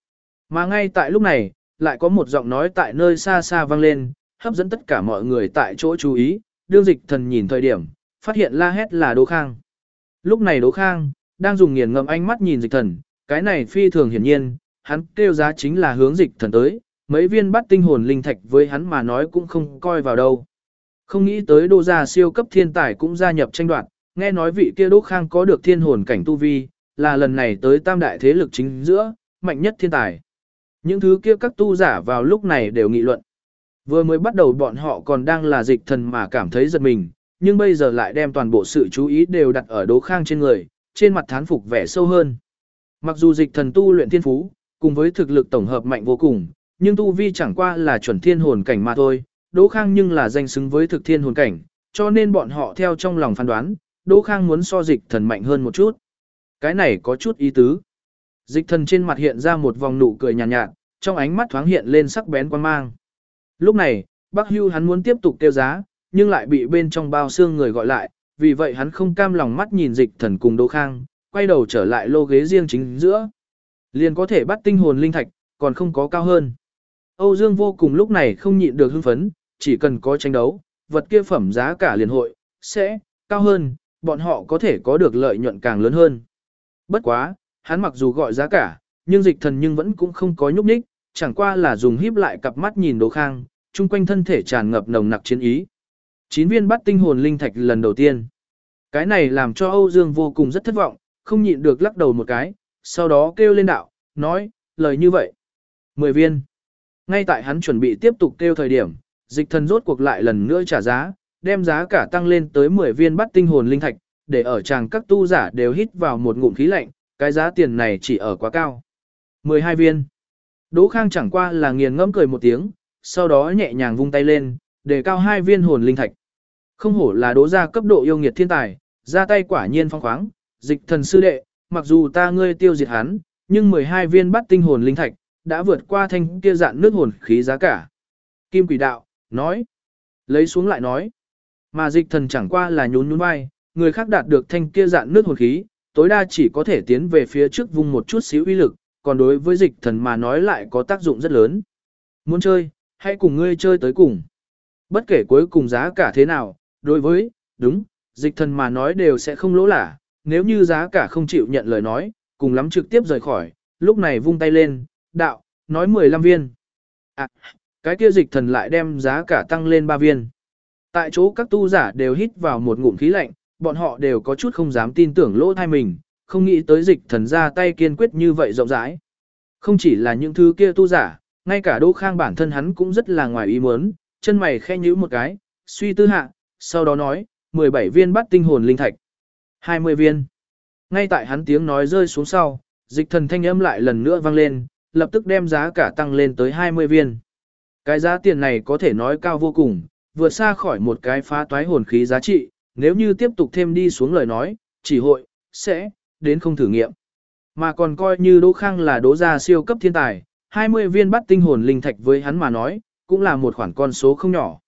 S1: Mà ngay tại lúc này, lại có một giọng nói tại nơi xa xa vang lên, hấp dẫn tất cả mọi người tại chỗ chú ý, đương Dịch Thần nhìn thời điểm, phát hiện la hét là Đỗ Khang. Lúc này Đỗ Khang đang dùng nghiền ngẫm ánh mắt nhìn Dịch Thần, cái này phi thường hiển nhiên, hắn kêu giá chính là hướng Dịch Thần tới, mấy viên bắt tinh hồn linh thạch với hắn mà nói cũng không coi vào đâu. Không nghĩ tới Đỗ gia siêu cấp thiên tài cũng gia nhập tranh đoạt, nghe nói vị kia Đỗ Khang có được thiên hồn cảnh tu vi, là lần này tới tam đại thế lực chính giữa, mạnh nhất thiên tài. Những thứ kia các tu giả vào lúc này đều nghị luận. Vừa mới bắt đầu bọn họ còn đang là Dịch Thần mà cảm thấy giật mình, nhưng bây giờ lại đem toàn bộ sự chú ý đều đặt ở Đỗ Khang trên người, trên mặt thán phục vẻ sâu hơn. Mặc dù Dịch Thần tu luyện thiên phú, cùng với thực lực tổng hợp mạnh vô cùng, nhưng tu vi chẳng qua là chuẩn thiên hồn cảnh mà thôi, Đỗ Khang nhưng là danh xứng với thực thiên hồn cảnh, cho nên bọn họ theo trong lòng phán đoán, Đỗ Khang muốn so Dịch Thần mạnh hơn một chút. Cái này có chút ý tứ. Dịch Thần trên mặt hiện ra một vòng nụ cười nhàn nhạt, trong ánh mắt thoáng hiện lên sắc bén quan mang. Lúc này, Bắc Hưu hắn muốn tiếp tục kêu giá, nhưng lại bị bên trong bao xương người gọi lại, vì vậy hắn không cam lòng mắt nhìn Dịch Thần cùng Đỗ Khang, quay đầu trở lại lô ghế riêng chính giữa. Liền có thể bắt tinh hồn linh thạch, còn không có cao hơn. Âu Dương Vô Cùng lúc này không nhịn được hưng phấn, chỉ cần có tranh đấu, vật kia phẩm giá cả liền hội sẽ cao hơn, bọn họ có thể có được lợi nhuận càng lớn hơn. Bất quá, hắn mặc dù gọi giá cả, nhưng Dịch Thần nhưng vẫn cũng không có nhúc nhích, chẳng qua là dùng híp lại cặp mắt nhìn Đỗ Khang, chung quanh thân thể tràn ngập nồng nặc chiến ý. 9 viên bắt tinh hồn linh thạch lần đầu tiên. Cái này làm cho Âu Dương Vô Cùng rất thất vọng, không nhịn được lắc đầu một cái, sau đó kêu lên đạo, nói, lời như vậy. 10 viên. Ngay tại hắn chuẩn bị tiếp tục kêu thời điểm, Dịch Thần rốt cuộc lại lần nữa trả giá, đem giá cả tăng lên tới 10 viên bắt tinh hồn linh thạch, để ở chàng các tu giả đều hít vào một ngụm khí lạnh, cái giá tiền này chỉ ở quá cao. 12 viên. Đỗ Khang chẳng qua là nghiền ngẫm cười một tiếng, sau đó nhẹ nhàng vung tay lên, để cao 2 viên hồn linh thạch. Không hổ là Đỗ gia cấp độ yêu nghiệt thiên tài, ra tay quả nhiên phong khoáng, Dịch Thần sư đệ, mặc dù ta ngươi tiêu diệt hắn, nhưng 12 viên bắt tinh hồn linh thạch đã vượt qua thanh kia dạn nước hồn khí giá cả. Kim Quỷ Đạo nói, lấy xuống lại nói, mà Dịch Thần chẳng qua là nhún nhún vai, người khác đạt được thanh kia dạn nước hồn khí, tối đa chỉ có thể tiến về phía trước vung một chút xíu uy lực, còn đối với Dịch Thần mà nói lại có tác dụng rất lớn. Muốn chơi, hãy cùng ngươi chơi tới cùng. Bất kể cuối cùng giá cả thế nào, đối với, đúng, Dịch Thần mà nói đều sẽ không lỗ lả, nếu như giá cả không chịu nhận lời nói, cùng lắm trực tiếp rời khỏi, lúc này vung tay lên, đạo, nói 15 viên. À, cái kia Dịch Thần lại đem giá cả tăng lên 3 viên. Tại chỗ các tu giả đều hít vào một ngụm khí lạnh, bọn họ đều có chút không dám tin tưởng lỗ thai mình, không nghĩ tới Dịch Thần ra tay kiên quyết như vậy rộng rãi. Không chỉ là những thứ kia tu giả, ngay cả Đỗ Khang bản thân hắn cũng rất là ngoài ý muốn, chân mày khẽ nhíu một cái, suy tư hạ, sau đó nói, 17 viên bắt tinh hồn linh thạch, 20 viên. Ngay tại hắn tiếng nói rơi xuống sau, Dịch Thần thanh âm lại lần nữa vang lên, lập tức đem giá cả tăng lên tới 20 viên. Cái giá tiền này có thể nói cao vô cùng, vượt xa khỏi một cái phá toái hồn khí giá trị, nếu như tiếp tục thêm đi xuống lời nói, chỉ hội, sẽ, đến không thử nghiệm. Mà còn coi như Đỗ Khang là Đỗ gia siêu cấp thiên tài, 20 viên bắt tinh hồn linh thạch với hắn mà nói, cũng là một khoản con số không nhỏ.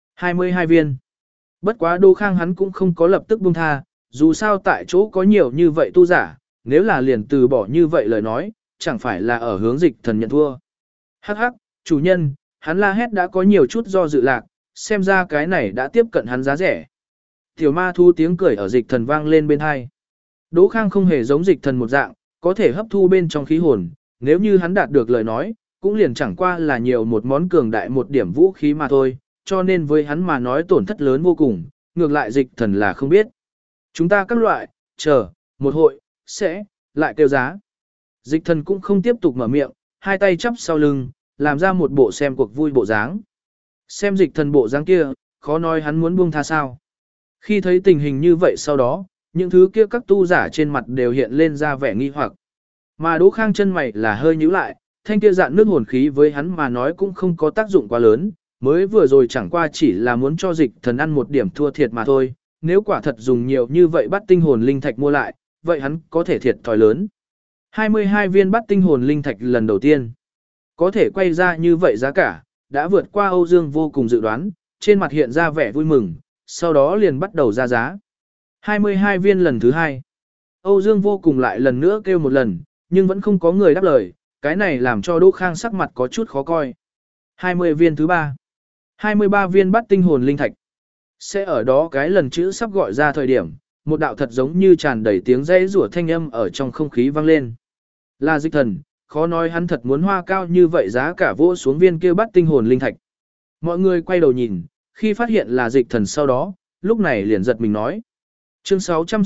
S1: 22 viên. Bất quá Đỗ Khang hắn cũng không có lập tức buông tha, dù sao tại chỗ có nhiều như vậy tu giả, nếu là liền từ bỏ như vậy lời nói, chẳng phải là ở hướng Dịch Thần nhận thua. Hắc hắc, chủ nhân, hắn la hét đã có nhiều chút do dự lạc, xem ra cái này đã tiếp cận hắn giá rẻ. Tiểu ma thu tiếng cười ở Dịch Thần vang lên bên hai. Đỗ Khang không hề giống Dịch Thần một dạng, có thể hấp thu bên trong khí hồn, nếu như hắn đạt được lời nói, cũng liền chẳng qua là nhiều một món cường đại một điểm vũ khí mà thôi, cho nên với hắn mà nói tổn thất lớn vô cùng, ngược lại Dịch Thần là không biết. Chúng ta các loại, chờ, một hội, sẽ, lại kêu giá. Dịch Thần cũng không tiếp tục mở miệng, hai tay chắp sau lưng, làm ra một bộ xem cuộc vui bộ dáng. Xem Dịch Thần bộ dáng kia, khó nói hắn muốn buông tha sao. Khi thấy tình hình như vậy sau đó, những thứ kia các tu giả trên mặt đều hiện lên ra vẻ nghi hoặc. Mà Đỗ Khang chân mày là hơi nhíu lại, thanh kia dạn nước hồn khí với hắn mà nói cũng không có tác dụng quá lớn, mới vừa rồi chẳng qua chỉ là muốn cho Dịch Thần ăn một điểm thua thiệt mà thôi, nếu quả thật dùng nhiều như vậy bắt tinh hồn linh thạch mua lại, vậy hắn có thể thiệt thòi lớn. 22 viên bắt tinh hồn linh thạch lần đầu tiên, có thể quay ra như vậy giá cả, đã vượt qua Âu Dương Vô Cùng dự đoán, trên mặt hiện ra vẻ vui mừng, sau đó liền bắt đầu ra giá. 22 viên lần thứ hai. Âu Dương Vô Cùng lại lần nữa kêu một lần, nhưng vẫn không có người đáp lời, Cái này làm cho Đỗ Khang sắc mặt có chút khó coi. 20 viên thứ 3. 23 viên bắt tinh hồn linh thạch. Sẽ ở đó cái lần chữ sắp gọi ra thời điểm, một đạo thật giống như tràn đầy tiếng rẽ rủa thanh âm ở trong không khí vang lên. Là Dịch Thần, khó nói hắn thật muốn hoa cao như vậy giá cả vỗ xuống viên kia bắt tinh hồn linh thạch. Mọi người quay đầu nhìn, khi phát hiện là Dịch Thần sau đó, lúc này liền giật mình nói. Chương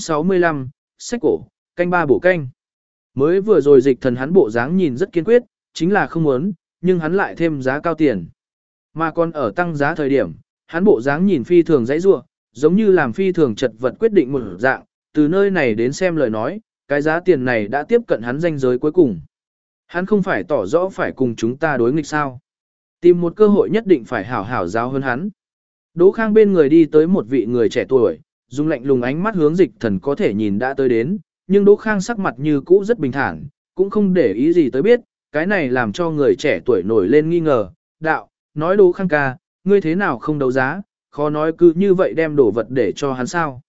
S1: 665, sách cổ, canh ba bổ canh. Mới vừa rồi Dịch Thần hắn bộ dáng nhìn rất kiên quyết, chính là không muốn, nhưng hắn lại thêm giá cao tiền. Mà còn ở tăng giá thời điểm, hắn bộ dáng nhìn phi thường dãy rủa, giống như làm phi thường chật vật quyết định một dạng, từ nơi này đến xem lời nói, cái giá tiền này đã tiếp cận hắn ranh giới cuối cùng. Hắn không phải tỏ rõ phải cùng chúng ta đối nghịch sao? Tìm một cơ hội nhất định phải hảo hảo giáo hơn hắn. Đỗ Khang bên người đi tới một vị người trẻ tuổi, dùng lạnh lùng ánh mắt hướng Dịch Thần có thể nhìn đã tới đến, nhưng Đỗ Khang sắc mặt như cũ rất bình thản, cũng không để ý gì tới biết, cái này làm cho người trẻ tuổi nổi lên nghi ngờ. Đạo, nói Đỗ Khang ca, ngươi thế nào không đấu giá, khó nói cứ như vậy đem đổ vật để cho hắn sao.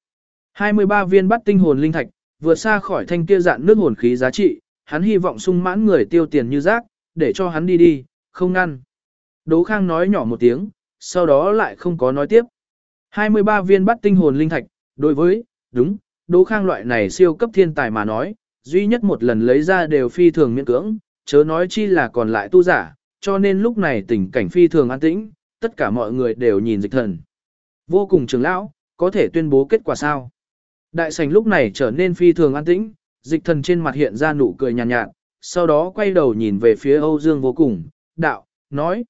S1: 23 viên bắt tinh hồn linh thạch, vượt xa khỏi thanh kia dạn nước hồn khí giá trị, hắn hy vọng sung mãn người tiêu tiền như rác, để cho hắn đi đi, không ngăn. Đỗ Khang nói nhỏ một tiếng, sau đó lại không có nói tiếp. 23 viên bắt tinh hồn linh thạch, đối với, đúng, Đỗ Khang loại này siêu cấp thiên tài mà nói, duy nhất một lần lấy ra đều phi thường miễn cưỡng, chớ nói chi là còn lại tu giả, cho nên lúc này tình cảnh phi thường an tĩnh, tất cả mọi người đều nhìn Dịch Thần. Vô cùng trưởng lão, có thể tuyên bố kết quả sao? Đại sảnh lúc này trở nên phi thường an tĩnh, Dịch Thần trên mặt hiện ra nụ cười nhàn nhạt, sau đó quay đầu nhìn về phía Âu Dương Vô Cùng, đạo, nói.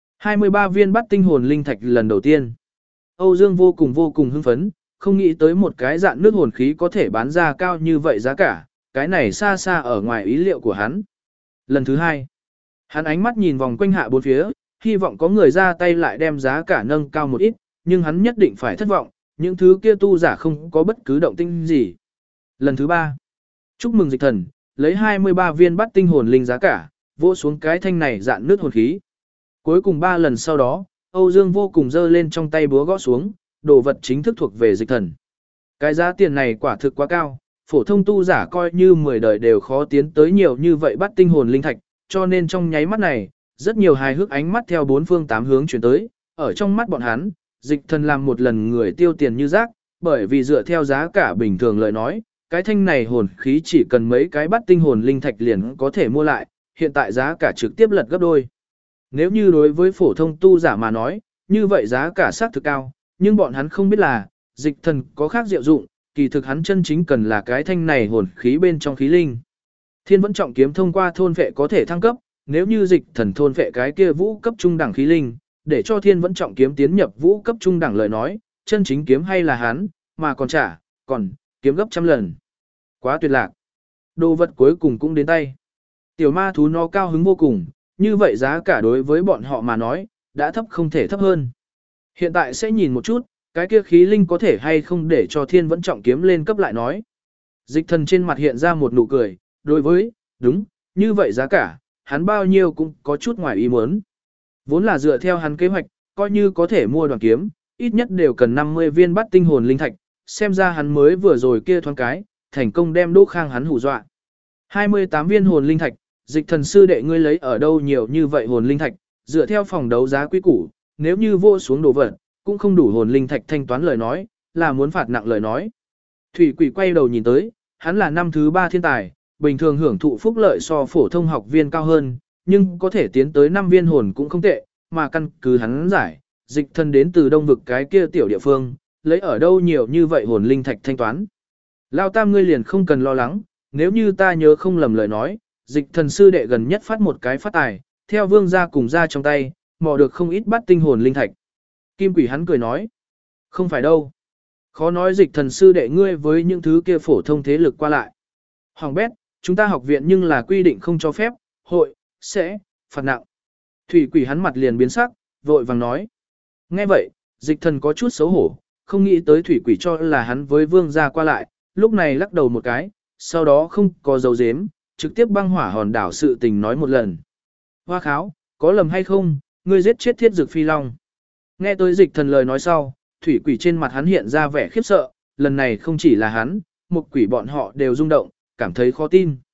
S1: 23 viên bắt tinh hồn linh thạch lần đầu tiên. Âu Dương vô cùng hưng phấn, không nghĩ tới một cái dạng nước hồn khí có thể bán ra cao như vậy giá cả, cái này xa xa ở ngoài ý liệu của hắn. Lần thứ hai, hắn ánh mắt nhìn vòng quanh hạ bốn phía, hy vọng có người ra tay lại đem giá cả nâng cao một ít, nhưng hắn nhất định phải thất vọng, những thứ kia tu giả không có bất cứ động tĩnh gì. Lần thứ ba, chúc mừng Dịch Thần, lấy 23 viên bắt tinh hồn linh giá cả, vỗ xuống cái thanh này dạn nước hồn khí. Cuối cùng 3 lần sau đó, Âu Dương vô cùng giơ lên trong tay búa gõ xuống, đồ vật chính thức thuộc về Dịch Thần. Cái giá tiền này quả thực quá cao, phổ thông tu giả coi như 10 đời đều khó tiến tới nhiều như vậy bắt tinh hồn linh thạch, cho nên trong nháy mắt này, rất nhiều hài hước ánh mắt theo bốn phương tám hướng chuyển tới, ở trong mắt bọn hắn, Dịch Thần làm một lần người tiêu tiền như rác, bởi vì dựa theo giá cả bình thường lời nói, cái thanh này hồn khí chỉ cần mấy cái bắt tinh hồn linh thạch liền có thể mua lại, hiện tại giá cả trực tiếp lật gấp đôi. Nếu như đối với phổ thông tu giả mà nói, như vậy giá cả xác thực cao, nhưng bọn hắn không biết là, Dịch Thần có khác diệu dụng, kỳ thực hắn chân chính cần là cái thanh này hồn khí bên trong khí linh. Thiên Vẫn Trọng Kiếm thông qua thôn vệ có thể thăng cấp, nếu như Dịch Thần thôn vệ cái kia vũ cấp trung đẳng khí linh, để cho Thiên Vẫn Trọng Kiếm tiến nhập vũ cấp trung đẳng lời nói, chân chính kiếm hay là hắn, mà còn kiếm gấp trăm lần. Quá tuyệt lạc. Đồ vật cuối cùng cũng đến tay. Tiểu ma thú nó cao hứng vô cùng, như vậy giá cả đối với bọn họ mà nói, đã thấp không thể thấp hơn. Hiện tại sẽ nhìn một chút, cái kia khí linh có thể hay không để cho Thiên Vẫn Trọng Kiếm lên cấp lại nói. Dịch Thần trên mặt hiện ra một nụ cười, đối với, đúng, như vậy giá cả, hắn bao nhiêu cũng có chút ngoài ý muốn. Vốn là dựa theo hắn kế hoạch, coi như có thể mua đoàn kiếm, ít nhất đều cần 50 viên bắt tinh hồn linh thạch, xem ra hắn mới vừa rồi kia thoáng cái, thành công đem Đỗ Khang hắn hù dọa. 28 viên hồn linh thạch, Dịch Thần sư đệ ngươi lấy ở đâu nhiều như vậy hồn linh thạch, dựa theo phòng đấu giá quý củ, nếu như vô xuống đồ vật, cũng không đủ hồn linh thạch thanh toán lời nói, là muốn phạt nặng lời nói. Thủy Quỷ quay đầu nhìn tới, hắn là năm thứ 3 thiên tài, bình thường hưởng thụ phúc lợi so phổ thông học viên cao hơn, nhưng có thể tiến tới 5 viên hồn cũng không tệ, mà căn cứ hắn giải, Dịch Thần đến từ đông vực cái kia tiểu địa phương, lấy ở đâu nhiều như vậy hồn linh thạch thanh toán. Lao Tam ngươi liền không cần lo lắng, nếu như ta nhớ không lầm lời nói, Dịch Thần sư đệ gần nhất phát một cái phát tài, theo vương gia cùng ra trong tay, mò được không ít bắt tinh hồn linh thạch. Kim Quỷ hắn cười nói, không phải đâu. Khó nói Dịch Thần sư đệ ngươi với những thứ kia phổ thông thế lực qua lại. Hoàng bét, chúng ta học viện nhưng là quy định không cho phép, hội, sẽ, phạt nặng. Thủy Quỷ hắn mặt liền biến sắc, vội vàng nói. Nghe vậy, Dịch Thần có chút xấu hổ, không nghĩ tới Thủy Quỷ cho là hắn với vương gia qua lại, lúc này lắc đầu một cái, sau đó không có dấu dếm, trực tiếp băng hỏa hòn đảo sự tình nói một lần. Hoa Kháo, có lầm hay không, ngươi giết chết Thiết Dực Phi Long. Nghe tới Dịch Thần lời nói sau, Thủy Quỷ trên mặt hắn hiện ra vẻ khiếp sợ, lần này không chỉ là hắn, một quỷ bọn họ đều rung động, cảm thấy khó tin.